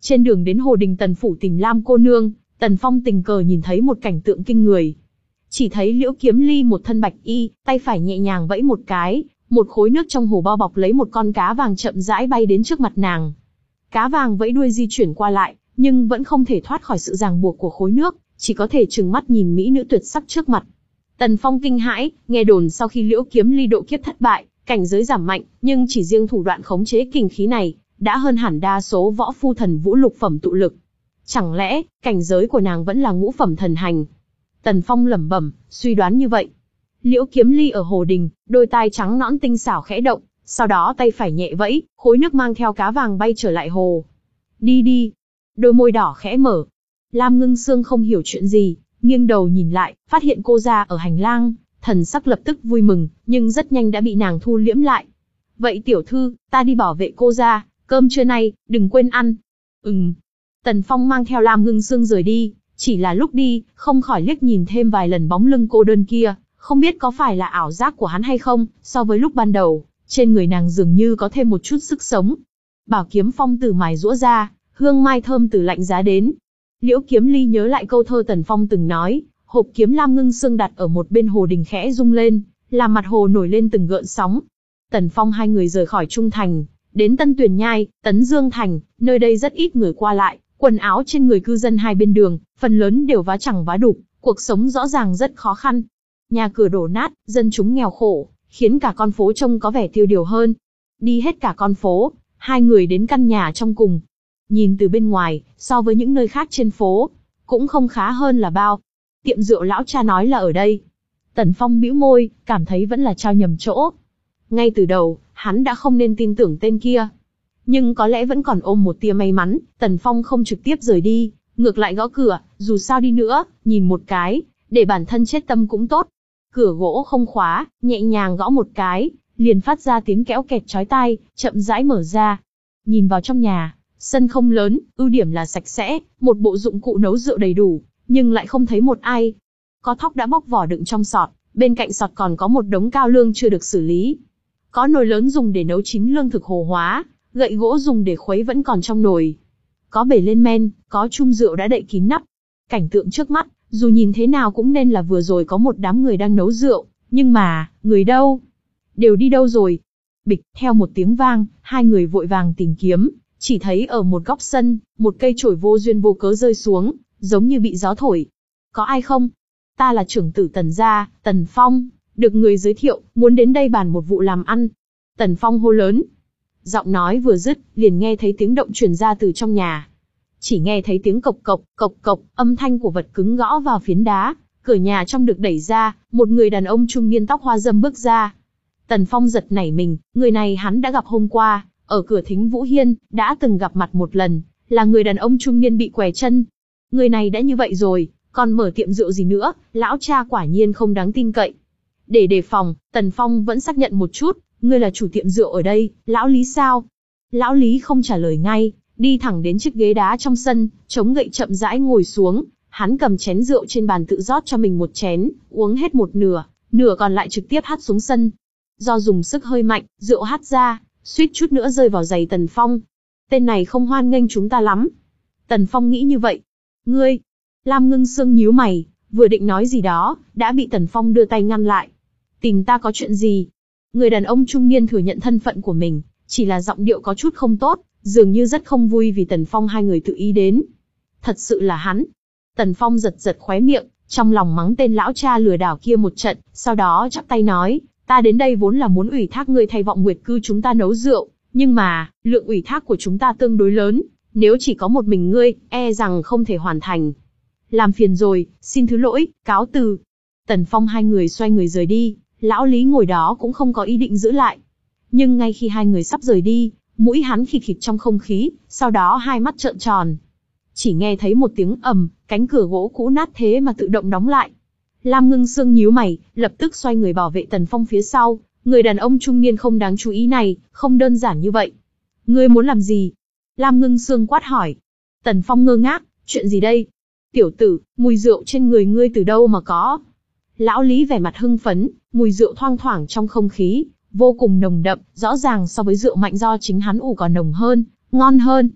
Trên đường đến Hồ Đình Tần phủ tìm Lam cô nương, Tần Phong tình cờ nhìn thấy một cảnh tượng kinh người. Chỉ thấy Liễu Kiếm Ly một thân bạch y, tay phải nhẹ nhàng vẫy một cái, một khối nước trong hồ bao bọc lấy một con cá vàng chậm rãi bay đến trước mặt nàng. Cá vàng vẫy đuôi di chuyển qua lại, nhưng vẫn không thể thoát khỏi sự ràng buộc của khối nước, chỉ có thể trừng mắt nhìn mỹ nữ tuyệt sắc trước mặt. Tần Phong kinh hãi, nghe đồn sau khi Liễu Kiếm Ly độ kiếp thất bại, cảnh giới giảm mạnh, nhưng chỉ riêng thủ đoạn khống chế kình khí này, đã hơn hẳn đa số võ phu thần vũ lục phẩm tụ lực. Chẳng lẽ, cảnh giới của nàng vẫn là ngũ phẩm thần hành? Tần Phong lẩm bẩm, suy đoán như vậy. Liễu Kiếm Ly ở hồ đình, đôi tai trắng nõn tinh xảo khẽ động, sau đó tay phải nhẹ vẫy, khối nước mang theo cá vàng bay trở lại hồ. Đi đi. Đôi môi đỏ khẽ mở. Lam Ngưng Sương không hiểu chuyện gì, nghiêng đầu nhìn lại, phát hiện cô ra ở hành lang, thần sắc lập tức vui mừng, nhưng rất nhanh đã bị nàng thu liễm lại. Vậy tiểu thư, ta đi bảo vệ cô ra, cơm trưa nay, đừng quên ăn. Ừm. Tần Phong mang theo Lam Ngưng Sương rời đi, chỉ là lúc đi, không khỏi liếc nhìn thêm vài lần bóng lưng cô đơn kia, không biết có phải là ảo giác của hắn hay không, so với lúc ban đầu, trên người nàng dường như có thêm một chút sức sống. Bảo kiếm phong từ mài giũa ra, hương mai thơm từ lạnh giá đến. Liễu Kiếm Ly nhớ lại câu thơ Tần Phong từng nói, hộp kiếm Lam Ngưng Sương đặt ở một bên hồ đình khẽ rung lên, làm mặt hồ nổi lên từng gợn sóng. Tần Phong hai người rời khỏi Trung Thành, đến Tân Tuyền Nhai, Tấn Dương Thành, nơi đây rất ít người qua lại, quần áo trên người cư dân hai bên đường, phần lớn đều vá chẳng vá đục, cuộc sống rõ ràng rất khó khăn. Nhà cửa đổ nát, dân chúng nghèo khổ, khiến cả con phố trông có vẻ tiêu điều hơn. Đi hết cả con phố, hai người đến căn nhà trong cùng. Nhìn từ bên ngoài, so với những nơi khác trên phố, cũng không khá hơn là bao. Tiệm rượu lão cha nói là ở đây. Tần Phong bĩu môi, cảm thấy vẫn là trao nhầm chỗ. Ngay từ đầu, hắn đã không nên tin tưởng tên kia. Nhưng có lẽ vẫn còn ôm một tia may mắn, Tần Phong không trực tiếp rời đi, ngược lại gõ cửa, dù sao đi nữa, nhìn một cái, để bản thân chết tâm cũng tốt. Cửa gỗ không khóa, nhẹ nhàng gõ một cái, liền phát ra tiếng kéo kẹt chói tai, chậm rãi mở ra. Nhìn vào trong nhà, sân không lớn, ưu điểm là sạch sẽ, một bộ dụng cụ nấu rượu đầy đủ, nhưng lại không thấy một ai. Có thóc đã bóc vỏ đựng trong sọt, bên cạnh sọt còn có một đống cao lương chưa được xử lý. Có nồi lớn dùng để nấu chín lương thực hồ hóa, gậy gỗ dùng để khuấy vẫn còn trong nồi. Có bể lên men, có chum rượu đã đậy kín nắp. Cảnh tượng trước mắt, dù nhìn thế nào cũng nên là vừa rồi có một đám người đang nấu rượu, nhưng mà, người đâu? Đều đi đâu rồi? Bịch, theo một tiếng vang, hai người vội vàng tìm kiếm, chỉ thấy ở một góc sân, một cây chổi vô duyên vô cớ rơi xuống, giống như bị gió thổi. Có ai không? Ta là trưởng tử Tần gia, Tần Phong, được người giới thiệu, muốn đến đây bàn một vụ làm ăn. Tần Phong hô lớn. Giọng nói vừa dứt, liền nghe thấy tiếng động truyền ra từ trong nhà. Chỉ nghe thấy tiếng cộc cộc, cộc cộc, âm thanh của vật cứng gõ vào phiến đá, cửa nhà trong được đẩy ra, một người đàn ông trung niên tóc hoa râm bước ra. Tần Phong giật nảy mình, người này hắn đã gặp hôm qua, ở cửa Thính Vũ Hiên, đã từng gặp mặt một lần, là người đàn ông trung niên bị què chân. Người này đã như vậy rồi, còn mở tiệm rượu gì nữa, lão cha quả nhiên không đáng tin cậy. Để đề phòng, Tần Phong vẫn xác nhận một chút, ngươi là chủ tiệm rượu ở đây, lão Lý sao? Lão Lý không trả lời ngay, đi thẳng đến chiếc ghế đá trong sân, chống gậy chậm rãi ngồi xuống, hắn cầm chén rượu trên bàn tự rót cho mình một chén, uống hết một nửa, nửa còn lại trực tiếp hắt xuống sân. Do dùng sức hơi mạnh, rượu hắt ra, suýt chút nữa rơi vào giày Tần Phong. Tên này không hoan nghênh chúng ta lắm. Tần Phong nghĩ như vậy. Ngươi, Lam Ngưng Sương nhíu mày, vừa định nói gì đó, đã bị Tần Phong đưa tay ngăn lại. Tìm ta có chuyện gì? Người đàn ông trung niên thừa nhận thân phận của mình, chỉ là giọng điệu có chút không tốt, dường như rất không vui vì Tần Phong hai người tự ý đến. Thật sự là hắn. Tần Phong giật giật khóe miệng, trong lòng mắng tên lão cha lừa đảo kia một trận, sau đó chắp tay nói, ta đến đây vốn là muốn ủy thác ngươi thay Vọng Nguyệt Cư chúng ta nấu rượu, nhưng mà, lượng ủy thác của chúng ta tương đối lớn, nếu chỉ có một mình ngươi, e rằng không thể hoàn thành. Làm phiền rồi, xin thứ lỗi, cáo từ. Tần Phong hai người xoay người rời đi, lão Lý ngồi đó cũng không có ý định giữ lại. Nhưng ngay khi hai người sắp rời đi, mũi hắn khịt khịt trong không khí, sau đó hai mắt trợn tròn. Chỉ nghe thấy một tiếng ầm, cánh cửa gỗ cũ nát thế mà tự động đóng lại. Lam Ngưng Sương nhíu mày, lập tức xoay người bảo vệ Tần Phong phía sau. Người đàn ông trung niên không đáng chú ý này, không đơn giản như vậy. Ngươi muốn làm gì? Lam Ngưng Sương quát hỏi. Tần Phong ngơ ngác, chuyện gì đây? Tiểu tử, mùi rượu trên người ngươi từ đâu mà có? Lão Lý vẻ mặt hưng phấn, mùi rượu thoang thoảng trong không khí, vô cùng nồng đậm, rõ ràng so với rượu mạnh do chính hắn ủ còn nồng hơn, ngon hơn.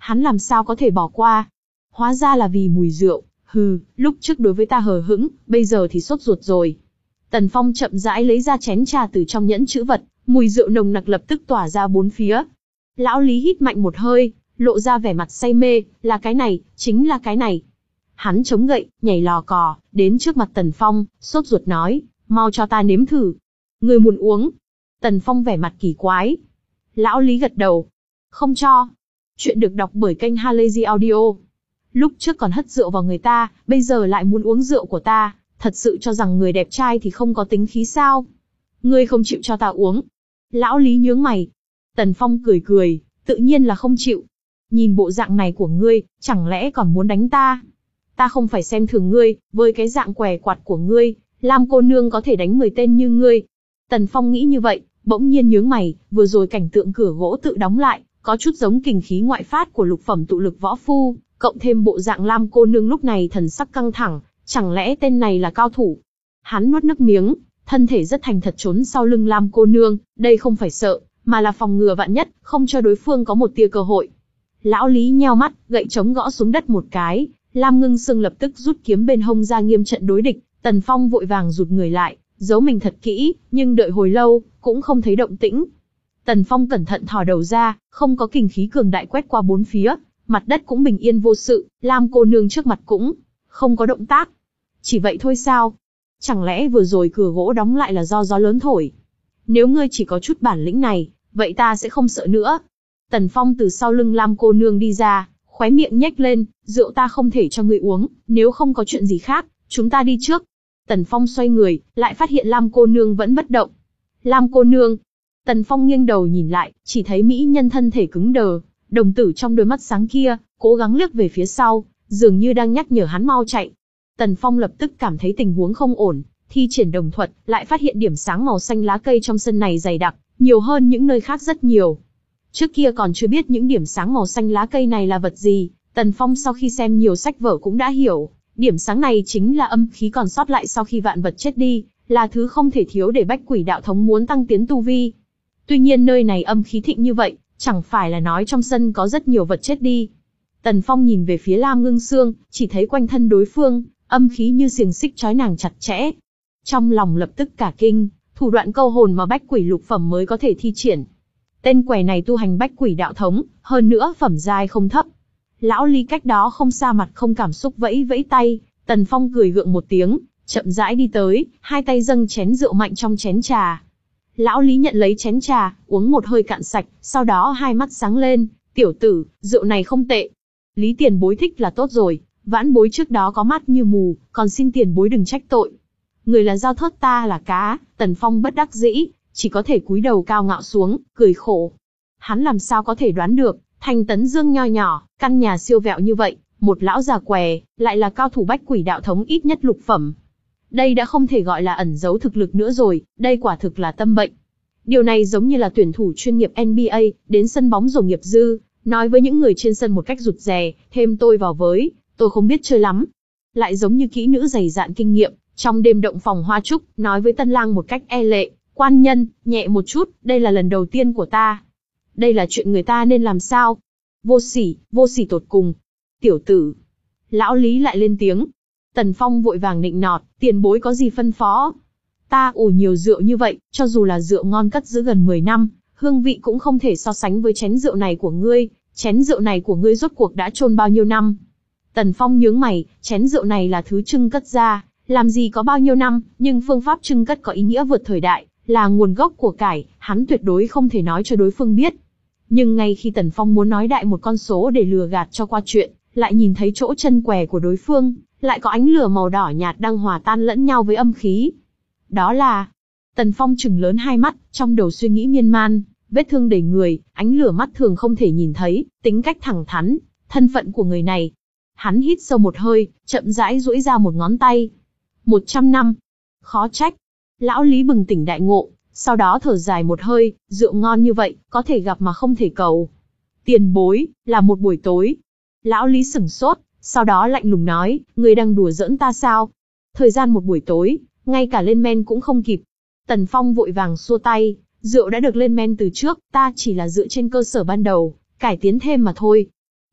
Hắn làm sao có thể bỏ qua? Hóa ra là vì mùi rượu, hừ, lúc trước đối với ta hờ hững, bây giờ thì sốt ruột rồi. Tần Phong chậm rãi lấy ra chén trà từ trong nhẫn chữ vật, mùi rượu nồng nặc lập tức tỏa ra bốn phía. Lão Lý hít mạnh một hơi, lộ ra vẻ mặt say mê, là cái này, chính là cái này. Hắn chống gậy, nhảy lò cò, đến trước mặt Tần Phong, sốt ruột nói, mau cho ta nếm thử. Người muốn uống. Tần Phong vẻ mặt kỳ quái. Lão Lý gật đầu. Không cho. Chuyện được đọc bởi kênh Halazy Audio. Lúc trước còn hất rượu vào người ta, bây giờ lại muốn uống rượu của ta, thật sự cho rằng người đẹp trai thì không có tính khí sao? Ngươi không chịu cho ta uống. Lão Lý nhướng mày. Tần Phong cười cười, tự nhiên là không chịu. Nhìn bộ dạng này của ngươi, chẳng lẽ còn muốn đánh ta? Ta không phải xem thường ngươi, với cái dạng què quặt của ngươi, Lam cô nương có thể đánh mười tên như ngươi. Tần Phong nghĩ như vậy, bỗng nhiên nhướng mày, vừa rồi cảnh tượng cửa gỗ tự đóng lại, có chút giống kình khí ngoại phát của lục phẩm tụ lực võ phu, cộng thêm bộ dạng Lam cô nương lúc này thần sắc căng thẳng, chẳng lẽ tên này là cao thủ? Hắn nuốt nước miếng, thân thể rất thành thật trốn sau lưng Lam cô nương, đây không phải sợ, mà là phòng ngừa vạn nhất, không cho đối phương có một tia cơ hội. Lão Lý nheo mắt, gậy chống gõ xuống đất một cái, Lam Ngưng Sương lập tức rút kiếm bên hông ra nghiêm trận đối địch, Tần Phong vội vàng rụt người lại, giấu mình thật kỹ, nhưng đợi hồi lâu, cũng không thấy động tĩnh. Tần Phong cẩn thận thò đầu ra, không có kình khí cường đại quét qua bốn phía, mặt đất cũng bình yên vô sự, Lam cô nương trước mặt cũng không có động tác. Chỉ vậy thôi sao? Chẳng lẽ vừa rồi cửa gỗ đóng lại là do gió lớn thổi? Nếu ngươi chỉ có chút bản lĩnh này, vậy ta sẽ không sợ nữa. Tần Phong từ sau lưng Lam cô nương đi ra, khóe miệng nhếch lên, rượu ta không thể cho ngươi uống, nếu không có chuyện gì khác, chúng ta đi trước. Tần Phong xoay người, lại phát hiện Lam cô nương vẫn bất động. Lam cô nương. Tần Phong nghiêng đầu nhìn lại, chỉ thấy mỹ nhân thân thể cứng đờ, đồng tử trong đôi mắt sáng kia, cố gắng liếc về phía sau, dường như đang nhắc nhở hắn mau chạy. Tần Phong lập tức cảm thấy tình huống không ổn, thi triển đồng thuật, lại phát hiện điểm sáng màu xanh lá cây trong sân này dày đặc, nhiều hơn những nơi khác rất nhiều. Trước kia còn chưa biết những điểm sáng màu xanh lá cây này là vật gì, Tần Phong sau khi xem nhiều sách vở cũng đã hiểu, điểm sáng này chính là âm khí còn sót lại sau khi vạn vật chết đi, là thứ không thể thiếu để Bách Quỷ đạo thống muốn tăng tiến tu vi. Tuy nhiên nơi này âm khí thịnh như vậy, chẳng phải là nói trong sân có rất nhiều vật chết đi. Tần Phong nhìn về phía Lam Ngưng Sương, chỉ thấy quanh thân đối phương, âm khí như xiềng xích trói nàng chặt chẽ. Trong lòng lập tức cả kinh, thủ đoạn câu hồn mà Bách Quỷ lục phẩm mới có thể thi triển. Tên quẻ này tu hành Bách Quỷ đạo thống, hơn nữa phẩm giai không thấp. Lão Lý cách đó không xa mặt không cảm xúc vẫy vẫy tay, Tần Phong cười gượng một tiếng, chậm rãi đi tới, hai tay dâng chén rượu mạnh trong chén trà. Lão Lý nhận lấy chén trà, uống một hơi cạn sạch, sau đó hai mắt sáng lên, tiểu tử, rượu này không tệ. Lý tiền bối thích là tốt rồi, vãn bối trước đó có mắt như mù, còn xin tiền bối đừng trách tội. Người là dao thớt ta là cá, Tần Phong bất đắc dĩ, chỉ có thể cúi đầu cao ngạo xuống, cười khổ. Hắn làm sao có thể đoán được, Thành Tấn Dương nho nhỏ, căn nhà siêu vẹo như vậy, một lão già què, lại là cao thủ Bách Quỷ đạo thống ít nhất lục phẩm. Đây đã không thể gọi là ẩn giấu thực lực nữa rồi, đây quả thực là tâm bệnh. Điều này giống như là tuyển thủ chuyên nghiệp N B A, đến sân bóng rổ nghiệp dư, nói với những người trên sân một cách rụt rè, thêm tôi vào với, tôi không biết chơi lắm. Lại giống như kỹ nữ dày dạn kinh nghiệm, trong đêm động phòng hoa trúc, nói với tân lang một cách e lệ, quan nhân, nhẹ một chút, đây là lần đầu tiên của ta. Đây là chuyện người ta nên làm sao? Vô sỉ, vô sỉ tột cùng. Tiểu tử. Lão Lý lại lên tiếng. Tần Phong vội vàng nịnh nọt, tiền bối có gì phân phó? Ta ủ nhiều rượu như vậy, cho dù là rượu ngon cất giữ gần mười năm, hương vị cũng không thể so sánh với chén rượu này của ngươi, chén rượu này của ngươi rốt cuộc đã chôn bao nhiêu năm? Tần Phong nhướng mày, chén rượu này là thứ trưng cất ra, làm gì có bao nhiêu năm, nhưng phương pháp trưng cất có ý nghĩa vượt thời đại, là nguồn gốc của cải, hắn tuyệt đối không thể nói cho đối phương biết. Nhưng ngay khi Tần Phong muốn nói đại một con số để lừa gạt cho qua chuyện, lại nhìn thấy chỗ chân què của đối phương, lại có ánh lửa màu đỏ nhạt đang hòa tan lẫn nhau với âm khí. Đó là... Tần Phong trừng lớn hai mắt, trong đầu suy nghĩ miên man, vết thương đầy người, ánh lửa mắt thường không thể nhìn thấy, tính cách thẳng thắn, thân phận của người này. Hắn hít sâu một hơi, chậm rãi duỗi ra một ngón tay. Một trăm năm. Khó trách. Lão Lý bừng tỉnh đại ngộ, sau đó thở dài một hơi, rượu ngon như vậy, có thể gặp mà không thể cầu. Tiền bối, là một buổi tối. Lão Lý sửng sốt, sau đó lạnh lùng nói, người đang đùa giỡn ta sao? Thời gian một buổi tối, ngay cả lên men cũng không kịp. Tần Phong vội vàng xua tay, rượu đã được lên men từ trước, ta chỉ là dựa trên cơ sở ban đầu, cải tiến thêm mà thôi.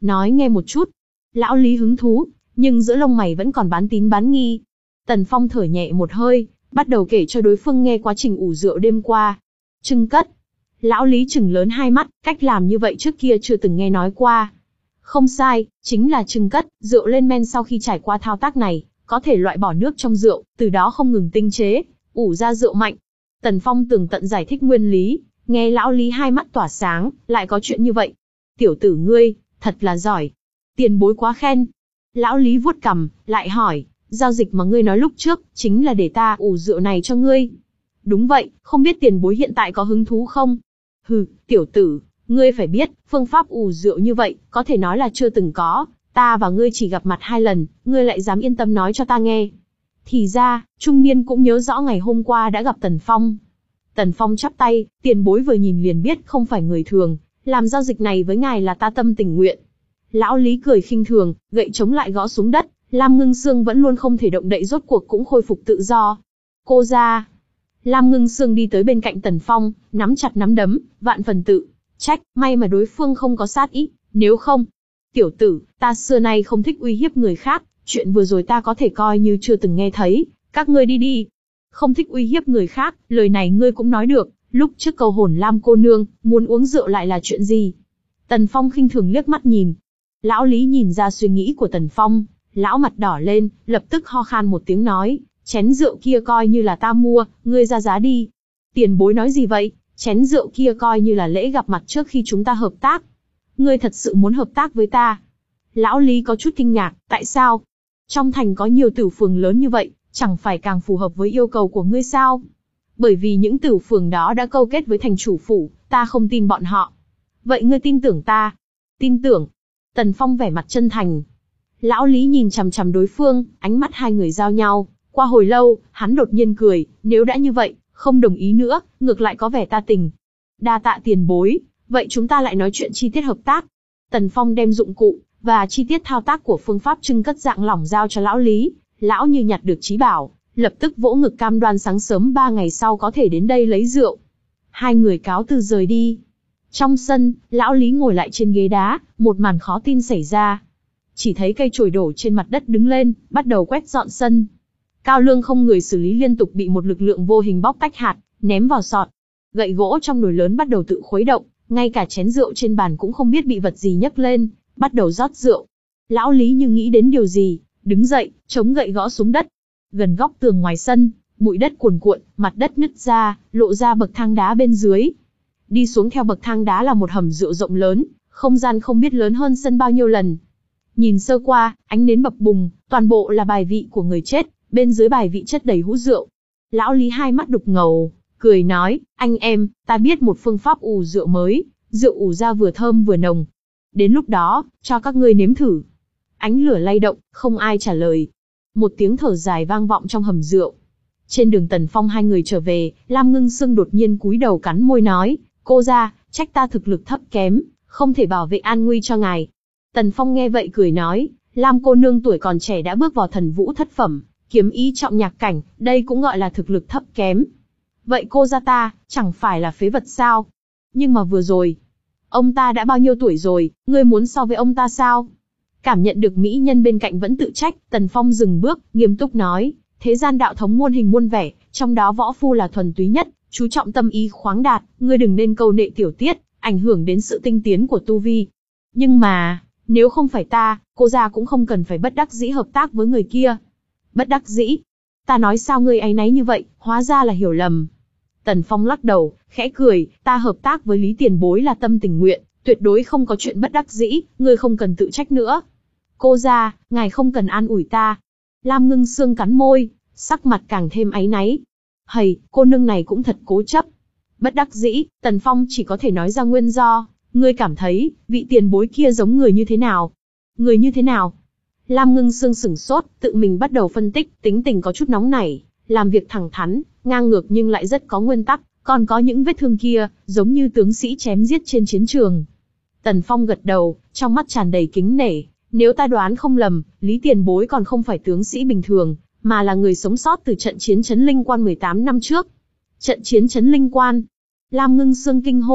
Nói nghe một chút. Lão Lý hứng thú, nhưng giữa lông mày vẫn còn bán tín bán nghi. Tần Phong thở nhẹ một hơi, bắt đầu kể cho đối phương nghe quá trình ủ rượu đêm qua. Trưng cất. Lão Lý trừng lớn hai mắt, cách làm như vậy trước kia chưa từng nghe nói qua. Không sai, chính là trưng cất, rượu lên men sau khi trải qua thao tác này, có thể loại bỏ nước trong rượu, từ đó không ngừng tinh chế, ủ ra rượu mạnh. Tần Phong tường tận giải thích nguyên lý, nghe lão Lý hai mắt tỏa sáng, lại có chuyện như vậy. Tiểu tử ngươi, thật là giỏi. Tiền bối quá khen. Lão Lý vuốt cằm, lại hỏi, giao dịch mà ngươi nói lúc trước, chính là để ta ủ rượu này cho ngươi. Đúng vậy, không biết tiền bối hiện tại có hứng thú không? Hừ, tiểu tử, ngươi phải biết, phương pháp ủ rượu như vậy, có thể nói là chưa từng có, ta và ngươi chỉ gặp mặt hai lần, ngươi lại dám yên tâm nói cho ta nghe. Thì ra, trung niên cũng nhớ rõ ngày hôm qua đã gặp Tần Phong. Tần Phong chắp tay, tiền bối vừa nhìn liền biết không phải người thường, làm giao dịch này với ngài là ta tâm tình nguyện. Lão Lý cười khinh thường, gậy chống lại gõ xuống đất, Lam Ngưng Sương vẫn luôn không thể động đậy rốt cuộc cũng khôi phục tự do. Cô ra. Lam Ngưng Sương đi tới bên cạnh Tần Phong, nắm chặt nắm đấm, vạn phần tự trách, may mà đối phương không có sát ý, nếu không. Tiểu tử, ta xưa nay không thích uy hiếp người khác, chuyện vừa rồi ta có thể coi như chưa từng nghe thấy, các ngươi đi đi. Không thích uy hiếp người khác, lời này ngươi cũng nói được, lúc trước cầu hồn Lam cô nương, muốn uống rượu lại là chuyện gì? Tần Phong khinh thường liếc mắt nhìn. Lão Lý nhìn ra suy nghĩ của Tần Phong, lão mặt đỏ lên, lập tức ho khan một tiếng nói, chén rượu kia coi như là ta mua, ngươi ra giá đi. Tiền bối nói gì vậy, chén rượu kia coi như là lễ gặp mặt trước khi chúng ta hợp tác. Ngươi thật sự muốn hợp tác với ta? Lão Lý có chút kinh ngạc, tại sao? Trong thành có nhiều tử phường lớn như vậy, chẳng phải càng phù hợp với yêu cầu của ngươi sao? Bởi vì những tử phường đó đã câu kết với thành chủ phủ, ta không tin bọn họ. Vậy ngươi tin tưởng ta? Tin tưởng. Tần Phong vẻ mặt chân thành. Lão Lý nhìn chằm chằm đối phương, ánh mắt hai người giao nhau. Qua hồi lâu, hắn đột nhiên cười, nếu đã như vậy, không đồng ý nữa, ngược lại có vẻ ta tình. Đa tạ tiền bối, vậy chúng ta lại nói chuyện chi tiết hợp tác. Tần Phong đem dụng cụ và chi tiết thao tác của phương pháp trưng cất dạng lỏng giao cho lão Lý. Lão như nhặt được trí bảo, lập tức vỗ ngực cam đoan sáng sớm ba ngày sau có thể đến đây lấy rượu. Hai người cáo từ rời đi. Trong sân, lão Lý ngồi lại trên ghế đá, một màn khó tin xảy ra. Chỉ thấy cây chổi đổ trên mặt đất đứng lên, bắt đầu quét dọn sân. Cao Lương không người xử lý liên tục bị một lực lượng vô hình bóc tách hạt, ném vào sọt. Gậy gỗ trong nồi lớn bắt đầu tự khuấy động, ngay cả chén rượu trên bàn cũng không biết bị vật gì nhấc lên, bắt đầu rót rượu. Lão Lý như nghĩ đến điều gì, đứng dậy, chống gậy gõ xuống đất. Gần góc tường ngoài sân, bụi đất cuồn cuộn, mặt đất nứt ra, lộ ra bậc thang đá bên dưới. Đi xuống theo bậc thang đá là một hầm rượu rộng lớn, không gian không biết lớn hơn sân bao nhiêu lần. Nhìn sơ qua, ánh nến bập bùng, toàn bộ là bài vị của người chết, bên dưới bài vị chất đầy hũ rượu. Lão Lý hai mắt đục ngầu, cười nói, anh em, ta biết một phương pháp ủ rượu mới, rượu ủ ra vừa thơm vừa nồng. Đến lúc đó, cho các ngươi nếm thử. Ánh lửa lay động, không ai trả lời. Một tiếng thở dài vang vọng trong hầm rượu. Trên đường Tần Phong hai người trở về, Lam Ngưng Sương đột nhiên cúi đầu cắn môi nói, cô ra, trách ta thực lực thấp kém, không thể bảo vệ an nguy cho ngài. Tần Phong nghe vậy cười nói, Lam cô nương tuổi còn trẻ đã bước vào thần vũ thất phẩm, kiếm ý trọng nhạc cảnh, đây cũng gọi là thực lực thấp kém. Vậy cô ra ta, chẳng phải là phế vật sao? Nhưng mà vừa rồi, ông ta đã bao nhiêu tuổi rồi, ngươi muốn so với ông ta sao? Cảm nhận được mỹ nhân bên cạnh vẫn tự trách, Tần Phong dừng bước, nghiêm túc nói, thế gian đạo thống muôn hình muôn vẻ, trong đó võ phu là thuần túy nhất, chú trọng tâm ý khoáng đạt, ngươi đừng nên câu nệ tiểu tiết, ảnh hưởng đến sự tinh tiến của tu vi. Nhưng mà, nếu không phải ta, cô gia cũng không cần phải bất đắc dĩ hợp tác với người kia. Bất đắc dĩ? Ta nói sao ngươi áy náy như vậy, hóa ra là hiểu lầm. Tần Phong lắc đầu, khẽ cười, ta hợp tác với Lý tiền bối là tâm tình nguyện, tuyệt đối không có chuyện bất đắc dĩ, ngươi không cần tự trách nữa. Cô gia, ngài không cần an ủi ta. Lam Ngưng Sương cắn môi, sắc mặt càng thêm áy náy. Hầy, cô nương này cũng thật cố chấp. Bất đắc dĩ, Tần Phong chỉ có thể nói ra nguyên do. Ngươi cảm thấy, vị tiền bối kia giống người như thế nào? Người như thế nào? Lam Ngưng Sương sửng sốt, tự mình bắt đầu phân tích, tính tình có chút nóng nảy, làm việc thẳng thắn, ngang ngược nhưng lại rất có nguyên tắc, còn có những vết thương kia, giống như tướng sĩ chém giết trên chiến trường. Tần Phong gật đầu, trong mắt tràn đầy kính nể, nếu ta đoán không lầm, Lý tiền bối còn không phải tướng sĩ bình thường, mà là người sống sót từ trận chiến Trấn Linh Quan mười tám năm trước. Trận chiến Trấn Linh Quan. Lam Ngưng Sương kinh hô,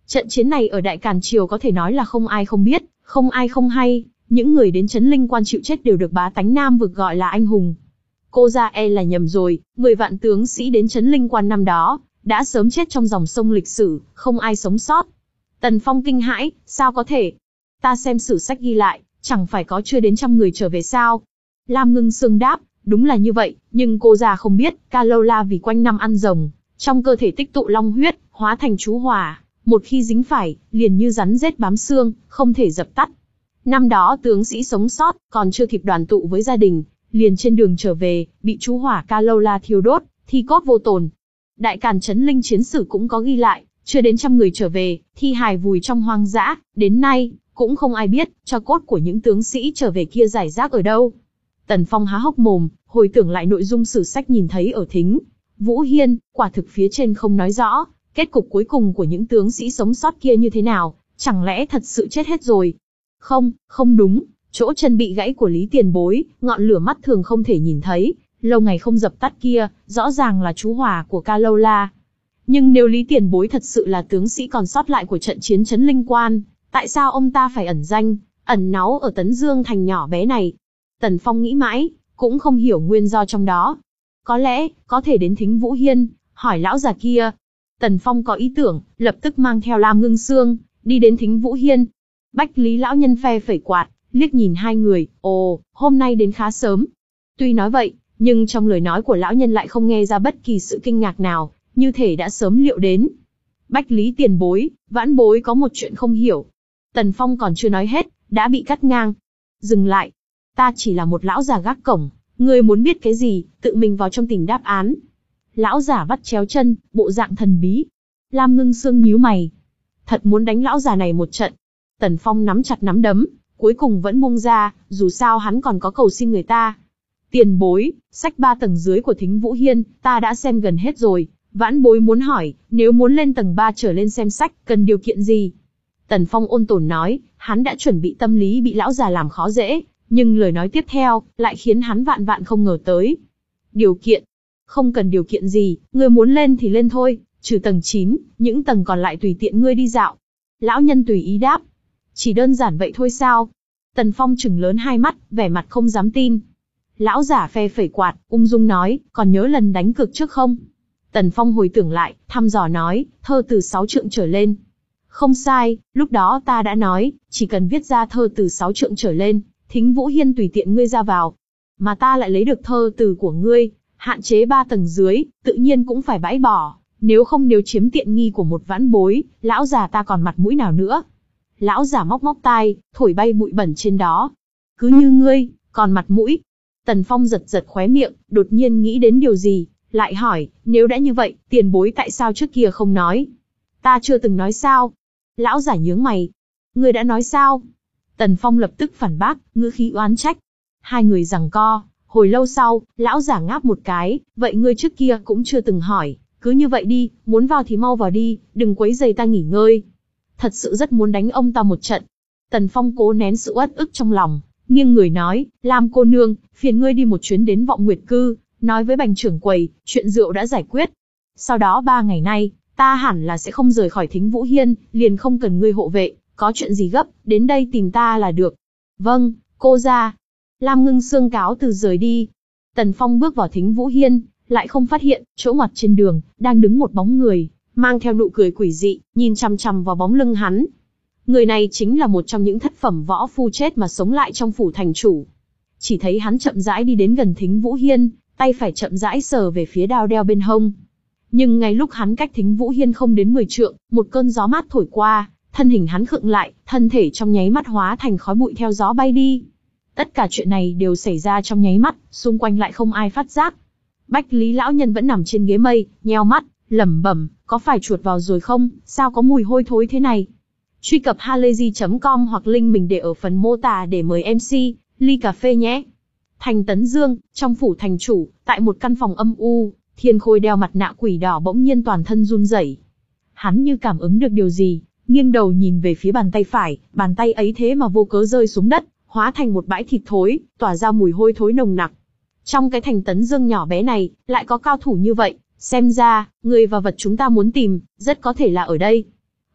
Trận chiến này ở Đại Càn Triều có thể nói là không ai không biết, không ai không hay, những người đến Trấn Linh Quan chịu chết đều được bá tánh Nam vực gọi là anh hùng. Cô ra e là nhầm rồi, mười vạn tướng sĩ đến Trấn Linh Quan năm đó, đã sớm chết trong dòng sông lịch sử, không ai sống sót. Tần Phong kinh hãi, sao có thể? Ta xem sử sách ghi lại, chẳng phải có chưa đến trăm người trở về sao? Lam Ngưng Sương đáp, đúng là như vậy, nhưng cô già không biết, Ca Lâu La vì quanh năm ăn rồng, trong cơ thể tích tụ long huyết, hóa thành chú hỏa, một khi dính phải, liền như rắn rết bám xương, không thể dập tắt. Năm đó tướng sĩ sống sót, còn chưa kịp đoàn tụ với gia đình, liền trên đường trở về, bị chú hỏa Ca Lâu La thiêu đốt, thi cốt vô tồn. Đại Càn Trấn Linh chiến sử cũng có ghi lại, chưa đến trăm người trở về, thi hài vùi trong hoang dã, đến nay, cũng không ai biết, cho cốt của những tướng sĩ trở về kia rải rác ở đâu. Tần Phong há hốc mồm, hồi tưởng lại nội dung sử sách nhìn thấy ở Thính Vũ Hiên, quả thực phía trên không nói rõ, kết cục cuối cùng của những tướng sĩ sống sót kia như thế nào, chẳng lẽ thật sự chết hết rồi? Không, không đúng, chỗ chân bị gãy của Lý Tiền Bối, ngọn lửa mắt thường không thể nhìn thấy, lâu ngày không dập tắt kia, rõ ràng là chú hỏa của Ca Lâu La. Nhưng nếu Lý Tiền Bối thật sự là tướng sĩ còn sót lại của trận chiến Trấn Linh Quan, tại sao ông ta phải ẩn danh, ẩn náu ở Tấn Dương thành nhỏ bé này? Tần Phong nghĩ mãi, cũng không hiểu nguyên do trong đó. Có lẽ, có thể đến Thính Vũ Hiên, hỏi lão già kia. Tần Phong có ý tưởng, lập tức mang theo Lam Ngưng Sương, đi đến Thính Vũ Hiên. Bách Lý lão nhân phe phẩy quạt, liếc nhìn hai người, ồ, hôm nay đến khá sớm. Tuy nói vậy, nhưng trong lời nói của lão nhân lại không nghe ra bất kỳ sự kinh ngạc nào, như thể đã sớm liệu đến. Bách Lý tiền bối, vãn bối có một chuyện không hiểu. Tần Phong còn chưa nói hết, đã bị cắt ngang. Dừng lại. Ta chỉ là một lão già gác cổng, ngươi muốn biết cái gì, tự mình vào trong tìm đáp án. Lão già vắt chéo chân, bộ dạng thần bí. Lam Ngưng Sương nhíu mày. Thật muốn đánh lão già này một trận. Tần Phong nắm chặt nắm đấm, cuối cùng vẫn buông ra, dù sao hắn còn có cầu xin người ta. Tiền bối, sách ba tầng dưới của Thính Vũ Hiên, ta đã xem gần hết rồi. Vãn bối muốn hỏi, nếu muốn lên tầng ba trở lên xem sách, cần điều kiện gì? Tần Phong ôn tồn nói, hắn đã chuẩn bị tâm lý bị lão già làm khó dễ, nhưng lời nói tiếp theo, lại khiến hắn vạn vạn không ngờ tới. Điều kiện? Không cần điều kiện gì, ngươi muốn lên thì lên thôi, trừ tầng chín, những tầng còn lại tùy tiện ngươi đi dạo. Lão nhân tùy ý đáp. Chỉ đơn giản vậy thôi sao? Tần Phong trừng lớn hai mắt, vẻ mặt không dám tin. Lão giả phe phẩy quạt, ung dung nói, còn nhớ lần đánh cược trước không? Tần Phong hồi tưởng lại, thăm dò nói, thơ từ sáu trượng trở lên. Không sai, lúc đó ta đã nói, chỉ cần viết ra thơ từ sáu trượng trở lên, Thính Vũ Hiên tùy tiện ngươi ra vào. Mà ta lại lấy được thơ từ của ngươi, hạn chế ba tầng dưới, tự nhiên cũng phải bãi bỏ. Nếu không nếu chiếm tiện nghi của một vãn bối, lão già ta còn mặt mũi nào nữa? Lão già móc móc tai, thổi bay bụi bẩn trên đó. Cứ như ngươi, còn mặt mũi. Tần Phong giật giật khóe miệng, đột nhiên nghĩ đến điều gì, lại hỏi, nếu đã như vậy, tiền bối tại sao trước kia không nói? Ta chưa từng nói sao? Lão giả nhướng mày. Ngươi đã nói sao? Tần Phong lập tức phản bác, ngữ khí oán trách. Hai người giằng co, hồi lâu sau, lão giả ngáp một cái, vậy ngươi trước kia cũng chưa từng hỏi, cứ như vậy đi, muốn vào thì mau vào đi, đừng quấy rầy ta nghỉ ngơi. Thật sự rất muốn đánh ông ta một trận. Tần Phong cố nén sự uất ức trong lòng, nghiêng người nói, Lam cô nương, phiền ngươi đi một chuyến đến Vọng Nguyệt Cư, nói với bành trưởng quầy, chuyện rượu đã giải quyết. Sau đó ba ngày nay, ta hẳn là sẽ không rời khỏi Thính Vũ Hiên, liền không cần ngươi hộ vệ, có chuyện gì gấp, đến đây tìm ta là được. Vâng, cô ra. Lam Ngưng Sương cáo từ rời đi. Tần Phong bước vào Thính Vũ Hiên, lại không phát hiện, chỗ ngoặt trên đường, đang đứng một bóng người, mang theo nụ cười quỷ dị, nhìn chằm chằm vào bóng lưng hắn. Người này chính là một trong những thất phẩm võ phu chết mà sống lại trong phủ thành chủ. Chỉ thấy hắn chậm rãi đi đến gần Thính Vũ Hiên, tay phải chậm rãi sờ về phía đao đeo bên hông. Nhưng ngay lúc hắn cách Thính Vũ Hiên không đến mười trượng, một cơn gió mát thổi qua, thân hình hắn khựng lại, thân thể trong nháy mắt hóa thành khói bụi theo gió bay đi. Tất cả chuyện này đều xảy ra trong nháy mắt, xung quanh lại không ai phát giác. Bách Lý lão nhân vẫn nằm trên ghế mây, nheo mắt, lẩm bẩm, có phải chuột vào rồi không, sao có mùi hôi thối thế này? Truy cập halayzi chấm com hoặc link mình để ở phần mô tả để mời em xê, ly cà phê nhé. Thành Tấn Dương, trong phủ thành chủ, tại một căn phòng âm u, Thiên Khôi đeo mặt nạ quỷ đỏ bỗng nhiên toàn thân run rẩy. Hắn như cảm ứng được điều gì, nghiêng đầu nhìn về phía bàn tay phải, bàn tay ấy thế mà vô cớ rơi xuống đất, hóa thành một bãi thịt thối, tỏa ra mùi hôi thối nồng nặc. Trong cái thành Tấn Dương nhỏ bé này, lại có cao thủ như vậy, xem ra, người và vật chúng ta muốn tìm, rất có thể là ở đây.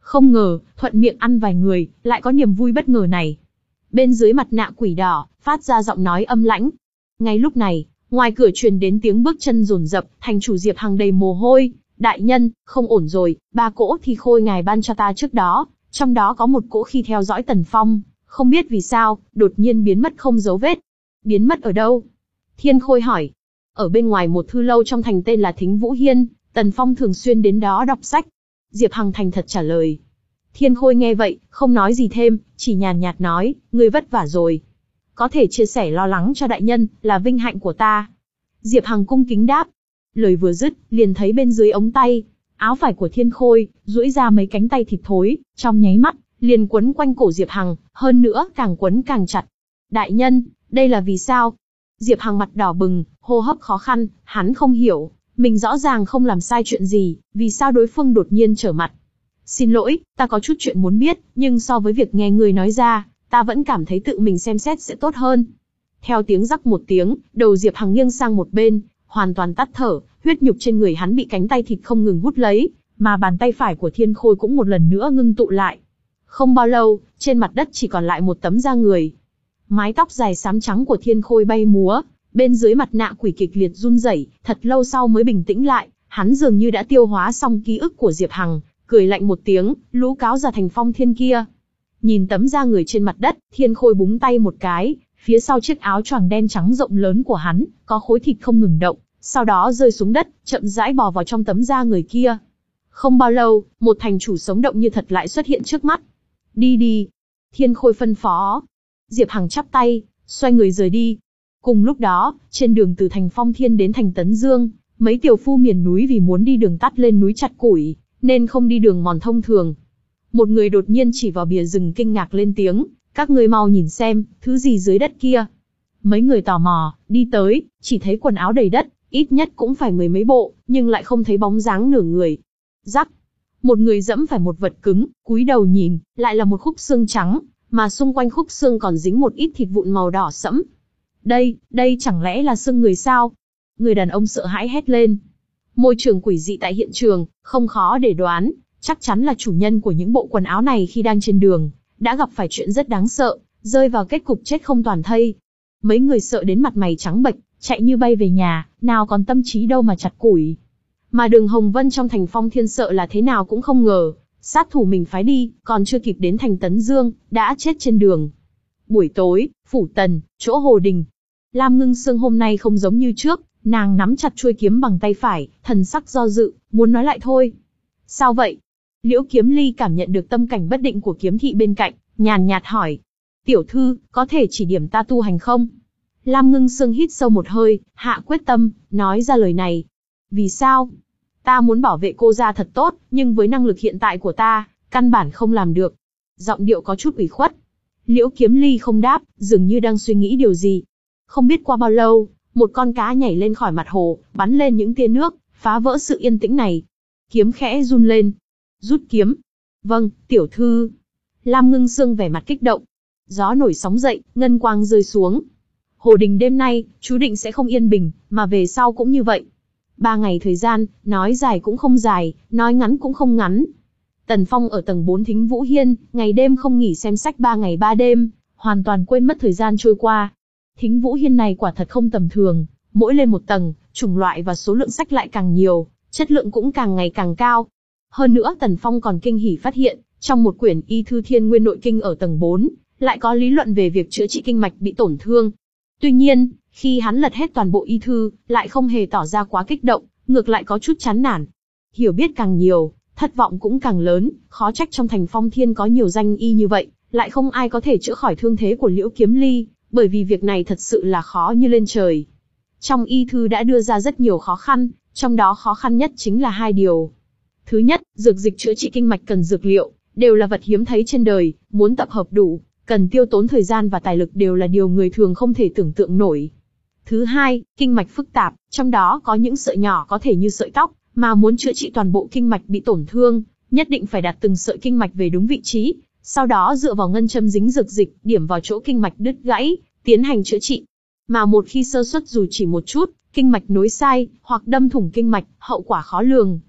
Không ngờ, thuận miệng ăn vài người, lại có niềm vui bất ngờ này. Bên dưới mặt nạ quỷ đỏ, phát ra giọng nói âm lãnh. Ngay lúc này, ngoài cửa truyền đến tiếng bước chân dồn dập, thành chủ Diệp Hằng đầy mồ hôi. Đại nhân, không ổn rồi, ba cỗ thi khôi ngài ban cho ta trước đó, trong đó có một cỗ khi theo dõi Tần Phong, không biết vì sao, đột nhiên biến mất không dấu vết. Biến mất ở đâu? Thiên Khôi hỏi. Ở bên ngoài một thư lâu trong thành tên là Thính Vũ Hiên, Tần Phong thường xuyên đến đó đọc sách. Diệp Hằng thành thật trả lời. Thiên Khôi nghe vậy, không nói gì thêm, chỉ nhàn nhạt nói, ngươi vất vả rồi. Có thể chia sẻ lo lắng cho đại nhân, là vinh hạnh của ta. Diệp Hằng cung kính đáp. Lời vừa dứt, liền thấy bên dưới ống tay, áo phải của Thiên Khôi, duỗi ra mấy cánh tay thịt thối, trong nháy mắt, liền quấn quanh cổ Diệp Hằng, hơn nữa càng quấn càng chặt. Đại nhân, đây là vì sao? Diệp Hằng mặt đỏ bừng, hô hấp khó khăn, hắn không hiểu, mình rõ ràng không làm sai chuyện gì, vì sao đối phương đột nhiên trở mặt. Xin lỗi, ta có chút chuyện muốn biết, nhưng so với việc nghe người nói ra, ta vẫn cảm thấy tự mình xem xét sẽ tốt hơn. Theo tiếng rắc một tiếng, đầu Diệp Hằng nghiêng sang một bên, hoàn toàn tắt thở, huyết nhục trên người hắn bị cánh tay thịt không ngừng hút lấy, mà bàn tay phải của Thiên Khôi cũng một lần nữa ngưng tụ lại. Không bao lâu, trên mặt đất chỉ còn lại một tấm da người. Mái tóc dài xám trắng của Thiên Khôi bay múa, bên dưới mặt nạ quỷ kịch liệt run rẩy, thật lâu sau mới bình tĩnh lại, hắn dường như đã tiêu hóa xong ký ức của Diệp Hằng, cười lạnh một tiếng, lũ cáo già thành phong thiên kia. Nhìn tấm da người trên mặt đất, Thiên Khôi búng tay một cái, phía sau chiếc áo choàng đen trắng rộng lớn của hắn, có khối thịt không ngừng động, sau đó rơi xuống đất, chậm rãi bò vào trong tấm da người kia. Không bao lâu, một thành chủ sống động như thật lại xuất hiện trước mắt. Đi đi. Thiên Khôi phân phó. Diệp Hằng chắp tay, xoay người rời đi. Cùng lúc đó, trên đường từ thành Phong Thiên đến thành Tấn Dương, mấy tiểu phu miền núi vì muốn đi đường tắt lên núi chặt củi, nên không đi đường mòn thông thường. Một người đột nhiên chỉ vào bìa rừng kinh ngạc lên tiếng, các ngươi mau nhìn xem, thứ gì dưới đất kia. Mấy người tò mò, đi tới, chỉ thấy quần áo đầy đất, ít nhất cũng phải mười mấy bộ, nhưng lại không thấy bóng dáng nửa người. Rắc, một người dẫm phải một vật cứng, cúi đầu nhìn, lại là một khúc xương trắng, mà xung quanh khúc xương còn dính một ít thịt vụn màu đỏ sẫm. Đây, đây chẳng lẽ là xương người sao? Người đàn ông sợ hãi hét lên. Môi trường quỷ dị tại hiện trường, không khó để đoán, chắc chắn là chủ nhân của những bộ quần áo này khi đang trên đường, đã gặp phải chuyện rất đáng sợ, rơi vào kết cục chết không toàn thây. Mấy người sợ đến mặt mày trắng bệch, chạy như bay về nhà, nào còn tâm trí đâu mà chặt củi. Mà Đường Hồng Vân trong thành Phong Thiên sợ là thế nào cũng không ngờ, sát thủ mình phái đi, còn chưa kịp đến thành Tấn Dương, đã chết trên đường. Buổi tối, phủ Tần, chỗ Hồ Đình. Lam Ngưng Sương hôm nay không giống như trước, nàng nắm chặt chuôi kiếm bằng tay phải, thần sắc do dự, muốn nói lại thôi. Sao vậy? Liễu Kiếm Ly cảm nhận được tâm cảnh bất định của kiếm thị bên cạnh, nhàn nhạt hỏi. Tiểu thư, có thể chỉ điểm ta tu hành không? Lam Ngưng Sương hít sâu một hơi, hạ quyết tâm, nói ra lời này. Vì sao? Ta muốn bảo vệ cô ra thật tốt, nhưng với năng lực hiện tại của ta, căn bản không làm được. Giọng điệu có chút ủy khuất. Liễu Kiếm Ly không đáp, dường như đang suy nghĩ điều gì. Không biết qua bao lâu, một con cá nhảy lên khỏi mặt hồ, bắn lên những tia nước, phá vỡ sự yên tĩnh này. Kiếm khẽ run lên. Rút kiếm. Vâng, tiểu thư. Lam Ngưng Sương vẻ mặt kích động. Gió nổi sóng dậy, ngân quang rơi xuống. Hồ Đình đêm nay, chú định sẽ không yên bình, mà về sau cũng như vậy. Ba ngày thời gian, nói dài cũng không dài, nói ngắn cũng không ngắn. Tần Phong ở tầng bốn Thính Vũ Hiên, ngày đêm không nghỉ xem sách ba ngày ba đêm, hoàn toàn quên mất thời gian trôi qua. Thính Vũ Hiên này quả thật không tầm thường, mỗi lên một tầng, chủng loại và số lượng sách lại càng nhiều, chất lượng cũng càng ngày càng cao. Hơn nữa Tần Phong còn kinh hỉ phát hiện, trong một quyển y thư Thiên Nguyên Nội Kinh ở tầng bốn, lại có lý luận về việc chữa trị kinh mạch bị tổn thương. Tuy nhiên, khi hắn lật hết toàn bộ y thư, lại không hề tỏ ra quá kích động, ngược lại có chút chán nản. Hiểu biết càng nhiều, thất vọng cũng càng lớn, khó trách trong thành Phong Thiên có nhiều danh y như vậy, lại không ai có thể chữa khỏi thương thế của Liễu Kiếm Ly, bởi vì việc này thật sự là khó như lên trời. Trong y thư đã đưa ra rất nhiều khó khăn, trong đó khó khăn nhất chính là hai điều. Thứ nhất, dược dịch chữa trị kinh mạch cần dược liệu, đều là vật hiếm thấy trên đời, muốn tập hợp đủ, cần tiêu tốn thời gian và tài lực đều là điều người thường không thể tưởng tượng nổi. Thứ hai, kinh mạch phức tạp, trong đó có những sợi nhỏ có thể như sợi tóc, mà muốn chữa trị toàn bộ kinh mạch bị tổn thương, nhất định phải đặt từng sợi kinh mạch về đúng vị trí, sau đó dựa vào ngân châm dính dược dịch, điểm vào chỗ kinh mạch đứt gãy, tiến hành chữa trị. Mà một khi sơ suất dù chỉ một chút, kinh mạch nối sai, hoặc đâm thủng kinh mạch, hậu quả khó lường.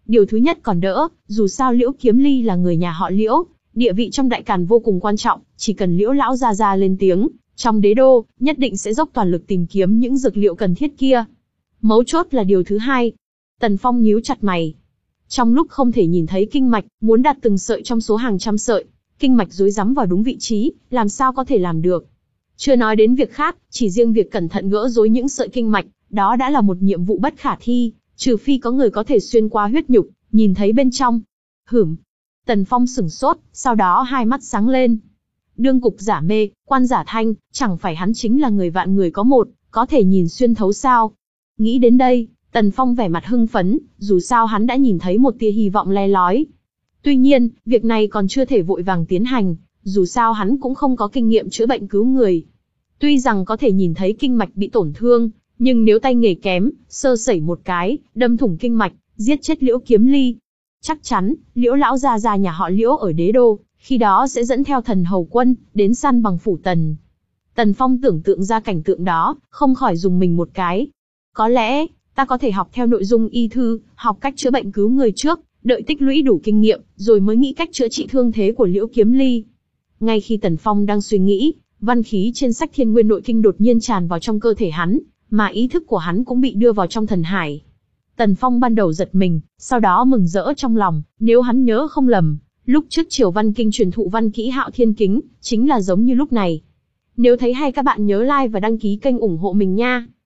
điều thứ nhất còn đỡ, dù sao Liễu Kiếm Ly là người nhà họ Liễu, địa vị trong đại càn vô cùng quan trọng, chỉ cần Liễu lão gia gia lên tiếng, trong đế đô, nhất định sẽ dốc toàn lực tìm kiếm những dược liệu cần thiết kia. Mấu chốt là điều thứ hai. Tần Phong nhíu chặt mày. Trong lúc không thể nhìn thấy kinh mạch, muốn đặt từng sợi trong số hàng trăm sợi, kinh mạch rối rắm vào đúng vị trí, làm sao có thể làm được. Chưa nói đến việc khác, chỉ riêng việc cẩn thận gỡ rối những sợi kinh mạch, đó đã là một nhiệm vụ bất khả thi, trừ phi có người có thể xuyên qua huyết nhục, nhìn thấy bên trong. Hửm. Tần Phong sửng sốt, sau đó hai mắt sáng lên. Đương cục giả mê, quan giả thanh, chẳng phải hắn chính là người vạn người có một, có thể nhìn xuyên thấu sao. Nghĩ đến đây, Tần Phong vẻ mặt hưng phấn, dù sao hắn đã nhìn thấy một tia hy vọng le lói. Tuy nhiên, việc này còn chưa thể vội vàng tiến hành, dù sao hắn cũng không có kinh nghiệm chữa bệnh cứu người. Tuy rằng có thể nhìn thấy kinh mạch bị tổn thương, nhưng nếu tay nghề kém, sơ sẩy một cái, đâm thủng kinh mạch, giết chết Liễu Kiếm Ly. Chắc chắn, Liễu lão gia gia nhà họ Liễu ở đế đô, khi đó sẽ dẫn theo thần hầu quân, đến săn bằng phủ Tần. Tần Phong tưởng tượng ra cảnh tượng đó, không khỏi dùng mình một cái. Có lẽ, ta có thể học theo nội dung y thư, học cách chữa bệnh cứu người trước, đợi tích lũy đủ kinh nghiệm, rồi mới nghĩ cách chữa trị thương thế của Liễu Kiếm Ly. Ngay khi Tần Phong đang suy nghĩ, văn khí trên sách Thiên Nguyên Nội Kinh đột nhiên tràn vào trong cơ thể hắn, mà ý thức của hắn cũng bị đưa vào trong thần hải. Tần Phong ban đầu giật mình, sau đó mừng rỡ trong lòng, nếu hắn nhớ không lầm, lúc trước Triều Văn Kinh truyền thụ văn kỹ Hạo Thiên Kính, chính là giống như lúc này. Nếu thấy hay các bạn nhớ like và đăng ký kênh ủng hộ mình nha.